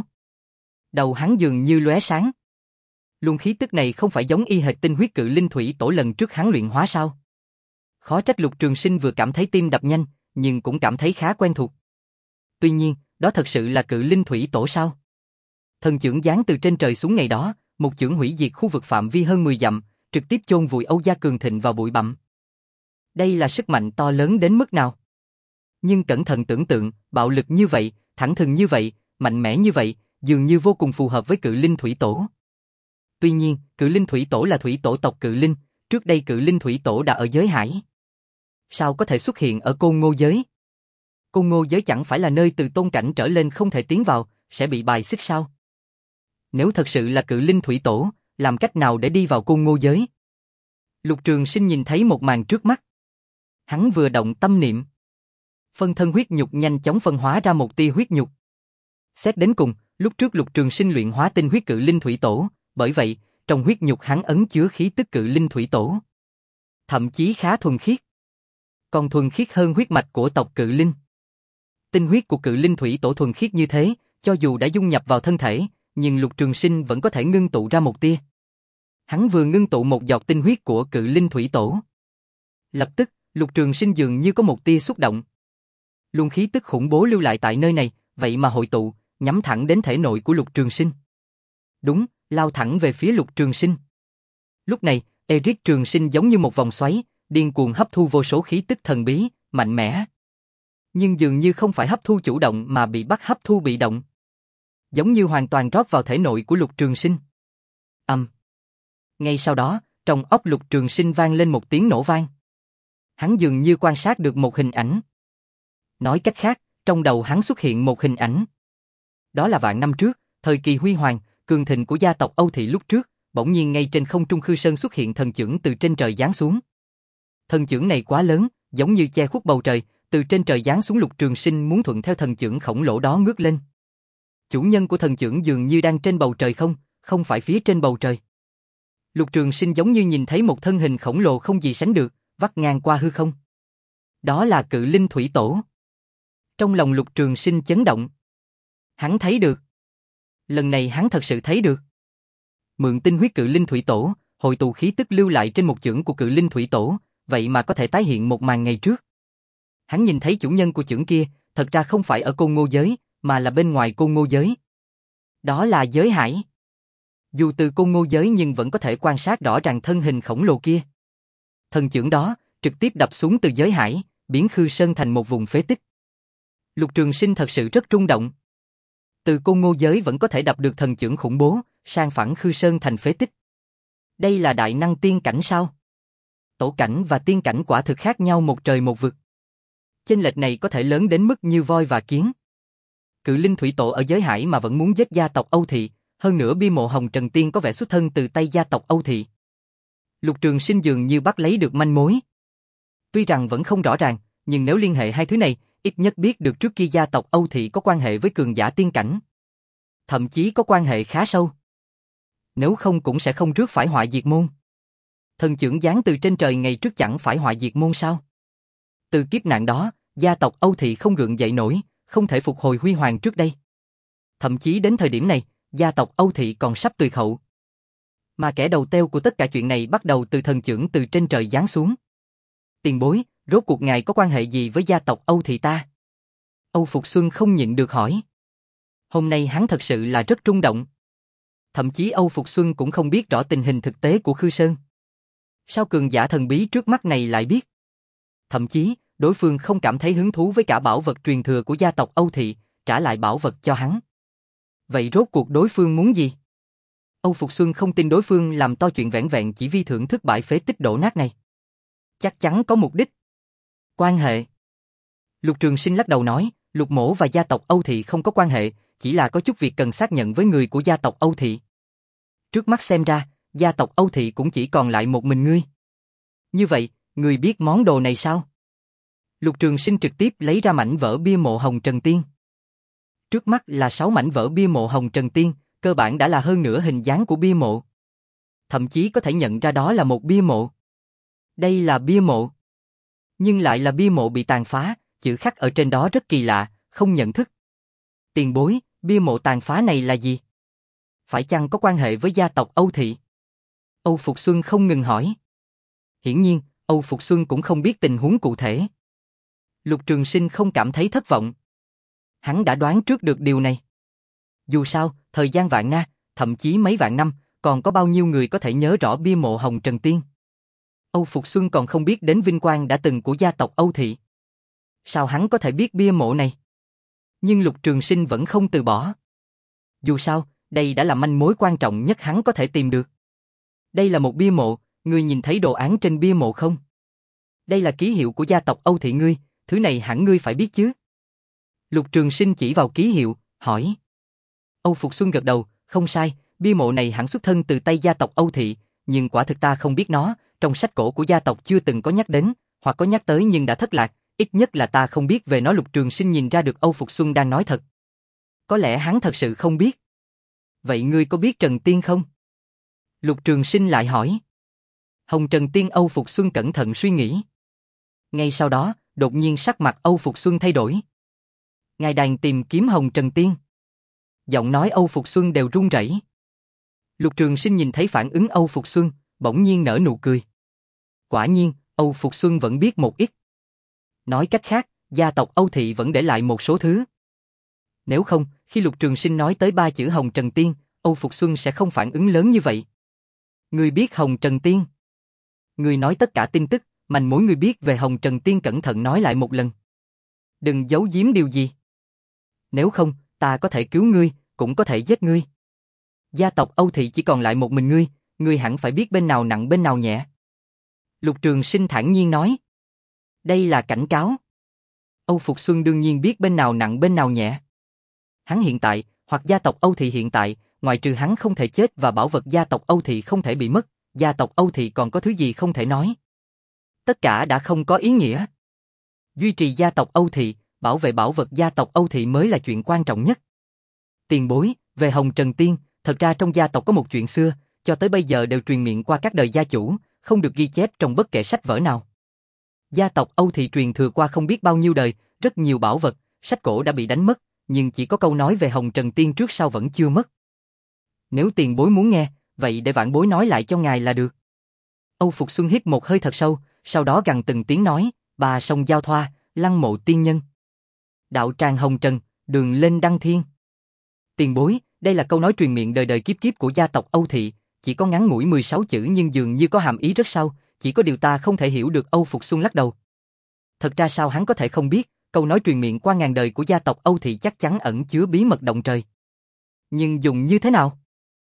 Đầu hắn dường như lóe sáng. Luồng khí tức này không phải giống y hệt tinh huyết cự linh thủy tổ lần trước hắn luyện hóa sao? Khó trách Lục Trường Sinh vừa cảm thấy tim đập nhanh, nhưng cũng cảm thấy khá quen thuộc. Tuy nhiên, đó thật sự là Cự Linh Thủy Tổ sao? Thần chưởng giáng từ trên trời xuống ngày đó, một chưởng hủy diệt khu vực phạm vi hơn mười dặm, trực tiếp chôn vùi Âu Gia Cường Thịnh vào bụi bặm. Đây là sức mạnh to lớn đến mức nào? Nhưng cẩn thận tưởng tượng, bạo lực như vậy, thẳng thừng như vậy, mạnh mẽ như vậy, dường như vô cùng phù hợp với Cự Linh Thủy Tổ. Tuy nhiên, Cự Linh Thủy Tổ là thủy tổ tộc Cự Linh, trước đây Cự Linh Thủy Tổ đã ở giới hải. Sao có thể xuất hiện ở Côn Ngô giới? Côn Ngô giới chẳng phải là nơi từ tôn cảnh trở lên không thể tiến vào, sẽ bị bài xích sao? Nếu thật sự là Cự Linh Thủy Tổ, làm cách nào để đi vào Côn Ngô giới? Lục Trường Sinh nhìn thấy một màn trước mắt. Hắn vừa động tâm niệm. Phân thân huyết nhục nhanh chóng phân hóa ra một tia huyết nhục. Xét đến cùng, lúc trước Lục Trường Sinh luyện hóa tinh huyết Cự Linh Thủy Tổ, bởi vậy, trong huyết nhục hắn ẩn chứa khí tức Cự Linh Thủy Tổ. Thậm chí khá thuần khiết. Còn thuần khiết hơn huyết mạch của tộc Cự Linh. Tinh huyết của Cự Linh Thủy Tổ thuần khiết như thế, cho dù đã dung nhập vào thân thể, nhưng Lục Trường Sinh vẫn có thể ngưng tụ ra một tia. Hắn vừa ngưng tụ một giọt tinh huyết của Cự Linh Thủy Tổ. Lập tức, Lục Trường Sinh dường như có một tia xúc động. Luồng khí tức khủng bố lưu lại tại nơi này, vậy mà hội tụ, nhắm thẳng đến thể nội của Lục Trường Sinh. Đúng, lao thẳng về phía Lục Trường Sinh. Lúc này, Eric Trường Sinh giống như một vòng xoáy, điên cuồng hấp thu vô số khí tức thần bí, mạnh mẽ. Nhưng dường như không phải hấp thu chủ động mà bị bắt hấp thu bị động. Giống như hoàn toàn rót vào thể nội của Lục Trường Sinh. Ầm. Um. Ngay sau đó, trong óc Lục Trường Sinh vang lên một tiếng nổ vang. Hắn dường như quan sát được một hình ảnh. Nói cách khác, trong đầu hắn xuất hiện một hình ảnh. Đó là vạn năm trước, thời kỳ huy hoàng, cường thịnh của gia tộc Âu Thị lúc trước, bỗng nhiên ngay trên không trung Khư Sơn xuất hiện thần chưởng từ trên trời giáng xuống. Thần chưởng này quá lớn, giống như che khuất bầu trời, từ trên trời giáng xuống. Lục Trường Sinh muốn thuận theo thần chưởng khổng lồ đó ngước lên. Chủ nhân của thần chưởng dường như đang trên bầu trời không, không phải phía trên bầu trời. Lục Trường Sinh giống như nhìn thấy một thân hình khổng lồ không gì sánh được, vắt ngang qua hư không. Đó là Cự Linh Thủy Tổ. Trong lòng Lục Trường Sinh chấn động. Hắn thấy được. Lần này hắn thật sự thấy được. Mượn tinh huyết Cự Linh Thủy Tổ, hội tụ khí tức lưu lại trên một chưởng của Cự Linh Thủy Tổ, vậy mà có thể tái hiện một màn ngày trước. Hắn nhìn thấy chủ nhân của chưởng kia, thật ra không phải ở Côn Ngô giới, mà là bên ngoài Côn Ngô giới. Đó là giới hải. Dù từ Côn Ngô giới nhưng vẫn có thể quan sát rõ ràng thân hình khổng lồ kia. Thần chưởng đó, trực tiếp đập xuống từ giới hải, biến Khư Sơn thành một vùng phế tích. Lục Trường Sinh thật sự rất rung động. Từ Côn Ngô giới vẫn có thể đập được thần chưởng khủng bố, sang phẳng Khư Sơn thành phế tích. Đây là đại năng tiên cảnh sao? Tổ cảnh và tiên cảnh quả thực khác nhau một trời một vực. Chênh lệch này có thể lớn đến mức như voi và kiến. Cự Linh Thủy Tổ ở giới hải mà vẫn muốn giết gia tộc Âu Thị, hơn nữa bia mộ Hồng Trần Tiên có vẻ xuất thân từ tay gia tộc Âu Thị. Lục Trường Sinh dường như bắt lấy được manh mối. Tuy rằng vẫn không rõ ràng, nhưng nếu liên hệ hai thứ này, ít nhất biết được trước kia gia tộc Âu Thị có quan hệ với cường giả tiên cảnh. Thậm chí có quan hệ khá sâu. Nếu không cũng sẽ không rước phải họa diệt môn. Thần chưởng giáng từ trên trời ngày trước chẳng phải họa diệt môn sao? Từ kiếp nạn đó, gia tộc Âu Thị không gượng dậy nổi, không thể phục hồi huy hoàng trước đây. Thậm chí đến thời điểm này, gia tộc Âu Thị còn sắp tuyệt hậu. Mà kẻ đầu têu của tất cả chuyện này bắt đầu từ thần chưởng từ trên trời giáng xuống. Tiền bối, rốt cuộc ngài có quan hệ gì với gia tộc Âu Thị ta? Âu Phục Xuân không nhịn được hỏi. Hôm nay hắn thật sự là rất rung động. Thậm chí Âu Phục Xuân cũng không biết rõ tình hình thực tế của Khư Sơn. Sao cường giả thần bí trước mắt này lại biết? Thậm chí, đối phương không cảm thấy hứng thú với cả bảo vật truyền thừa của gia tộc Âu Thị, trả lại bảo vật cho hắn. Vậy rốt cuộc đối phương muốn gì? Âu Phục Xuân không tin đối phương làm to chuyện vẻn vẹn chỉ vì thưởng thức bãi phế tích đổ nát này. Chắc chắn có mục đích. Quan hệ. Lục Trường Sinh lắc đầu nói, Lục Mỗ và gia tộc Âu Thị không có quan hệ, chỉ là có chút việc cần xác nhận với người của gia tộc Âu Thị. Trước mắt xem ra, gia tộc Âu Thị cũng chỉ còn lại một mình ngươi. Như vậy, ngươi biết món đồ này sao? Lục Trường Sinh trực tiếp lấy ra mảnh vỡ bia mộ Hồng Trần Tiên. Trước mắt là sáu mảnh vỡ bia mộ Hồng Trần Tiên, cơ bản đã là hơn nửa hình dáng của bia mộ. Thậm chí có thể nhận ra đó là một bia mộ. Đây là bia mộ. Nhưng lại là bia mộ bị tàn phá, chữ khắc ở trên đó rất kỳ lạ, không nhận thức. Tiền bối, bia mộ tàn phá này là gì? Phải chăng có quan hệ với gia tộc Âu Thị? Âu Phục Xuân không ngừng hỏi. Hiển nhiên, Âu Phục Xuân cũng không biết tình huống cụ thể. Lục Trường Sinh không cảm thấy thất vọng. Hắn đã đoán trước được điều này. Dù sao, thời gian vạn na, thậm chí mấy vạn năm, còn có bao nhiêu người có thể nhớ rõ bia mộ Hồng Trần Tiên. Âu Phục Xuân còn không biết đến vinh quang đã từng của gia tộc Âu Thị. Sao hắn có thể biết bia mộ này? Nhưng Lục Trường Sinh vẫn không từ bỏ. Dù sao, đây đã là manh mối quan trọng nhất hắn có thể tìm được. Đây là một bia mộ, ngươi nhìn thấy đồ án trên bia mộ không? Đây là ký hiệu của gia tộc Âu Thị ngươi, thứ này hẳn ngươi phải biết chứ? Lục Trường Sinh chỉ vào ký hiệu, hỏi. Âu Phục Xuân gật đầu, không sai, bia mộ này hẳn xuất thân từ tay gia tộc Âu Thị, nhưng quả thực ta không biết nó, trong sách cổ của gia tộc chưa từng có nhắc đến, hoặc có nhắc tới nhưng đã thất lạc, ít nhất là ta không biết về nó. Lục Trường Sinh nhìn ra được Âu Phục Xuân đang nói thật. Có lẽ hắn thật sự không biết. Vậy ngươi có biết Trần Tiên không? Lục Trường Sinh lại hỏi. Hồng Trần Tiên. Âu Phục Xuân cẩn thận suy nghĩ. Ngay sau đó, đột nhiên sắc mặt Âu Phục Xuân thay đổi. Ngài đang tìm kiếm Hồng Trần Tiên. Giọng nói Âu Phục Xuân đều run rẩy. Lục Trường Sinh nhìn thấy phản ứng Âu Phục Xuân, bỗng nhiên nở nụ cười. Quả nhiên, Âu Phục Xuân vẫn biết một ít. Nói cách khác, gia tộc Âu Thị vẫn để lại một số thứ. Nếu không, khi Lục Trường Sinh nói tới ba chữ Hồng Trần Tiên, Âu Phục Xuân sẽ không phản ứng lớn như vậy. Ngươi biết Hồng Trần Tiên? Ngươi nói tất cả tin tức, manh mối ngươi biết về Hồng Trần Tiên cẩn thận nói lại một lần. Đừng giấu giếm điều gì. Nếu không, ta có thể cứu ngươi, cũng có thể giết ngươi. Gia tộc Âu Thị chỉ còn lại một mình ngươi, ngươi hẳn phải biết bên nào nặng bên nào nhẹ. Lục Trường Sinh thản nhiên nói. Đây là cảnh cáo. Âu Phục Xuân đương nhiên biết bên nào nặng bên nào nhẹ. Hắn hiện tại, hoặc gia tộc Âu Thị hiện tại, ngoài trừ hắn không thể chết và bảo vật gia tộc Âu Thị không thể bị mất, gia tộc Âu Thị còn có thứ gì không thể nói. Tất cả đã không có ý nghĩa. Duy trì gia tộc Âu Thị, bảo vệ bảo vật gia tộc Âu Thị mới là chuyện quan trọng nhất. Tiền bối, về Hồng Trần Tiên, thật ra trong gia tộc có một chuyện xưa, cho tới bây giờ đều truyền miệng qua các đời gia chủ, không được ghi chép trong bất kể sách vở nào. Gia tộc Âu Thị truyền thừa qua không biết bao nhiêu đời, rất nhiều bảo vật, sách cổ đã bị đánh mất, nhưng chỉ có câu nói về Hồng Trần Tiên trước sau vẫn chưa mất. Nếu tiền bối muốn nghe, vậy để vãn bối nói lại cho ngài là được. Âu Phục Xuân hít một hơi thật sâu, sau đó gằn từng tiếng nói, ba sông giao thoa, lăng mộ tiên nhân. Đạo tràng hồng trần, đường lên đăng thiên. Tiền bối, đây là câu nói truyền miệng đời đời kiếp kiếp của gia tộc Âu Thị, chỉ có ngắn ngủi mười sáu chữ nhưng dường như có hàm ý rất sâu, chỉ có điều ta không thể hiểu được. Âu Phục Xuân lắc đầu. Thật ra sao hắn có thể không biết, câu nói truyền miệng qua ngàn đời của gia tộc Âu Thị chắc chắn ẩn chứa bí mật động trời. Nhưng dùng như thế nào?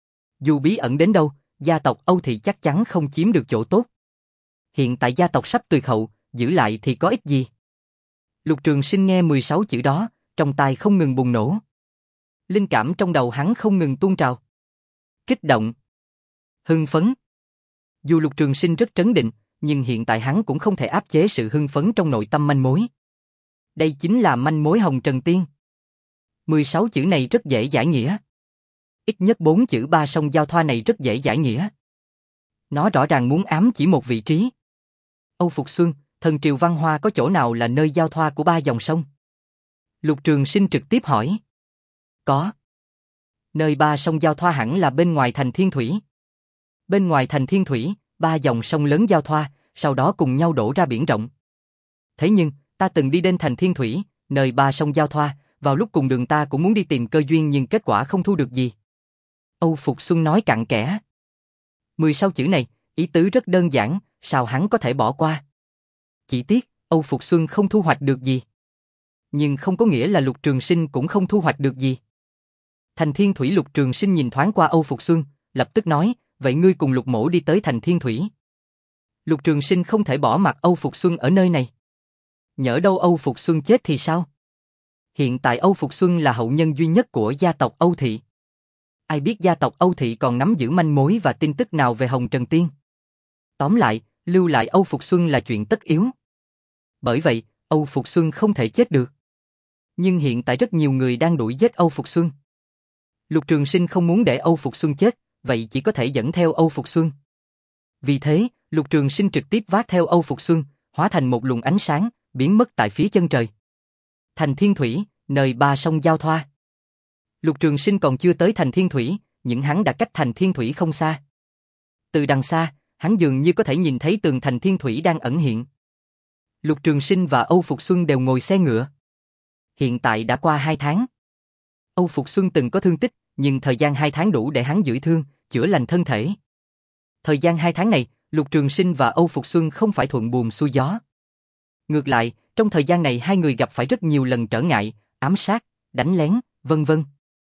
Dù bí ẩn đến đâu, gia tộc Âu Thị chắc chắn không chiếm được chỗ tốt. Hiện tại gia tộc sắp tuyệt hậu, giữ lại thì có ích gì? Lục Trường Sinh nghe mười sáu chữ đó, trong tai không ngừng bùng nổ. Linh cảm trong đầu hắn không ngừng tuôn trào. Kích động, hưng phấn. Dù Lục Trường Sinh rất trấn định, nhưng hiện tại hắn cũng không thể áp chế sự hưng phấn trong nội tâm manh mối. Đây chính là manh mối Hồng Trần Tiên. mười sáu chữ này rất dễ giải nghĩa. Ít nhất bốn chữ ba sông giao thoa này rất dễ giải nghĩa. Nó rõ ràng muốn ám chỉ một vị trí. Âu Phục Xuân, thần triều văn hoa có chỗ nào là nơi giao thoa của ba dòng sông? Lục Trường Sinh trực tiếp hỏi. Có. Nơi ba sông giao thoa hẳn là bên ngoài thành Thiên Thủy. Bên ngoài thành Thiên Thủy, ba dòng sông lớn giao thoa, sau đó cùng nhau đổ ra biển rộng. Thế nhưng, ta từng đi đến thành Thiên Thủy, nơi ba sông giao thoa, vào lúc cùng đường ta cũng muốn đi tìm cơ duyên nhưng kết quả không thu được gì. Âu Phục Xuân nói cặn kẽ. mười sáu chữ này, ý tứ rất đơn giản, sao hắn có thể bỏ qua? Chỉ tiếc, Âu Phục Xuân không thu hoạch được gì. Nhưng không có nghĩa là Lục Trường Sinh cũng không thu hoạch được gì. Thành Thiên Thủy. Lục Trường Sinh nhìn thoáng qua Âu Phục Xuân, lập tức nói, vậy ngươi cùng Lục Mỗ đi tới thành Thiên Thủy. Lục Trường Sinh không thể bỏ mặc Âu Phục Xuân ở nơi này. Nhỡ đâu Âu Phục Xuân chết thì sao? Hiện tại Âu Phục Xuân là hậu nhân duy nhất của gia tộc Âu Thị. Ai biết gia tộc Âu Thị còn nắm giữ manh mối và tin tức nào về Hồng Trần Tiên? Tóm lại, lưu lại Âu Phục Xuân là chuyện tất yếu. Bởi vậy, Âu Phục Xuân không thể chết được. Nhưng hiện tại rất nhiều người đang đuổi giết Âu Phục Xuân. Lục Trường Sinh không muốn để Âu Phục Xuân chết, vậy chỉ có thể dẫn theo Âu Phục Xuân. Vì thế, Lục Trường Sinh trực tiếp vác theo Âu Phục Xuân, hóa thành một luồng ánh sáng, biến mất tại phía chân trời. Thành Thiên Thủy, nơi ba sông giao thoa. Lục Trường Sinh còn chưa tới thành Thiên Thủy, nhưng hắn đã cách thành Thiên Thủy không xa. Từ đằng xa, Hắn dường như có thể nhìn thấy tường thành thiên thủy đang ẩn hiện. Lục Trường Sinh và Âu Phục Xuân đều ngồi xe ngựa. Hiện tại đã qua hai tháng. Âu Phục Xuân từng có thương tích, nhưng thời gian hai tháng đủ để hắn dưỡi thương, chữa lành thân thể. Thời gian hai tháng này, Lục Trường Sinh và Âu Phục Xuân không phải thuận buồm xuôi gió. Ngược lại, trong thời gian này hai người gặp phải rất nhiều lần trở ngại, ám sát, đánh lén, vân vân.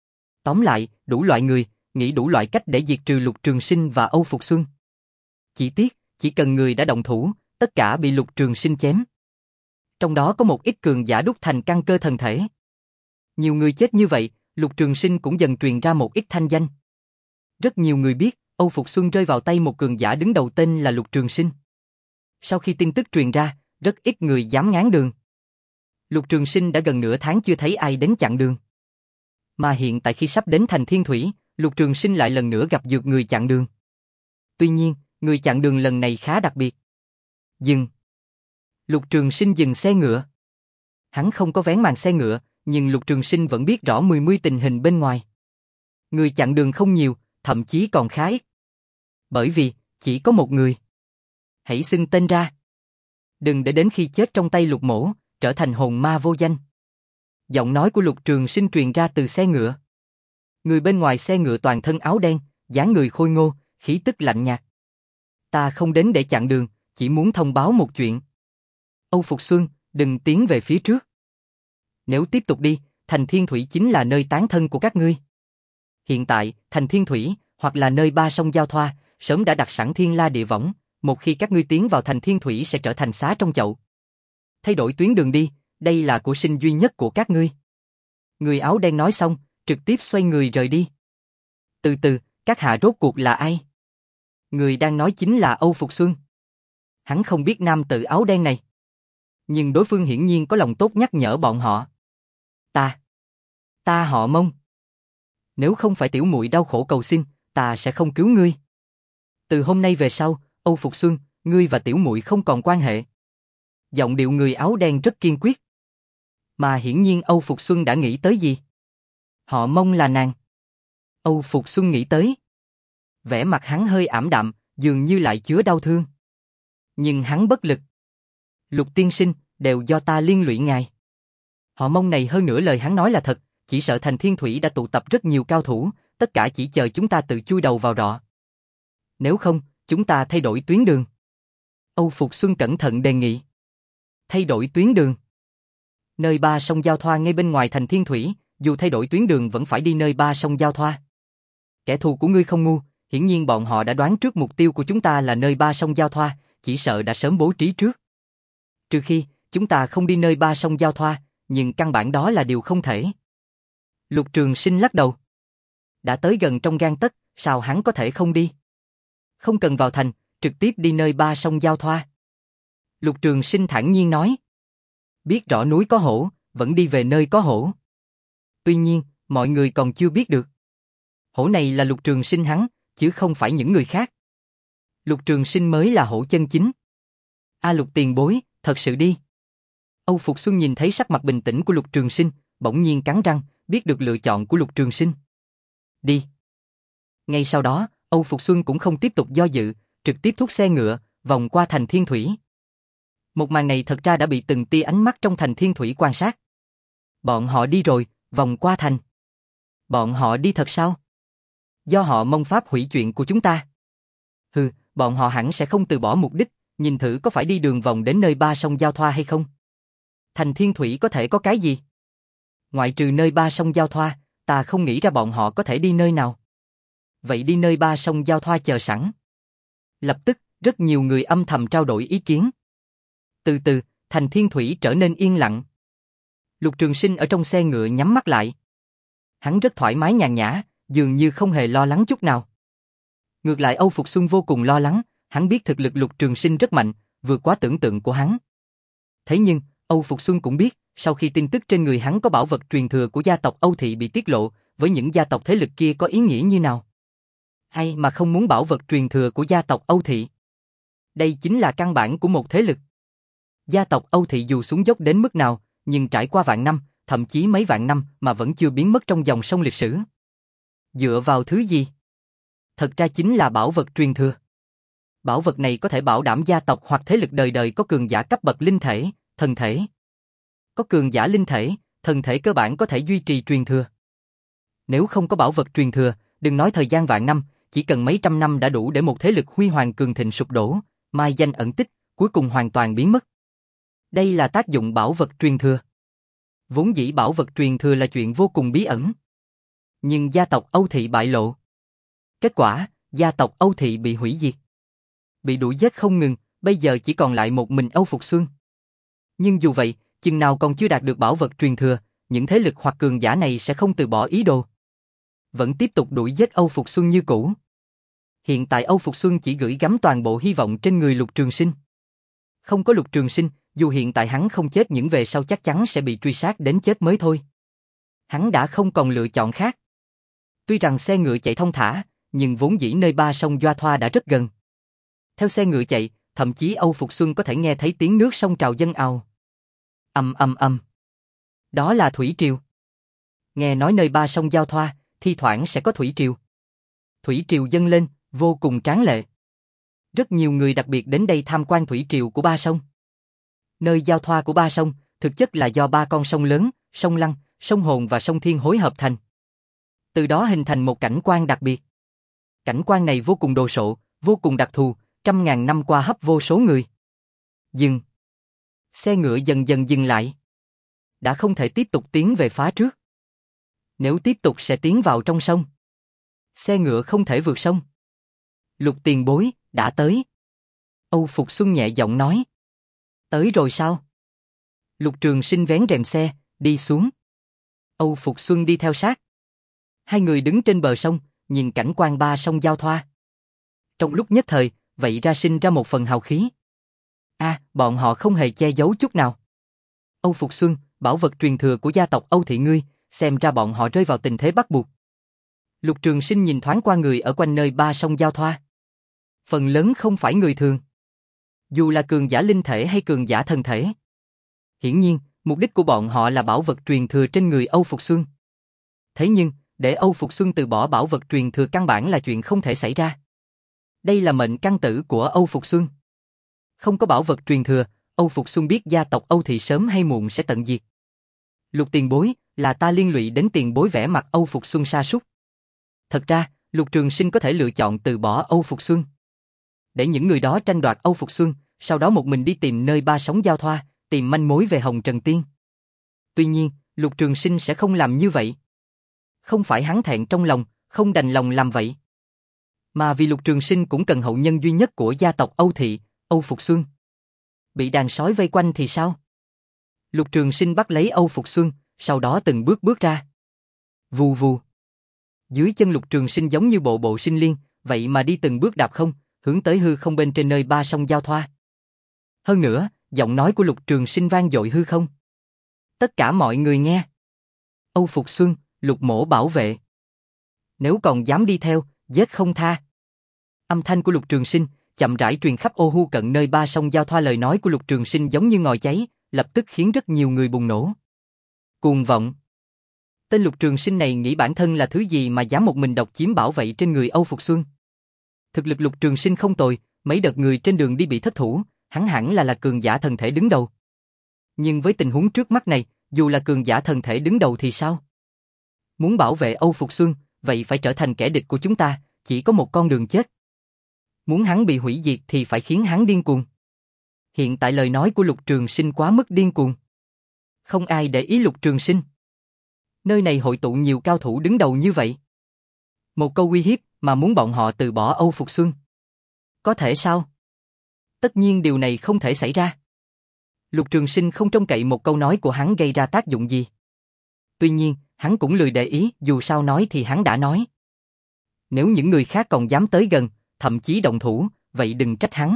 Tóm lại, đủ loại người, nghĩ đủ loại cách để diệt trừ Lục Trường Sinh và Âu Phục Xuân. Chỉ tiếc, chỉ cần người đã động thủ, tất cả bị Lục Trường Sinh chém. Trong đó có một ít cường giả đúc thành căn cơ thần thể. Nhiều người chết như vậy, Lục Trường Sinh cũng dần truyền ra một ít thanh danh. Rất nhiều người biết, Âu Phục Xuân rơi vào tay một cường giả đứng đầu tên là Lục Trường Sinh. Sau khi tin tức truyền ra, rất ít người dám ngáng đường. Lục Trường Sinh đã gần nửa tháng chưa thấy ai đến chặn đường. Mà hiện tại khi sắp đến thành Thiên Thủy, Lục Trường Sinh lại lần nữa gặp dược người chặn đường. Tuy nhiên, người chặn đường lần này khá đặc biệt. Dừng. Lục Trường Sinh dừng xe ngựa. Hắn không có vén màn xe ngựa, nhưng Lục Trường Sinh vẫn biết rõ mười mươi tình hình bên ngoài. Người chặn đường không nhiều, thậm chí còn khá ít. Bởi vì, chỉ có một người. Hãy xưng tên ra. Đừng để đến khi chết trong tay Lục Mỗ, trở thành hồn ma vô danh. Giọng nói của Lục Trường Sinh truyền ra từ xe ngựa. Người bên ngoài xe ngựa toàn thân áo đen, dáng người khôi ngô, khí tức lạnh nhạt. Ta không đến để chặn đường, chỉ muốn thông báo một chuyện. Âu Phục Xuân, đừng tiến về phía trước. Nếu tiếp tục đi, thành Thiên Thủy chính là nơi tán thân của các ngươi. Hiện tại, thành Thiên Thủy, hoặc là nơi ba sông giao thoa, sớm đã đặt sẵn thiên la địa võng, một khi các ngươi tiến vào thành Thiên Thủy sẽ trở thành xá trong chậu. Thay đổi tuyến đường đi, đây là của sinh duy nhất của các ngươi. Người áo đen nói xong, trực tiếp xoay người rời đi. Từ từ, các hạ rốt cuộc là ai? Người đang nói chính là Âu Phục Xuân. Hắn không biết nam tử áo đen này. Nhưng đối phương hiển nhiên có lòng tốt nhắc nhở bọn họ. Ta, ta họ Mông. Nếu không phải tiểu muội đau khổ cầu xin, ta sẽ không cứu ngươi. Từ hôm nay về sau, Âu Phục Xuân, ngươi và tiểu muội không còn quan hệ. Giọng điệu người áo đen rất kiên quyết. Mà hiển nhiên Âu Phục Xuân đã nghĩ tới gì? Họ Mông là nàng. Âu Phục Xuân nghĩ tới. Vẻ mặt hắn hơi ảm đạm, dường như lại chứa đau thương. Nhưng hắn bất lực. Lục tiên sinh, đều do ta liên lụy ngài. Họ Mông này hơn nữa lời hắn nói là thật, chỉ sợ thành Thiên Thủy đã tụ tập rất nhiều cao thủ, tất cả chỉ chờ chúng ta tự chui đầu vào rọ. Nếu không, chúng ta thay đổi tuyến đường. Âu Phục Xuân cẩn thận đề nghị. Thay đổi tuyến đường. Nơi ba sông giao thoa ngay bên ngoài thành Thiên Thủy, dù thay đổi tuyến đường vẫn phải đi nơi ba sông giao thoa. Kẻ thù của ngươi không ngu, hiển nhiên bọn họ đã đoán trước mục tiêu của chúng ta là nơi ba sông giao thoa, chỉ sợ đã sớm bố trí trước. Trừ khi, chúng ta không đi nơi ba sông giao thoa, nhưng căn bản đó là điều không thể. Lục Trường Sinh lắc đầu. Đã tới gần trong gang tấc, sao hắn có thể không đi? Không cần vào thành, trực tiếp đi nơi ba sông giao thoa. Lục Trường Sinh thản nhiên nói. Biết rõ núi có hổ, vẫn đi về nơi có hổ. Tuy nhiên, mọi người còn chưa biết được. Hổ này là Lục Trường Sinh hắn, chứ không phải những người khác. Lục Trường Sinh mới là hổ chân chính. A Lục tiền bối, thật sự đi. Âu Phục Xuân nhìn thấy sắc mặt bình tĩnh của Lục Trường Sinh, bỗng nhiên cắn răng, biết được lựa chọn của Lục Trường Sinh. Đi. Ngay sau đó, Âu Phục Xuân cũng không tiếp tục do dự, trực tiếp thúc xe ngựa, vòng qua thành Thiên Thủy. Một màn này thật ra đã bị từng tia ánh mắt trong thành Thiên Thủy quan sát. Bọn họ đi rồi, vòng qua thành. Bọn họ đi thật sao? Do họ Mông pháp hủy chuyện của chúng ta. Hừ, bọn họ hẳn sẽ không từ bỏ mục đích, nhìn thử có phải đi đường vòng đến nơi ba sông giao thoa hay không. Thành Thiên Thủy có thể có cái gì? Ngoại trừ nơi ba sông giao thoa, ta không nghĩ ra bọn họ có thể đi nơi nào. Vậy đi nơi ba sông giao thoa chờ sẵn. Lập tức, rất nhiều người âm thầm trao đổi ý kiến. Từ từ, thành Thiên Thủy trở nên yên lặng. Lục Trường Sinh ở trong xe ngựa nhắm mắt lại. Hắn rất thoải mái nhàn nhã, dường như không hề lo lắng chút nào. Ngược lại Âu Phục Xuân vô cùng lo lắng, hắn biết thực lực Lục Trường Sinh rất mạnh, vượt quá tưởng tượng của hắn. Thế nhưng, Âu Phục Xuân cũng biết, sau khi tin tức trên người hắn có bảo vật truyền thừa của gia tộc Âu Thị bị tiết lộ, với những gia tộc thế lực kia có ý nghĩa như nào. Hay mà không muốn bảo vật truyền thừa của gia tộc Âu Thị. Đây chính là căn bản của một thế lực. Gia tộc Âu Thị dù xuống dốc đến mức nào, nhưng trải qua vạn năm, thậm chí mấy vạn năm mà vẫn chưa biến mất trong dòng sông lịch sử. Dựa vào thứ gì? Thật ra chính là bảo vật truyền thừa. Bảo vật này có thể bảo đảm gia tộc hoặc thế lực đời đời có cường giả cấp bậc linh thể, thần thể. Có cường giả linh thể, thần thể cơ bản có thể duy trì truyền thừa. Nếu không có bảo vật truyền thừa, đừng nói thời gian vạn năm, chỉ cần mấy trăm năm đã đủ để một thế lực huy hoàng cường thịnh sụp đổ, mai danh ẩn tích, cuối cùng hoàn toàn biến mất. Đây là tác dụng bảo vật truyền thừa. Vốn dĩ bảo vật truyền thừa là chuyện vô cùng bí ẩn. Nhưng gia tộc Âu Thị bại lộ. Kết quả, gia tộc Âu Thị bị hủy diệt. Bị đuổi giết không ngừng, bây giờ chỉ còn lại một mình Âu Phục Xuân. Nhưng dù vậy, chừng nào còn chưa đạt được bảo vật truyền thừa, những thế lực hoặc cường giả này sẽ không từ bỏ ý đồ. Vẫn tiếp tục đuổi giết Âu Phục Xuân như cũ. Hiện tại Âu Phục Xuân chỉ gửi gắm toàn bộ hy vọng trên người Lục Trường Sinh. Không có Lục Trường Sinh, dù hiện tại hắn không chết những về sau chắc chắn sẽ bị truy sát đến chết mới thôi. Hắn đã không còn lựa chọn khác. Tuy rằng xe ngựa chạy thông thả, nhưng vốn dĩ nơi ba sông Doa Thoa đã rất gần. Theo xe ngựa chạy, thậm chí Âu Phục Xuân có thể nghe thấy tiếng nước sông trào dâng ào. Ầm ầm ầm. Đó là thủy triều. Nghe nói nơi ba sông giao thoa, thi thoảng sẽ có thủy triều. Thủy triều dâng lên, vô cùng tráng lệ. Rất nhiều người đặc biệt đến đây tham quan thủy triều của ba sông. Nơi giao thoa của ba sông, thực chất là do ba con sông lớn, sông Lăng, sông Hồn và sông Thiên hối hợp thành. Từ đó hình thành một cảnh quan đặc biệt. Cảnh quan này vô cùng đồ sộ, vô cùng đặc thù, trăm ngàn năm qua hấp vô số người. Dừng. Xe ngựa dần dần dừng lại. Đã không thể tiếp tục tiến về phá trước. Nếu tiếp tục sẽ tiến vào trong sông. Xe ngựa không thể vượt sông. Lục tiền bối, đã tới. Âu Phục Xuân nhẹ giọng nói. Tới rồi sao? Lục Trường Sinh vén rèm xe, đi xuống. Âu Phục Xuân đi theo sát. Hai người đứng trên bờ sông, nhìn cảnh quan ba sông giao thoa. Trong lúc nhất thời, vậy ra sinh ra một phần hào khí. A, à, bọn họ không hề che giấu chút nào. Âu Phục Xuân, bảo vật truyền thừa của gia tộc Âu Thị ngươi, xem ra bọn họ rơi vào tình thế bắt buộc. Lục Trường Sinh nhìn thoáng qua người ở quanh nơi ba sông giao thoa. Phần lớn không phải người thường. Dù là cường giả linh thể hay cường giả thần thể. Hiển nhiên, mục đích của bọn họ là bảo vật truyền thừa trên người Âu Phục Xuân. Thế nhưng, để Âu Phục Xuân từ bỏ bảo vật truyền thừa căn bản là chuyện không thể xảy ra. Đây là mệnh căn tử của Âu Phục Xuân. Không có bảo vật truyền thừa, Âu Phục Xuân biết gia tộc Âu Thị sớm hay muộn sẽ tận diệt. Lục tiền bối, là ta liên lụy đến tiền bối vẻ mặt Âu Phục Xuân sa sút. Thật ra, Lục Trường Sinh có thể lựa chọn từ bỏ Âu Phục Xuân. Để những người đó tranh đoạt Âu Phục Xuân, sau đó một mình đi tìm nơi ba sóng giao thoa, tìm manh mối về Hồng Trần Tiên. Tuy nhiên, Lục Trường Sinh sẽ không làm như vậy. Không phải hắn thẹn trong lòng, không đành lòng làm vậy. Mà vì Lục Trường Sinh cũng cần hậu nhân duy nhất của gia tộc Âu Thị, Âu Phục Xuân. Bị đàn sói vây quanh thì sao? Lục Trường Sinh bắt lấy Âu Phục Xuân, sau đó từng bước bước ra. Vù vù. Dưới chân Lục Trường Sinh giống như bộ bộ sinh liên, vậy mà đi từng bước đạp không, hướng tới hư không bên trên nơi ba sông giao thoa. Hơn nữa, giọng nói của Lục Trường Sinh vang dội hư không. Tất cả mọi người nghe. Âu Phục Xuân, Lục mỗ bảo vệ. Nếu còn dám đi theo, giết không tha. Âm thanh của Lục Trường Sinh chậm rãi truyền khắp ô hu cận nơi ba sông giao thoa. Lời nói của Lục Trường Sinh giống như ngòi cháy, lập tức khiến rất nhiều người bùng nổ. Cuồng vọng. Tên Lục Trường Sinh này nghĩ bản thân là thứ gì mà dám một mình độc chiếm bảo vệ trên người Âu Phục Xuân. Thực lực Lục Trường Sinh không tồi, mấy đợt người trên đường đi bị thất thủ, hắn hẳn là là cường giả thần thể đứng đầu. Nhưng với tình huống trước mắt này, dù là cường giả thần thể đứng đầu thì sao? Muốn bảo vệ Âu Phục Xuân, vậy phải trở thành kẻ địch của chúng ta, chỉ có một con đường chết. Muốn hắn bị hủy diệt thì phải khiến hắn điên cuồng. Hiện tại lời nói của Lục Trường Sinh quá mức điên cuồng. Không ai để ý Lục Trường Sinh. Nơi này hội tụ nhiều cao thủ đứng đầu như vậy. Một câu uy hiếp mà muốn bọn họ từ bỏ Âu Phục Xuân. Có thể sao? Tất nhiên điều này không thể xảy ra. Lục Trường Sinh không trông cậy một câu nói của hắn gây ra tác dụng gì. Tuy nhiên, hắn cũng lười để ý, dù sao nói thì hắn đã nói. Nếu những người khác còn dám tới gần, thậm chí động thủ, vậy đừng trách hắn.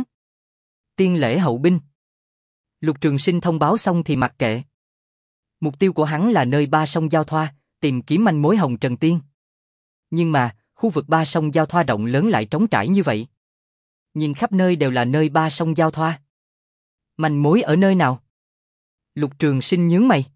Tiên lễ hậu binh. Lục Trường Sinh thông báo xong thì mặc kệ. Mục tiêu của hắn là nơi ba sông giao thoa, tìm kiếm manh mối Hồng Trần Tiên. Nhưng mà, khu vực ba sông giao thoa rộng lớn lại trống trải như vậy. Nhìn khắp nơi đều là nơi ba sông giao thoa. Manh mối ở nơi nào? Lục Trường Sinh nhướng mày.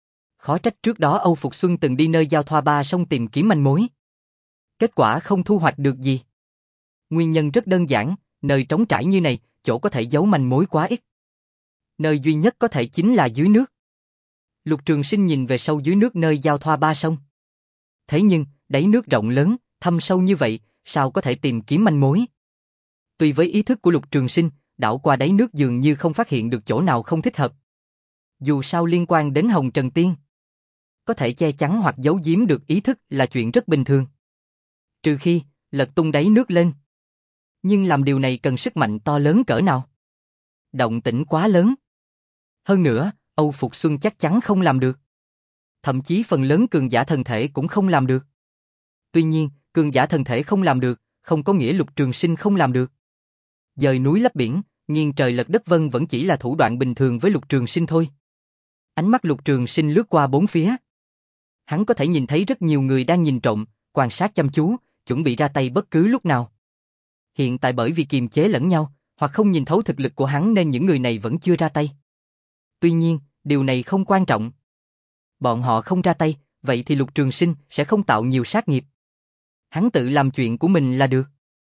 Khó trách trước đó Âu Phục Xuân từng đi nơi giao thoa ba sông tìm kiếm manh mối. Kết quả không thu hoạch được gì. Nguyên nhân rất đơn giản, Nơi trống trải như này, chỗ có thể giấu manh mối quá ít. Nơi duy nhất có thể chính là dưới nước. Lục Trường Sinh nhìn về sâu dưới nước nơi giao thoa ba sông. Thế nhưng, đáy nước rộng lớn, thâm sâu như vậy, sao có thể tìm kiếm manh mối? Tuy với ý thức của Lục Trường Sinh, đảo qua đáy nước dường như không phát hiện được chỗ nào không thích hợp. Dù sao liên quan đến Hồng Trần Tiên, có thể che chắn hoặc giấu giếm được ý thức là chuyện rất bình thường. Trừ khi, lật tung đáy nước lên. Nhưng làm điều này cần sức mạnh to lớn cỡ nào? Động tĩnh quá lớn. Hơn nữa, Âu Phục Xuân chắc chắn không làm được. Thậm chí phần lớn cường giả thần thể cũng không làm được. Tuy nhiên, cường giả thần thể không làm được, không có nghĩa Lục Trường Sinh không làm được. Dời núi lấp biển, nghiêng trời lật đất vân vẫn chỉ là thủ đoạn bình thường với Lục Trường Sinh thôi. Ánh mắt Lục Trường Sinh lướt qua bốn phía. Hắn có thể nhìn thấy rất nhiều người đang nhìn trộm, quan sát chăm chú, chuẩn bị ra tay bất cứ lúc nào. Hiện tại bởi vì kiềm chế lẫn nhau, hoặc không nhìn thấu thực lực của hắn nên những người này vẫn chưa ra tay. Tuy nhiên, điều này không quan trọng. Bọn họ không ra tay, vậy thì Lục Trường Sinh sẽ không tạo nhiều sát nghiệp. Hắn tự làm chuyện của mình là được.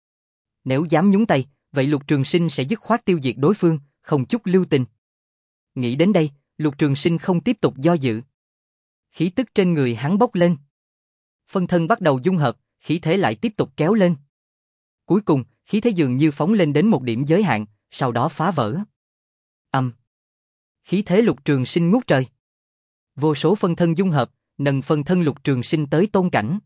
Nếu dám nhúng tay, vậy Lục Trường Sinh sẽ dứt khoát tiêu diệt đối phương, không chút lưu tình. Nghĩ đến đây, Lục Trường Sinh không tiếp tục do dự. Khí tức trên người hắn bốc lên. Phân thân bắt đầu dung hợp, khí thế lại tiếp tục kéo lên. Cuối cùng, khí thế dường như phóng lên đến một điểm giới hạn, sau đó phá vỡ. Âm. Khí thế Lục Trường Sinh ngút trời. Vô số phân thân dung hợp, nâng phân thân Lục Trường Sinh tới tôn cảnh.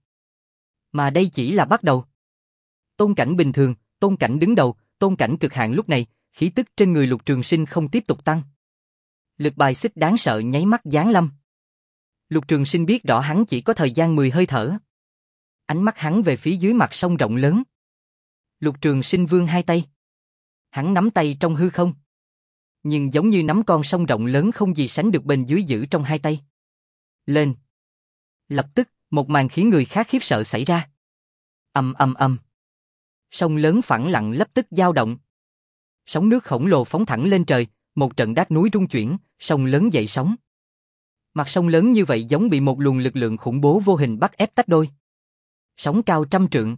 Mà đây chỉ là bắt đầu. Tôn cảnh bình thường, tôn cảnh đứng đầu, tôn cảnh cực hạn lúc này, khí tức trên người Lục Trường Sinh không tiếp tục tăng. Lực bài xích đáng sợ nháy mắt giáng lâm. Lục Trường Sinh biết rõ hắn chỉ có thời gian mười hơi thở. Ánh mắt hắn về phía dưới mặt sông rộng lớn. Lục Trường Sinh vươn hai tay. Hắn nắm tay trong hư không. Nhưng giống như nắm con sông rộng lớn không gì sánh được bền dưới giữ trong hai tay. Lên. Lập tức, một màn khiến người khác khiếp sợ xảy ra. Ầm ầm ầm. Sông lớn phẳng lặng lập tức dao động. Sóng nước khổng lồ phóng thẳng lên trời, một trận đát núi rung chuyển, sông lớn dậy sóng. Mặt sông lớn như vậy giống bị một luồng lực lượng khủng bố vô hình bắt ép tách đôi. Sóng cao trăm trượng.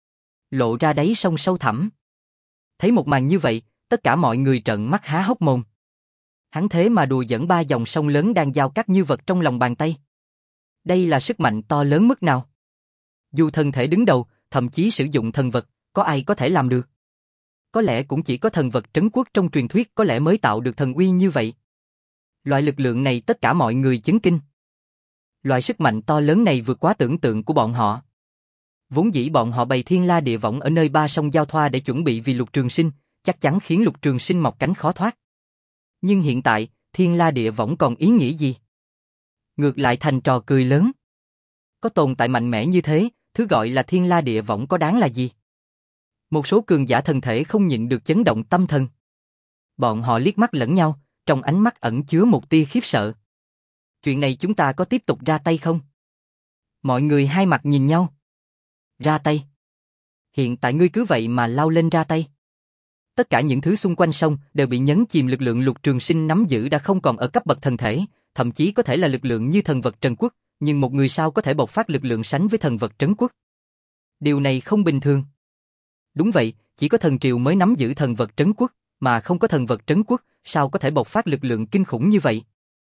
Lộ ra đáy sông sâu thẳm. Thấy một màn như vậy, tất cả mọi người trợn mắt há hốc mồm. Hắn thế mà đùa dẫn ba dòng sông lớn đang giao cắt như vật trong lòng bàn tay. Đây là sức mạnh to lớn mức nào? Dù thân thể đứng đầu, thậm chí sử dụng thần vật, có ai có thể làm được? Có lẽ cũng chỉ có thần vật trấn quốc trong truyền thuyết có lẽ mới tạo được thần uy như vậy. Loại lực lượng này tất cả mọi người chấn kinh. Loại sức mạnh to lớn này vượt quá tưởng tượng của bọn họ. Vốn dĩ bọn họ bày thiên la địa võng ở nơi ba sông giao thoa để chuẩn bị vì Lục Trường Sinh, chắc chắn khiến Lục Trường Sinh mọc cánh khó thoát. Nhưng hiện tại, thiên la địa võng còn ý nghĩa gì? Ngược lại thành trò cười lớn. Có tồn tại mạnh mẽ như thế, thứ gọi là thiên la địa võng có đáng là gì? Một số cường giả thần thể không nhịn được chấn động tâm thần. Bọn họ liếc mắt lẫn nhau, trong ánh mắt ẩn chứa một tia khiếp sợ. Chuyện này chúng ta có tiếp tục ra tay không? Mọi người hai mặt nhìn nhau. Ra tay? Hiện tại ngươi cứ vậy mà lao lên ra tay. Tất cả những thứ xung quanh sông đều bị nhấn chìm, lực lượng Lục Trường Sinh nắm giữ đã không còn ở cấp bậc thần thể, thậm chí có thể là lực lượng như thần vật Trần Quốc, nhưng một người sao có thể bộc phát lực lượng sánh với thần vật Trấn Quốc? Điều này không bình thường. Đúng vậy, chỉ có thần triều mới nắm giữ thần vật Trấn Quốc, mà không có thần vật Trấn Quốc, sao có thể bộc phát lực lượng kinh khủng như vậy?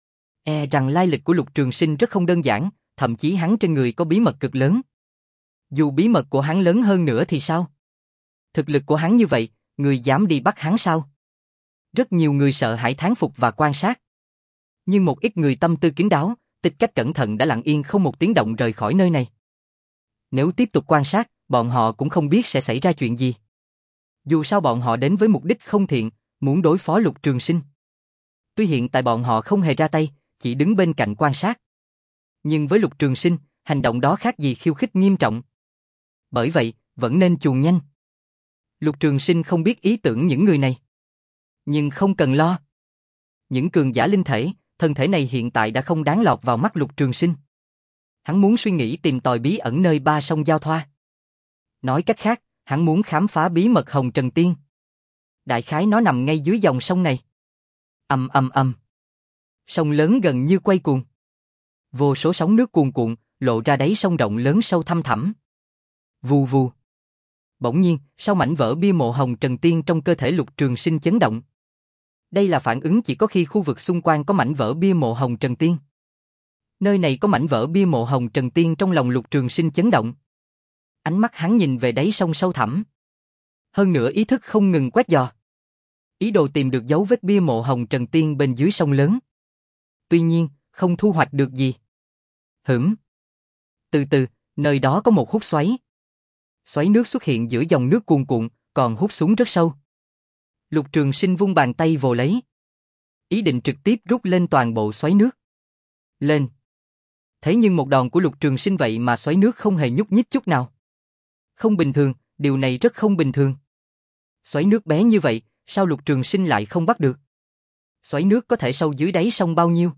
E rằng lai lịch của Lục Trường Sinh rất không đơn giản, thậm chí hắn trên người có bí mật cực lớn. Dù bí mật của hắn lớn hơn nữa thì sao? Thực lực của hắn như vậy, người dám đi bắt hắn sao? Rất nhiều người sợ hãi thán phục và quan sát. Nhưng một ít người tâm tư kín đáo, Tịch Cách cẩn thận đã lặng yên không một tiếng động rời khỏi nơi này. Nếu tiếp tục quan sát, bọn họ cũng không biết sẽ xảy ra chuyện gì. Dù sao bọn họ đến với mục đích không thiện, muốn đối phó Lục Trường Sinh. Tuy hiện tại bọn họ không hề ra tay, chỉ đứng bên cạnh quan sát. Nhưng với Lục Trường Sinh, hành động đó khác gì khiêu khích nghiêm trọng. Bởi vậy, vẫn nên chuồn nhanh. Lục Trường Sinh không biết ý tưởng những người này. Nhưng không cần lo. Những cường giả linh thể, thân thể này hiện tại đã không đáng lọt vào mắt Lục Trường Sinh. Hắn muốn suy nghĩ tìm tòi bí ẩn nơi ba sông giao thoa. Nói cách khác, hắn muốn khám phá bí mật Hồng Trần Tiên. Đại khái nó nằm ngay dưới dòng sông này. Ầm ầm ầm. Sông lớn gần như quay cuồng. Vô số sóng nước cuồn cuộn, lộ ra đáy sông rộng lớn sâu thăm thẳm. Vù vù. Bỗng nhiên, sau mảnh vỡ bia mộ hồng trần tiên trong cơ thể Lục Trường Sinh chấn động. Đây là phản ứng chỉ có khi khu vực xung quanh có mảnh vỡ bia mộ hồng trần tiên. Nơi này có mảnh vỡ bia mộ hồng trần tiên trong lòng Lục Trường Sinh chấn động. Ánh mắt hắn nhìn về đáy sông sâu thẳm. Hơn nữa ý thức không ngừng quét dò. Ý đồ tìm được dấu vết bia mộ hồng trần tiên bên dưới sông lớn. Tuy nhiên, không thu hoạch được gì. Hửm. Từ từ, nơi đó có một hút xoáy. Xoáy nước xuất hiện giữa dòng nước cuồn cuộn, còn hút xuống rất sâu. Lục Trường Sinh vung bàn tay vồ lấy. Ý định trực tiếp rút lên toàn bộ xoáy nước. Lên. Thế nhưng một đòn của Lục Trường Sinh vậy mà xoáy nước không hề nhúc nhích chút nào. Không bình thường, điều này rất không bình thường. Xoáy nước bé như vậy, sao Lục Trường Sinh lại không bắt được? Xoáy nước có thể sâu dưới đáy sông bao nhiêu?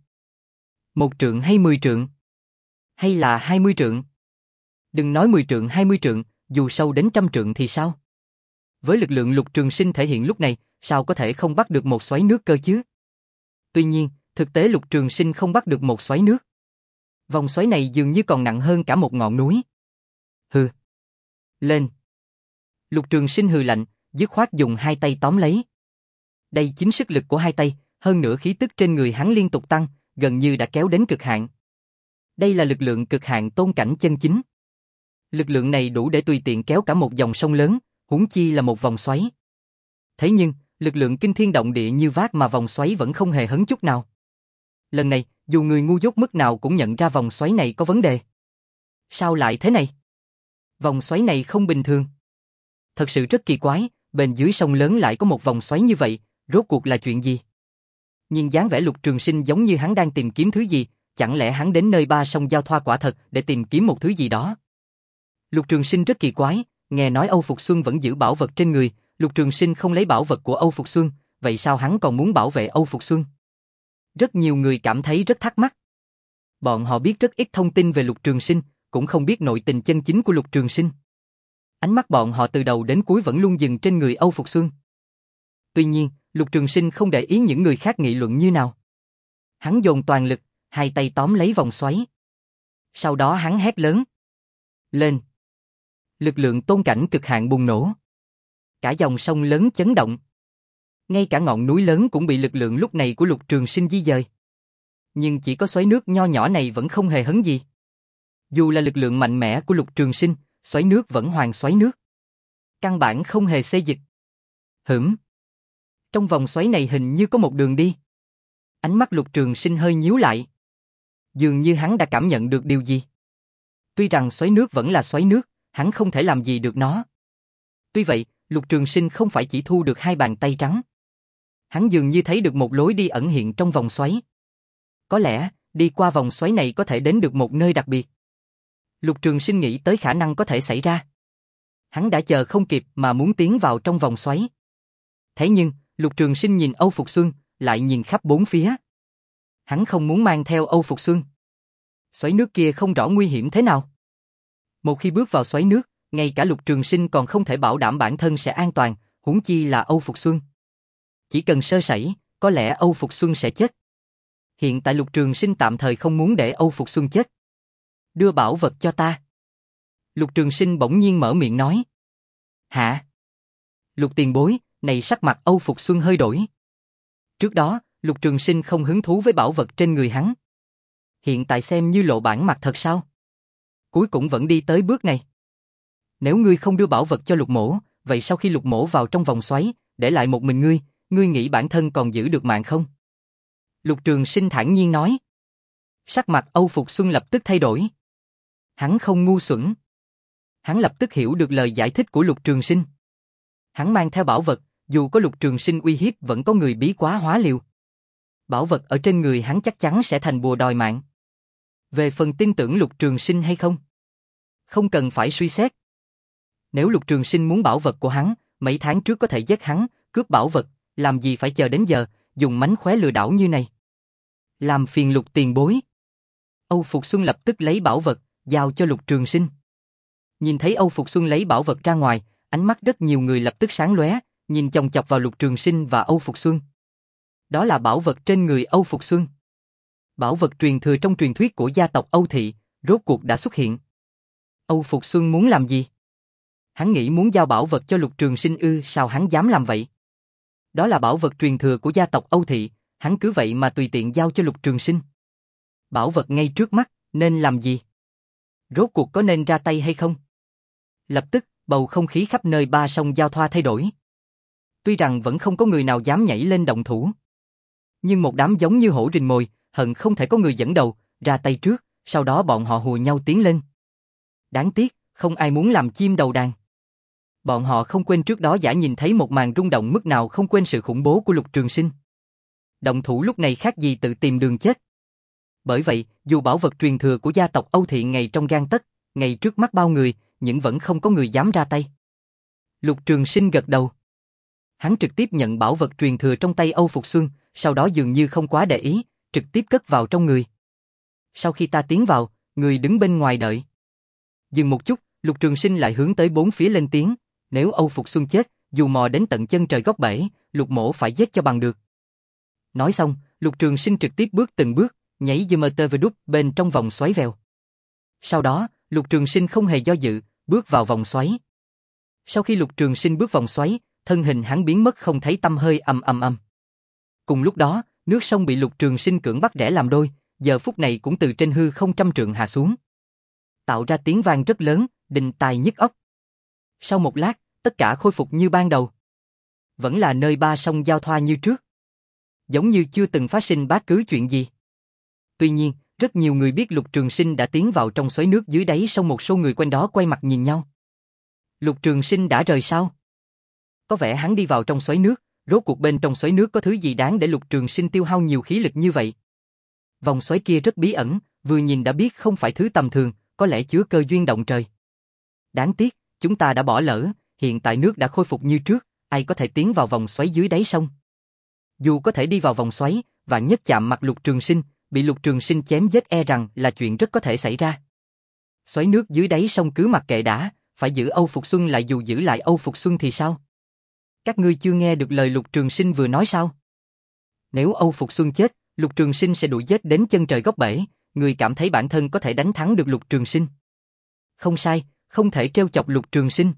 Một trượng hay mười trượng? Hay là hai mươi trượng? Đừng nói mười trượng hai mươi trượng, dù sâu đến trăm trượng thì sao? Với lực lượng Lục Trường Sinh thể hiện lúc này, sao có thể không bắt được một xoáy nước cơ chứ? Tuy nhiên, thực tế Lục Trường Sinh không bắt được một xoáy nước. Vòng xoáy này dường như còn nặng hơn cả một ngọn núi. Hừ. Lên. Lục Trường Sinh hừ lạnh, dứt khoát dùng hai tay tóm lấy. Đây chính sức lực của hai tay, hơn nữa khí tức trên người hắn liên tục tăng, gần như đã kéo đến cực hạn. Đây là lực lượng cực hạn tôn cảnh chân chính. Lực lượng này đủ để tùy tiện kéo cả một dòng sông lớn, huống chi là một vòng xoáy. Thế nhưng, lực lượng kinh thiên động địa như vác mà vòng xoáy vẫn không hề hấn chút nào. Lần này, dù người ngu dốt mức nào cũng nhận ra vòng xoáy này có vấn đề. Sao lại thế này? Vòng xoáy này không bình thường. Thật sự rất kỳ quái, bên dưới sông lớn lại có một vòng xoáy như vậy, rốt cuộc là chuyện gì? Nhìn dáng vẻ Lục Trường Sinh giống như hắn đang tìm kiếm thứ gì, chẳng lẽ hắn đến nơi ba sông giao thoa quả thật để tìm kiếm một thứ gì đó? Lục Trường Sinh rất kỳ quái, nghe nói Âu Phục Xuân vẫn giữ bảo vật trên người, Lục Trường Sinh không lấy bảo vật của Âu Phục Xuân, vậy sao hắn còn muốn bảo vệ Âu Phục Xuân? Rất nhiều người cảm thấy rất thắc mắc. Bọn họ biết rất ít thông tin về Lục Trường Sinh, cũng không biết nội tình chân chính của Lục Trường Sinh. Ánh mắt bọn họ từ đầu đến cuối vẫn luôn dừng trên người Âu Phục Xuân. Tuy nhiên, Lục Trường Sinh không để ý những người khác nghị luận như nào. Hắn dồn toàn lực, hai tay tóm lấy vòng xoáy. Sau đó hắn hét lớn. Lên! Lực lượng tôn cảnh cực hạn bùng nổ. Cả dòng sông lớn chấn động. Ngay cả ngọn núi lớn cũng bị lực lượng lúc này của Lục Trường Sinh di dời. Nhưng chỉ có xoáy nước nho nhỏ này vẫn không hề hấn gì. Dù là lực lượng mạnh mẽ của Lục Trường Sinh, xoáy nước vẫn hoàn xoáy nước. Căn bản không hề xê dịch. Hửm. Trong vòng xoáy này hình như có một đường đi. Ánh mắt Lục Trường Sinh hơi nhíu lại. Dường như hắn đã cảm nhận được điều gì. Tuy rằng xoáy nước vẫn là xoáy nước, hắn không thể làm gì được nó. Tuy vậy, Lục Trường Sinh không phải chỉ thu được hai bàn tay trắng. Hắn dường như thấy được một lối đi ẩn hiện trong vòng xoáy. Có lẽ, đi qua vòng xoáy này có thể đến được một nơi đặc biệt. Lục Trường Sinh nghĩ tới khả năng có thể xảy ra. Hắn đã chờ không kịp mà muốn tiến vào trong vòng xoáy. Thế nhưng, Lục Trường Sinh nhìn Âu Phục Xuân, lại nhìn khắp bốn phía. Hắn không muốn mang theo Âu Phục Xuân. Xoáy nước kia không rõ nguy hiểm thế nào. Một khi bước vào xoáy nước, ngay cả Lục Trường Sinh còn không thể bảo đảm bản thân sẽ an toàn, huống chi là Âu Phục Xuân. Chỉ cần sơ sẩy, có lẽ Âu Phục Xuân sẽ chết. Hiện tại Lục Trường Sinh tạm thời không muốn để Âu Phục Xuân chết. Đưa bảo vật cho ta. Lục Trường Sinh bỗng nhiên mở miệng nói. Hả? Lục tiền bối, này sắc mặt Âu Phục Xuân hơi đổi. Trước đó, Lục Trường Sinh không hứng thú với bảo vật trên người hắn. Hiện tại xem như lộ bản mặt thật sao? Cuối cùng vẫn đi tới bước này. Nếu ngươi không đưa bảo vật cho Lục mỗ, vậy sau khi Lục mỗ vào trong vòng xoáy, để lại một mình ngươi, ngươi nghĩ bản thân còn giữ được mạng không? Lục Trường Sinh thản nhiên nói. Sắc mặt Âu Phục Xuân lập tức thay đổi. Hắn không ngu xuẩn. Hắn lập tức hiểu được lời giải thích của Lục Trường Sinh. Hắn mang theo bảo vật, dù có Lục Trường Sinh uy hiếp vẫn có người bí quá hóa liều. Bảo vật ở trên người hắn chắc chắn sẽ thành bùa đòi mạng. Về phần tin tưởng Lục Trường Sinh hay không? Không cần phải suy xét. Nếu Lục Trường Sinh muốn bảo vật của hắn, mấy tháng trước có thể giết hắn, cướp bảo vật, làm gì phải chờ đến giờ, dùng mánh khóe lừa đảo như này. Làm phiền Lục tiền bối. Âu Phục Xuân lập tức lấy bảo vật, giao cho Lục Trường Sinh. Nhìn thấy Âu Phục Xuân lấy bảo vật ra ngoài, ánh mắt rất nhiều người lập tức sáng lóe, nhìn chòng chọc vào Lục Trường Sinh và Âu Phục Xuân. Đó là bảo vật trên người Âu Phục Xuân. Bảo vật truyền thừa trong truyền thuyết của gia tộc Âu Thị, rốt cuộc đã xuất hiện. Âu Phục Xuân muốn làm gì? Hắn nghĩ muốn giao bảo vật cho Lục Trường Sinh ư? Sao hắn dám làm vậy? Đó là bảo vật truyền thừa của gia tộc Âu Thị, hắn cứ vậy mà tùy tiện giao cho Lục Trường Sinh. Bảo vật ngay trước mắt, nên làm gì? Rốt cuộc có nên ra tay hay không? Lập tức, bầu không khí khắp nơi ba sông Giao Thoa thay đổi. Tuy rằng vẫn không có người nào dám nhảy lên động thủ, nhưng một đám giống như hổ rình mồi, hận không thể có người dẫn đầu, ra tay trước, sau đó bọn họ hùa nhau tiến lên. Đáng tiếc, không ai muốn làm chim đầu đàn. Bọn họ không quên trước đó giả nhìn thấy một màn rung động mức nào, không quên sự khủng bố của Lục Trường Sinh. Động thủ lúc này khác gì tự tìm đường chết. Bởi vậy, dù bảo vật truyền thừa của gia tộc Âu Thị ngay trong gang tấc, ngay trước mắt bao người, nhưng vẫn không có người dám ra tay. Lục Trường Sinh gật đầu. Hắn trực tiếp nhận bảo vật truyền thừa trong tay Âu Phục Xuân, sau đó dường như không quá để ý, trực tiếp cất vào trong người. Sau khi ta tiến vào, người đứng bên ngoài đợi. Dừng một chút, Lục Trường Sinh lại hướng tới bốn phía lên tiếng, nếu Âu Phục Xuân chết, dù mò đến tận chân trời góc bể, Lục Mỗ phải giết cho bằng được. Nói xong, Lục Trường Sinh trực tiếp bước từng bước, nhảy dư mờ tơ về đúc bên trong vòng xoáy vèo. Sau đó, Lục Trường Sinh không hề do dự, bước vào vòng xoáy. Sau khi Lục Trường Sinh bước vòng xoáy, thân hình hắn biến mất không thấy tăm hơi. Ầm ầm ầm. Cùng lúc đó, nước sông bị Lục Trường Sinh cưỡng bắt rẽ làm đôi, giờ phút này cũng từ trên hư không trăm trượng hạ xuống, tạo ra tiếng vang rất lớn, đinh tai nhức óc. Sau một lát, tất cả khôi phục như ban đầu. Vẫn là nơi ba sông giao thoa như trước, giống như chưa từng phát sinh bất cứ chuyện gì. Tuy nhiên, rất nhiều người biết Lục Trường Sinh đã tiến vào trong xoáy nước dưới đáy sông, một số người quanh đó quay mặt nhìn nhau. Lục Trường Sinh đã rời sao? Có vẻ hắn đi vào trong xoáy nước, rốt cuộc bên trong xoáy nước có thứ gì đáng để Lục Trường Sinh tiêu hao nhiều khí lực như vậy? Vòng xoáy kia rất bí ẩn, vừa nhìn đã biết không phải thứ tầm thường, có lẽ chứa cơ duyên động trời. Đáng tiếc, chúng ta đã bỏ lỡ, hiện tại nước đã khôi phục như trước, ai có thể tiến vào vòng xoáy dưới đáy sông? Dù có thể đi vào vòng xoáy, vạn nhất chạm mặt Lục Trường Sinh, bị Lục Trường Sinh chém giết e rằng là chuyện rất có thể xảy ra. Xoáy nước dưới đáy sông cứ mặc kệ đã, phải giữ Âu Phục Xuân lại, dù giữ lại Âu Phục Xuân thì sao? Các ngươi chưa nghe được lời Lục Trường Sinh vừa nói sao? Nếu Âu Phục Xuân chết, Lục Trường Sinh sẽ đuổi giết đến chân trời góc bể, người cảm thấy bản thân có thể đánh thắng được Lục Trường Sinh. Không sai, không thể trêu chọc Lục Trường Sinh.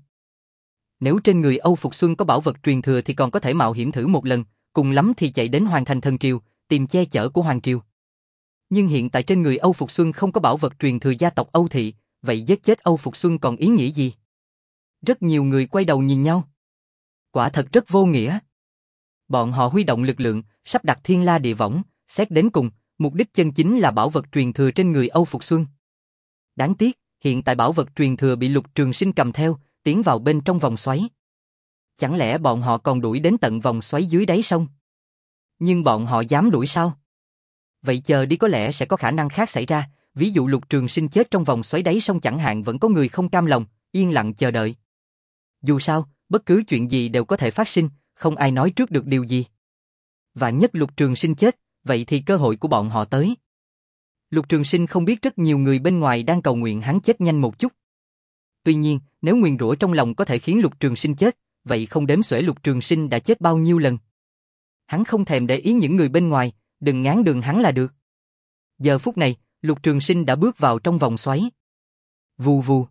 Nếu trên người Âu Phục Xuân có bảo vật truyền thừa thì còn có thể mạo hiểm thử một lần, cùng lắm thì chạy đến Hoàng Thành Thần Triều, tìm che chở của Hoàng Triều. Nhưng hiện tại trên người Âu Phục Xuân không có bảo vật truyền thừa gia tộc Âu Thị, vậy giết chết Âu Phục Xuân còn ý nghĩa gì? Rất nhiều người quay đầu nhìn nhau. Quả thật rất vô nghĩa. Bọn họ huy động lực lượng, sắp đặt thiên la địa võng, xét đến cùng, mục đích chân chính là bảo vật truyền thừa trên người Âu Phục Xuân. Đáng tiếc, hiện tại bảo vật truyền thừa bị Lục Trường Sinh cầm theo, tiến vào bên trong vòng xoáy. Chẳng lẽ bọn họ còn đuổi đến tận vòng xoáy dưới đáy sông? Nhưng bọn họ dám đuổi sao? Vậy chờ đi, có lẽ sẽ có khả năng khác xảy ra, ví dụ Lục Trường Sinh chết trong vòng xoáy đáy sông chẳng hạn, vẫn có người không cam lòng, yên lặng chờ đợi. Dù sao, bất cứ chuyện gì đều có thể phát sinh, không ai nói trước được điều gì. Vạn nhất Lục Trường Sinh chết, vậy thì cơ hội của bọn họ tới. Lục Trường Sinh không biết rất nhiều người bên ngoài đang cầu nguyện hắn chết nhanh một chút. Tuy nhiên, nếu nguyền rủa trong lòng có thể khiến Lục Trường Sinh chết, vậy không đếm xuể Lục Trường Sinh đã chết bao nhiêu lần. Hắn không thèm để ý những người bên ngoài, đừng ngáng đường hắn là được. Giờ phút này, Lục Trường Sinh đã bước vào trong vòng xoáy. Vù vù.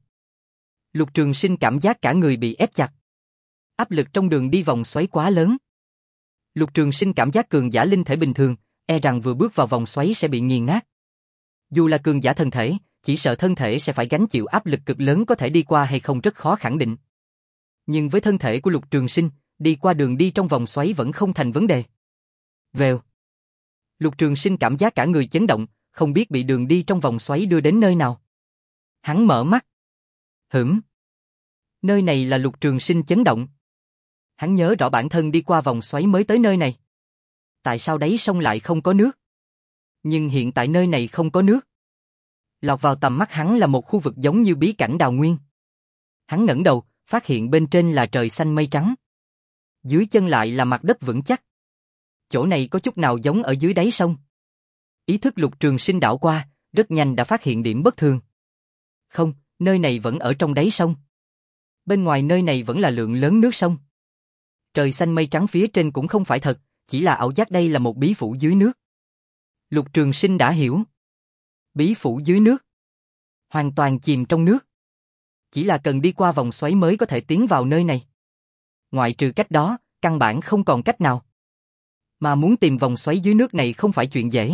Lục Trường Sinh cảm giác cả người bị ép chặt. Áp lực trong đường đi vòng xoáy quá lớn. Lục Trường Sinh cảm giác cường giả linh thể bình thường, e rằng vừa bước vào vòng xoáy sẽ bị nghiền nát. Dù là cường giả thân thể, chỉ sợ thân thể sẽ phải gánh chịu áp lực cực lớn, có thể đi qua hay không rất khó khẳng định. Nhưng với thân thể của Lục Trường Sinh, đi qua đường đi trong vòng xoáy vẫn không thành vấn đề. Vèo. Lục Trường Sinh cảm giác cả người chấn động, không biết bị đường đi trong vòng xoáy đưa đến nơi nào. Hắn mở mắt. Hửm. Nơi này là Lục Trường Sinh chấn động. Hắn nhớ rõ bản thân đi qua vòng xoáy mới tới nơi này. Tại sao đáy sông lại không có nước? Nhưng hiện tại nơi này không có nước. Lọt vào tầm mắt hắn là một khu vực giống như bí cảnh đào nguyên. Hắn ngẩng đầu, phát hiện bên trên là trời xanh mây trắng. Dưới chân lại là mặt đất vững chắc. Chỗ này có chút nào giống ở dưới đáy sông? Ý thức Lục Trường Sinh đảo qua, rất nhanh đã phát hiện điểm bất thường. Không, nơi này vẫn ở trong đáy sông. Bên ngoài nơi này vẫn là lượng lớn nước sông. Trời xanh mây trắng phía trên cũng không phải thật, chỉ là ảo giác, đây là một bí phủ dưới nước. Lục Trường Sinh đã hiểu. Bí phủ dưới nước. Hoàn toàn chìm trong nước. Chỉ là cần đi qua vòng xoáy mới có thể tiến vào nơi này. Ngoại trừ cách đó, căn bản không còn cách nào. Mà muốn tìm vòng xoáy dưới nước này không phải chuyện dễ.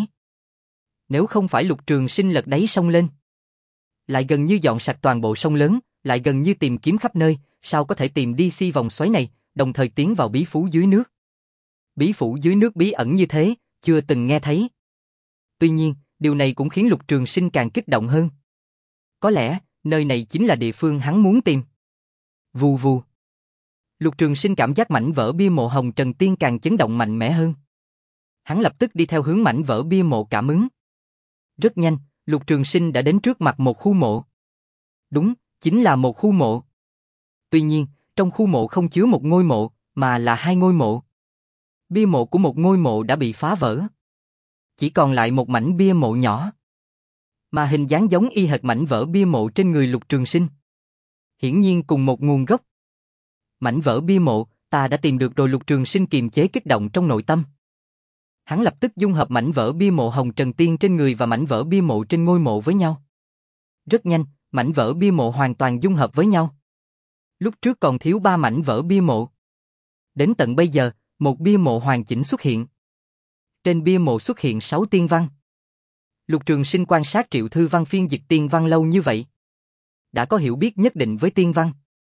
Nếu không phải Lục Trường Sinh lật đáy sông lên, lại gần như dọn sạch toàn bộ sông lớn, lại gần như tìm kiếm khắp nơi, sao có thể tìm đi si vòng xoáy này, đồng thời tiến vào bí phủ dưới nước. Bí phủ dưới nước bí ẩn như thế, chưa từng nghe thấy. Tuy nhiên, điều này cũng khiến Lục Trường Sinh càng kích động hơn. Có lẽ, nơi này chính là địa phương hắn muốn tìm. Vù vù. Lục Trường Sinh cảm giác mảnh vỡ bia mộ Hồng Trần Tiên càng chấn động mạnh mẽ hơn. Hắn lập tức đi theo hướng mảnh vỡ bia mộ cảm ứng. Rất nhanh, Lục Trường Sinh đã đến trước mặt một khu mộ. Đúng, chính là một khu mộ. Tuy nhiên, trong khu mộ không chứa một ngôi mộ, mà là hai ngôi mộ. Bia mộ của một ngôi mộ đã bị phá vỡ. Chỉ còn lại một mảnh bia mộ nhỏ. Mà hình dáng giống y hệt mảnh vỡ bia mộ trên người Lục Trường Sinh. Hiển nhiên cùng một nguồn gốc. Mảnh vỡ bia mộ, ta đã tìm được rồi. Lục Trường Sinh kiềm chế kích động trong nội tâm. Hắn lập tức dung hợp mảnh vỡ bia mộ Hồng Trần Tiên trên người và mảnh vỡ bia mộ trên ngôi mộ với nhau. Rất nhanh, mảnh vỡ bia mộ hoàn toàn dung hợp với nhau. Lúc trước còn thiếu ba mảnh vỡ bia mộ. Đến tận bây giờ, một bia mộ hoàn chỉnh xuất hiện. Trên bia mộ xuất hiện sáu tiên văn. Lục Trường Sinh quan sát Triệu Thư Văn phiên dịch tiên văn lâu như vậy, đã có hiểu biết nhất định với tiên văn.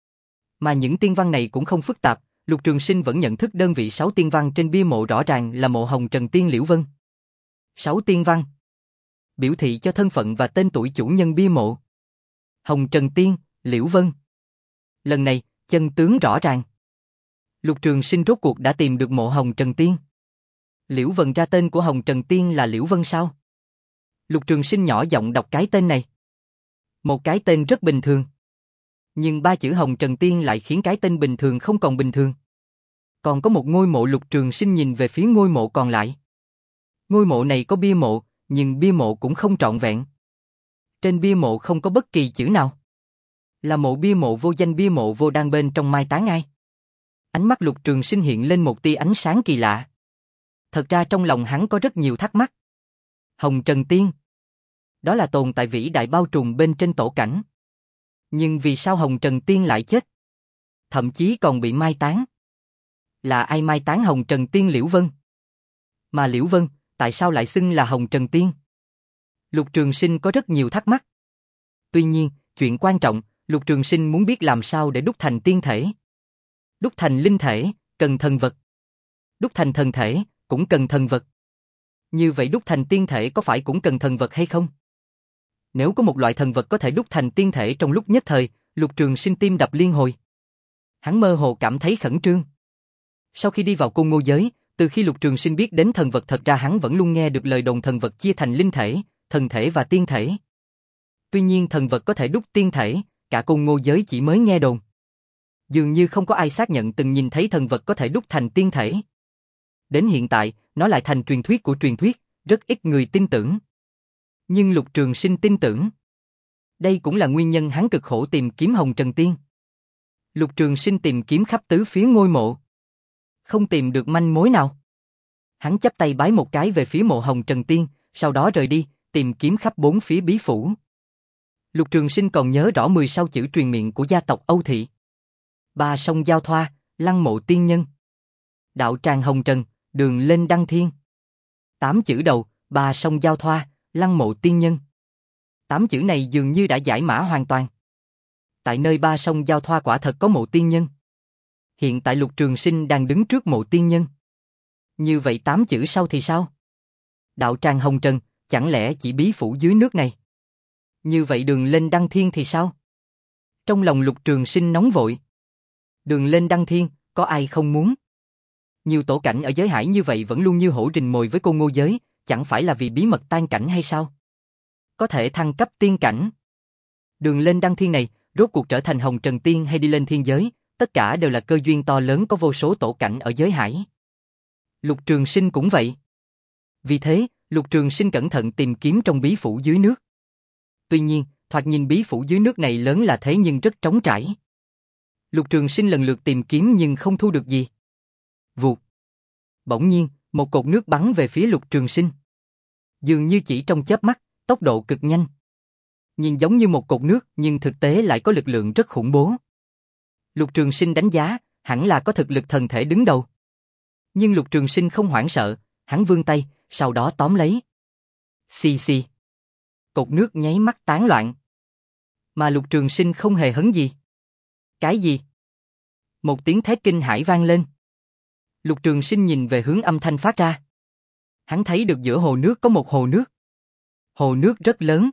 Mà những tiên văn này cũng không phức tạp, Lục Trường Sinh vẫn nhận thức đơn vị sáu tiên văn trên bia mộ rõ ràng là mộ Hồng Trần Tiên Liễu Vân. Sáu tiên văn biểu thị cho thân phận và tên tuổi chủ nhân bia mộ. Hồng Trần Tiên, Liễu Vân. Lần này, chân tướng rõ ràng. Lục Trường Sinh rốt cuộc đã tìm được mộ Hồng Trần Tiên. Liễu Vân ra tên của Hồng Trần Tiên là Liễu Vân sao? Lục Trường Sinh nhỏ giọng đọc cái tên này. Một cái tên rất bình thường. Nhưng ba chữ Hồng Trần Tiên lại khiến cái tên bình thường không còn bình thường. Còn có một ngôi mộ. Lục Trường Sinh nhìn về phía ngôi mộ còn lại. Ngôi mộ này có bia mộ, nhưng bia mộ cũng không trọn vẹn. Trên bia mộ không có bất kỳ chữ nào. Là mộ bia mộ vô danh, bia mộ vô đang bên trong mai táng ai. Ánh mắt Lục Trường Sinh hiện lên một tia ánh sáng kỳ lạ. Thật ra trong lòng hắn có rất nhiều thắc mắc. Hồng Trần Tiên, đó là tồn tại vĩ đại bao trùm bên trên tổ cảnh. Nhưng vì sao Hồng Trần Tiên lại chết? Thậm chí còn bị mai táng. Là ai mai táng Hồng Trần Tiên Liễu Vân? Mà Liễu Vân, tại sao lại xưng là Hồng Trần Tiên? Lục Trường Sinh có rất nhiều thắc mắc. Tuy nhiên, chuyện quan trọng, Lục Trường Sinh muốn biết làm sao để đúc thành tiên thể. Đúc thành linh thể, cần thần vật. Đúc thành thần thể, cũng cần thần vật. Như vậy đúc thành tiên thể có phải cũng cần thần vật hay không? Nếu có một loại thần vật có thể đúc thành tiên thể trong lúc nhất thời, Lục Trường Sinh tim đập liên hồi. Hắn mơ hồ cảm thấy khẩn trương. Sau khi đi vào Côn Ngô giới, từ khi Lục Trường Sinh biết đến thần vật, thật ra hắn vẫn luôn nghe được lời đồn thần vật chia thành linh thể, thần thể và tiên thể. Tuy nhiên thần vật có thể đúc tiên thể, cả Côn Ngô giới chỉ mới nghe đồn. Dường như không có ai xác nhận từng nhìn thấy thần vật có thể đúc thành tiên thể. Đến hiện tại, nó lại thành truyền thuyết của truyền thuyết, rất ít người tin tưởng. Nhưng Lục Trường Sinh tin tưởng. Đây cũng là nguyên nhân hắn cực khổ tìm kiếm Hồng Trần Tiên. Lục Trường Sinh tìm kiếm khắp tứ phía ngôi mộ. Không tìm được manh mối nào. Hắn chắp tay bái một cái về phía mộ Hồng Trần Tiên, sau đó rời đi, tìm kiếm khắp bốn phía bí phủ. Lục Trường Sinh còn nhớ rõ mười sáu chữ truyền miệng của gia tộc Âu Thị. Ba sông giao thoa, lăng mộ tiên nhân. Đạo tràng hồng trần, đường lên đăng thiên. Tám chữ đầu, ba sông giao thoa, lăng mộ tiên nhân. Tám chữ này dường như đã giải mã hoàn toàn. Tại nơi ba sông giao thoa quả thật có mộ tiên nhân. Hiện tại Lục Trường Sinh đang đứng trước mộ tiên nhân. Như vậy tám chữ sau thì sao? Đạo tràng hồng trần, chẳng lẽ chỉ bí phủ dưới nước này? Như vậy đường lên đăng thiên thì sao? Trong lòng Lục Trường Sinh nóng vội. Đường lên đăng thiên, có ai không muốn? Nhiều tổ cảnh ở giới hải như vậy vẫn luôn như hổ rình mồi với Côn Ngô giới, chẳng phải là vì bí mật tan cảnh hay sao? Có thể thăng cấp tiên cảnh. Đường lên đăng thiên này, rốt cuộc trở thành Hồng Trần Tiên hay đi lên thiên giới, tất cả đều là cơ duyên to lớn, có vô số tổ cảnh ở giới hải. Lục Trường Sinh cũng vậy. Vì thế, Lục Trường Sinh cẩn thận tìm kiếm trong bí phủ dưới nước. Tuy nhiên, thoạt nhìn bí phủ dưới nước này lớn là thế nhưng rất trống trải. Lục Trường Sinh lần lượt tìm kiếm nhưng không thu được gì. Vụt. Bỗng nhiên, một cột nước bắn về phía Lục Trường Sinh. Dường như chỉ trong chớp mắt, tốc độ cực nhanh. Nhìn giống như một cột nước nhưng thực tế lại có lực lượng rất khủng bố. Lục Trường Sinh đánh giá, hẳn là có thực lực thần thể đứng đầu. Nhưng Lục Trường Sinh không hoảng sợ, hắn vươn tay, sau đó tóm lấy. Xì xì. Cột nước nháy mắt tán loạn. Mà Lục Trường Sinh không hề hấn gì. Cái gì? Một tiếng thét kinh hãi vang lên. Lục Trường Sinh nhìn về hướng âm thanh phát ra. Hắn thấy được giữa hồ nước có một hồ nước. Hồ nước rất lớn.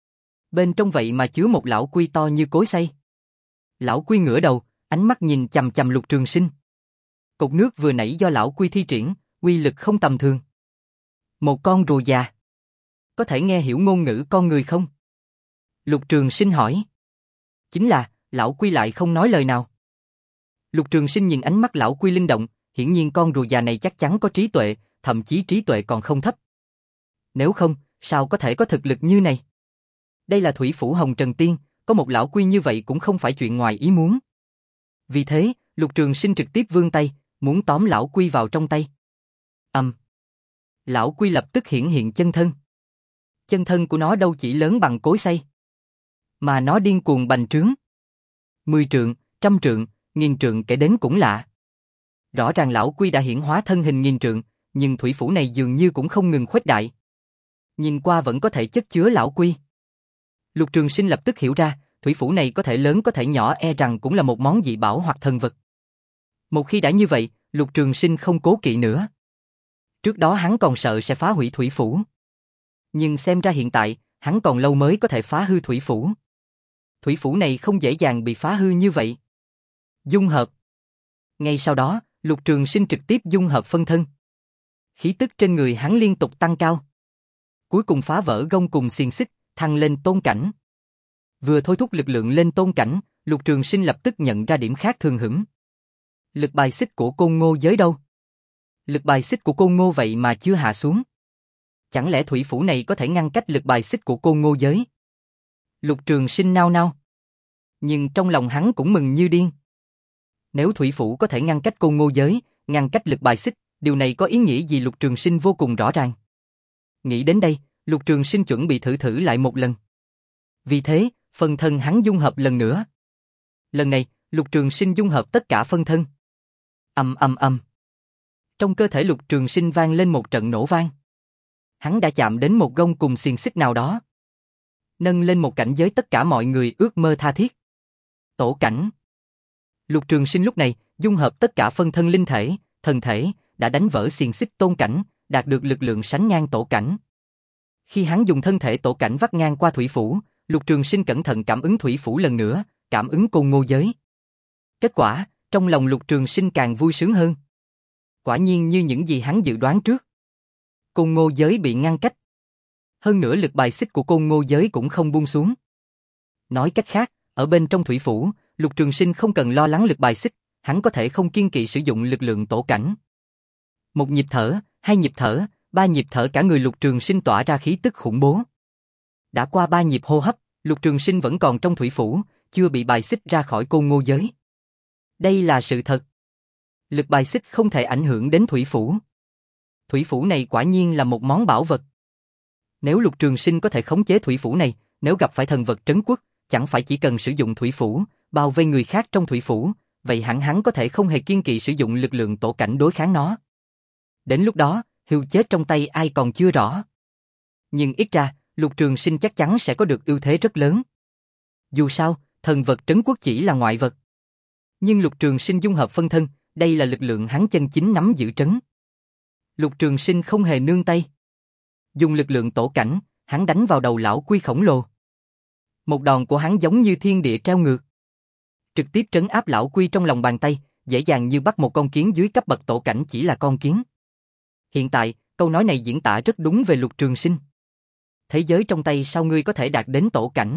Bên trong vậy mà chứa một lão quy to như cối xay. Lão quy ngửa đầu, ánh mắt nhìn chằm chằm Lục Trường Sinh. Cột nước vừa nãy do lão quy thi triển, uy lực không tầm thường. Một con rùa già. Có thể nghe hiểu ngôn ngữ con người không? Lục Trường Sinh hỏi. Chính là, lão quy lại không nói lời nào. Lục Trường Sinh nhìn ánh mắt lão quy linh động, hiển nhiên con rùa già này chắc chắn có trí tuệ, thậm chí trí tuệ còn không thấp. Nếu không, sao có thể có thực lực như này? Đây là thủy phủ Hồng Trần Tiên, có một lão quy như vậy cũng không phải chuyện ngoài ý muốn. Vì thế, Lục Trường Sinh trực tiếp vươn tay, muốn tóm lão quy vào trong tay. Ầm. Um. Lão quy lập tức hiển hiện chân thân. Chân thân của nó đâu chỉ lớn bằng cối xay, mà nó điên cuồng bành trướng. Mười trượng, trăm trượng, nghìn trượng kể đến cũng lạ. Rõ ràng lão quy đã hiển hóa thân hình nghìn trượng, nhưng thủy phủ này dường như cũng không ngừng khuếch đại. Nhìn qua vẫn có thể chất chứa lão quy. Lục Trường Sinh lập tức hiểu ra, thủy phủ này có thể lớn có thể nhỏ, e rằng cũng là một món dị bảo hoặc thần vật. Một khi đã như vậy, Lục Trường Sinh không cố kỵ nữa. Trước đó hắn còn sợ sẽ phá hủy thủy phủ. Nhưng xem ra hiện tại, hắn còn lâu mới có thể phá hư thủy phủ. Thủy phủ này không dễ dàng bị phá hư như vậy. Dung hợp. Ngay sau đó, Lục Trường Sinh trực tiếp dung hợp phân thân. Khí tức trên người hắn liên tục tăng cao. Cuối cùng phá vỡ gông cùng xiềng xích, thăng lên tôn cảnh. Vừa thôi thúc lực lượng lên tôn cảnh, Lục Trường Sinh lập tức nhận ra điểm khác thường hửng. Lực bài xích của Côn Ngô giới đâu? Lực bài xích của Côn Ngô vậy mà chưa hạ xuống. Chẳng lẽ thủy phủ này có thể ngăn cách lực bài xích của Côn Ngô giới? Lục Trường Sinh nao nao. Nhưng trong lòng hắn cũng mừng như điên. Nếu thủy phủ có thể ngăn cách Côn Ngô giới, ngăn cách lực bài xích, điều này có ý nghĩa gì Lục Trường Sinh vô cùng rõ ràng. Nghĩ đến đây, Lục Trường Sinh chuẩn bị thử thử lại một lần. Vì thế, phân thân hắn dung hợp lần nữa. Lần này, Lục Trường Sinh dung hợp tất cả phân thân. Ầm ầm ầm. Trong cơ thể Lục Trường Sinh vang lên một trận nổ vang. Hắn đã chạm đến một gông cùng xiềng xích nào đó. Nâng lên một cảnh giới tất cả mọi người ước mơ tha thiết. Tổ cảnh. Lục Trường Sinh lúc này dung hợp tất cả phân thân linh thể, thần thể, đã đánh vỡ xiềng xích tôn cảnh, đạt được lực lượng sánh ngang tổ cảnh. Khi hắn dùng thân thể tổ cảnh vắt ngang qua thủy phủ, Lục Trường Sinh cẩn thận cảm ứng thủy phủ lần nữa, cảm ứng Côn Ngô giới. Kết quả, trong lòng Lục Trường Sinh càng vui sướng hơn. Quả nhiên như những gì hắn dự đoán trước. Côn Ngô giới bị ngăn cách. Hơn nữa lực bài xích của Côn Ngô giới cũng không buông xuống. Nói cách khác, ở bên trong thủy phủ, Lục Trường Sinh không cần lo lắng lực bài xích, hắn có thể không kiêng kỵ sử dụng lực lượng tổ cảnh. Một nhịp thở, hai nhịp thở, ba nhịp thở cả người Lục Trường Sinh tỏa ra khí tức khủng bố. Đã qua ba nhịp hô hấp, Lục Trường Sinh vẫn còn trong thủy phủ, chưa bị bài xích ra khỏi Côn Ngô giới. Đây là sự thật. Lực bài xích không thể ảnh hưởng đến thủy phủ. Thủy phủ này quả nhiên là một món bảo vật. Nếu Lục Trường Sinh có thể khống chế thủy phủ này, nếu gặp phải thần vật trấn quốc, chẳng phải chỉ cần sử dụng thủy phủ, bao vây người khác trong thủy phủ, vậy hẳn hắn có thể không hề kiêng kỵ sử dụng lực lượng tổ cảnh đối kháng nó. Đến lúc đó, hươu chết trong tay ai còn chưa rõ. Nhưng ít ra, Lục Trường Sinh chắc chắn sẽ có được ưu thế rất lớn. Dù sao, thần vật trấn quốc chỉ là ngoại vật. Nhưng Lục Trường Sinh dung hợp phân thân, đây là lực lượng hắn chân chính nắm giữ trấn. Lục Trường Sinh không hề nương tay. Dùng lực lượng tổ cảnh, hắn đánh vào đầu lão quy khổng lồ. Một đòn của hắn giống như thiên địa treo ngược. Trực tiếp trấn áp lão quy trong lòng bàn tay, dễ dàng như bắt một con kiến dưới cấp bậc tổ cảnh chỉ là con kiến. Hiện tại, câu nói này diễn tả rất đúng về Lục Trường Sinh. Thế giới trong tay sao ngươi có thể đạt đến tổ cảnh?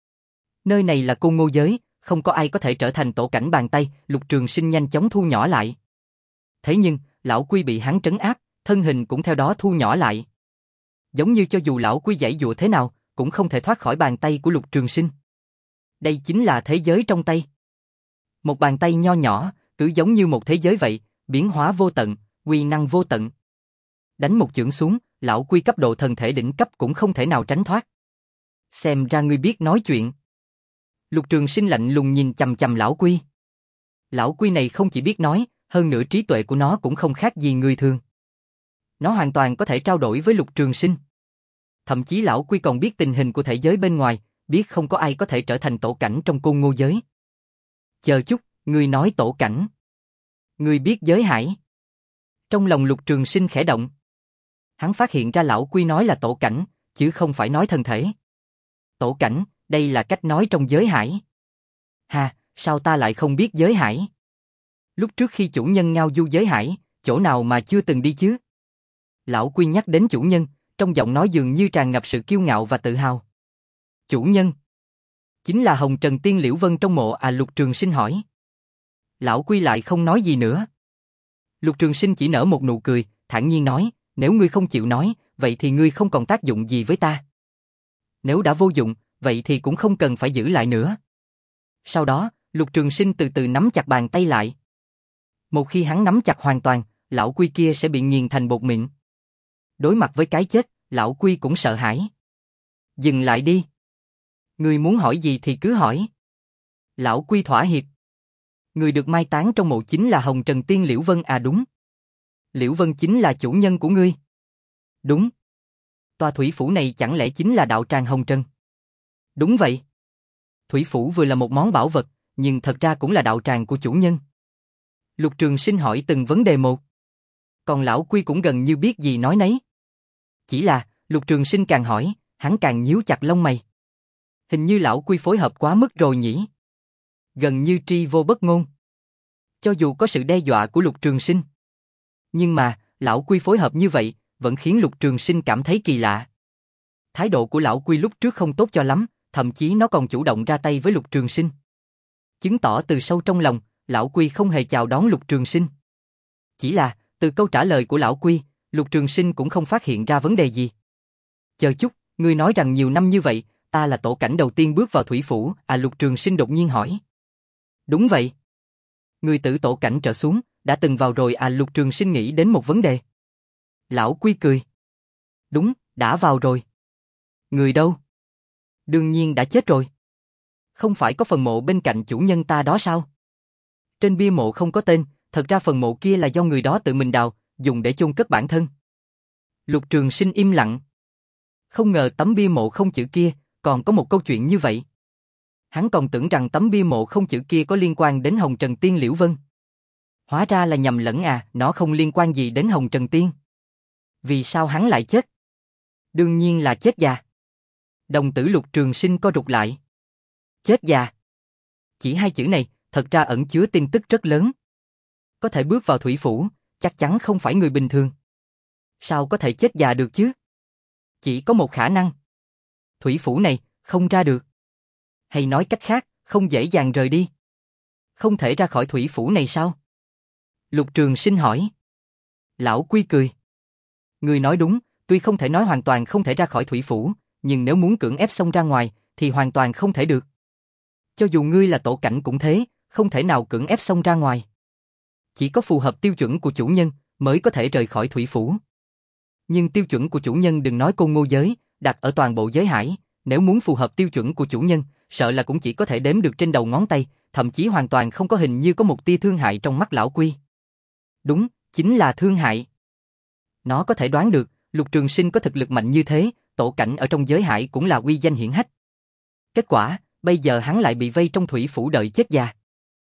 Nơi này là Côn Ngô giới, không có ai có thể trở thành tổ cảnh bàn tay, Lục Trường Sinh nhanh chóng thu nhỏ lại. Thế nhưng, lão quy bị hắn trấn áp, thân hình cũng theo đó thu nhỏ lại. Giống như cho dù lão quy giãy giụa thế nào, cũng không thể thoát khỏi bàn tay của Lục Trường Sinh. Đây chính là thế giới trong tay. Một bàn tay nho nhỏ, cứ giống như một thế giới vậy, biến hóa vô tận, uy năng vô tận. Đánh một chưởng xuống, lão quy cấp độ thần thể đỉnh cấp cũng không thể nào tránh thoát. Xem ra ngươi biết nói chuyện. Lục Trường Sinh lạnh lùng nhìn chằm chằm lão Quy. Lão Quy này không chỉ biết nói, hơn nữa trí tuệ của nó cũng không khác gì người thường. Nó hoàn toàn có thể trao đổi với Lục Trường Sinh. Thậm chí lão Quy còn biết tình hình của thể giới bên ngoài, biết không có ai có thể trở thành tổ cảnh trong Côn Ngô giới. Chờ chút, ngươi nói tổ cảnh. Ngươi biết giới hải. Trong lòng Lục Trường Sinh khẽ động. Hắn phát hiện ra lão Quy nói là tổ cảnh, chứ không phải nói thân thể. Tổ cảnh, đây là cách nói trong giới hải. Hà, sao ta lại không biết giới hải? Lúc trước khi chủ nhân ngao du giới hải, chỗ nào mà chưa từng đi chứ? Lão Quy nhắc đến chủ nhân, trong giọng nói dường như tràn ngập sự kiêu ngạo và tự hào. Chủ nhân? Chính là Hồng Trần Tiên Liễu Vân trong mộ à? Lục Trường Sinh hỏi. Lão Quy lại không nói gì nữa. Lục Trường Sinh chỉ nở một nụ cười, thản nhiên nói, nếu ngươi không chịu nói, vậy thì ngươi không còn tác dụng gì với ta. Nếu đã vô dụng, vậy thì cũng không cần phải giữ lại nữa. Sau đó, Lục Trường Sinh từ từ nắm chặt bàn tay lại. Một khi hắn nắm chặt hoàn toàn, lão Quy kia sẽ bị nghiền thành bột mịn. Đối mặt với cái chết, lão Quy cũng sợ hãi. Dừng lại đi. Ngươi muốn hỏi gì thì cứ hỏi. Lão Quy thỏa hiệp. Người được mai táng trong mộ chính là Hồng Trần Tiên Liễu Vân à? Đúng. Liễu Vân chính là chủ nhân của ngươi. Đúng. Tòa thủy phủ này chẳng lẽ chính là đạo tràng Hồng Trần? Đúng vậy. Thủy phủ vừa là một món bảo vật, nhưng thật ra cũng là đạo tràng của chủ nhân. Lục Trường Sinh hỏi từng vấn đề một. Còn lão Quy cũng gần như biết gì nói nấy. Chỉ là, Lục Trường Sinh càng hỏi, hắn càng nhíu chặt lông mày. Hình như lão Quy phối hợp quá mức rồi nhỉ? Gần như tri vô bất ngôn. Cho dù có sự đe dọa của Lục Trường Sinh. Nhưng mà, lão Quy phối hợp như vậy, vẫn khiến Lục Trường Sinh cảm thấy kỳ lạ. Thái độ của lão Quy lúc trước không tốt cho lắm, thậm chí nó còn chủ động ra tay với Lục Trường Sinh. Chứng tỏ từ sâu trong lòng, lão Quy không hề chào đón Lục Trường Sinh. Chỉ là, từ câu trả lời của lão Quy, Lục Trường Sinh cũng không phát hiện ra vấn đề gì. Chờ chút, ngươi nói rằng nhiều năm như vậy, ta là tổ cảnh đầu tiên bước vào thủy phủ, à? Lục Trường Sinh đột nhiên hỏi. Đúng vậy. Ngươi từ tổ cảnh trở xuống, đã từng vào rồi à? Lục Trường Sinh nghĩ đến một vấn đề. Lão Quy cười. Đúng, đã vào rồi. Người đâu? Đương nhiên đã chết rồi. Không phải có phần mộ bên cạnh chủ nhân ta đó sao? Trên bia mộ không có tên, thật ra phần mộ kia là do người đó tự mình đào, dùng để chôn cất bản thân. Lục Trường Sinh im lặng. Không ngờ tấm bia mộ không chữ kia, còn có một câu chuyện như vậy. Hắn còn tưởng rằng tấm bia mộ không chữ kia có liên quan đến Hồng Trần Tiên Liễu Vân. Hóa ra là nhầm lẫn à, nó không liên quan gì đến Hồng Trần Tiên. Vì sao hắn lại chết? Đương nhiên là chết già. Đồng tử Lục Trường Sinh co rụt lại. Chết già. Chỉ hai chữ này, thật ra ẩn chứa tin tức rất lớn. Có thể bước vào thủy phủ, chắc chắn không phải người bình thường. Sao có thể chết già được chứ? Chỉ có một khả năng. Thủy phủ này, không ra được. Hay nói cách khác, không dễ dàng rời đi. Không thể ra khỏi thủy phủ này sao? Lục Trường Sinh hỏi. Lão Quy cười. Người nói đúng, tuy không thể nói hoàn toàn không thể ra khỏi thủy phủ, nhưng nếu muốn cưỡng ép xông ra ngoài, thì hoàn toàn không thể được. Cho dù ngươi là tổ cảnh cũng thế, không thể nào cưỡng ép xông ra ngoài. Chỉ có phù hợp tiêu chuẩn của chủ nhân, mới có thể rời khỏi thủy phủ. Nhưng tiêu chuẩn của chủ nhân đừng nói Côn Ngô giới, đặt ở toàn bộ giới hải, nếu muốn phù hợp tiêu chuẩn của chủ nhân, sợ là cũng chỉ có thể đếm được trên đầu ngón tay, thậm chí hoàn toàn không có hình như có một tia thương hại trong mắt lão Quy. Đúng, chính là thương hại. Nó có thể đoán được, Lục Trường Sinh có thực lực mạnh như thế, tổ cảnh ở trong giới hải cũng là uy danh hiển hách. Kết quả, bây giờ hắn lại bị vây trong thủy phủ đợi chết già.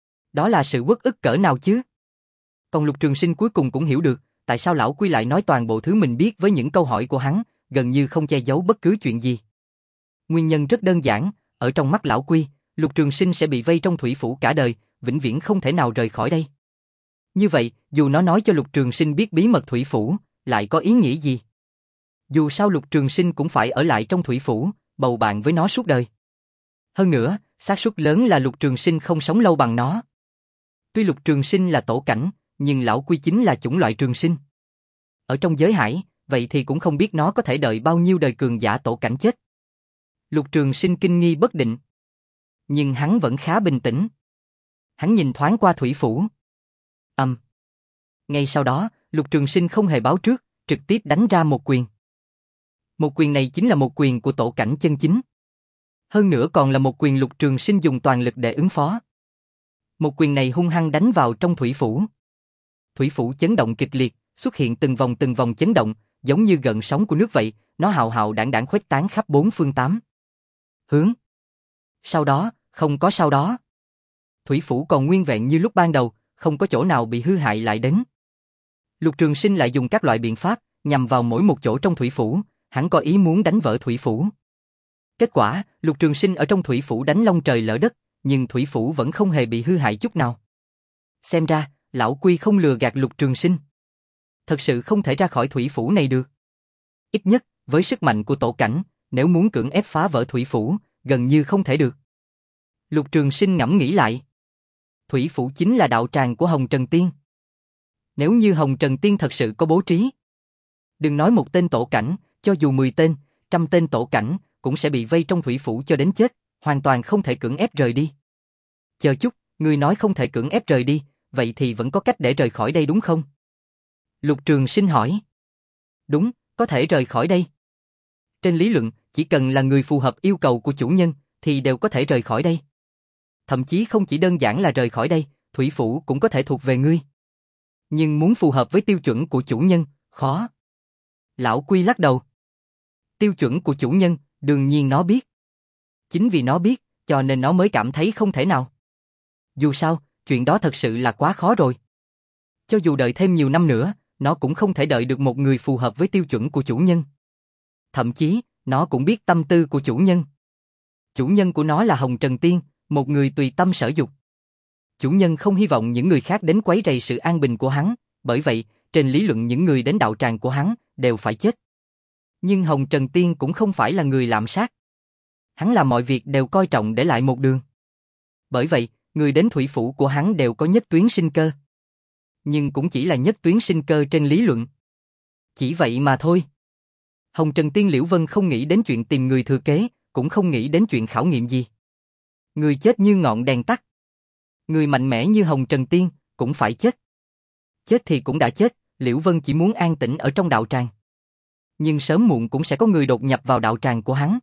Đó là sự uất ức cỡ nào chứ? Còn Lục Trường Sinh cuối cùng cũng hiểu được, tại sao lão Quy lại nói toàn bộ thứ mình biết với những câu hỏi của hắn, gần như không che giấu bất cứ chuyện gì. Nguyên nhân rất đơn giản, ở trong mắt lão Quy, Lục Trường Sinh sẽ bị vây trong thủy phủ cả đời, vĩnh viễn không thể nào rời khỏi đây. Như vậy, dù nó nói cho Lục Trường Sinh biết bí mật thủy phủ, lại có ý nghĩa gì? Dù sao Lục Trường Sinh cũng phải ở lại trong thủy phủ, bầu bạn với nó suốt đời. Hơn nữa, xác suất lớn là Lục Trường Sinh không sống lâu bằng nó. Tuy Lục Trường Sinh là tổ cảnh, nhưng lão Quy chính là chủng loại trường sinh. Ở trong giới hải, vậy thì cũng không biết nó có thể đợi bao nhiêu đời cường giả tổ cảnh chết. Lục Trường Sinh kinh nghi bất định. Nhưng hắn vẫn khá bình tĩnh. Hắn nhìn thoáng qua thủy phủ. Ầm. Um. Ngay sau đó, Lục Trường Sinh không hề báo trước, trực tiếp đánh ra một quyền. Một quyền này chính là một quyền của tổ cảnh chân chính. Hơn nữa còn là một quyền Lục Trường Sinh dùng toàn lực để ứng phó. Một quyền này hung hăng đánh vào trong thủy phủ. Thủy phủ chấn động kịch liệt, xuất hiện từng vòng từng vòng chấn động, giống như gợn sóng của nước vậy, nó hào hào đảng đảng khuếch tán khắp bốn phương tám hướng. Sau đó, không có sau đó. Thủy phủ còn nguyên vẹn như lúc ban đầu, không có chỗ nào bị hư hại lại đến. Lục Trường Sinh lại dùng các loại biện pháp, nhằm vào mỗi một chỗ trong thủy phủ, hắn có ý muốn đánh vỡ thủy phủ. Kết quả, Lục Trường Sinh ở trong thủy phủ đánh long trời lỡ đất, nhưng thủy phủ vẫn không hề bị hư hại chút nào. Xem ra, lão Quy không lừa gạt Lục Trường Sinh. Thật sự không thể ra khỏi thủy phủ này được. Ít nhất, với sức mạnh của tổ cảnh, nếu muốn cưỡng ép phá vỡ thủy phủ, gần như không thể được. Lục Trường Sinh ngẫm nghĩ lại. Thủy phủ chính là đạo tràng của Hồng Trần Tiên. Nếu như Hồng Trần Tiên thật sự có bố trí, đừng nói một tên tổ cảnh, cho dù mười tên, trăm tên tổ cảnh, cũng sẽ bị vây trong thủy phủ cho đến chết, hoàn toàn không thể cưỡng ép rời đi. Chờ chút, ngươi nói không thể cưỡng ép rời đi, vậy thì vẫn có cách để rời khỏi đây đúng không? Lục Trường Sinh hỏi. Đúng, có thể rời khỏi đây. Trên lý luận, chỉ cần là người phù hợp yêu cầu của chủ nhân, thì đều có thể rời khỏi đây. Thậm chí không chỉ đơn giản là rời khỏi đây, thủy phủ cũng có thể thuộc về ngươi. Nhưng muốn phù hợp với tiêu chuẩn của chủ nhân, khó. Lão Quy lắc đầu. Tiêu chuẩn của chủ nhân, đương nhiên nó biết. Chính vì nó biết, cho nên nó mới cảm thấy không thể nào. Dù sao, chuyện đó thật sự là quá khó rồi. Cho dù đợi thêm nhiều năm nữa, nó cũng không thể đợi được một người phù hợp với tiêu chuẩn của chủ nhân. Thậm chí, nó cũng biết tâm tư của chủ nhân. Chủ nhân của nó là Hồng Trần Tiên, một người tùy tâm sở dục. Chủ nhân không hy vọng những người khác đến quấy rầy sự an bình của hắn, bởi vậy, trên lý luận những người đến đạo tràng của hắn đều phải chết. Nhưng Hồng Trần Tiên cũng không phải là người lạm sát. Hắn làm mọi việc đều coi trọng để lại một đường. Bởi vậy, người đến thủy phủ của hắn đều có nhất tuyến sinh cơ. Nhưng cũng chỉ là nhất tuyến sinh cơ trên lý luận. Chỉ vậy mà thôi. Hồng Trần Tiên Liễu Vân không nghĩ đến chuyện tìm người thừa kế, cũng không nghĩ đến chuyện khảo nghiệm gì. Người chết như ngọn đèn tắt. Người mạnh mẽ như Hồng Trần Tiên cũng phải chết. Chết thì cũng đã chết, Liễu Vân chỉ muốn an tĩnh ở trong đạo tràng. Nhưng sớm muộn cũng sẽ có người đột nhập vào đạo tràng của hắn.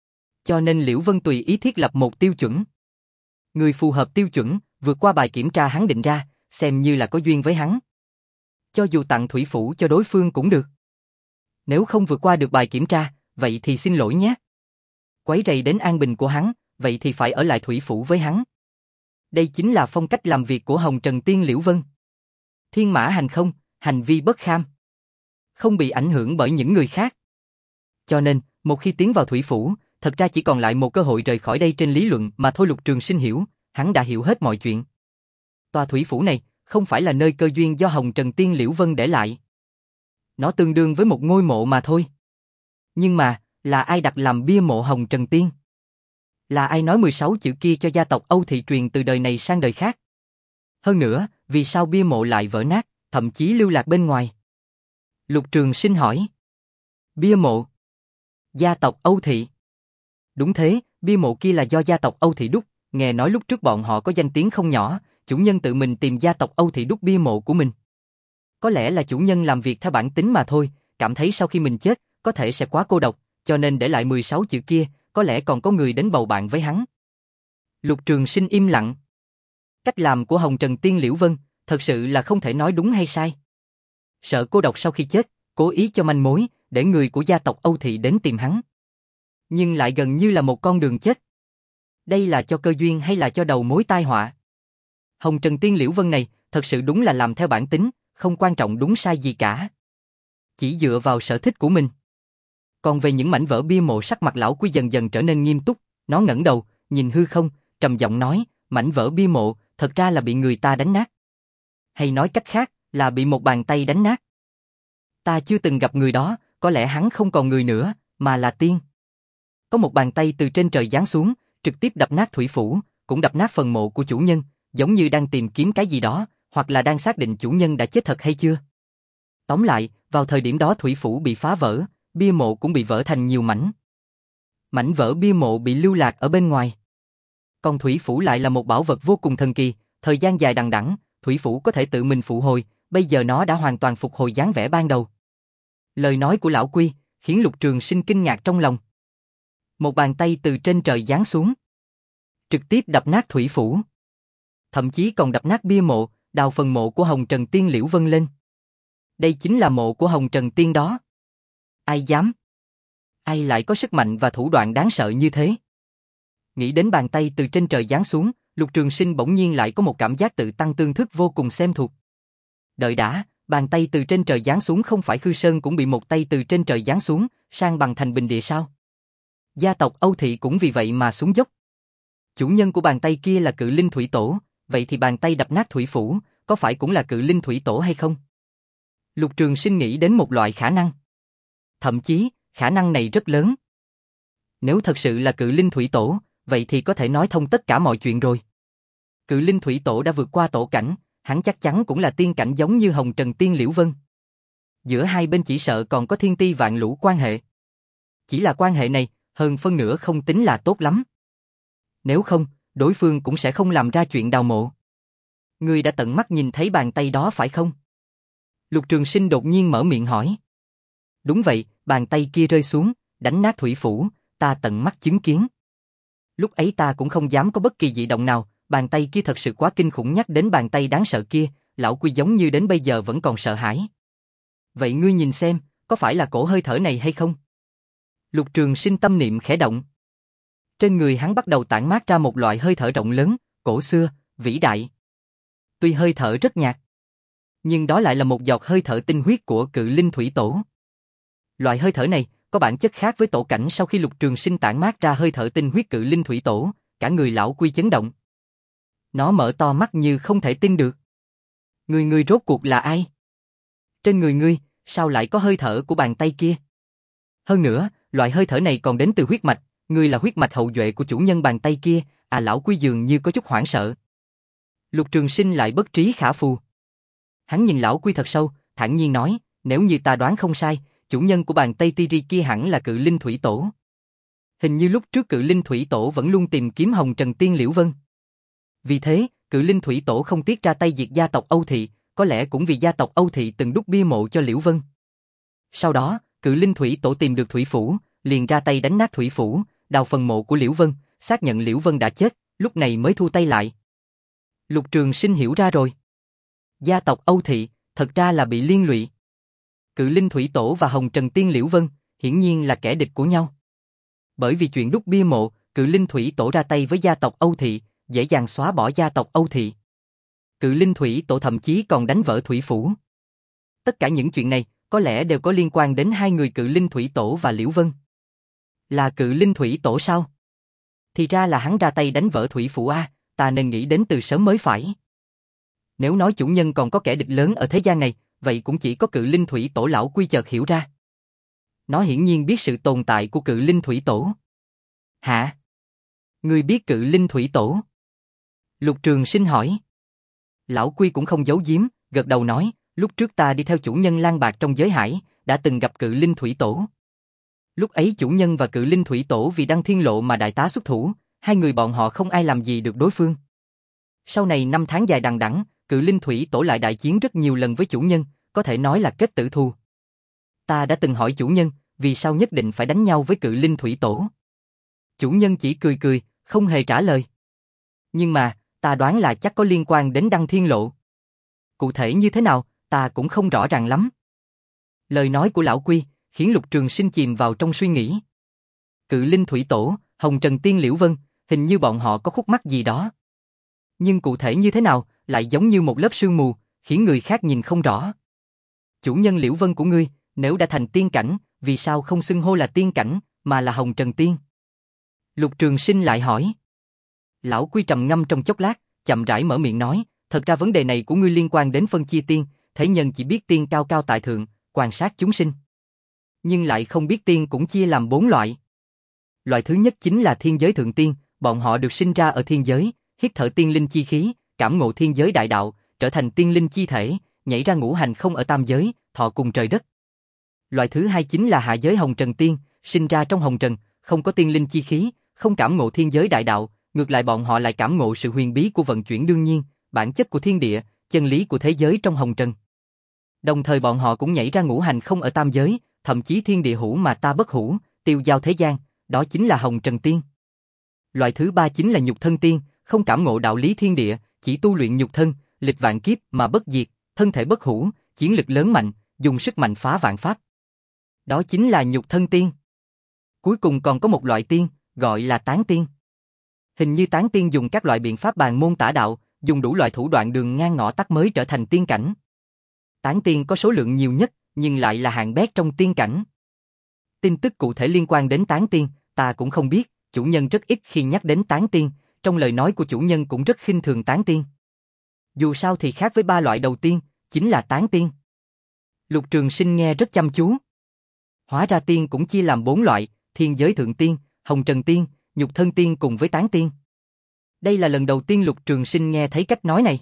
Cho nên Liễu Vân tùy ý thiết lập một tiêu chuẩn. Người phù hợp tiêu chuẩn, vượt qua bài kiểm tra hắn định ra, xem như là có duyên với hắn. Cho dù tặng thủy phủ cho đối phương cũng được. Nếu không vượt qua được bài kiểm tra, vậy thì xin lỗi nhé. Quấy rầy đến an bình của hắn, vậy thì phải ở lại thủy phủ với hắn. Đây chính là phong cách làm việc của Hồng Trần Tiên Liễu Vân. Thiên mã hành không, hành vi bất kham. Không bị ảnh hưởng bởi những người khác. Cho nên, một khi tiến vào thủy phủ, thật ra chỉ còn lại một cơ hội rời khỏi đây trên lý luận mà thôi. Lục Trường Sinh hiểu, hắn đã hiểu hết mọi chuyện. Tòa thủy phủ này không phải là nơi cơ duyên do Hồng Trần Tiên Liễu Vân để lại. Nó tương đương với một ngôi mộ mà thôi. Nhưng mà, là ai đặt làm bia mộ Hồng Trần Tiên? Là ai nói mười sáu chữ kia cho gia tộc Âu Thị truyền từ đời này sang đời khác? Hơn nữa, vì sao bia mộ lại vỡ nát, thậm chí lưu lạc bên ngoài? Lục Trường Sinh hỏi. Bia mộ? Gia tộc Âu Thị? Đúng thế, bia mộ kia là do gia tộc Âu Thị đúc, nghe nói lúc trước bọn họ có danh tiếng không nhỏ, chủ nhân tự mình tìm gia tộc Âu Thị đúc bia mộ của mình. Có lẽ là chủ nhân làm việc theo bản tính mà thôi, cảm thấy sau khi mình chết, có thể sẽ quá cô độc, cho nên để lại mười sáu chữ kia, có lẽ còn có người đến bầu bạn với hắn. Lục Trường Sinh im lặng. Cách làm của Hồng Trần Tiên Liễu Vân, thật sự là không thể nói đúng hay sai. Sợ cô độc sau khi chết, cố ý cho manh mối, để người của gia tộc Âu Thị đến tìm hắn. Nhưng lại gần như là một con đường chết. Đây là cho cơ duyên hay là cho đầu mối tai họa? Hồng Trần Tiên Liễu Vân này, thật sự đúng là làm theo bản tính, không quan trọng đúng sai gì cả. Chỉ dựa vào sở thích của mình. Còn về những mảnh vỡ bia mộ, sắc mặt lão Quy dần dần trở nên nghiêm túc, nó ngẩng đầu, nhìn hư không, trầm giọng nói, mảnh vỡ bia mộ, thật ra là bị người ta đánh nát. Hay nói cách khác, là bị một bàn tay đánh nát. Ta chưa từng gặp người đó, có lẽ hắn không còn người nữa, mà là tiên. Có một bàn tay từ trên trời giáng xuống, trực tiếp đập nát thủy phủ, cũng đập nát phần mộ của chủ nhân, giống như đang tìm kiếm cái gì đó, hoặc là đang xác định chủ nhân đã chết thật hay chưa. Tóm lại, vào thời điểm đó thủy phủ bị phá vỡ, bia mộ cũng bị vỡ thành nhiều mảnh. Mảnh vỡ bia mộ bị lưu lạc ở bên ngoài. Còn thủy phủ lại là một bảo vật vô cùng thần kỳ, thời gian dài đằng đẵng, thủy phủ có thể tự mình phụ hồi, bây giờ nó đã hoàn toàn phục hồi dáng vẻ ban đầu. Lời nói của lão Quy khiến Lục Trường Sinh kinh ngạc trong lòng. Một bàn tay từ trên trời giáng xuống, trực tiếp đập nát thủy phủ. Thậm chí còn đập nát bia mộ, đào phần mộ của Hồng Trần Tiên Liễu Vân lên. Đây chính là mộ của Hồng Trần Tiên đó. Ai dám? Ai lại có sức mạnh và thủ đoạn đáng sợ như thế? Nghĩ đến bàn tay từ trên trời giáng xuống, Lục Trường Sinh bỗng nhiên lại có một cảm giác tự tăng tương thức vô cùng xem thuộc. Đợi đã, bàn tay từ trên trời giáng xuống không phải Khư Sơn cũng bị một tay từ trên trời giáng xuống, sang bằng thành bình địa sao? Gia tộc Âu Thị cũng vì vậy mà xuống dốc. Chủ nhân của bàn tay kia là Cự Linh Thủy Tổ, vậy thì bàn tay đập nát thủy phủ, có phải cũng là Cự Linh Thủy Tổ hay không? Lục Trường Sinh nghĩ đến một loại khả năng. Thậm chí, khả năng này rất lớn. Nếu thật sự là Cự Linh Thủy Tổ, vậy thì có thể nói thông tất cả mọi chuyện rồi. Cự Linh Thủy Tổ đã vượt qua tổ cảnh, hắn chắc chắn cũng là tiên cảnh giống như Hồng Trần Tiên Liễu Vân. Giữa hai bên chỉ sợ còn có thiên ti vạn lũ quan hệ. Chỉ là quan hệ này, hơn phân nửa không tính là tốt lắm. Nếu không, đối phương cũng sẽ không làm ra chuyện đào mộ. Ngươi đã tận mắt nhìn thấy bàn tay đó phải không? Lục Trường Sinh đột nhiên mở miệng hỏi. Đúng vậy, bàn tay kia rơi xuống, đánh nát thủy phủ, ta tận mắt chứng kiến. Lúc ấy ta cũng không dám có bất kỳ dị động nào, bàn tay kia thật sự quá kinh khủng, nhắc đến bàn tay đáng sợ kia, lão Quy giống như đến bây giờ vẫn còn sợ hãi. Vậy ngươi nhìn xem, có phải là cổ hơi thở này hay không? Lục Trường Sinh tâm niệm khẽ động. Trên người hắn bắt đầu tản mát ra một loại hơi thở rộng lớn, cổ xưa, vĩ đại. Tuy hơi thở rất nhạt, nhưng đó lại là một giọt hơi thở tinh huyết của Cự Linh Thủy Tổ. Loại hơi thở này có bản chất khác với tổ cảnh. Sau khi Lục Trường Sinh tản mát ra hơi thở tinh huyết Cự Linh Thủy Tổ, cả người lão Quy chấn động. Nó mở to mắt như không thể tin được. Người ngươi rốt cuộc là ai? Trên người ngươi, sao lại có hơi thở của bàn tay kia? Hơn nữa, loại hơi thở này còn đến từ huyết mạch, ngươi là huyết mạch hậu duệ của chủ nhân bàn tay kia, à lão Quy dường như có chút hoảng sợ. Lục Trường Sinh lại bất trí khả phù. Hắn nhìn lão Quy thật sâu, thản nhiên nói, nếu như ta đoán không sai, chủ nhân của bàn tay Tiri kia hẳn là Cự Linh Thủy Tổ. Hình như lúc trước Cự Linh Thủy Tổ vẫn luôn tìm kiếm Hồng Trần Tiên Liễu Vân. Vì thế, Cự Linh Thủy Tổ không tiếc ra tay diệt gia tộc Âu Thị, có lẽ cũng vì gia tộc Âu Thị từng đúc bia mộ cho Liễu Vân. Sau đó, Cự Linh Thủy Tổ tìm được thủy phủ, liền ra tay đánh nát thủy phủ, đào phần mộ của Liễu Vân, xác nhận Liễu Vân đã chết, lúc này mới thu tay lại. Lục Trường Sinh hiểu ra rồi. Gia tộc Âu Thị, thật ra là bị liên lụy. Cự Linh Thủy Tổ và Hồng Trần Tiên Liễu Vân, hiển nhiên là kẻ địch của nhau. Bởi vì chuyện đúc bia mộ, Cự Linh Thủy Tổ ra tay với gia tộc Âu Thị, dễ dàng xóa bỏ gia tộc Âu Thị. Cự Linh Thủy Tổ thậm chí còn đánh vỡ thủy phủ. Tất cả những chuyện này, có lẽ đều có liên quan đến hai người Cự Linh Thủy Tổ và Liễu Vân. Là Cự Linh Thủy Tổ sao? Thì ra là hắn ra tay đánh vỡ thủy phủ a, ta nên nghĩ đến từ sớm mới phải. Nếu nói chủ nhân còn có kẻ địch lớn ở thế gian này, vậy cũng chỉ có Cự Linh Thủy Tổ. Lão Quy chợt hiểu ra. Nó hiển nhiên biết sự tồn tại của Cự Linh Thủy Tổ. Hả? Ngươi biết Cự Linh Thủy Tổ? Lục Trường Sinh hỏi. Lão Quy cũng không giấu giếm, gật đầu nói, lúc trước ta đi theo chủ nhân lang bạc trong giới hải, đã từng gặp Cự Linh Thủy Tổ. Lúc ấy chủ nhân và Cự Linh Thủy Tổ vì Đăng Thiên Lộ mà đại tá xuất thủ, hai người bọn họ không ai làm gì được đối phương. Sau này năm tháng dài đằng đẵng, Cự Linh Thủy Tổ lại đại chiến rất nhiều lần với chủ nhân, có thể nói là kết tử thù. Ta đã từng hỏi chủ nhân, vì sao nhất định phải đánh nhau với Cự Linh Thủy Tổ. Chủ nhân chỉ cười cười, không hề trả lời. Nhưng mà, ta đoán là chắc có liên quan đến Đăng Thiên Lộ. Cụ thể như thế nào, ta cũng không rõ ràng lắm. Lời nói của lão Quy khiến Lục Trường Sinh chìm vào trong suy nghĩ. Cự Linh Thủy Tổ, Hồng Trần Tiên Liễu Vân, hình như bọn họ có khúc mắc gì đó. Nhưng cụ thể như thế nào, lại giống như một lớp sương mù, khiến người khác nhìn không rõ. Chủ nhân Liễu Vân của ngươi, nếu đã thành tiên cảnh, vì sao không xưng hô là tiên cảnh, mà là Hồng Trần Tiên? Lục Trường Sinh lại hỏi. Lão Quy trầm ngâm trong chốc lát, chậm rãi mở miệng nói, thật ra vấn đề này của ngươi liên quan đến phân chia tiên, thế nhân chỉ biết tiên cao cao tại thượng, quan sát chúng sinh. Nhưng lại không biết tiên cũng chia làm bốn loại. Loại thứ nhất chính là thiên giới thượng tiên, bọn họ được sinh ra ở thiên giới, hít thở tiên linh chi khí, cảm ngộ thiên giới đại đạo, trở thành tiên linh chi thể, nhảy ra ngũ hành không ở tam giới, thọ cùng trời đất. Loại thứ hai chính là hạ giới Hồng Trần Tiên, sinh ra trong hồng trần, không có tiên linh chi khí, không cảm ngộ thiên giới đại đạo, ngược lại bọn họ lại cảm ngộ sự huyền bí của vận chuyển đương nhiên, bản chất của thiên địa, chân lý của thế giới trong hồng trần. Đồng thời bọn họ cũng nhảy ra ngũ hành không ở tam giới, thậm chí thiên địa hữu mà ta bất hữu, tiêu giao thế gian, đó chính là Hồng Trần Tiên. Loại thứ ba chính là Nhục Thân Tiên, không cảm ngộ đạo lý thiên địa, chỉ tu luyện nhục thân, lịch vạn kiếp mà bất diệt, thân thể bất hủ, chiến lực lớn mạnh, dùng sức mạnh phá vạn pháp. Đó chính là Nhục Thân Tiên. Cuối cùng còn có một loại tiên, gọi là Tán Tiên. Hình như Tán Tiên dùng các loại biện pháp bàn môn tả đạo, dùng đủ loại thủ đoạn đường ngang ngõ tắt mới trở thành tiên cảnh. Tán Tiên có số lượng nhiều nhất, nhưng lại là hạng bét trong tiên cảnh. Tin tức cụ thể liên quan đến Tán Tiên, ta cũng không biết, chủ nhân rất ít khi nhắc đến Tán Tiên, trong lời nói của chủ nhân cũng rất khinh thường Tán Tiên. Dù sao thì khác với ba loại đầu tiên, chính là Tán Tiên. Lục Trường Sinh nghe rất chăm chú. Hóa ra tiên cũng chia làm bốn loại, Thiên Giới Thượng Tiên, Hồng Trần Tiên, Nhục Thân Tiên cùng với Tán Tiên. Đây là lần đầu tiên Lục Trường Sinh nghe thấy cách nói này.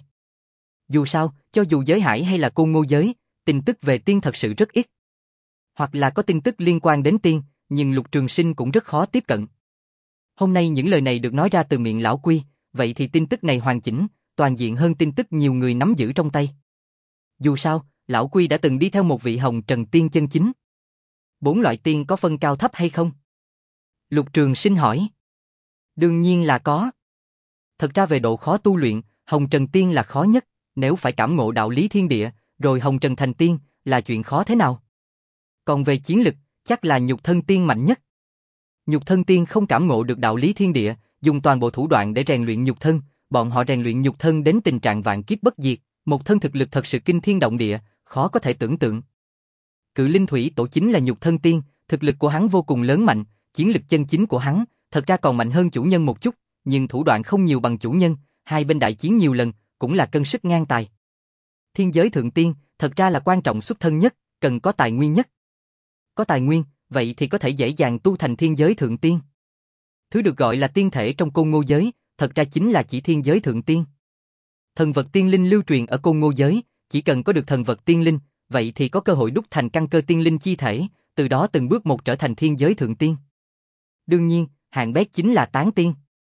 Dù sao, cho dù giới hải hay là Côn Ngô giới, tin tức về tiên thật sự rất ít. Hoặc là có tin tức liên quan đến tiên, nhưng Lục Trường Sinh cũng rất khó tiếp cận. Hôm nay những lời này được nói ra từ miệng Lão Quy, vậy thì tin tức này hoàn chỉnh, toàn diện hơn tin tức nhiều người nắm giữ trong tay. Dù sao, Lão Quy đã từng đi theo một vị Hồng Trần Tiên chân chính. Bốn loại tiên có phân cao thấp hay không? Lục Trường Sinh hỏi. Đương nhiên là có. Thật ra về độ khó tu luyện, Hồng Trần Tiên là khó nhất, nếu phải cảm ngộ đạo lý thiên địa, rồi Hồng Trần thành tiên, là chuyện khó thế nào? Còn về chiến lực, chắc là Nhục Thân Tiên mạnh nhất. Nhục Thân Tiên không cảm ngộ được đạo lý thiên địa, dùng toàn bộ thủ đoạn để rèn luyện nhục thân, bọn họ rèn luyện nhục thân đến tình trạng vạn kiếp bất diệt, một thân thực lực thật sự kinh thiên động địa, khó có thể tưởng tượng. Cự Linh Thủy Tổ chính là Nhục Thân Tiên, thực lực của hắn vô cùng lớn mạnh, chiến lực chân chính của hắn, thật ra còn mạnh hơn chủ nhân một chút, nhưng thủ đoạn không nhiều bằng chủ nhân, hai bên đại chiến nhiều lần, cũng là cân sức ngang tài. Thiên Giới Thượng Tiên, thật ra là quan trọng xuất thân nhất, cần có tài nguyên nhất. Có tài nguyên, vậy thì có thể dễ dàng tu thành Thiên Giới Thượng Tiên. Thứ được gọi là tiên thể trong Côn Ngô giới, thật ra chính là chỉ Thiên Giới Thượng Tiên. Thần vật tiên linh lưu truyền ở Côn Ngô giới, chỉ cần có được thần vật tiên linh, vậy thì có cơ hội đúc thành căn cơ tiên linh chi thể, từ đó từng bước một trở thành Thiên Giới Thượng Tiên. Đương nhiên, hạng bét chính là Tán Tiên.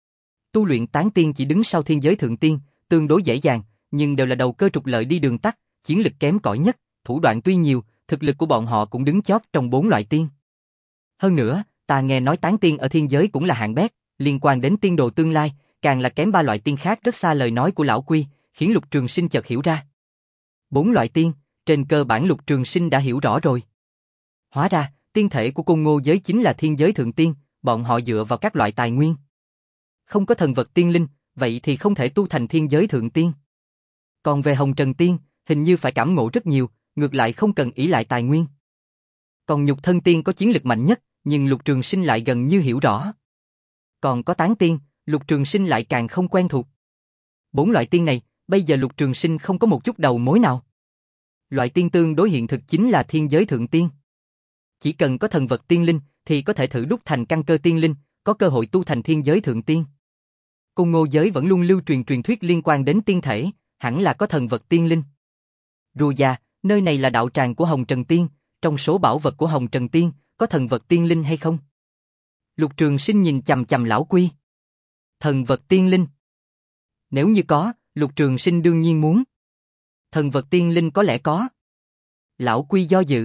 Tu luyện Tán Tiên chỉ đứng sau Thiên Giới Thượng Tiên, tương đối dễ dàng, nhưng đều là đầu cơ trục lợi đi đường tắt, chiến lực kém cỏi nhất, thủ đoạn tuy nhiều, thực lực của bọn họ cũng đứng chót trong bốn loại tiên. Hơn nữa, ta nghe nói Tán Tiên ở thiên giới cũng là hạng bét, liên quan đến tiên đồ tương lai, càng là kém ba loại tiên khác rất xa. Lời nói của Lão Quy, khiến Lục Trường Sinh chợt hiểu ra. Bốn loại tiên, trên cơ bản Lục Trường Sinh đã hiểu rõ rồi. Hóa ra, tiên thể của Côn Ngô giới chính là Thiên Giới Thượng Tiên, bọn họ dựa vào các loại tài nguyên. Không có thần vật tiên linh, vậy thì không thể tu thành Thiên Giới Thượng Tiên. Còn về Hồng Trần Tiên, hình như phải cảm ngộ rất nhiều, ngược lại không cần ỷ lại tài nguyên. Còn Nhục Thân Tiên có chiến lực mạnh nhất, nhưng Lục Trường Sinh lại gần như hiểu rõ. Còn có Tán Tiên, Lục Trường Sinh lại càng không quen thuộc. Bốn loại tiên này, bây giờ Lục Trường Sinh không có một chút đầu mối nào. Loại tiên tương đối hiện thực chính là Thiên Giới Thượng Tiên. Chỉ cần có thần vật tiên linh, thì có thể thử đúc thành căn cơ tiên linh, có cơ hội tu thành Thiên Giới Thượng Tiên. Côn Ngô giới vẫn luôn lưu truyền truyền thuyết liên quan đến tiên thể, hẳn là có thần vật tiên linh. Rùa già, nơi này là đạo tràng của Hồng Trần Tiên, trong số bảo vật của Hồng Trần Tiên, có thần vật tiên linh hay không? Lục Trường Sinh nhìn chằm chằm Lão Quy. Thần vật tiên linh? Nếu như có, Lục Trường Sinh đương nhiên muốn. Thần vật tiên linh có lẽ có. Lão Quy do dự.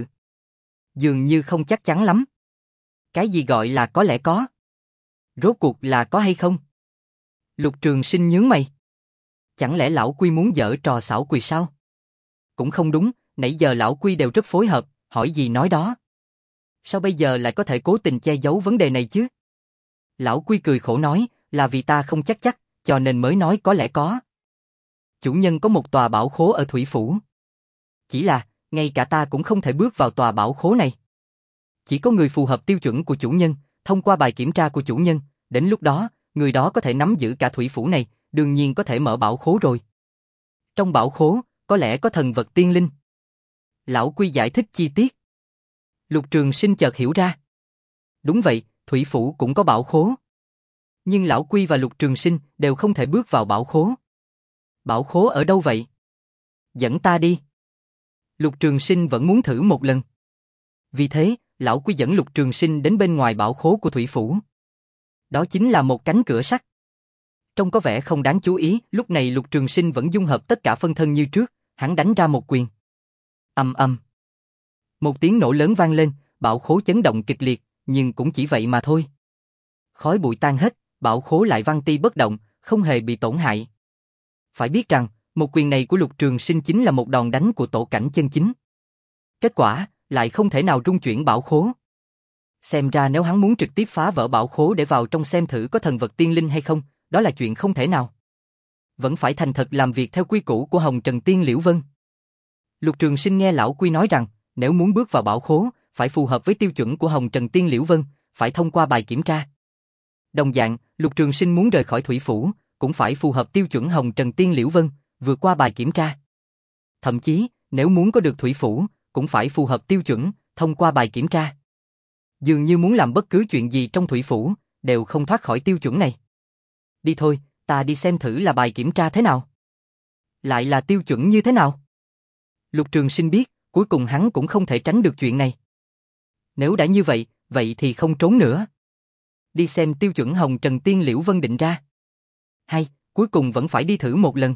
Dường như không chắc chắn lắm. Cái gì gọi là có lẽ có? Rốt cuộc là có hay không? Lục Trường Sinh nhướng mày. Chẳng lẽ Lão Quy muốn giở trò xảo quyệt sao? Cũng không đúng, nãy giờ Lão Quy đều rất phối hợp, hỏi gì nói đó. Sao bây giờ lại có thể cố tình che giấu vấn đề này chứ? Lão Quy cười khổ nói, là vì ta không chắc chắc, cho nên mới nói có lẽ có. Chủ nhân có một tòa bảo khố ở Thủy Phủ. Chỉ là, ngay cả ta cũng không thể bước vào tòa bảo khố này. Chỉ có người phù hợp tiêu chuẩn của chủ nhân, thông qua bài kiểm tra của chủ nhân, đến lúc đó, người đó có thể nắm giữ cả Thủy Phủ này, đương nhiên có thể mở bảo khố rồi. Trong bảo khố, có lẽ có thần vật tiên linh. Lão Quy giải thích chi tiết. Lục Trường Sinh chợt hiểu ra. Đúng vậy, Thủy Phủ cũng có bảo khố. Nhưng Lão Quy và Lục Trường Sinh đều không thể bước vào bảo khố. Bảo khố ở đâu vậy? Dẫn ta đi. Lục Trường Sinh vẫn muốn thử một lần. Vì thế, Lão Quy dẫn Lục Trường Sinh đến bên ngoài bảo khố của Thủy Phủ. Đó chính là một cánh cửa sắt. Trông có vẻ không đáng chú ý, lúc này Lục Trường Sinh vẫn dung hợp tất cả phân thân như trước, hắn đánh ra một quyền. Ầm ầm. Một tiếng nổ lớn vang lên, bảo khố chấn động kịch liệt, nhưng cũng chỉ vậy mà thôi. Khói bụi tan hết, bảo khố lại văng ti bất động, không hề bị tổn hại. Phải biết rằng, một quyền này của Lục Trường Sinh chính là một đòn đánh của tổ cảnh chân chính. Kết quả, lại không thể nào rung chuyển bảo khố. Xem ra nếu hắn muốn trực tiếp phá vỡ bảo khố để vào trong xem thử có thần vật tiên linh hay không, đó là chuyện không thể nào. Vẫn phải thành thật làm việc theo quy củ của Hồng Trần Tiên Liễu Vân. Lục Trường Sinh nghe lão Quy nói rằng, nếu muốn bước vào bảo khố, phải phù hợp với tiêu chuẩn của Hồng Trần Tiên Liễu Vân, phải thông qua bài kiểm tra. Đồng dạng, Lục Trường Sinh muốn rời khỏi Thủy Phủ, cũng phải phù hợp tiêu chuẩn Hồng Trần Tiên Liễu Vân, vượt qua bài kiểm tra. Thậm chí, nếu muốn có được Thủy Phủ, cũng phải phù hợp tiêu chuẩn, thông qua bài kiểm tra. Dường như muốn làm bất cứ chuyện gì trong Thủy Phủ, đều không thoát khỏi tiêu chuẩn này. Đi thôi, ta đi xem thử là bài kiểm tra thế nào. Lại là tiêu chuẩn như thế nào? Lục Trường Sinh biết, cuối cùng hắn cũng không thể tránh được chuyện này. Nếu đã như vậy, vậy thì không trốn nữa. Đi xem tiêu chuẩn Hồng Trần Tiên Liễu Vân định ra. Hay, cuối cùng vẫn phải đi thử một lần.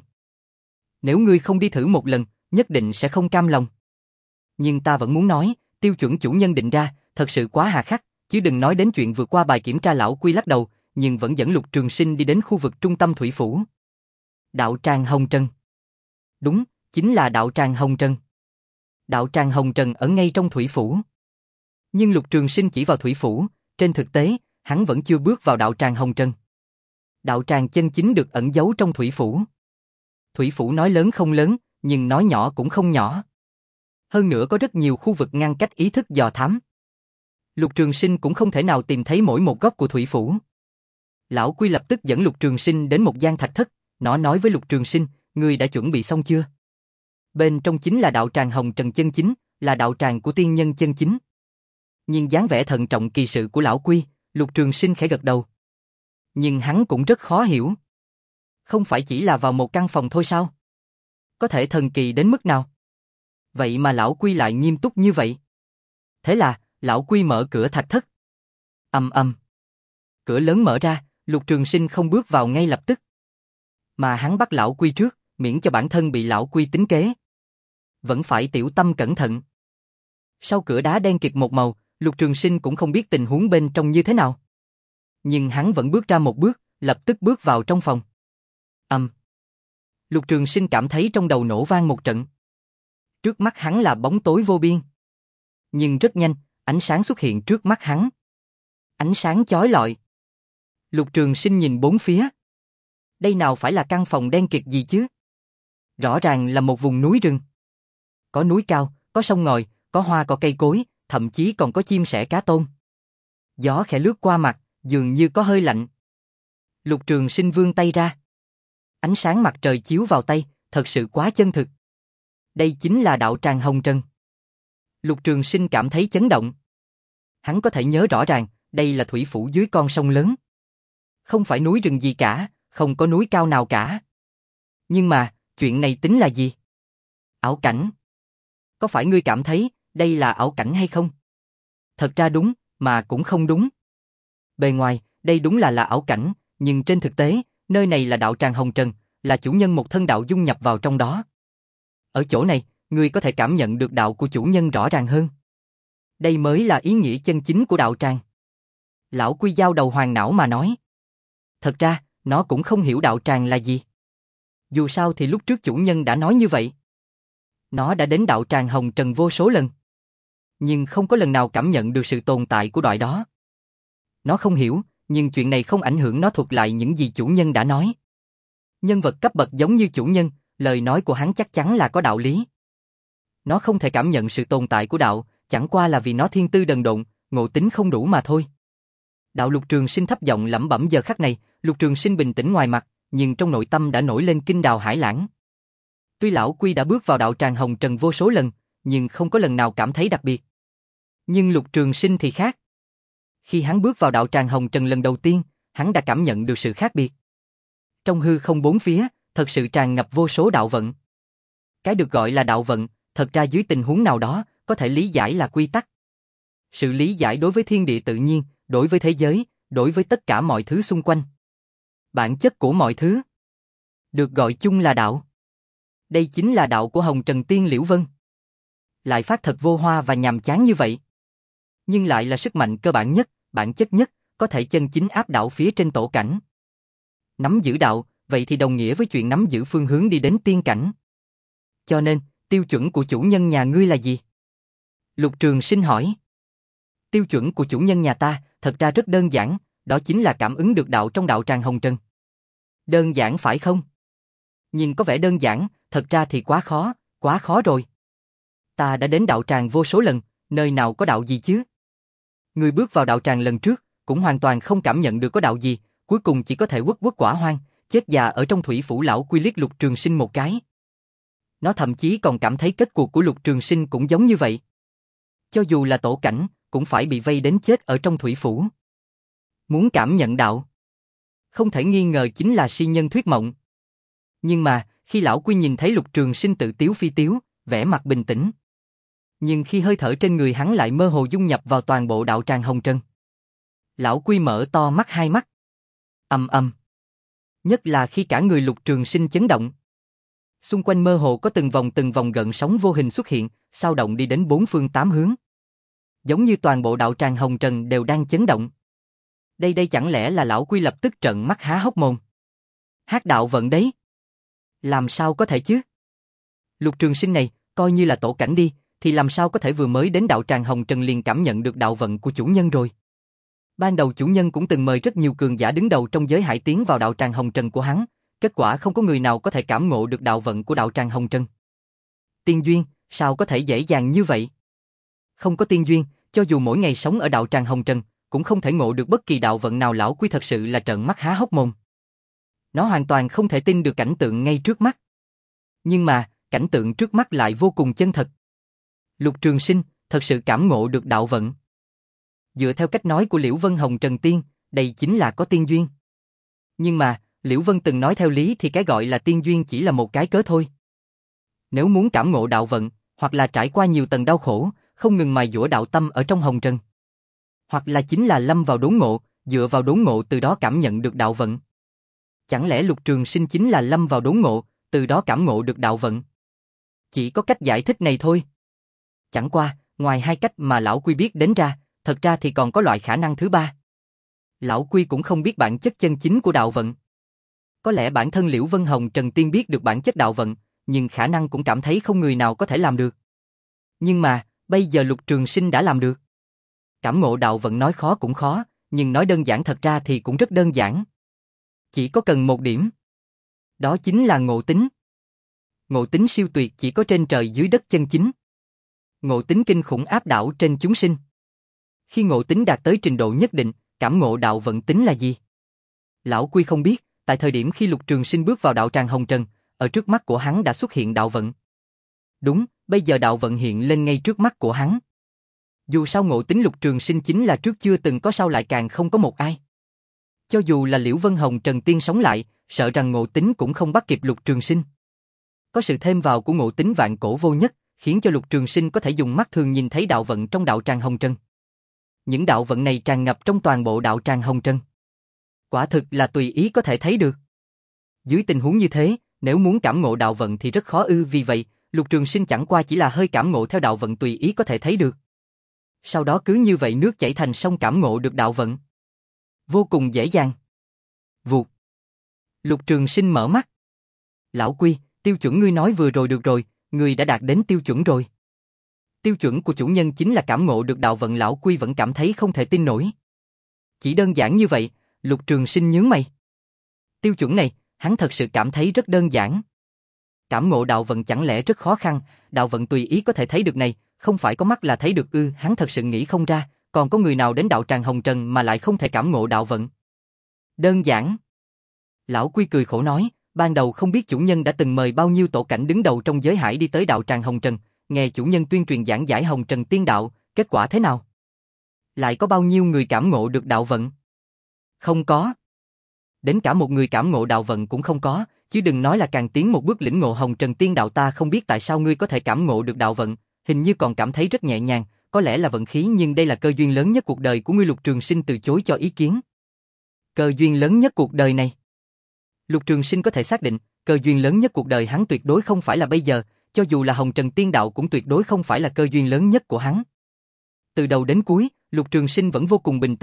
Nếu ngươi không đi thử một lần, nhất định sẽ không cam lòng. Nhưng ta vẫn muốn nói, tiêu chuẩn chủ nhân định ra, thật sự quá hà khắc, chứ đừng nói đến chuyện vượt qua bài kiểm tra. Lão Quy lắc đầu, nhưng vẫn dẫn Lục Trường Sinh đi đến khu vực trung tâm Thủy Phủ. Đạo tràng Hồng Trần. Đúng, chính là đạo tràng Hồng Trần. Đạo tràng Hồng Trần ở ngay trong Thủy Phủ. Nhưng Lục Trường Sinh chỉ vào Thủy Phủ, trên thực tế, hắn vẫn chưa bước vào đạo tràng Hồng Trần. Đạo tràng chân chính được ẩn giấu trong Thủy Phủ. Thủy Phủ nói lớn không lớn, nhưng nói nhỏ cũng không nhỏ. Hơn nữa có rất nhiều khu vực ngăn cách ý thức dò thám. Lục Trường Sinh cũng không thể nào tìm thấy mỗi một góc của Thủy Phủ. Lão Quy lập tức dẫn Lục Trường Sinh đến một gian thạch thất, nó nói với Lục Trường Sinh, ngươi đã chuẩn bị xong chưa? Bên trong chính là đạo tràng Hồng Trần chân chính, là đạo tràng của tiên nhân chân chính. Nhìn dáng vẻ thận trọng kỳ sự của Lão Quy, Lục Trường Sinh khẽ gật đầu. Nhưng hắn cũng rất khó hiểu. Không phải chỉ là vào một căn phòng thôi sao? Có thể thần kỳ đến mức nào? Vậy mà Lão Quy lại nghiêm túc như vậy. Thế là, Lão Quy mở cửa thạch thất. Ầm ầm. Cửa lớn mở ra, Lục Trường Sinh không bước vào ngay lập tức. Mà hắn bắt Lão Quy trước, miễn cho bản thân bị Lão Quy tính kế. Vẫn phải tiểu tâm cẩn thận. Sau cửa đá đen kịt một màu, Lục Trường Sinh cũng không biết tình huống bên trong như thế nào. Nhưng hắn vẫn bước ra một bước, lập tức bước vào trong phòng. Ầm. Um. Lục Trường Sinh cảm thấy trong đầu nổ vang một trận. Trước mắt hắn là bóng tối vô biên. Nhưng rất nhanh, ánh sáng xuất hiện trước mắt hắn. Ánh sáng chói lọi. Lục Trường Sinh nhìn bốn phía. Đây nào phải là căn phòng đen kịt gì chứ? Rõ ràng là một vùng núi rừng. Có núi cao, có sông ngòi, có hoa cỏ cây cối, thậm chí còn có chim sẻ cá tôm. Gió khẽ lướt qua mặt, dường như có hơi lạnh. Lục Trường Sinh vươn tay ra. Ánh sáng mặt trời chiếu vào tay, thật sự quá chân thực. Đây chính là đạo tràng Hồng Trần. Lục Trường Sinh cảm thấy chấn động. Hắn có thể nhớ rõ ràng, đây là Thủy Phủ dưới con sông lớn. Không phải núi rừng gì cả, không có núi cao nào cả. Nhưng mà, chuyện này tính là gì? Ảo cảnh. Có phải ngươi cảm thấy, đây là ảo cảnh hay không? Thật ra đúng, mà cũng không đúng. Bề ngoài, đây đúng là là ảo cảnh, nhưng trên thực tế, nơi này là đạo tràng Hồng Trần, là chủ nhân một thân đạo dung nhập vào trong đó. Ở chỗ này, ngươi có thể cảm nhận được đạo của chủ nhân rõ ràng hơn. Đây mới là ý nghĩa chân chính của đạo tràng. Lão Quy giao đầu hoàn não mà nói. Thật ra, nó cũng không hiểu đạo tràng là gì. Dù sao thì lúc trước chủ nhân đã nói như vậy. Nó đã đến đạo tràng Hồng Trần vô số lần. Nhưng không có lần nào cảm nhận được sự tồn tại của đoạn đó. Nó không hiểu, nhưng chuyện này không ảnh hưởng nó thuật lại những gì chủ nhân đã nói. Nhân vật cấp bậc giống như chủ nhân, lời nói của hắn chắc chắn là có đạo lý. Nó không thể cảm nhận sự tồn tại của đạo, chẳng qua là vì nó thiên tư đần độn, ngộ tính không đủ mà thôi. Đạo Lục Trường Sinh thấp giọng lẩm bẩm. Giờ khắc này, Lục Trường Sinh bình tĩnh ngoài mặt, nhưng trong nội tâm đã nổi lên kinh đào hải lãng. Tuy Lão Quy đã bước vào đạo tràng Hồng Trần vô số lần, nhưng không có lần nào cảm thấy đặc biệt. Nhưng Lục Trường Sinh thì khác. Khi hắn bước vào đạo tràng Hồng Trần lần đầu tiên, hắn đã cảm nhận được sự khác biệt. Trong hư không bốn phía, thật sự tràn ngập vô số đạo vận. Cái được gọi là đạo vận, thật ra dưới tình huống nào đó, có thể lý giải là quy tắc. Sự lý giải đối với thiên địa tự nhiên, đối với thế giới, đối với tất cả mọi thứ xung quanh. Bản chất của mọi thứ được gọi chung là đạo. Đây chính là đạo của Hồng Trần Tiên Liễu Vân. Lại phát thật vô hoa và nhàm chán như vậy. Nhưng lại là sức mạnh cơ bản nhất, bản chất nhất, có thể chân chính áp đảo phía trên tổ cảnh. Nắm giữ đạo, vậy thì đồng nghĩa với chuyện nắm giữ phương hướng đi đến tiên cảnh. Cho nên, tiêu chuẩn của chủ nhân nhà ngươi là gì? Lục Trường Sinh hỏi. Tiêu chuẩn của chủ nhân nhà ta, thật ra rất đơn giản, đó chính là cảm ứng được đạo trong đạo tràng hồng trần. Đơn giản phải không? Nhìn có vẻ đơn giản, thật ra thì quá khó, quá khó rồi. Ta đã đến đạo tràng vô số lần, nơi nào có đạo gì chứ? Ngươi bước vào đạo tràng lần trước, cũng hoàn toàn không cảm nhận được có đạo gì, cuối cùng chỉ có thể quất quất quả hoang, chết già ở trong thủy phủ. Lão Quy liếc Lục Trường Sinh một cái. Nó thậm chí còn cảm thấy kết cuộc của Lục Trường Sinh cũng giống như vậy. Cho dù là tổ cảnh, cũng phải bị vây đến chết ở trong thủy phủ. Muốn cảm nhận đạo, không thể nghi ngờ chính là si nhân thuyết mộng. Nhưng mà, khi Lão Quy nhìn thấy Lục Trường Sinh tự tiếu phi tiếu, vẻ mặt bình tĩnh. Nhưng khi hơi thở trên người hắn lại mơ hồ dung nhập vào toàn bộ đạo tràng hồng trần. Lão Quy mở to mắt hai mắt. Ầm ầm. Nhất là khi cả người Lục Trường Sinh chấn động. Xung quanh mơ hồ có từng vòng từng vòng gợn sóng vô hình xuất hiện, sao động đi đến bốn phương tám hướng. Giống như toàn bộ đạo tràng hồng trần đều đang chấn động. Đây đây chẳng lẽ là Lão Quy lập tức trợn mắt há hốc mồm. Hát đạo vận đấy. Làm sao có thể chứ? Lục Trường Sinh này, coi như là tổ cảnh đi, thì làm sao có thể vừa mới đến đạo tràng hồng trần liền cảm nhận được đạo vận của chủ nhân rồi. Ban đầu chủ nhân cũng từng mời rất nhiều cường giả đứng đầu trong giới hải tiến vào đạo tràng hồng trần của hắn, kết quả không có người nào có thể cảm ngộ được đạo vận của đạo tràng hồng trần. Tiên duyên, sao có thể dễ dàng như vậy? Không có tiên duyên, cho dù mỗi ngày sống ở đạo tràng hồng trần, cũng không thể ngộ được bất kỳ đạo vận nào. Lão Quy thật sự là trợn mắt há hốc mồm. Nó hoàn toàn không thể tin được cảnh tượng ngay trước mắt. Nhưng mà, cảnh tượng trước mắt lại vô cùng chân thật. Lục Trường Sinh thật sự cảm ngộ được đạo vận. Dựa theo cách nói của Liễu Vân Hồng Trần Tiên, đây chính là có tiên duyên. Nhưng mà, Liễu Vân từng nói theo lý thì cái gọi là tiên duyên chỉ là một cái cớ thôi. Nếu muốn cảm ngộ đạo vận, hoặc là trải qua nhiều tầng đau khổ, không ngừng mài dũa đạo tâm ở trong hồng trần. Hoặc là chính là lâm vào đốn ngộ, dựa vào đốn ngộ từ đó cảm nhận được đạo vận. Chẳng lẽ Lục Trường Sinh chính là lâm vào đốn ngộ, từ đó cảm ngộ được đạo vận? Chỉ có cách giải thích này thôi. Chẳng qua, ngoài hai cách mà Lão Quy biết đến ra, thật ra thì còn có loại khả năng thứ ba. Lão Quy cũng không biết bản chất chân chính của đạo vận. Có lẽ bản thân Liễu Vân Hồng Trần Tiên biết được bản chất đạo vận, nhưng khả năng cũng cảm thấy không người nào có thể làm được. Nhưng mà, bây giờ Lục Trường Sinh đã làm được. Cảm ngộ đạo vận nói khó cũng khó, nhưng nói đơn giản thật ra thì cũng rất đơn giản. Chỉ có cần một điểm. Đó chính là ngộ tính. Ngộ tính siêu tuyệt chỉ có trên trời dưới đất chân chính. Ngộ tính kinh khủng áp đảo trên chúng sinh. Khi ngộ tính đạt tới trình độ nhất định, cảm ngộ đạo vận tính là gì? Lão Quy không biết, tại thời điểm khi Lục Trường Sinh bước vào đạo tràng hồng trần, ở trước mắt của hắn đã xuất hiện đạo vận. Đúng, bây giờ đạo vận hiện lên ngay trước mắt của hắn. Dù sao ngộ tính Lục Trường Sinh chính là trước chưa từng có, sau lại càng không có một ai. Cho dù là Liễu Vân Hồng Trần Tiên sống lại, sợ rằng ngộ tính cũng không bắt kịp Lục Trường Sinh. Có sự thêm vào của ngộ tính vạn cổ vô nhất, khiến cho Lục Trường Sinh có thể dùng mắt thường nhìn thấy đạo vận trong đạo tràng hồng trần. Những đạo vận này tràn ngập trong toàn bộ đạo tràng hồng trần. Quả thực là tùy ý có thể thấy được. Dưới tình huống như thế, nếu muốn cảm ngộ đạo vận thì rất khó ư, vì vậy, Lục Trường Sinh chẳng qua chỉ là hơi cảm ngộ theo đạo vận tùy ý có thể thấy được. Sau đó cứ như vậy nước chảy thành sông cảm ngộ được đạo vận. Vô cùng dễ dàng. Vụt. Lục Trường Sinh mở mắt. Lão Quy, tiêu chuẩn ngươi nói vừa rồi được rồi, ngươi đã đạt đến tiêu chuẩn rồi. Tiêu chuẩn của chủ nhân chính là cảm ngộ được đạo vận. Lão Quy vẫn cảm thấy không thể tin nổi. Chỉ đơn giản như vậy, Lục Trường Sinh nhướng mày. Tiêu chuẩn này, hắn thật sự cảm thấy rất đơn giản. Cảm ngộ đạo vận chẳng lẽ rất khó khăn, đạo vận tùy ý có thể thấy được này, không phải có mắt là thấy được ư? Hắn thật sự nghĩ không ra, còn có người nào đến đạo tràng hồng trần mà lại không thể cảm ngộ đạo vận. Đơn giản. Lão Quy cười khổ nói, ban đầu không biết chủ nhân đã từng mời bao nhiêu tổ cảnh đứng đầu trong giới hải đi tới đạo tràng hồng trần, nghe chủ nhân tuyên truyền giảng giải hồng trần tiên đạo, kết quả thế nào? Lại có bao nhiêu người cảm ngộ được đạo vận? Không có. Đến cả một người cảm ngộ đạo vận cũng không có, chứ đừng nói là càng tiến một bước lĩnh ngộ hồng trần tiên đạo. Ta không biết tại sao ngươi có thể cảm ngộ được đạo vận, hình như còn cảm thấy rất nhẹ nhàng, có lẽ là vận khí, nhưng đây là cơ duyên lớn nhất cuộc đời của ngươi. Lục Trường Sinh từ chối cho ý kiến. Cơ duyên lớn nhất cuộc đời này. Lục Trường Sinh có thể xác định, cơ duyên lớn nhất cuộc đời hắn tuyệt đối không phải là bây giờ, cho dù là hồng trần tiên đạo cũng tuyệt đối không phải là cơ duyên lớn nhất của hắn. Từ đầu đến cuối, Lục Trường Sinh vẫn vô cùng bình tĩnh,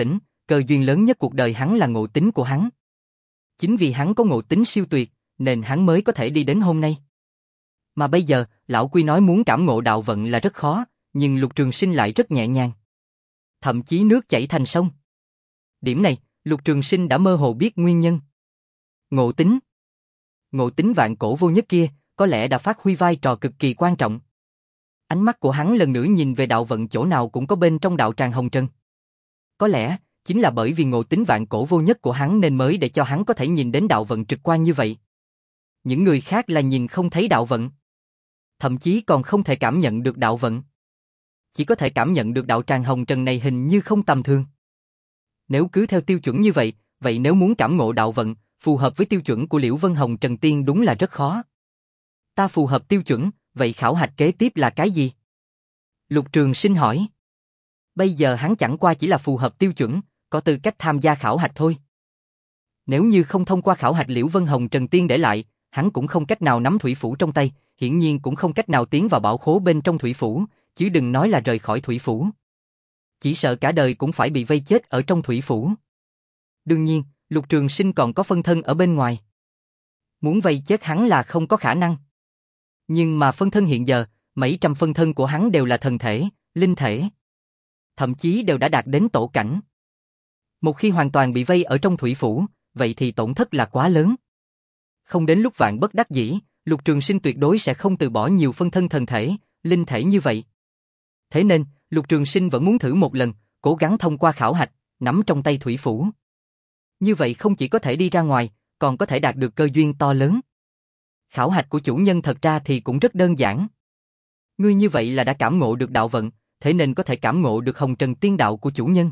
cơ duyên lớn nhất cuộc đời hắn là ngộ tính của hắn. Chính vì hắn có ngộ tính siêu tuyệt, nên hắn mới có thể đi đến hôm nay. Mà bây giờ, lão Quy nói muốn cảm ngộ đạo vận là rất khó, nhưng Lục Trường Sinh lại rất nhẹ nhàng. Thậm chí nước chảy thành sông. Điểm này, Lục Trường Sinh đã mơ hồ biết nguyên nhân. Ngộ tính. Ngộ tính vạn cổ vô nhất kia, có lẽ đã phát huy vai trò cực kỳ quan trọng. Ánh mắt của hắn lần nữa nhìn về đạo vận chỗ nào cũng có bên trong đạo tràng hồng trần. Có lẽ, chính là bởi vì ngộ tính vạn cổ vô nhất của hắn nên mới để cho hắn có thể nhìn đến đạo vận trực quan như vậy. Những người khác là nhìn không thấy đạo vận. Thậm chí còn không thể cảm nhận được đạo vận. Chỉ có thể cảm nhận được đạo tràng hồng trần này hình như không tầm thường. Nếu cứ theo tiêu chuẩn như vậy, vậy nếu muốn cảm ngộ đạo vận, phù hợp với tiêu chuẩn của Liễu Vân Hồng Trần Tiên đúng là rất khó. Ta phù hợp tiêu chuẩn, vậy khảo hạch kế tiếp là cái gì? Lục Trường Sinh hỏi. Bây giờ hắn chẳng qua chỉ là phù hợp tiêu chuẩn, có tư cách tham gia khảo hạch thôi. Nếu như không thông qua khảo hạch Liễu Vân Hồng Trần Tiên để lại, hắn cũng không cách nào nắm thủy phủ trong tay, hiển nhiên cũng không cách nào tiến vào bảo khố bên trong thủy phủ, chứ đừng nói là rời khỏi thủy phủ. Chỉ sợ cả đời cũng phải bị vây chết ở trong thủy phủ. Đương nhiên, Lục Trường Sinh còn có phân thân ở bên ngoài. Muốn vây chết hắn là không có khả năng. Nhưng mà phân thân hiện giờ, mấy trăm phân thân của hắn đều là thần thể, linh thể. Thậm chí đều đã đạt đến tổ cảnh. Một khi hoàn toàn bị vây ở trong thủy phủ, vậy thì tổn thất là quá lớn. Không đến lúc vạn bất đắc dĩ, Lục Trường Sinh tuyệt đối sẽ không từ bỏ nhiều phân thân thần thể, linh thể như vậy. Thế nên, Lục Trường Sinh vẫn muốn thử một lần, cố gắng thông qua khảo hạch, nắm trong tay thủy phủ. Như vậy không chỉ có thể đi ra ngoài, còn có thể đạt được cơ duyên to lớn. Khảo hạch của chủ nhân thật ra thì cũng rất đơn giản. Ngươi như vậy là đã cảm ngộ được đạo vận, thế nên có thể cảm ngộ được hồng trần tiên đạo của chủ nhân.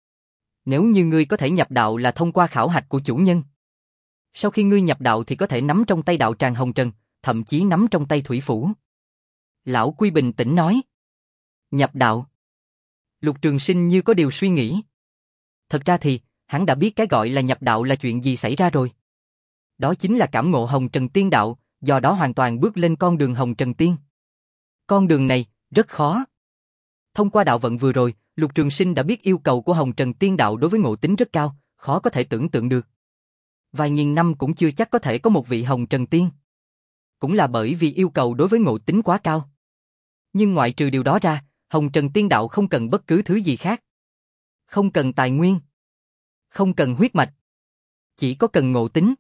Nếu như ngươi có thể nhập đạo là thông qua khảo hạch của chủ nhân. Sau khi ngươi nhập đạo thì có thể nắm trong tay đạo tràng hồng trần, thậm chí nắm trong tay thủy phủ. Lão Quy bình tĩnh nói. Nhập đạo. Lục Trường Sinh như có điều suy nghĩ. Thật ra thì, hắn đã biết cái gọi là nhập đạo là chuyện gì xảy ra rồi. Đó chính là cảm ngộ hồng trần tiên đạo, do đó hoàn toàn bước lên con đường hồng trần tiên. Con đường này, rất khó. Thông qua đạo vận vừa rồi, Lục Trường Sinh đã biết yêu cầu của hồng trần tiên đạo đối với ngộ tính rất cao, khó có thể tưởng tượng được. Vài nghìn năm cũng chưa chắc có thể có một vị hồng trần tiên. Cũng là bởi vì yêu cầu đối với ngộ tính quá cao. Nhưng ngoại trừ điều đó ra, hồng trần tiên đạo không cần bất cứ thứ gì khác. Không cần tài nguyên. Không cần huyết mạch. Chỉ có cần ngộ tính.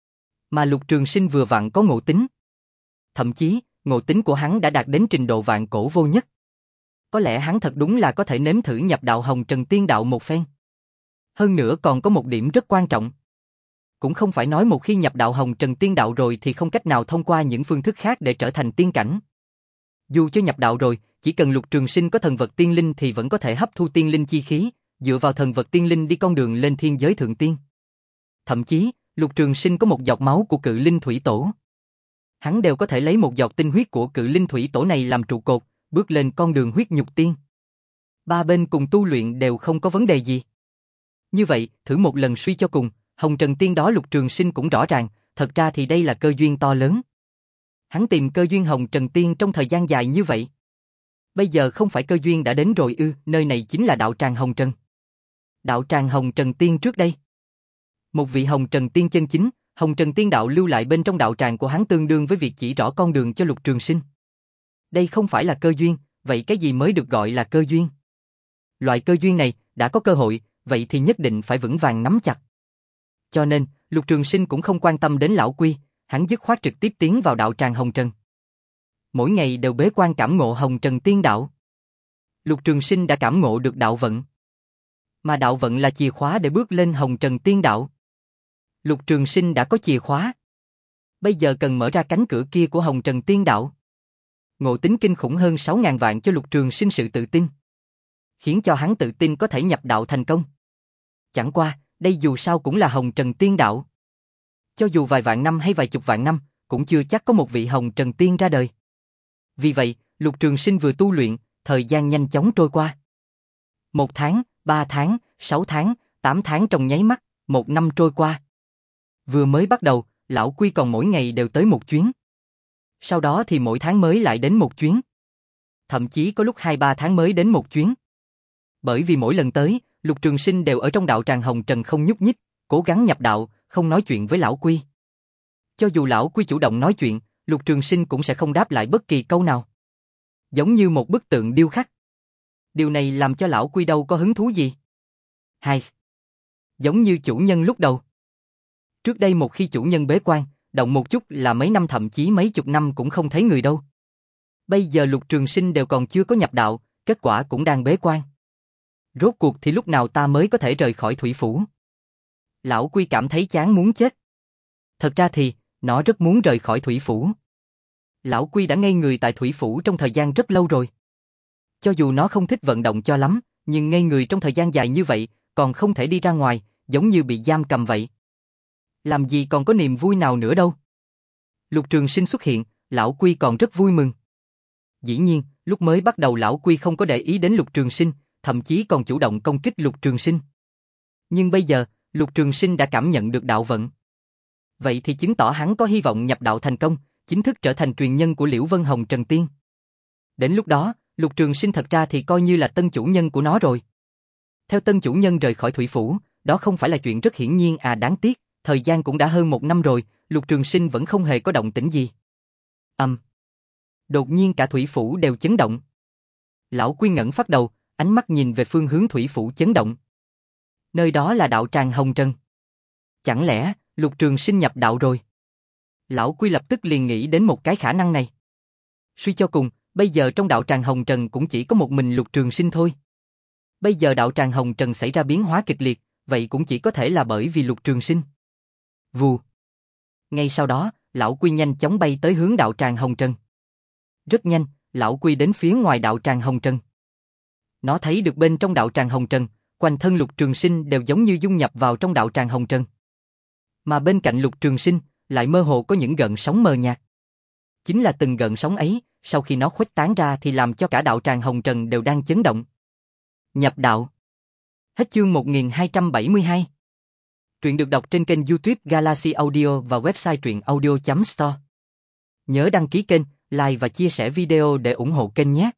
Mà Lục Trường Sinh vừa vặn có ngộ tính. Thậm chí, ngộ tính của hắn đã đạt đến trình độ vạn cổ vô nhất. Có lẽ hắn thật đúng là có thể nếm thử nhập đạo hồng trần tiên đạo một phen. Hơn nữa còn có một điểm rất quan trọng. Cũng không phải nói một khi nhập đạo hồng trần tiên đạo rồi thì không cách nào thông qua những phương thức khác để trở thành tiên cảnh. Dù cho nhập đạo rồi, chỉ cần Lục Trường Sinh có thần vật tiên linh thì vẫn có thể hấp thu tiên linh chi khí, dựa vào thần vật tiên linh đi con đường lên thiên giới thượng tiên. Thậm chí, Lục Trường Sinh có một giọt máu của Cự Linh Thủy Tổ. Hắn đều có thể lấy một giọt tinh huyết của Cự Linh Thủy Tổ này làm trụ cột, bước lên con đường huyết nhục tiên. Ba bên cùng tu luyện đều không có vấn đề gì. Như vậy, thử một lần suy cho cùng, hồng trần tiên đó Lục Trường Sinh cũng rõ ràng, thật ra thì đây là cơ duyên to lớn. Hắn tìm cơ duyên hồng trần tiên trong thời gian dài như vậy. Bây giờ không phải cơ duyên đã đến rồi ư, nơi này chính là đạo tràng hồng trần. Đạo tràng hồng trần tiên trước đây. Một vị hồng trần tiên chân chính, hồng trần tiên đạo lưu lại bên trong đạo tràng của hắn tương đương với việc chỉ rõ con đường cho Lục Trường Sinh. Đây không phải là cơ duyên, vậy cái gì mới được gọi là cơ duyên? Loại cơ duyên này, đã có cơ hội, vậy thì nhất định phải vững vàng nắm chặt. Cho nên, Lục Trường Sinh cũng không quan tâm đến lão Quy, hắn dứt khoát trực tiếp tiến vào đạo tràng hồng trần. Mỗi ngày đều bế quan cảm ngộ hồng trần tiên đạo. Lục Trường Sinh đã cảm ngộ được đạo vận. Mà đạo vận là chìa khóa để bước lên hồng trần tiên đạo. Lục Trường Sinh đã có chìa khóa. Bây giờ cần mở ra cánh cửa kia của hồng trần tiên đạo. Ngộ tính kinh khủng hơn sáu ngàn vạn cho Lục Trường Sinh sự tự tin. Khiến cho hắn tự tin có thể nhập đạo thành công. Chẳng qua, đây dù sao cũng là hồng trần tiên đạo. Cho dù vài vạn năm hay vài chục vạn năm, cũng chưa chắc có một vị hồng trần tiên ra đời. Vì vậy, Lục Trường Sinh vừa tu luyện, thời gian nhanh chóng trôi qua. Một tháng, ba tháng, sáu tháng, tám tháng trong nháy mắt, một năm trôi qua. Vừa mới bắt đầu, lão Quy còn mỗi ngày đều tới một chuyến. Sau đó thì mỗi tháng mới lại đến một chuyến. Thậm chí có lúc hai ba tháng mới đến một chuyến. Bởi vì mỗi lần tới, Lục Trường Sinh đều ở trong đạo tràng hồng trần không nhúc nhích, cố gắng nhập đạo, không nói chuyện với lão Quy. Cho dù lão Quy chủ động nói chuyện, Lục Trường Sinh cũng sẽ không đáp lại bất kỳ câu nào. Giống như một bức tượng điêu khắc. Điều này làm cho lão Quy đâu có hứng thú gì. Hai. Giống như chủ nhân lúc đầu. Trước đây một khi chủ nhân bế quan, động một chút là mấy năm thậm chí mấy chục năm cũng không thấy người đâu. Bây giờ Lục Trường Sinh đều còn chưa có nhập đạo, kết quả cũng đang bế quan. Rốt cuộc thì lúc nào ta mới có thể rời khỏi thủy phủ? Lão Quy cảm thấy chán muốn chết. Thật ra thì, nó rất muốn rời khỏi thủy phủ. Lão Quy đã ngây người tại thủy phủ trong thời gian rất lâu rồi. Cho dù nó không thích vận động cho lắm, nhưng ngây người trong thời gian dài như vậy, còn không thể đi ra ngoài, giống như bị giam cầm vậy. Làm gì còn có niềm vui nào nữa đâu. Lục Trường Sinh xuất hiện, lão Quy còn rất vui mừng. Dĩ nhiên, lúc mới bắt đầu lão Quy không có để ý đến Lục Trường Sinh, thậm chí còn chủ động công kích Lục Trường Sinh. Nhưng bây giờ, Lục Trường Sinh đã cảm nhận được đạo vận. Vậy thì chứng tỏ hắn có hy vọng nhập đạo thành công, chính thức trở thành truyền nhân của Liễu Vân Hồng Trần Tiên. Đến lúc đó, Lục Trường Sinh thật ra thì coi như là tân chủ nhân của nó rồi. Theo tân chủ nhân rời khỏi thủy phủ, đó không phải là chuyện rất hiển nhiên à, đáng tiếc, thời gian cũng đã hơn một năm rồi, Lục Trường Sinh vẫn không hề có động tĩnh gì. Ầm. Um. Đột nhiên cả thủy phủ đều chấn động. Lão Quy ngẩng phát đầu, ánh mắt nhìn về phương hướng thủy phủ chấn động. Nơi đó là đạo tràng Hồng Trần. Chẳng lẽ Lục Trường Sinh nhập đạo rồi? Lão Quy lập tức liền nghĩ đến một cái khả năng này. Suy cho cùng, bây giờ trong đạo tràng Hồng Trần cũng chỉ có một mình Lục Trường Sinh thôi. Bây giờ đạo tràng Hồng Trần xảy ra biến hóa kịch liệt, vậy cũng chỉ có thể là bởi vì Lục Trường Sinh. Vù. Ngay sau đó, lão Quy nhanh chóng bay tới hướng đạo tràng Hồng Trần. Rất nhanh, lão Quy đến phía ngoài đạo tràng Hồng Trần. Nó thấy được bên trong đạo tràng Hồng Trần, quanh thân Lục Trường Sinh đều giống như dung nhập vào trong đạo tràng Hồng Trần. Mà bên cạnh Lục Trường Sinh, lại mơ hồ có những gợn sóng mờ nhạt. Chính là từng gợn sóng ấy, sau khi nó khuếch tán ra thì làm cho cả đạo tràng Hồng Trần đều đang chấn động. Nhập đạo. Hết chương một nghìn hai trăm bảy mươi hai. Truyện được đọc trên kênh YouTube Galaxy Audio và website truyện audio chấm store. Nhớ đăng ký kênh, like và chia sẻ video để ủng hộ kênh nhé.